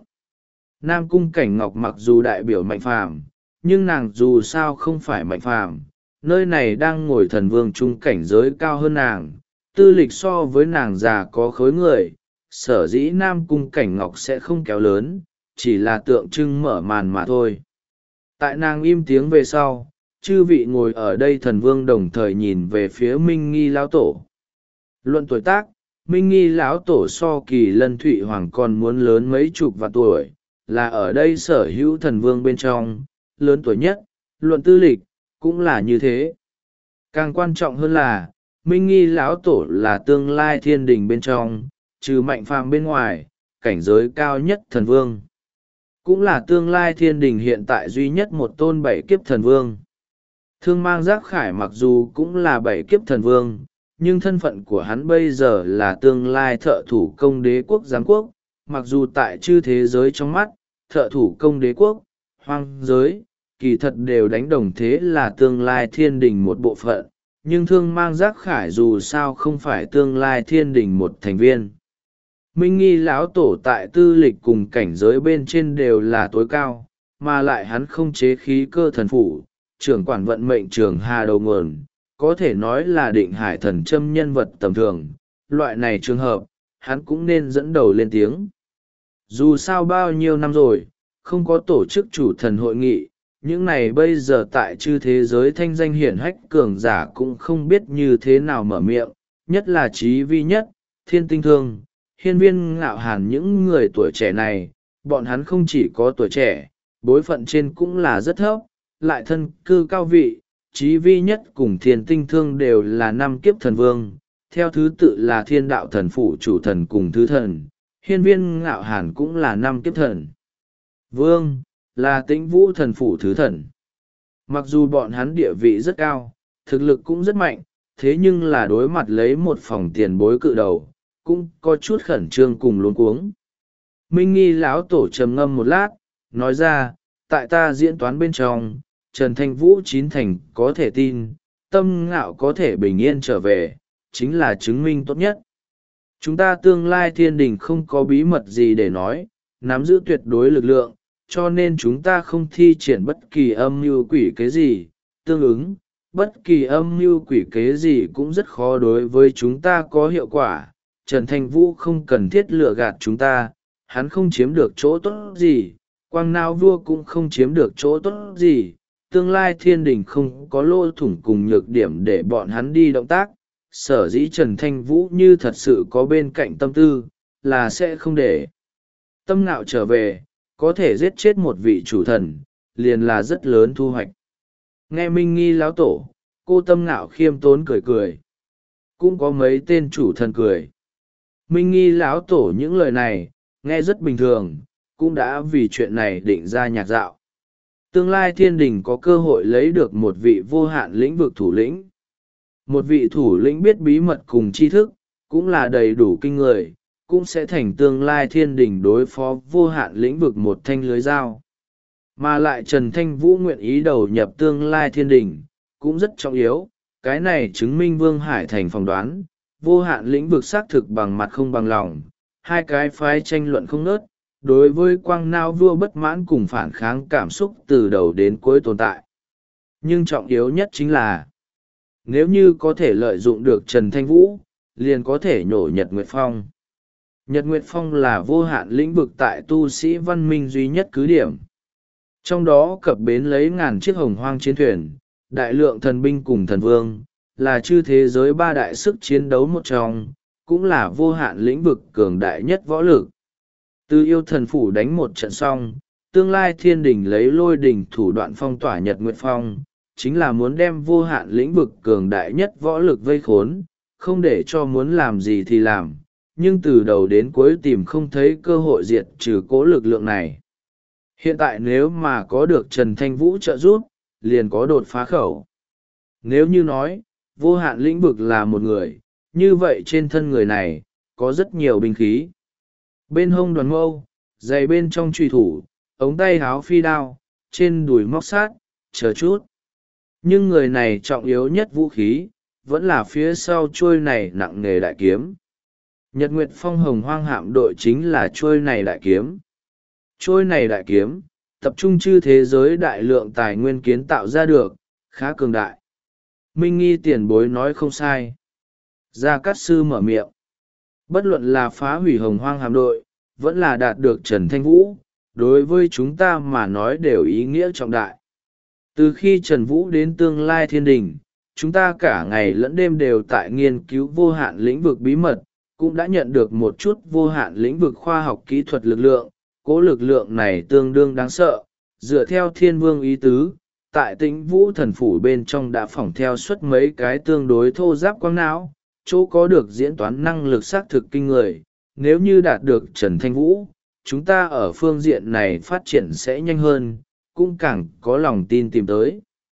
[SPEAKER 1] Nam Cung Cảnh Ngọc mặc dù đại biểu Mạnh Phàm, nhưng nàng dù sao không phải Mạnh Phàm, nơi này đang ngồi thần vương trung cảnh giới cao hơn nàng, tư lịch so với nàng già có khối người, sở dĩ Nam Cung Cảnh Ngọc sẽ không kéo lớn, chỉ là tượng trưng mở màn mà thôi. Tại nàng im tiếng về sau, chư vị ngồi ở đây thần vương đồng thời nhìn về phía Minh Nghi lão tổ. Luận tuổi tác, Minh Nghi lão tổ so Kỳ Lân Thụy Hoàng còn muốn lớn mấy chục vạn tuổi, là ở đây sở hữu thần vương bên trong, lớn tuổi nhất, luận tư lịch, cũng là như thế. Càng quan trọng hơn là, Minh Nghi lão tổ là tương lai thiên đình bên trong, trừ Mạnh Phàm bên ngoài, cảnh giới cao nhất thần vương. Cũng là tương lai thiên đình hiện tại duy nhất một tôn 7 kiếp thần vương. Thương Mang Giác Khải mặc dù cũng là 7 kiếp thần vương, nhưng thân phận của hắn bây giờ là tương lai thợ thủ công đế quốc giáng quốc. Mặc dù tại chư thế giới trong mắt, thợ thủ công đế quốc, hoang giới, kỳ thật đều đánh đồng thế là tương lai thiên đình một bộ phận, nhưng Thương Mang Giác Khải dù sao không phải tương lai thiên đình một thành viên. Minh Nghi lão tổ tại tư lịch cùng cảnh giới bên trên đều là tối cao, mà lại hắn không chế khí cơ thần phủ, trưởng quản vận mệnh trường hà đầu nguồn, có thể nói là định hải thần châm nhân vật tầm thường. Loại này trường hợp, hắn cũng nên dẫn đầu lên tiếng. Dù sao bao nhiêu năm rồi, không có tổ chức chủ thần hội nghị, những này bây giờ tại chư thế giới thanh danh hiển hách cường giả cũng không biết như thế nào mở miệng, nhất là Chí Vi Nhất, Thiên Tinh Thương, Hiên Viên Ngạo Hàn. Những người tuổi trẻ này, bọn hắn không chỉ có tuổi trẻ, bối phận trên cũng là rất thấp, lại thân cư cao vị. Chí Vi Nhất cùng Thiên Tinh Thương đều là 5 kiếp thần vương, theo thứ tự là Thiên Đạo Thần Phủ chủ thần cùng thứ thần. Hiên Viên Ngạo Hàn cũng là 5 kiếp thần vương, là Tĩnh Vũ Thần Phủ thứ thần. Mặc dù bọn hắn địa vị rất cao, thực lực cũng rất mạnh, thế nhưng là đối mặt lấy một phòng tiền bối cự đầu, cũng có chút khẩn trương cùng luống cuống. Minh Nghi lão tổ trầm ngâm một lát, nói ra, tại ta diễn toán bên trong, Trần Thanh Vũ 9 thành có thể tin, Tâm Ngạo có thể bình yên trở về, chính là chứng minh tốt nhất. Chúng ta tương lai thiên đình không có bí mật gì để nói, nắm giữ tuyệt đối lực lượng, cho nên chúng ta không thi triển bất kỳ âm mưu quỷ kế gì. Tương ứng, bất kỳ âm mưu quỷ kế gì cũng rất khó đối với chúng ta có hiệu quả. Trần Thanh Vũ không cần thiết lừa gạt chúng ta, hắn không chiếm được chỗ tốt gì, Quang Nao vua cũng không chiếm được chỗ tốt gì. Tương lai thiên đình không có lỗ thủng cùng nhược điểm để bọn hắn đi động tác. Sở dĩ Trần Thanh Vũ như thật sự có bên cạnh tâm tư, là sẽ không để Tâm Ngạo trở về, có thể giết chết một vị chủ thần, liền là rất lớn thu hoạch. Nghe Minh Nghi lão tổ, cô Tâm Ngạo khiêm tốn cười cười. Cũng có mấy tên chủ thần cười. Minh Nghi lão tổ những lời này, nghe rất bình thường, cũng đã vì chuyện này định ra nhạc dạo. Tương lai thiên đình có cơ hội lấy được một vị vô hạn lĩnh vực thủ lĩnh. Một vị thủ lĩnh biết bí mật cùng tri thức, cũng là đầy đủ kinh người, cũng sẽ thành tương lai thiên đình đối phó vô hạn lĩnh vực một thanh lưới dao. Mà lại Trần Thanh Vũ nguyện ý đầu nhập tương lai thiên đình, cũng rất trọng yếu. Cái này chứng minh Vương Hải Thành phỏng đoán, vô hạn lĩnh vực xác thực bằng mặt không bằng lòng. Hai cái phái tranh luận không nớt, đối với Quang Nao vua bất mãn cùng phản kháng cảm xúc từ đầu đến cuối tồn tại. Nhưng trọng yếu nhất chính là, nếu như có thể lợi dụng được Trần Thanh Vũ, liền có thể nhổ Nhật Nguyệt Phong. Nhật Nguyệt Phong là vô hạn lĩnh vực tại tu sĩ văn minh duy nhất cứ điểm. Trong đó cập bến lấy ngàn chiếc hồng hoang chiến thuyền, đại lượng thần binh cùng thần vương, là chư thế giới 3 đại sức chiến đấu một trong, cũng là vô hạn lĩnh vực cường đại nhất võ lực. Từ yêu thần phủ đánh một trận xong, tương lai thiên đình lấy lôi đình thủ đoạn phong tỏa Nhật Nguyệt Phong, chính là muốn đem vô hạn lĩnh vực cường đại nhất võ lực vây khốn, không để cho muốn làm gì thì làm, nhưng từ đầu đến cuối tìm không thấy cơ hội diệt trừ cố lực lượng này. Hiện tại nếu mà có được Trần Thanh Vũ trợ giúp, liền có đột phá khẩu. Nếu như nói, vô hạn lĩnh vực là một người, như vậy trên thân người này, có rất nhiều binh khí. Bên hông đoàn mâu, giày bên trong truy thủ, ống tay háo phi đao, trên đùi móc sát, chờ chút. Nhưng người này trọng yếu nhất vũ khí, vẫn là phía sau chuôi này nặng nề đại kiếm. Nhật Nguyệt Phong Hồng Hoang hạm đội chính là chuôi này đại kiếm. Chuôi này đại kiếm, tập trung chư thế giới đại lượng tài nguyên kiến tạo ra được, khá cường đại. Minh Nghi tiền bối nói không sai. Gia Cát Sư mở miệng. Bất luận là phá hủy Hồng Hoang hạm đội, vẫn là đạt được Trần Thanh Vũ, đối với chúng ta mà nói đều ý nghĩa trọng đại. Từ khi Trần Vũ đến tương lai thiên đình, chúng ta cả ngày lẫn đêm đều tại nghiên cứu vô hạn lĩnh vực bí mật, cũng đã nhận được một chút vô hạn lĩnh vực khoa học kỹ thuật lực lượng. Cố lực lượng này tương đương đáng sợ, dựa theo thiên vương ý tứ, tại Tĩnh Vũ thần phủ bên trong đã phỏng theo suốt mấy cái tương đối thô giáp quang não, chỗ có được diễn toán năng lực xác thực kinh người. Nếu như đạt được Trần Thanh Vũ, chúng ta ở phương diện này phát triển sẽ nhanh hơn, cũng càng có lòng tin tìm tới.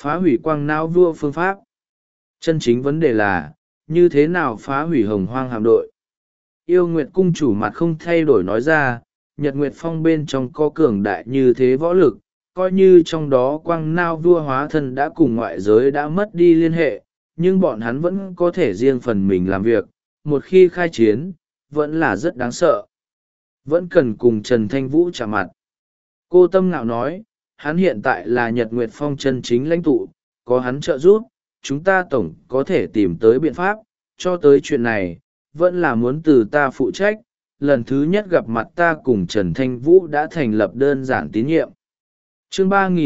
[SPEAKER 1] Phá hủy quang não vua phương pháp. Chân chính vấn đề là, như thế nào phá hủy Hồng Hoang hạm đội? Yêu Nguyệt cung chủ mặt không thay đổi nói ra, Nhật Nguyệt Phong bên trong có cường đại như thế võ lực, coi như trong đó quang nao vua hóa thân đã cùng ngoại giới đã mất đi liên hệ, nhưng bọn hắn vẫn có thể riêng phần mình làm việc, một khi khai chiến, vẫn là rất đáng sợ. Vẫn cần cùng Trần Thanh Vũ chạm mặt. Cô Tâm Ngạo nói, hắn hiện tại là Nhật Nguyệt Phong chân chính lãnh tụ, có hắn trợ giúp, chúng ta tổng có thể tìm tới biện pháp, cho tới chuyện này, vẫn là muốn từ ta phụ trách. Lần thứ nhất gặp mặt ta cùng Trần Thanh Vũ đã thành lập đơn giản tín nhiệm. Chương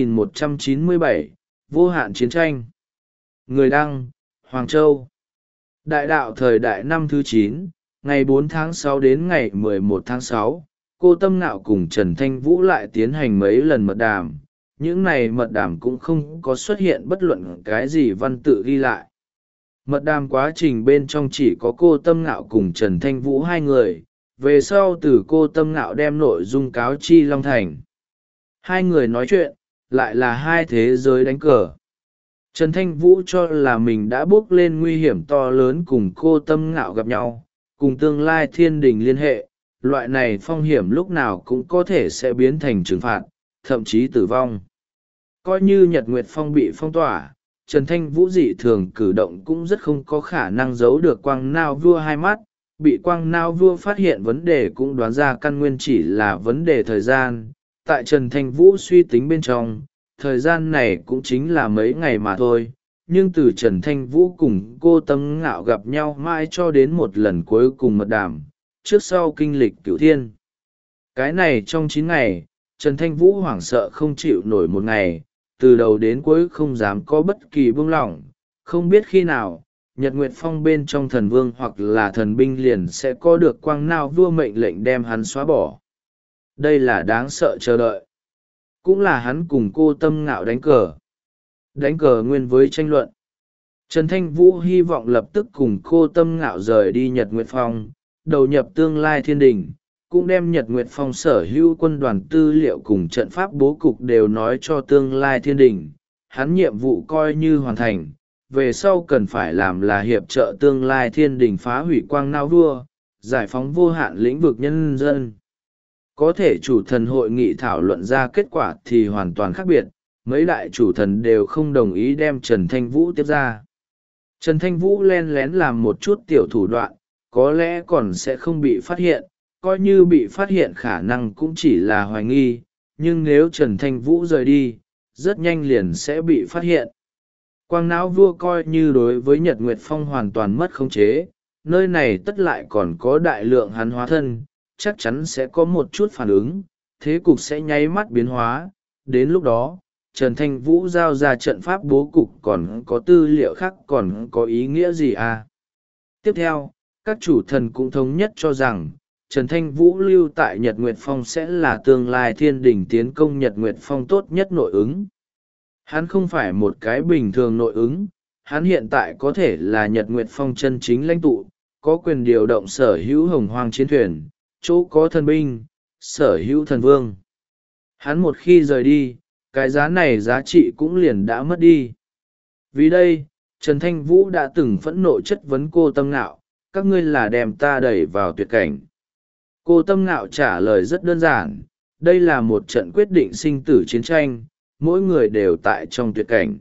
[SPEAKER 1] 3197, Vô hạn chiến tranh. Người đăng, Hoàng Châu. Đại đạo thời đại năm thứ 9, ngày 4 tháng 6 đến ngày 11 tháng 6, cô Tâm Ngạo cùng Trần Thanh Vũ lại tiến hành mấy lần mật đàm. Những này mật đàm cũng không có xuất hiện bất luận cái gì văn tự ghi lại. Mật đàm quá trình bên trong chỉ có cô Tâm Ngạo cùng Trần Thanh Vũ hai người, về sau từ cô Tâm Ngạo đem nội dung cáo chi Long Thành. Hai người nói chuyện, lại là hai thế giới đánh cờ. Trần Thanh Vũ cho là mình đã bước lên nguy hiểm to lớn cùng cô Tâm Ngạo gặp nhau, cùng tương lai thiên đình liên hệ, loại này phong hiểm lúc nào cũng có thể sẽ biến thành trừng phạt, thậm chí tử vong. Coi như Nhật Nguyệt Phong bị phong tỏa, Trần Thanh Vũ dị thường cử động cũng rất không có khả năng giấu được quang nao vua hai mắt, bị quang nao vua phát hiện vấn đề cũng đoán ra căn nguyên chỉ là vấn đề thời gian. Tại Trần Thanh Vũ suy tính bên trong, thời gian này cũng chính là mấy ngày mà thôi, nhưng từ Trần Thanh Vũ cùng cô Tâm Ngạo gặp nhau mãi cho đến một lần cuối cùng mật đàm, trước sau kinh lịch cửu thiên. Cái này trong 9 ngày, Trần Thanh Vũ hoảng sợ không chịu nổi một ngày, từ đầu đến cuối không dám có bất kỳ buông lỏng, không biết khi nào, Nhật Nguyệt Phong bên trong thần vương hoặc là thần binh liền sẽ có được quang nao vua mệnh lệnh đem hắn xóa bỏ. Đây là đáng sợ chờ đợi. Cũng là hắn cùng cô Tâm Ngạo đánh cờ. Đánh cờ nguyên với tranh luận. Trần Thanh Vũ hy vọng lập tức cùng cô Tâm Ngạo rời đi Nhật Nguyệt Phong, đầu nhập tương lai thiên đình, cũng đem Nhật Nguyệt Phong sở hữu quân đoàn tư liệu cùng trận pháp bố cục đều nói cho tương lai thiên đình. Hắn nhiệm vụ coi như hoàn thành, về sau cần phải làm là hiệp trợ tương lai thiên đình phá hủy quang nao vua, giải phóng vô hạn lĩnh vực nhân dân. Có thể chủ thần hội nghị thảo luận ra kết quả thì hoàn toàn khác biệt, mấy đại chủ thần đều không đồng ý đem Trần Thanh Vũ tiếp ra. Trần Thanh Vũ len lén làm một chút tiểu thủ đoạn, có lẽ còn sẽ không bị phát hiện, coi như bị phát hiện khả năng cũng chỉ là hoài nghi, nhưng nếu Trần Thanh Vũ rời đi, rất nhanh liền sẽ bị phát hiện. Quang não vua coi như đối với Nhật Nguyệt Phong hoàn toàn mất khống chế, nơi này tất lại còn có đại lượng hắn hóa thân, chắc chắn sẽ có một chút phản ứng, thế cục sẽ nháy mắt biến hóa. Đến lúc đó, Trần Thanh Vũ giao ra trận pháp bố cục còn có tư liệu khác còn có ý nghĩa gì à? Tiếp theo, các chủ thần cũng thống nhất cho rằng, Trần Thanh Vũ lưu tại Nhật Nguyệt Phong sẽ là tương lai thiên đình tiến công Nhật Nguyệt Phong tốt nhất nội ứng. Hắn không phải một cái bình thường nội ứng, hắn hiện tại có thể là Nhật Nguyệt Phong chân chính lãnh tụ, có quyền điều động sở hữu hồng hoang chiến thuyền, chỗ có thần binh, sở hữu thần vương. Hắn một khi rời đi, cái giá này giá trị cũng liền đã mất đi. Vì đây, Trần Thanh Vũ đã từng phẫn nộ chất vấn cô Tâm Ngạo, các ngươi là đem ta đẩy vào tuyệt cảnh. Cô Tâm Ngạo trả lời rất đơn giản, đây là một trận quyết định sinh tử chiến tranh, mỗi người đều tại trong tuyệt cảnh.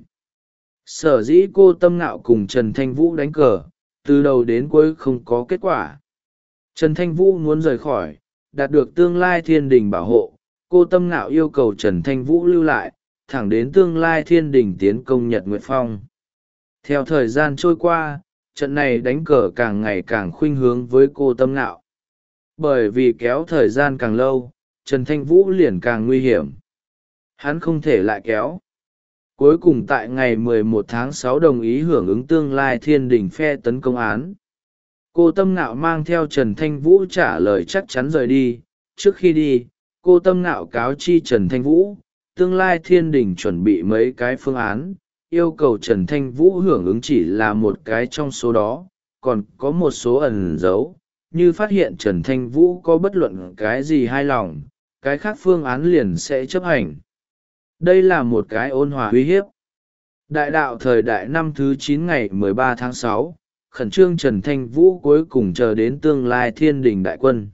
[SPEAKER 1] Sở dĩ cô Tâm Ngạo cùng Trần Thanh Vũ đánh cờ, từ đầu đến cuối không có kết quả. Trần Thanh Vũ muốn rời khỏi, đạt được tương lai thiên đình bảo hộ, cô Tâm Ngạo yêu cầu Trần Thanh Vũ lưu lại, thẳng đến tương lai thiên đình tiến công Nhật Nguyệt Phong. Theo thời gian trôi qua, trận này đánh cờ càng ngày càng khuynh hướng với cô Tâm Ngạo. Bởi vì kéo thời gian càng lâu, Trần Thanh Vũ liền càng nguy hiểm. Hắn không thể lại kéo. Cuối cùng tại ngày 11 tháng 6 đồng ý hưởng ứng tương lai thiên đình phe tấn công án. Cô Tâm Ngạo mang theo Trần Thanh Vũ trả lời chắc chắn rời đi. Trước khi đi, cô Tâm Ngạo cáo chi Trần Thanh Vũ, tương lai thiên đình chuẩn bị mấy cái phương án, yêu cầu Trần Thanh Vũ hưởng ứng chỉ là một cái trong số đó, còn có một số ẩn giấu, như phát hiện Trần Thanh Vũ có bất luận cái gì hài lòng, cái khác phương án liền sẽ chấp hành. Đây là một cái ôn hòa uy hiếp. Đại đạo thời đại năm thứ 9 ngày 13 tháng 6, khẩn trương Trần Thanh Vũ cuối cùng chờ đến tương lai thiên đình đại quân.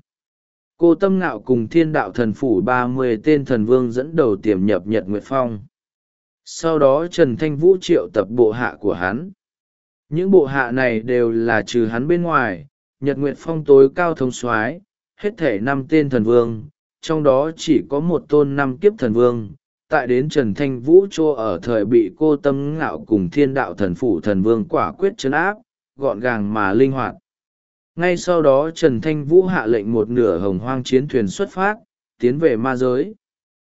[SPEAKER 1] Cô Tâm Ngạo cùng thiên đạo thần phủ 30 tên thần vương dẫn đầu tiềm nhập Nhật Nguyệt Phong. Sau đó Trần Thanh Vũ triệu tập bộ hạ của hắn. Những bộ hạ này đều là trừ hắn bên ngoài, Nhật Nguyệt Phong tối cao thống soái, hết thể 5 tên thần vương, trong đó chỉ có một tôn 5 kiếp thần vương. Tại đến Trần Thanh Vũ chỗ ở thời bị Cô Tâm Ngạo cùng thiên đạo thần phủ thần vương quả quyết trấn áp, gọn gàng mà linh hoạt. Ngay sau đó Trần Thanh Vũ hạ lệnh một nửa hồng hoang chiến thuyền xuất phát, tiến về ma giới.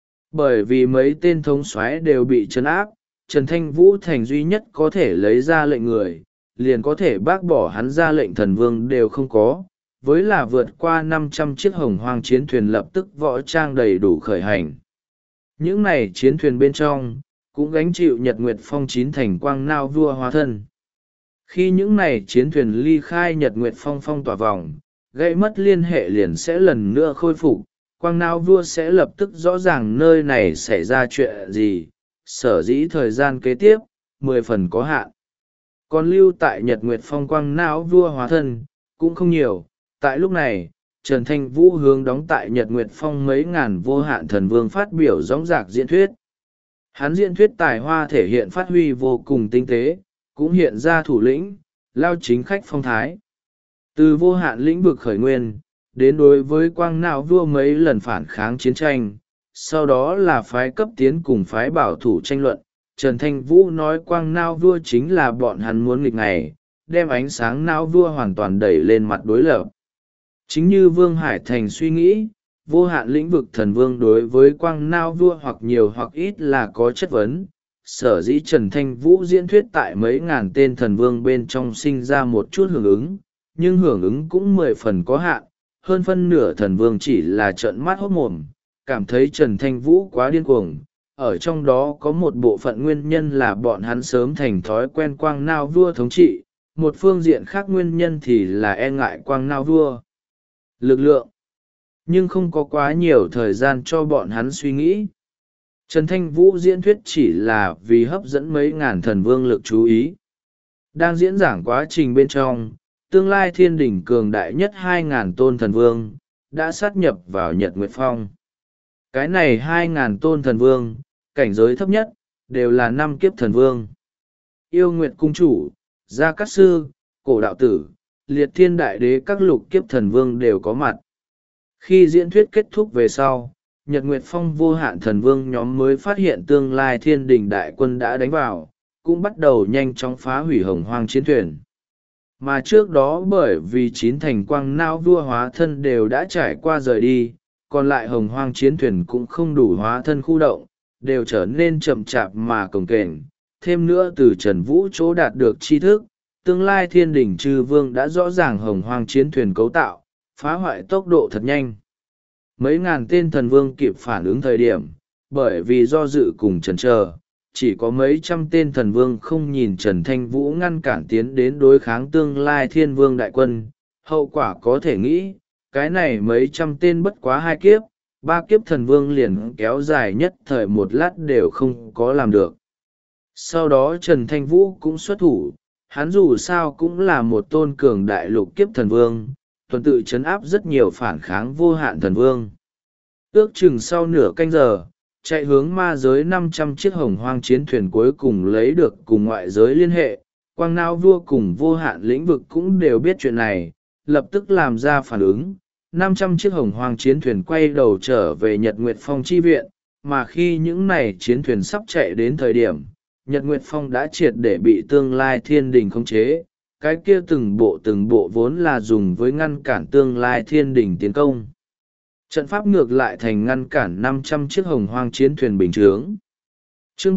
[SPEAKER 1] Bởi vì mấy tên thống soái đều bị trấn áp, Trần Thanh Vũ thành duy nhất có thể lấy ra lệnh người, liền có thể bác bỏ hắn ra lệnh thần vương đều không có. Với là vượt qua 500 chiếc hồng hoang chiến thuyền lập tức võ trang đầy đủ khởi hành. Những này chiến thuyền bên trong, cũng gánh chịu Nhật Nguyệt Phong 9 thành quang nao vua hóa thân. Khi những này chiến thuyền ly khai Nhật Nguyệt Phong phong tỏa vòng, gây mất liên hệ liền sẽ lần nữa khôi phục, quang nao vua sẽ lập tức rõ ràng nơi này xảy ra chuyện gì, sở dĩ thời gian kế tiếp, 10 phần có hạn. Còn lưu tại Nhật Nguyệt Phong quang nao vua hóa thân, cũng không nhiều. Tại lúc này, Trần Thanh Vũ hướng đóng tại Nhật Nguyệt Phong mấy ngàn vô hạn thần vương phát biểu dõng dạc diễn thuyết. Hắn diễn thuyết tài hoa thể hiện phát huy vô cùng tinh tế, cũng hiện ra thủ lĩnh, lao chính khách phong thái. Từ vô hạn lĩnh vực khởi nguyên, đến đối với quang não vua mấy lần phản kháng chiến tranh, sau đó là phái cấp tiến cùng phái bảo thủ tranh luận. Trần Thanh Vũ nói quang não vua chính là bọn hắn muốn nghịch ngày, đem ánh sáng não vua hoàn toàn đẩy lên mặt đối lập. Chính như Vương Hải Thành suy nghĩ, vô hạn lĩnh vực thần vương đối với quang não vua hoặc nhiều hoặc ít là có chất vấn. Sở dĩ Trần Thanh Vũ diễn thuyết tại mấy ngàn tên thần vương bên trong sinh ra một chút hưởng ứng, nhưng hưởng ứng cũng 10 phần có hạn, hơn phân nửa thần vương chỉ là trợn mắt hốt mồm, cảm thấy Trần Thanh Vũ quá điên cuồng. Ở trong đó có một bộ phận nguyên nhân là bọn hắn sớm thành thói quen quang não vua thống trị, một phương diện khác nguyên nhân thì là e ngại quang não vua lực lượng, nhưng không có quá nhiều thời gian cho bọn hắn suy nghĩ. Trần Thanh Vũ diễn thuyết chỉ là vì hấp dẫn mấy ngàn thần vương lực chú ý. Đang diễn giảng quá trình bên trong, tương lai thiên đỉnh cường đại nhất 2.000 tôn thần vương, đã sát nhập vào Nhật Nguyệt Phong. Cái này 2.000 tôn thần vương, cảnh giới thấp nhất, đều là 5 kiếp thần vương. Yêu Nguyệt Cung Chủ, Gia Cát Sư, Cổ Đạo Tử, Liệt Thiên Đại Đế các lục kiếp thần vương đều có mặt. Khi diễn thuyết kết thúc về sau, Nhật Nguyệt Phong vô hạn thần vương nhóm mới phát hiện tương lai thiên đình đại quân đã đánh vào, cũng bắt đầu nhanh chóng phá hủy hồng hoang chiến thuyền. Mà trước đó bởi vì 9 thành quang não vua hóa thân đều đã trải qua rời đi, còn lại hồng hoang chiến thuyền cũng không đủ hóa thân khu động, đều trở nên chậm chạp mà cồng kềnh. Thêm nữa từ Trần Vũ chỗ đạt được tri thức, tương lai thiên đình chư vương đã rõ ràng hồng hoang chiến thuyền cấu tạo, phá hoại tốc độ thật nhanh. Mấy ngàn tên thần vương kịp phản ứng thời điểm, bởi vì do dự cùng chần chờ, chỉ có mấy trăm tên thần vương không nhìn Trần Thanh Vũ ngăn cản tiến đến đối kháng tương lai thiên vương đại quân. Hậu quả có thể nghĩ, cái này mấy trăm tên bất quá 2 kiếp, 3 kiếp thần vương liền kéo dài nhất thời một lát đều không có làm được. Sau đó Trần Thanh Vũ cũng xuất thủ, hắn dù sao cũng là một tôn cường đại lục kiếp thần vương, tuần tự chấn áp rất nhiều phản kháng vô hạn thần vương. Ước chừng sau nửa canh giờ, chạy hướng ma giới 500 chiếc hồng hoang chiến thuyền cuối cùng lấy được cùng ngoại giới liên hệ. Quang não vua cùng vô hạn lĩnh vực cũng đều biết chuyện này, lập tức làm ra phản ứng. 500 chiếc hồng hoang chiến thuyền quay đầu trở về Nhật Nguyệt Phong chi viện, mà khi những này chiến thuyền sắp chạy đến thời điểm, Nhật Nguyệt Phong đã triệt để bị tương lai thiên đình khống chế. Cái kia từng bộ vốn là dùng với ngăn cản tương lai thiên đình tiến công. Trận pháp ngược lại thành ngăn cản 500 chiếc hồng hoang chiến thuyền bình chướng. Chương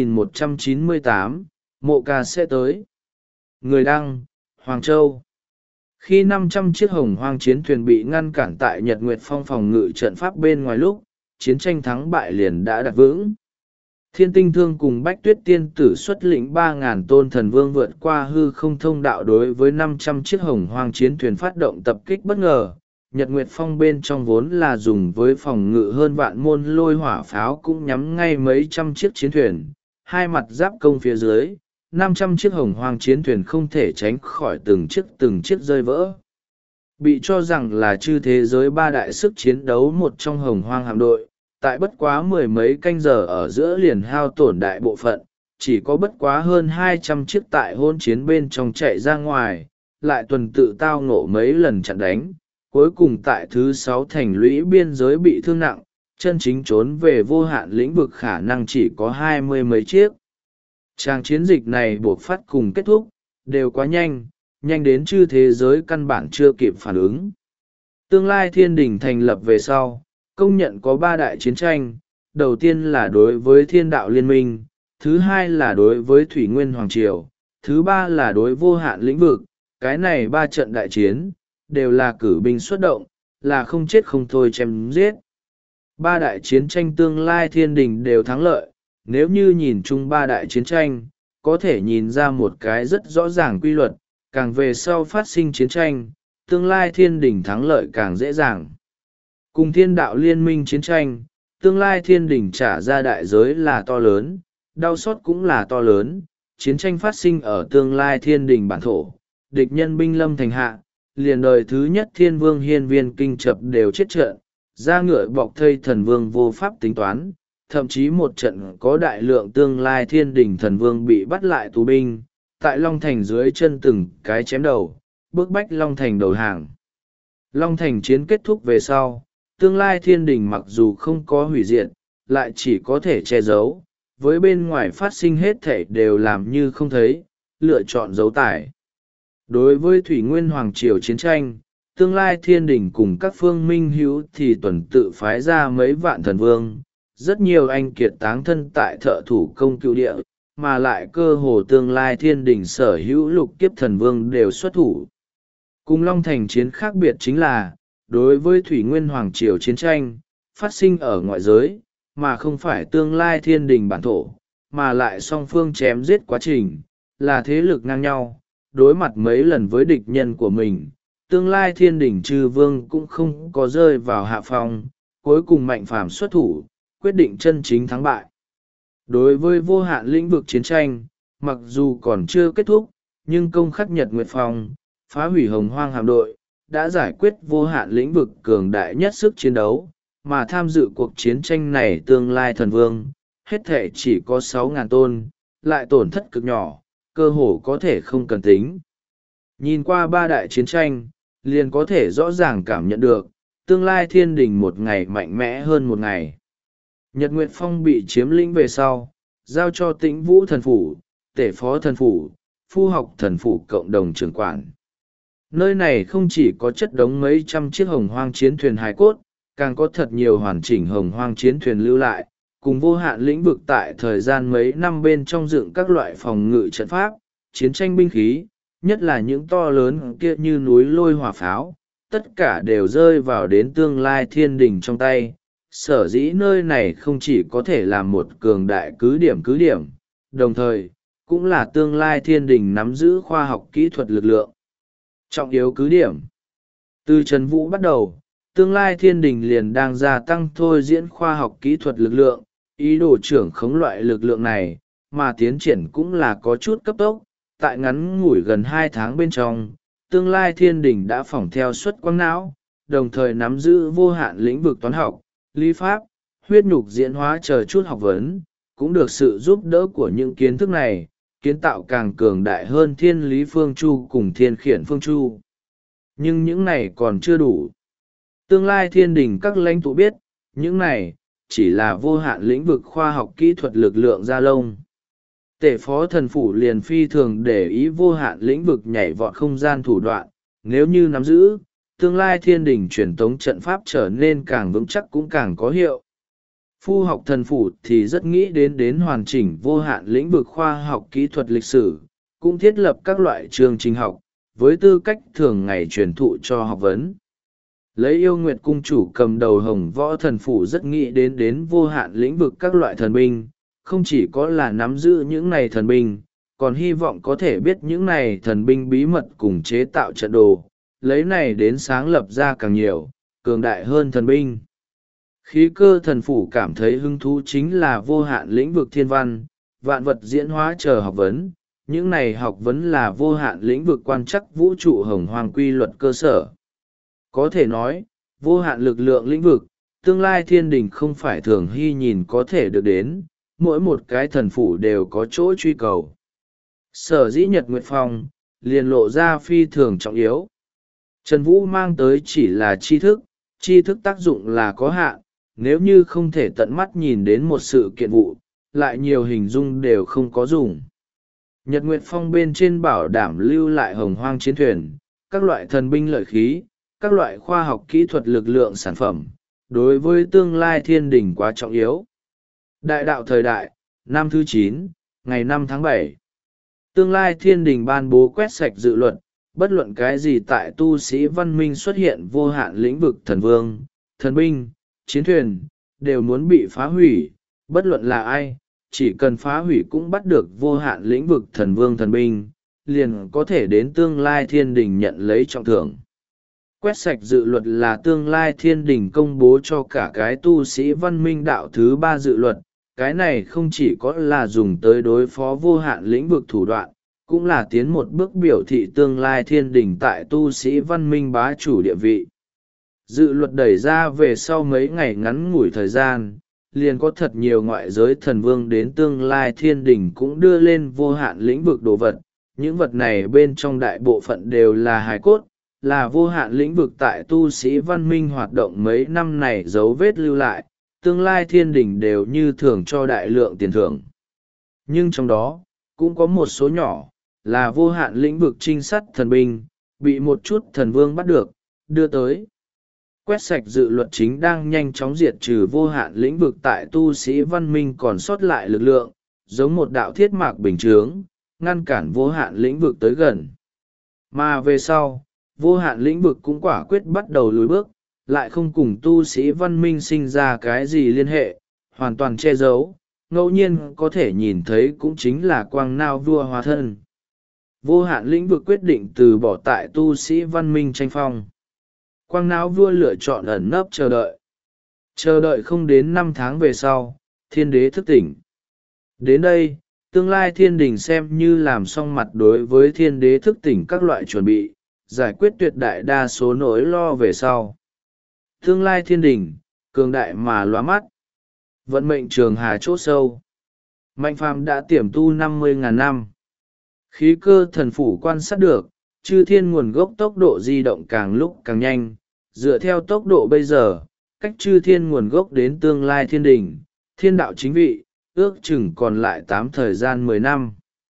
[SPEAKER 1] 3198, Mộ Ca sẽ tới. Người đăng, Hoàng Châu. Khi 500 chiếc hồng hoang chiến thuyền bị ngăn cản tại Nhật Nguyệt Phong phòng ngự trận pháp bên ngoài lúc, chiến tranh thắng bại liền đã đặt vững. Thiên Tinh Thương cùng Bách Tuyết Tiên Tử xuất lĩnh 3.000 tôn thần vương vượt qua hư không thông đạo đối với 500 chiếc hồng hoang chiến thuyền phát động tập kích bất ngờ. Nhật Nguyệt Phong bên trong vốn là dùng với phòng ngự hơn vạn môn lôi hỏa pháo cũng nhắm ngay mấy trăm chiếc chiến thuyền, hai mặt giáp công phía dưới, 500 chiếc hồng hoang chiến thuyền không thể tránh khỏi từng chiếc rơi vỡ. Bị cho rằng là chư thế giới ba đại sức chiến đấu một trong hồng hoang hạm đội, tại bất quá mười mấy canh giờ ở giữa liền hao tổn đại bộ phận, chỉ có bất quá hơn 200 chiếc tại hôn chiến bên trong chạy ra ngoài, lại tuần tự tao ngộ mấy lần chặn đánh, cuối cùng tại thứ 6 thành lũy biên giới bị thương nặng, chân chính trốn về vô hạn lĩnh vực khả năng chỉ có 20 mấy chiếc. Tràng chiến dịch này buộc phát cùng kết thúc, đều quá nhanh, nhanh đến chư thế giới căn bản chưa kịp phản ứng. Tương lai thiên đình thành lập về sau, công nhận có ba đại chiến tranh, đầu tiên là đối với thiên đạo liên minh, thứ hai là đối với thủy nguyên hoàng triều, thứ ba là đối vô hạn lĩnh vực. Cái này ba trận đại chiến, đều là cử binh xuất động, là không chết không thôi chém giết. Ba đại chiến tranh tương lai thiên đình đều thắng lợi, nếu như nhìn chung ba đại chiến tranh, có thể nhìn ra một cái rất rõ ràng quy luật, càng về sau phát sinh chiến tranh, tương lai thiên đình thắng lợi càng dễ dàng. Cùng thiên đạo liên minh chiến tranh, tương lai thiên đình trả ra đại giới là to lớn, đau xót cũng là to lớn, chiến tranh phát sinh ở tương lai thiên đình bản thổ, địch nhân binh lâm thành hạ, liền đời thứ nhất thiên vương hiên viên kinh chập đều chết trận, ra ngựa bọc thây thần vương vô pháp tính toán, thậm chí một trận có đại lượng tương lai thiên đình thần vương bị bắt lại tù binh, tại Long Thành dưới chân từng cái chém đầu, bước bách Long Thành đầu hàng. Long Thành chiến kết thúc về sau, tương lai thiên đình mặc dù không có hủy diệt, lại chỉ có thể che giấu, với bên ngoài phát sinh hết thể đều làm như không thấy, lựa chọn giấu tải. Đối với Thủy Nguyên Hoàng Triều chiến tranh, tương lai thiên đình cùng các phương minh hữu thì tuần tự phái ra mấy vạn thần vương, rất nhiều anh kiệt táng thân tại thợ thủ công cựu địa, mà lại cơ hồ tương lai thiên đình sở hữu lục kiếp thần vương đều xuất thủ. Cùng Long Thành chiến khác biệt chính là, đối với Thủy Nguyên Hoàng Triều chiến tranh, phát sinh ở ngoại giới, mà không phải tương lai thiên đình bản thổ, mà lại song phương chém giết quá trình, là thế lực ngang nhau, đối mặt mấy lần với địch nhân của mình, tương lai thiên đình chư vương cũng không có rơi vào hạ phong, cuối cùng mạnh phàm xuất thủ, quyết định chân chính thắng bại. Đối với vô hạn lĩnh vực chiến tranh, mặc dù còn chưa kết thúc, nhưng công khắc Nhật Nguyệt Phong, phá hủy hồng hoang hạm đội, đã giải quyết vô hạn lĩnh vực cường đại nhất sức chiến đấu, mà tham dự cuộc chiến tranh này tương lai thần vương, hết thể chỉ có 6.000 tôn, lại tổn thất cực nhỏ, cơ hồ có thể không cần tính. Nhìn qua ba đại chiến tranh, liền có thể rõ ràng cảm nhận được, tương lai thiên đình một ngày mạnh mẽ hơn một ngày. Nhật Nguyệt Phong bị chiếm lĩnh về sau, giao cho Tĩnh Vũ thần phủ, Tể Phó thần phủ, Phu Học thần phủ cộng đồng trưởng quản. Nơi này không chỉ có chất đống mấy trăm chiếc hồng hoang chiến thuyền hài cốt, càng có thật nhiều hoàn chỉnh hồng hoang chiến thuyền lưu lại, cùng vô hạn lĩnh vực tại thời gian mấy năm bên trong dựng các loại phòng ngự trận pháp, chiến tranh binh khí, nhất là những to lớn kia như núi lôi hỏa pháo, tất cả đều rơi vào đến tương lai thiên đình trong tay. Sở dĩ nơi này không chỉ có thể là một cường đại cứ điểm, đồng thời, cũng là tương lai thiên đình nắm giữ khoa học kỹ thuật lực lượng. Trọng yếu cứ điểm. Từ Trần Vũ bắt đầu, tương lai thiên đình liền đang gia tăng thôi diễn khoa học kỹ thuật lực lượng, ý đồ trưởng khống loại lực lượng này, mà tiến triển cũng là có chút cấp tốc. Tại ngắn ngủi gần 2 tháng bên trong, tương lai thiên đình đã phỏng theo xuất quang não, đồng thời nắm giữ vô hạn lĩnh vực toán học, lý pháp, huyết nhục diễn hóa chờ chút học vấn, cũng được sự giúp đỡ của những kiến thức này, kiến tạo càng cường đại hơn thiên lý phương chu cùng thiên khiển phương chu. Nhưng những này còn chưa đủ. Tương lai thiên đình các lãnh tụ biết, những này chỉ là vô hạn lĩnh vực khoa học kỹ thuật lực lượng gia lông. Tể Phó thần phủ liền phi thường để ý vô hạn lĩnh vực nhảy vọt không gian thủ đoạn, nếu như nắm giữ, tương lai thiên đình truyền tống trận pháp trở nên càng vững chắc cũng càng có hiệu. Phu Học thần phủ thì rất nghĩ đến hoàn chỉnh vô hạn lĩnh vực khoa học kỹ thuật lịch sử, cũng thiết lập các loại chương trình học, với tư cách thường ngày truyền thụ cho học vấn. Lấy Yêu Nguyệt cung chủ cầm đầu Hồng Võ thần phủ rất nghĩ đến vô hạn lĩnh vực các loại thần binh, không chỉ có là nắm giữ những này thần binh, còn hy vọng có thể biết những này thần binh bí mật cùng chế tạo trận đồ, lấy này đến sáng lập ra càng nhiều, cường đại hơn thần binh. Khí Cơ thần phủ cảm thấy hứng thú chính là vô hạn lĩnh vực thiên văn, vạn vật diễn hóa chờ học vấn. Những này học vấn là vô hạn lĩnh vực quan trắc vũ trụ hồng hoang quy luật cơ sở. Có thể nói, vô hạn lực lượng lĩnh vực, tương lai thiên đình không phải thường hy nhìn có thể được đến, mỗi một cái thần phủ đều có chỗ truy cầu. Sở dĩ Nhật Nguyệt Phong, liền lộ ra phi thường trọng yếu. Trần Vũ mang tới chỉ là tri thức tác dụng là có hạn, nếu như không thể tận mắt nhìn đến một sự kiện vụ, lại nhiều hình dung đều không có dùng. Nhật Nguyệt Phong bên trên bảo đảm lưu lại hồng hoang chiến thuyền, các loại thần binh lợi khí, các loại khoa học kỹ thuật lực lượng sản phẩm, đối với tương lai thiên đình quá trọng yếu. Đại đạo thời đại, năm thứ 9, ngày 5 tháng 7. Tương lai thiên đình ban bố quét sạch dự luật, bất luận cái gì tại tu sĩ văn minh xuất hiện vô hạn lĩnh vực thần vương, thần binh, chiến thuyền, đều muốn bị phá hủy, bất luận là ai, chỉ cần phá hủy cũng bắt được vô hạn lĩnh vực thần vương thần binh, liền có thể đến tương lai thiên đình nhận lấy trọng thưởng. Quét sạch dự luật là tương lai thiên đình công bố cho cả cái tu sĩ văn minh đạo thứ 3 dự luật, cái này không chỉ có là dùng tới đối phó vô hạn lĩnh vực thủ đoạn, cũng là tiến một bước biểu thị tương lai thiên đình tại tu sĩ văn minh bá chủ địa vị. Dự luật đẩy ra về sau mấy ngày ngắn ngủi thời gian, liền có thật nhiều ngoại giới thần vương đến tương lai thiên đình cũng đưa lên vô hạn lĩnh vực đồ vật. Những vật này bên trong đại bộ phận đều là hài cốt, là vô hạn lĩnh vực tại tu sĩ văn minh hoạt động mấy năm này dấu vết lưu lại, tương lai thiên đình đều như thường cho đại lượng tiền thưởng. Nhưng trong đó, cũng có một số nhỏ, là vô hạn lĩnh vực trinh sát thần binh, bị một chút thần vương bắt được, đưa tới. Quét sạch dự luật chính đang nhanh chóng diệt trừ vô hạn lĩnh vực tại tu sĩ văn minh còn sót lại lực lượng, giống một đạo thiết mạc bình chướng, ngăn cản vô hạn lĩnh vực tới gần. Mà về sau, vô hạn lĩnh vực cũng quả quyết bắt đầu lùi bước, lại không cùng tu sĩ văn minh sinh ra cái gì liên hệ, hoàn toàn che giấu, ngẫu nhiên có thể nhìn thấy cũng chính là quang nao vua hóa thân. Vô hạn lĩnh vực quyết định từ bỏ tại tu sĩ văn minh tranh phong. Quang não vua lựa chọn ẩn nấp chờ đợi. Chờ đợi không đến 5 tháng về sau, thiên đế thức tỉnh. Đến đây, tương lai thiên đình xem như làm xong mặt đối với thiên đế thức tỉnh các loại chuẩn bị, giải quyết tuyệt đại đa số nỗi lo về sau. Tương lai thiên đình, cường đại mà lóa mắt. Vận mệnh trường hà chỗ sâu. Mạnh phàm đã tiềm tu 50.000 năm. Khí cơ thần phủ quan sát được, chư thiên nguồn gốc tốc độ di động càng lúc càng nhanh, dựa theo tốc độ bây giờ, cách chư thiên nguồn gốc đến tương lai thiên đình, thiên đạo chính vị, ước chừng còn lại 8 thời gian 10 năm.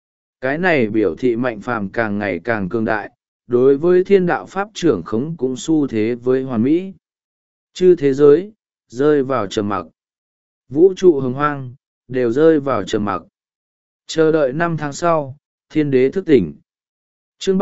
[SPEAKER 1] Cái này biểu thị mạnh phàm càng ngày càng cường đại, đối với thiên đạo pháp trưởng khống cũng xu thế với hoàn mỹ. Chư thế giới, rơi vào trầm mặc. Vũ trụ hồng hoang, đều rơi vào trầm mặc. Chờ đợi 5 tháng sau, thiên đế thức tỉnh. Chương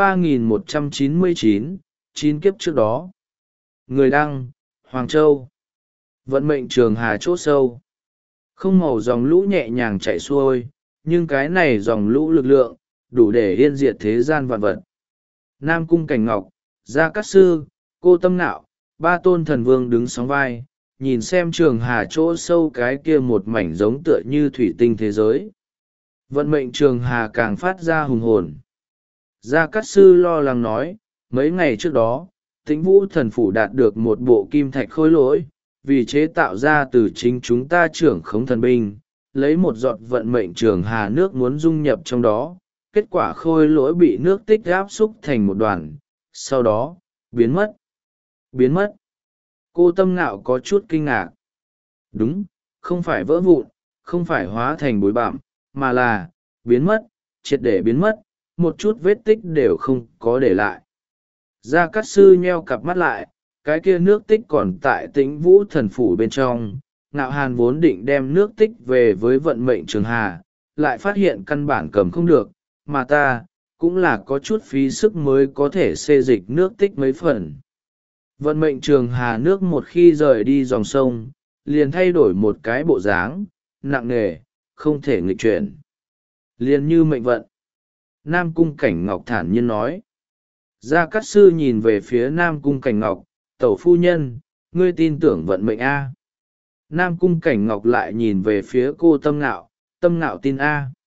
[SPEAKER 1] 3199, 9 kiếp trước đó. Người đăng, Hoàng Châu. Vận mệnh trường hà chỗ sâu. Không màu dòng lũ nhẹ nhàng chảy xuôi, nhưng cái này dòng lũ lực lượng, đủ để yên diệt thế gian vạn vật. Nam Cung Cảnh Ngọc, Gia Cát Sư, Cô Tâm Nạo, 3 tôn thần vương đứng sóng vai, nhìn xem trường hà chỗ sâu cái kia một mảnh giống tựa như thủy tinh thế giới. Vận mệnh trường hà càng phát ra hùng hồn. Gia Cát Sư lo lắng nói, mấy ngày trước đó, Tĩnh Vũ thần phủ đạt được một bộ kim thạch khôi lỗi, vì chế tạo ra từ chính chúng ta trưởng khống thần binh, lấy một giọt vận mệnh trường hà nước muốn dung nhập trong đó, kết quả khôi lỗi bị nước tích áp xúc thành một đoàn, sau đó, biến mất. Biến mất. Cô Tâm Ngạo có chút kinh ngạc. Đúng, không phải vỡ vụn, không phải hóa thành bụi bặm, mà là, biến mất, triệt để biến mất, một chút vết tích đều không có để lại. Gia Cát Sư nheo cặp mắt lại, cái kia nước tích còn tại Tĩnh Vũ thần phủ bên trong. Ngạo Hàn vốn định đem nước tích về với vận mệnh trường hà, lại phát hiện căn bản cầm không được, mà ta, cũng là có chút phí sức mới có thể xê dịch nước tích mấy phần. Vận mệnh trường hà nước một khi rời đi dòng sông, liền thay đổi một cái bộ dáng, nặng nề, không thể nghịch chuyển. Liền như mệnh vận. Nam Cung Cảnh Ngọc thản nhiên nói. Gia Cát Sư nhìn về phía Nam Cung Cảnh Ngọc, tẩu phu nhân, ngươi tin tưởng vận mệnh A. Nam Cung Cảnh Ngọc lại nhìn về phía cô Tâm Ngạo tin A.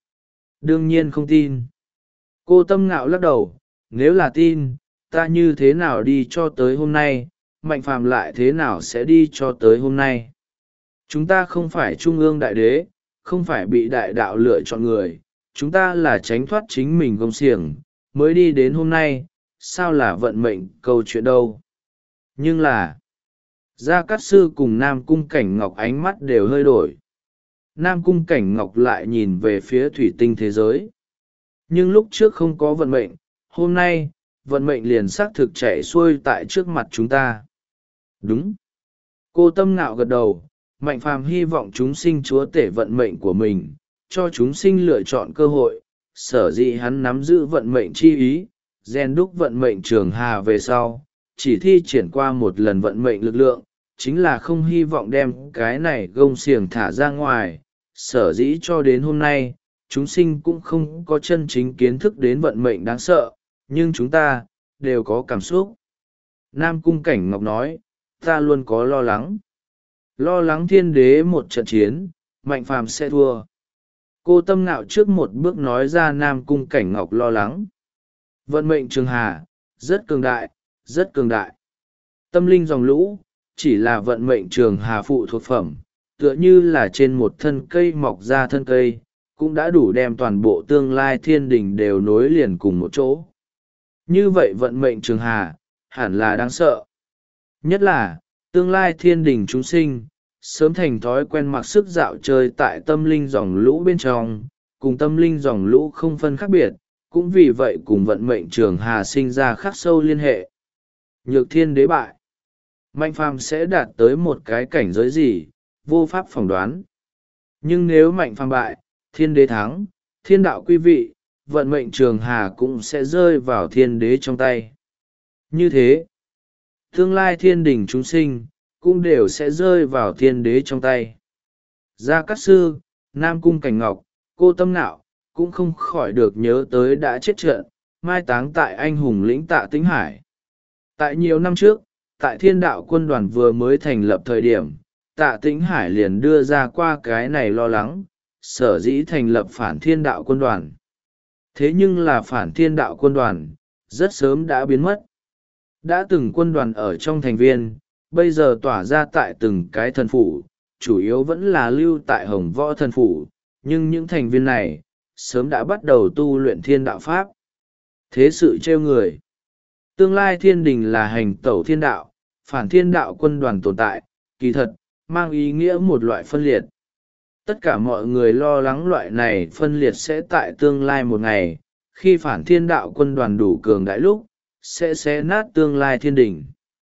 [SPEAKER 1] Đương nhiên không tin. Cô Tâm Ngạo lắc đầu, nếu là tin, ta như thế nào đi cho tới hôm nay, Mạnh Phàm lại thế nào sẽ đi cho tới hôm nay. Chúng ta không phải trung ương đại đế, không phải bị đại đạo lựa chọn người, chúng ta là tránh thoát chính mình gông xiềng, mới đi đến hôm nay, sao là vận mệnh câu chuyện đâu. Nhưng là, Gia Cát Sư cùng Nam Cung Cảnh Ngọc ánh mắt đều hơi đổi. Nam Cung Cảnh Ngọc lại nhìn về phía thủy tinh thế giới. Nhưng lúc trước không có vận mệnh, hôm nay, vận mệnh liền xác thực chạy xuôi tại trước mặt chúng ta. Đúng. Cô Tâm Ngạo gật đầu, Mạnh Phàm hy vọng chúng sinh chúa tể vận mệnh của mình, cho chúng sinh lựa chọn cơ hội, sở dĩ hắn nắm giữ vận mệnh chi ý, rèn đúc vận mệnh trường hà về sau, chỉ thi triển qua một lần vận mệnh lực lượng, chính là không hy vọng đem cái này gông xiềng thả ra ngoài, sở dĩ cho đến hôm nay, chúng sinh cũng không có chân chính kiến thức đến vận mệnh đáng sợ, nhưng chúng ta, đều có cảm xúc. Nam Cung Cảnh Ngọc nói, ta luôn có lo lắng. Lo lắng thiên đế một trận chiến, Mạnh Phàm sẽ thua. Cô Tâm Ngạo trước một bước nói ra Nam Cung Cảnh Ngọc lo lắng. Vận mệnh trường hà, rất cường đại, rất cường đại. Tâm linh dòng lũ, chỉ là vận mệnh trường hà phụ thuộc phẩm, tựa như là trên một thân cây mọc ra thân cây, cũng đã đủ đem toàn bộ tương lai thiên đình đều nối liền cùng một chỗ. Như vậy vận mệnh trường hà, hẳn là đáng sợ. Nhất là, tương lai thiên đình chúng sinh, sớm thành thói quen mặc sức dạo chơi tại tâm linh dòng lũ bên trong, cùng tâm linh dòng lũ không phân khác biệt, cũng vì vậy cùng vận mệnh trường hà sinh ra khắc sâu liên hệ. Nhược thiên đế bại. Mạnh Phàm sẽ đạt tới một cái cảnh giới gì, vô pháp phỏng đoán. Nhưng nếu Mạnh Phàm bại, thiên đế thắng, thiên đạo quý vị, vận mệnh trường hà cũng sẽ rơi vào thiên đế trong tay. Như thế, tương lai thiên đình chúng sinh, cũng đều sẽ rơi vào thiên đế trong tay. Gia Cát Sư, Nam Cung Cảnh Ngọc, cô Tâm Ngạo, cũng không khỏi được nhớ tới đã chết trận, mai táng tại anh hùng lĩnh Tạ Tĩnh Hải. Tại nhiều năm trước, tại thiên đạo quân đoàn vừa mới thành lập thời điểm, Tạ Tĩnh Hải liền đưa ra qua cái này lo lắng, sở dĩ thành lập phản thiên đạo quân đoàn. Thế nhưng là phản thiên đạo quân đoàn, rất sớm đã biến mất. Đã từng quân đoàn ở trong thành viên, bây giờ tỏa ra tại từng cái thần phủ, chủ yếu vẫn là lưu tại Hồng Võ thần phủ, nhưng những thành viên này, sớm đã bắt đầu tu luyện thiên đạo pháp. Thế sự trêu người. Tương lai thiên đình là hành tẩu thiên đạo, phản thiên đạo quân đoàn tồn tại, kỳ thật, mang ý nghĩa một loại phân liệt. Tất cả mọi người lo lắng loại này phân liệt sẽ tại tương lai một ngày, khi phản thiên đạo quân đoàn đủ cường đại lúc, sẽ xé nát tương lai thiên đình.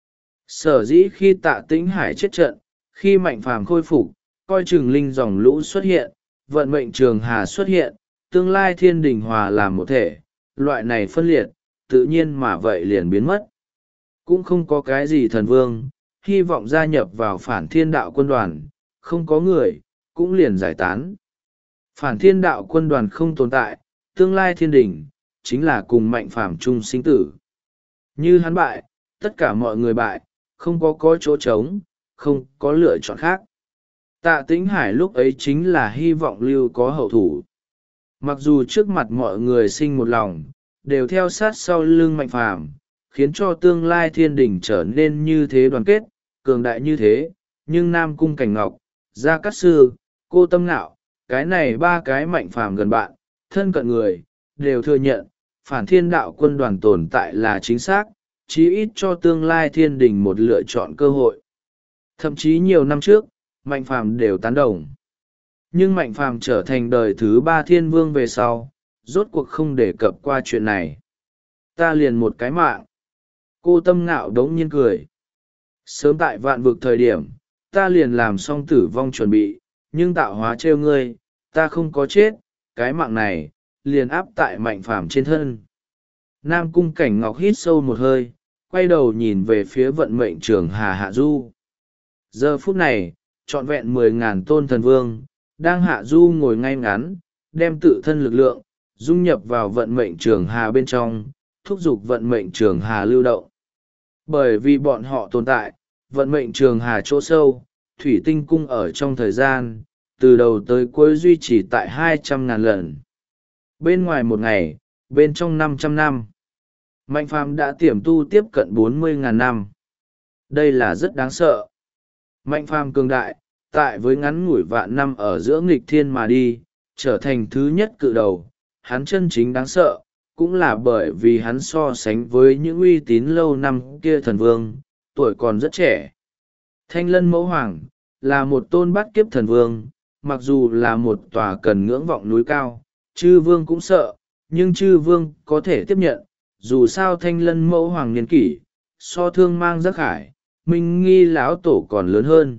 [SPEAKER 1] Sở dĩ khi Tạ Tĩnh Hải chết trận, khi Mạnh Phàm khôi phục, coi chừng linh dòng lũ xuất hiện, vận mệnh trường hà xuất hiện, tương lai thiên đình hòa làm một thể, loại này phân liệt, tự nhiên mà vậy liền biến mất. Cũng không có cái gì thần vương, hy vọng gia nhập vào phản thiên đạo quân đoàn, không có người, cũng liền giải tán. Phản thiên đạo quân đoàn không tồn tại, tương lai thiên đình, chính là cùng Mạnh Phàm chung sinh tử. Như hắn bại, tất cả mọi người bại, không có chỗ trống, không có lựa chọn khác. Tạ Tĩnh Hải lúc ấy chính là hy vọng lưu có hậu thủ. Mặc dù trước mặt mọi người sinh một lòng, đều theo sát sau lưng Mạnh Phàm, khiến cho tương lai thiên đình trở nên như thế đoàn kết, cường đại như thế, nhưng Nam Cung Cảnh Ngọc, Gia Cát Sư, cô Tâm Ngạo, cái này ba cái Mạnh Phàm gần bạn, thân cận người, đều thừa nhận, phản thiên đạo quân đoàn tồn tại là chính xác, chí ít cho tương lai thiên đình một lựa chọn cơ hội. Thậm chí nhiều năm trước, Mạnh Phàm đều tán đồng. Nhưng Mạnh Phàm trở thành đời thứ ba thiên vương về sau, rốt cuộc không đề cập qua chuyện này. Ta liền một cái mạng. Cô Tâm Ngạo đống nhiên cười. Sớm tại vạn vực thời điểm, ta liền làm xong tử vong chuẩn bị, nhưng tạo hóa trêu ngươi, ta không có chết, cái mạng này, liền áp tại Mạnh Phàm trên thân. Nam Cung Cảnh Ngọc hít sâu một hơi, quay đầu nhìn về phía vận mệnh trường hà hạ du. Giờ phút này, trọn vẹn 10.000 tôn thần vương, đang hạ du ngồi ngay ngắn, đem tự thân lực lượng, dung nhập vào vận mệnh trường hà bên trong, thúc giục vận mệnh trường hà lưu động. Bởi vì bọn họ tồn tại, vận mệnh trường hà chỗ sâu, thủy tinh cung ở trong thời gian, từ đầu tới cuối duy trì tại 200.000 lần. Bên ngoài 1 ngày, bên trong 500 năm. Mạnh phàm đã tiềm tu tiếp cận 40.000 năm. Đây là rất đáng sợ. Mạnh phàm cường đại, tại với ngắn ngủi vạn năm ở giữa nghịch thiên mà đi, trở thành thứ nhất cự đầu. Hắn chân chính đáng sợ, cũng là bởi vì hắn so sánh với những uy tín lâu năm kia thần vương, tuổi còn rất trẻ. Thanh Lân Mẫu Hoàng, là một tôn bát kiếp thần vương, mặc dù là một tòa cần ngưỡng vọng núi cao, chư vương cũng sợ, nhưng chư vương có thể tiếp nhận, dù sao Thanh Lân Mẫu Hoàng niên kỷ, so Thương Mang Giác Hải, Minh Nghi lão tổ còn lớn hơn.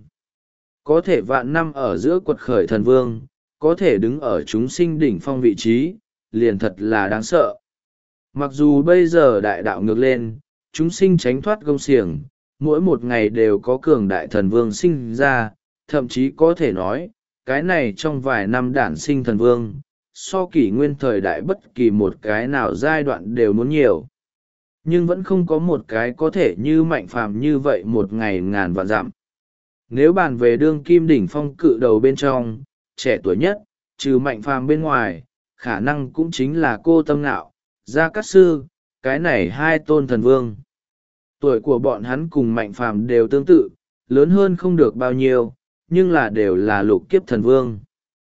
[SPEAKER 1] Có thể vạn năm ở giữa quật khởi thần vương, có thể đứng ở chúng sinh đỉnh phong vị trí, liền thật là đáng sợ. Mặc dù bây giờ đại đạo ngược lên, chúng sinh tránh thoát gông xiềng, mỗi một ngày đều có cường đại thần vương sinh ra, thậm chí có thể nói, cái này trong vài năm đản sinh thần vương, so kỷ nguyên thời đại bất kỳ một cái nào giai đoạn đều muốn nhiều. Nhưng vẫn không có một cái có thể như Mạnh phàm như vậy một ngày ngàn vạn dặm. Nếu bàn về đương kim đỉnh phong cự đầu bên trong, trẻ tuổi nhất, trừ Mạnh phàm bên ngoài, khả năng cũng chính là Cô Tâm Ngạo, Gia Cát Sư, cái này hai tôn thần vương. Tuổi của bọn hắn cùng Mạnh phàm đều tương tự, lớn hơn không được bao nhiêu, nhưng là đều là lục kiếp thần vương.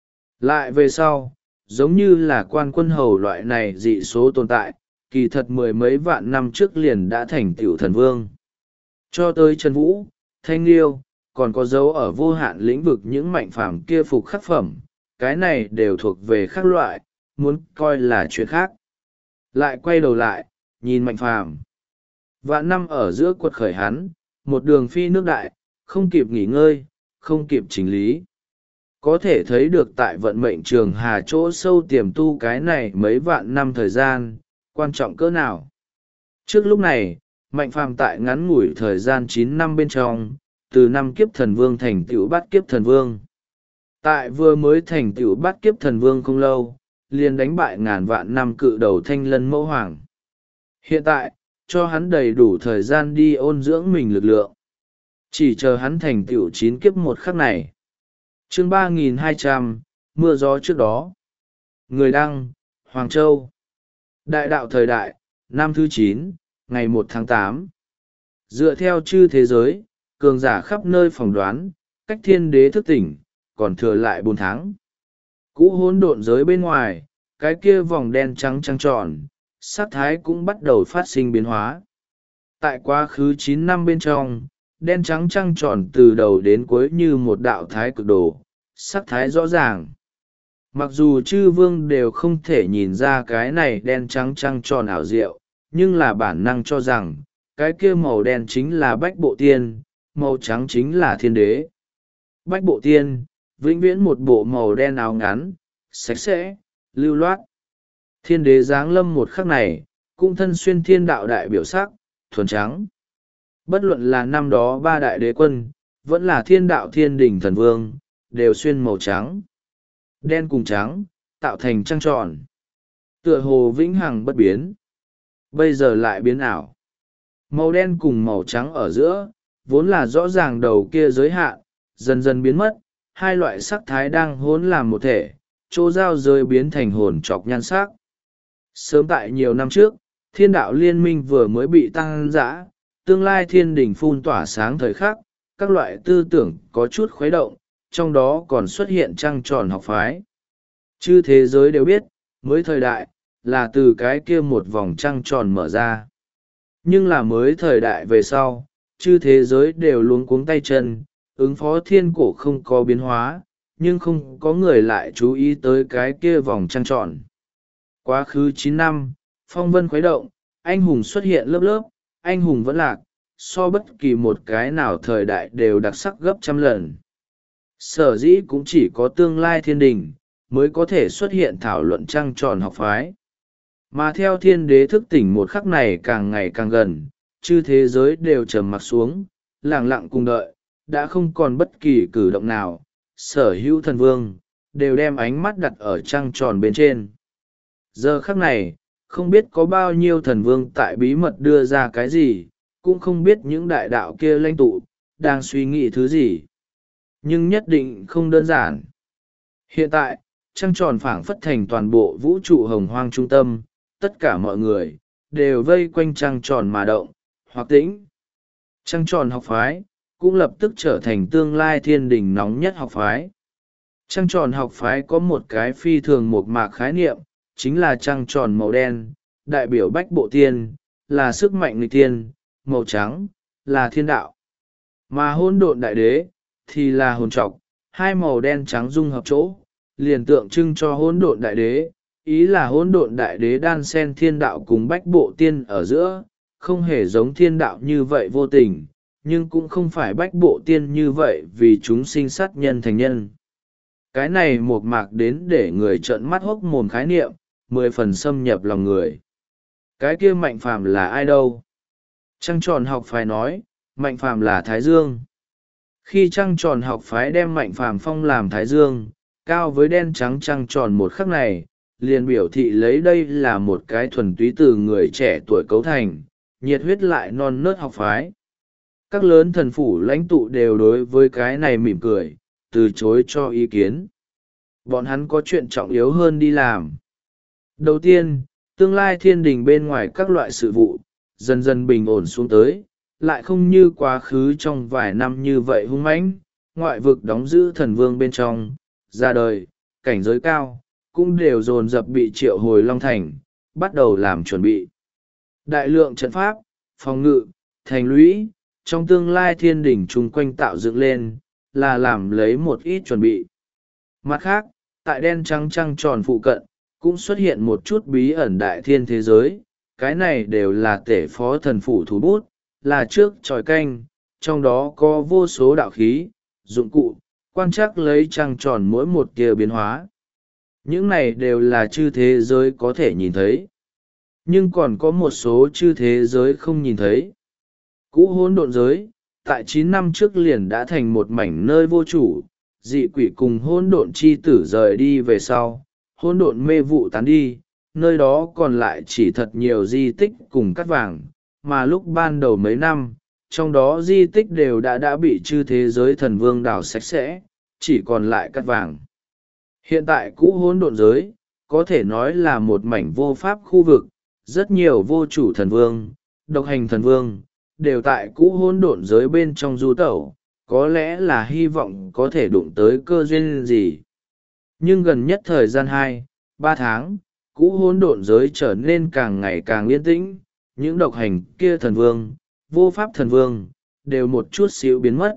[SPEAKER 1] Lại về sau, giống như là Quan Quân Hầu loại này dị số tồn tại, kỳ thật mười mấy vạn năm trước liền đã thành tựu thần vương. Cho tới Trần Vũ, Thanh Liêu, còn có dấu ở vô hạn lĩnh vực những Mạnh phàm kia phục khắc phẩm, cái này đều thuộc về khác loại, muốn coi là chuyện khác. Lại quay đầu lại, nhìn Mạnh phàm. Vạn năm ở giữa quật khởi hắn, một đường phi nước đại, không kịp nghỉ ngơi, không kịp chỉnh lý. Có thể thấy được tại vận mệnh trường hà chỗ sâu tiềm tu cái này mấy vạn năm thời gian, quan trọng cỡ nào. Trước lúc này, Mạnh phàm tại ngắn ngủi thời gian 9 năm bên trong, từ năm kiếp thần vương thành tựu bát kiếp thần vương. Tại vừa mới thành tựu bát kiếp thần vương không lâu, liền đánh bại ngàn vạn năm cự đầu Thanh Lân Mẫu Hoàng. Hiện tại, cho hắn đầy đủ thời gian đi ôn dưỡng mình lực lượng. Chỉ chờ hắn thành tựu 9 kiếp một khắc này. Chương 3200, mưa gió trước đó. Người đăng, Hoàng Châu. Đại đạo thời đại, năm thứ 9, ngày 1 tháng 8. Dựa theo chư thế giới, cường giả khắp nơi phỏng đoán, cách thiên đế thức tỉnh, còn thừa lại 4 tháng. Cũ hỗn độn giới bên ngoài, cái kia vòng đen trắng trăng tròn, sát thái cũng bắt đầu phát sinh biến hóa. Tại quá khứ 9 năm bên trong, đen trắng trăng tròn từ đầu đến cuối như một đạo thái cực đồ, sắc thái rõ ràng. Mặc dù chư vương đều không thể nhìn ra cái này đen trắng trăng tròn ảo diệu, nhưng là bản năng cho rằng, cái kia màu đen chính là bách bộ tiên, màu trắng chính là thiên đế. Bách bộ tiên, vĩnh viễn một bộ màu đen áo ngắn, sạch sẽ, lưu loát. Thiên đế giáng lâm một khắc này, cũng thân xuyên thiên đạo đại biểu sắc, thuần trắng. Bất luận là năm đó 3 đại đế quân, vẫn là thiên đạo thiên đình thần vương, đều xuyên màu trắng. Đen cùng trắng, tạo thành trăng tròn. Tựa hồ vĩnh hằng bất biến. Bây giờ lại biến ảo. Màu đen cùng màu trắng ở giữa, vốn là rõ ràng đầu kia giới hạn, dần dần biến mất, hai loại sắc thái đang hỗn làm một thể, chỗ giao giới biến thành hồn trọc nhan sắc. Sớm tại nhiều năm trước, thiên đạo liên minh vừa mới bị tăng dã, tương lai thiên đình phun tỏa sáng thời khắc, các loại tư tưởng có chút khuấy động, trong đó còn xuất hiện trăng tròn học phái. Chư thế giới đều biết, mới thời đại, là từ cái kia một vòng trăng tròn mở ra. Nhưng là mới thời đại về sau, chư thế giới đều luống cuống tay chân, ứng phó thiên cổ không có biến hóa, nhưng không có người lại chú ý tới cái kia vòng trăng tròn. Quá khứ 9 năm, phong vân khuấy động, anh hùng xuất hiện lớp lớp, anh hùng vẫn lạc, so bất kỳ một cái nào thời đại đều đặc sắc gấp trăm lần. Sở dĩ cũng chỉ có tương lai thiên đình, mới có thể xuất hiện thảo luận trăng tròn học phái. Mà theo thiên đế thức tỉnh một khắc này càng ngày càng gần, chư thế giới đều trầm mặc xuống, lặng lặng cùng đợi, đã không còn bất kỳ cử động nào, sở hữu thần vương, đều đem ánh mắt đặt ở trăng tròn bên trên. Giờ khắc này, không biết có bao nhiêu thần vương tại bí mật đưa ra cái gì, cũng không biết những đại đạo kia lãnh tụ, đang suy nghĩ thứ gì. Nhưng nhất định không đơn giản. Hiện tại, trăng tròn phảng phất thành toàn bộ vũ trụ hồng hoang trung tâm, tất cả mọi người đều vây quanh trăng tròn mà động hoặc tĩnh. Trăng tròn học phái cũng lập tức trở thành tương lai thiên đình nóng nhất học phái. Trăng tròn học phái có một cái phi thường mộc mạc khái niệm, chính là trăng tròn màu đen đại biểu bách bộ tiên, là sức mạnh nghịch tiên, màu trắng là thiên đạo, mà hỗn độn đại đế thì là hồn trọc. Hai màu đen trắng dung hợp chỗ liền tượng trưng cho hỗn độn đại đế, ý là hỗn độn đại đế đan xen thiên đạo cùng bách bộ tiên ở giữa, không hề giống thiên đạo như vậy vô tình, nhưng cũng không phải bách bộ tiên như vậy vì chúng sinh sát nhân thành nhân. Cái này mộc mạc đến để người trợn mắt hốc mồm khái niệm, 10 phần xâm nhập lòng người. Cái kia Mạnh Phàm là ai đâu? Trăng tròn học phái nói, Mạnh Phàm là Thái Dương. Khi trăng tròn học phái đem Mạnh Phàm phong làm Thái Dương, cao với đen trắng trăng tròn một khắc này, liền biểu thị lấy đây là một cái thuần túy từ người trẻ tuổi cấu thành, nhiệt huyết lại non nớt học phái. Các lớn thần phủ lãnh tụ đều đối với cái này mỉm cười, từ chối cho ý kiến. Bọn hắn có chuyện trọng yếu hơn đi làm. Đầu tiên, tương lai thiên đình bên ngoài các loại sự vụ, dần dần bình ổn xuống tới, lại không như quá khứ trong vài năm như vậy hung mãnh. Ngoại vực đóng giữ thần vương bên trong, ra đời, cảnh giới cao, cũng đều dồn dập bị triệu hồi Long Thành, bắt đầu làm chuẩn bị. Đại lượng trận pháp, phòng ngự, thành lũy, trong tương lai thiên đình chung quanh tạo dựng lên, là làm lấy một ít chuẩn bị. Mặt khác, tại đen trắng trăng tròn phụ cận, cũng xuất hiện một chút bí ẩn đại thiên thế giới, cái này đều là tể phó thần phủ thủ bút, là trước tròi canh, trong đó có vô số đạo khí, dụng cụ, quan trắc lấy trăng tròn mỗi một tia biến hóa. Những này đều là chư thế giới có thể nhìn thấy. Nhưng còn có một số chư thế giới không nhìn thấy. Cũ hỗn độn giới, tại 9 năm trước liền đã thành một mảnh nơi vô chủ, dị quỷ cùng hỗn độn chi tử rời đi về sau, hỗn độn mê vụ tán đi, nơi đó còn lại chỉ thật nhiều di tích cùng cát vàng, mà lúc ban đầu mấy năm, trong đó di tích đều đã bị chư thế giới thần vương đào sạch sẽ, chỉ còn lại cát vàng. Hiện tại cũ hỗn độn giới, có thể nói là một mảnh vô pháp khu vực, rất nhiều vô chủ thần vương, độc hành thần vương, đều tại cũ hỗn độn giới bên trong du tẩu, có lẽ là hy vọng có thể đụng tới cơ duyên gì. Nhưng gần nhất thời gian 2-3 tháng, cũ hỗn độn giới trở nên càng ngày càng yên tĩnh, những độc hành kia thần vương, vô pháp thần vương, đều một chút xíu biến mất.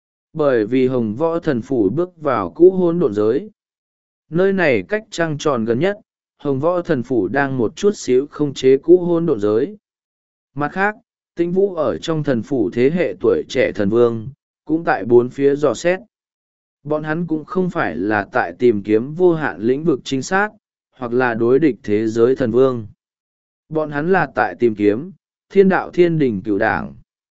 [SPEAKER 1] Bởi vì Hồng Võ Thần Phủ bước vào cũ hỗn độn giới. Nơi này cách trăng tròn gần nhất, Hồng Võ Thần Phủ đang một chút xíu không chế cũ hỗn độn giới. Mặt khác, Tĩnh Vũ ở trong thần phủ thế hệ tuổi trẻ thần vương, cũng tại bốn phía dò xét. Bọn hắn cũng không phải là tại tìm kiếm vô hạn lĩnh vực chính xác, hoặc là đối địch thế giới thần vương. Bọn hắn là tại tìm kiếm thiên đạo thiên đình cửu đảng.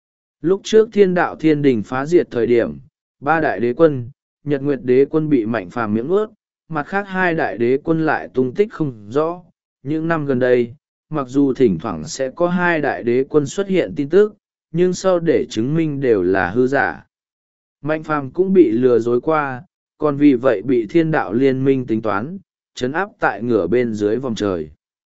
[SPEAKER 1] Lúc trước thiên đạo thiên đình phá diệt thời điểm, 3 đại đế quân, Nhật Nguyệt đế quân bị Mạnh Phàm miễng ướt, mặt khác 2 đại đế quân lại tung tích không rõ. Những năm gần đây, mặc dù thỉnh thoảng sẽ có 2 đại đế quân xuất hiện tin tức, nhưng sau để chứng minh đều là hư giả. Mạnh Phàm cũng bị lừa dối qua, còn vì vậy bị thiên đạo liên minh tính toán, trấn áp tại ngửa bên dưới vòng trời.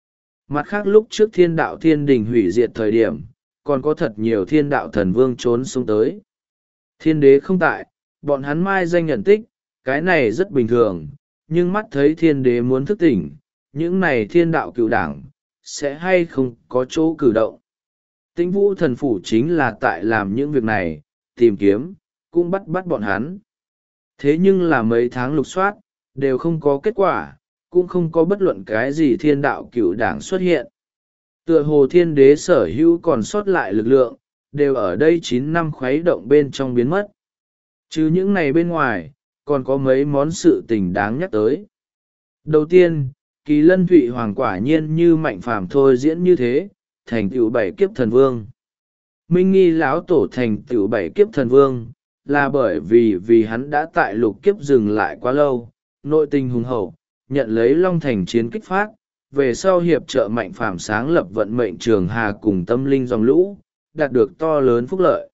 [SPEAKER 1] Mặt khác lúc trước thiên đạo thiên đình hủy diệt thời điểm, còn có thật nhiều thiên đạo thần vương trốn xuống tới. Thiên đế không tại, bọn hắn mai danh nhận tích, cái này rất bình thường, nhưng mắt thấy thiên đế muốn thức tỉnh, những này thiên đạo cựu đảng, sẽ hay không có chỗ cử động. Tĩnh Vũ Thần Phủ chính là tại làm những việc này, tìm kiếm, cũng bắt bọn hắn. Thế nhưng là mấy tháng lục soát, đều không có kết quả, cũng không có bất luận cái gì thiên đạo cựu đảng xuất hiện. Tựa hồ thiên đế sở hữu còn sót lại lực lượng, đều ở đây 9 năm khuấy động bên trong biến mất. Chứ những này bên ngoài, còn có mấy món sự tình đáng nhắc tới. Đầu tiên, Kỳ Lân Thụy Hoàng quả nhiên như Mạnh Phàm thôi diễn như thế, thành tựu 7 kiếp thần vương. Minh Nghi lão tổ thành tựu 7 kiếp thần vương, là bởi vì hắn đã tại lục kiếp dừng lại quá lâu, nội tình hùng hậu, nhận lấy Long Thành chiến kích phát, về sau hiệp trợ Mạnh Phàm sáng lập vận mệnh trường hà cùng tâm linh dòng lũ, đạt được to lớn phúc lợi.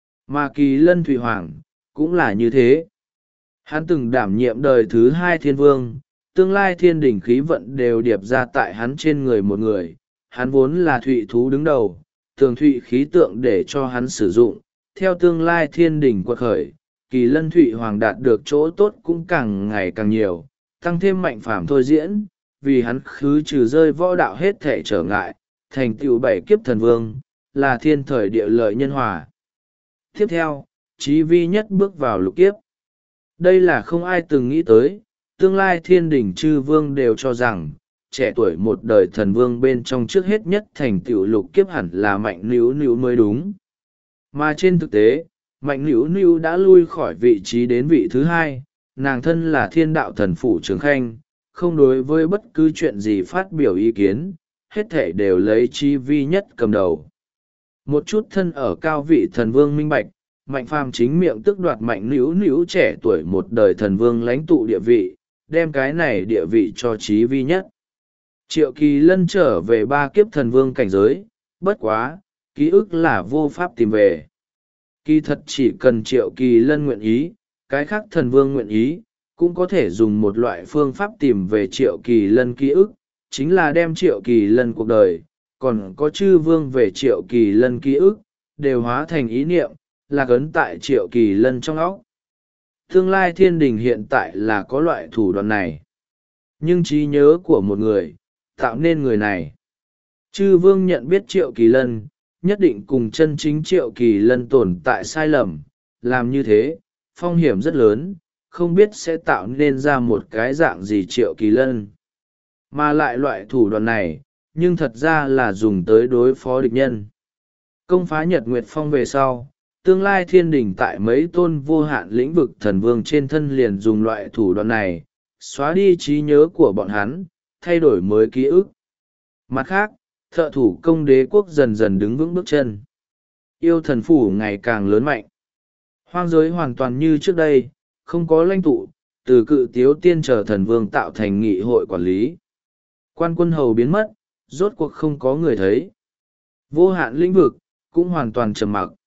[SPEAKER 1] Mà Kỳ Lân Thụy Hoàng, cũng là như thế. Hắn từng đảm nhiệm đời thứ 2 thiên vương, tương lai thiên đình khí vận đều điệp ra tại hắn trên người một người. Hắn vốn là thụy thú đứng đầu, tường thụy khí tượng để cho hắn sử dụng. Theo tương lai thiên đình quật khởi, kỳ lân thụy hoàng đạt được chỗ tốt cũng càng ngày càng nhiều, tăng thêm mạnh phàm thôi diễn, vì hắn khứ trừ rơi võ đạo hết thể trở ngại, thành tựu 7 kiếp thần vương, là thiên thời địa lợi nhân hòa. Tiếp theo, Chí Vi nhất bước vào lục kiếp. Đây là không ai từng nghĩ tới, tương lai thiên đình chư vương đều cho rằng, trẻ tuổi một đời thần vương bên trong trước hết nhất thành tựu lục kiếp hẳn là Mạnh Nữu Nữu mới đúng. Mà trên thực tế, Mạnh Nữu Nữu đã lui khỏi vị trí đến vị thứ hai, nàng thân là thiên đạo thần phủ Trường Khanh, không đối với bất cứ chuyện gì phát biểu ý kiến, hết thể đều lấy Chí Vi nhất cầm đầu. Một chút thân ở cao vị thần vương minh bạch, Mạnh Phàm chính miệng tước đoạt Mạnh Nữu Nữu trẻ tuổi một đời thần vương lãnh tụ địa vị, đem cái này địa vị cho Chí Vi nhất. Triệu Kỳ Lân trở về 3 kiếp thần vương cảnh giới, bất quá, ký ức là vô pháp tìm về. Kỳ thật chỉ cần Triệu Kỳ Lân nguyện ý, cái khác thần vương nguyện ý, cũng có thể dùng một loại phương pháp tìm về Triệu Kỳ Lân ký ức, chính là đem Triệu Kỳ Lân cuộc đời, còn có chư vương về Triệu Kỳ Lân ký ức, đều hóa thành ý niệm, lạc ấn tại Triệu Kỳ Lân trong óc. Tương lai thiên đình hiện tại là có loại thủ đoạn này. Nhưng trí nhớ của một người, tạo nên người này. Chư vương nhận biết Triệu Kỳ Lân, nhất định cùng chân chính Triệu Kỳ Lân tồn tại sai lầm, làm như thế, phong hiểm rất lớn, không biết sẽ tạo nên ra một cái dạng gì Triệu Kỳ Lân. Mà lại loại thủ đoạn này, nhưng thật ra là dùng tới đối phó địch nhân. Công phá Nhật Nguyệt Phong về sau, tương lai thiên đình tại mấy tôn vô hạn lĩnh vực thần vương trên thân liền dùng loại thủ đoạn này, xóa đi trí nhớ của bọn hắn, thay đổi mới ký ức. Mặt khác, thợ thủ công đế quốc dần dần đứng vững bước chân. Yêu thần phủ ngày càng lớn mạnh. Hoang giới hoàn toàn như trước đây, không có lãnh tụ, từ Cự Tiếu Tiên trở thần vương tạo thành nghị hội quản lý. Quan quân hầu biến mất, rốt cuộc không có người thấy. Vô hạn lĩnh vực, cũng hoàn toàn trầm mặc.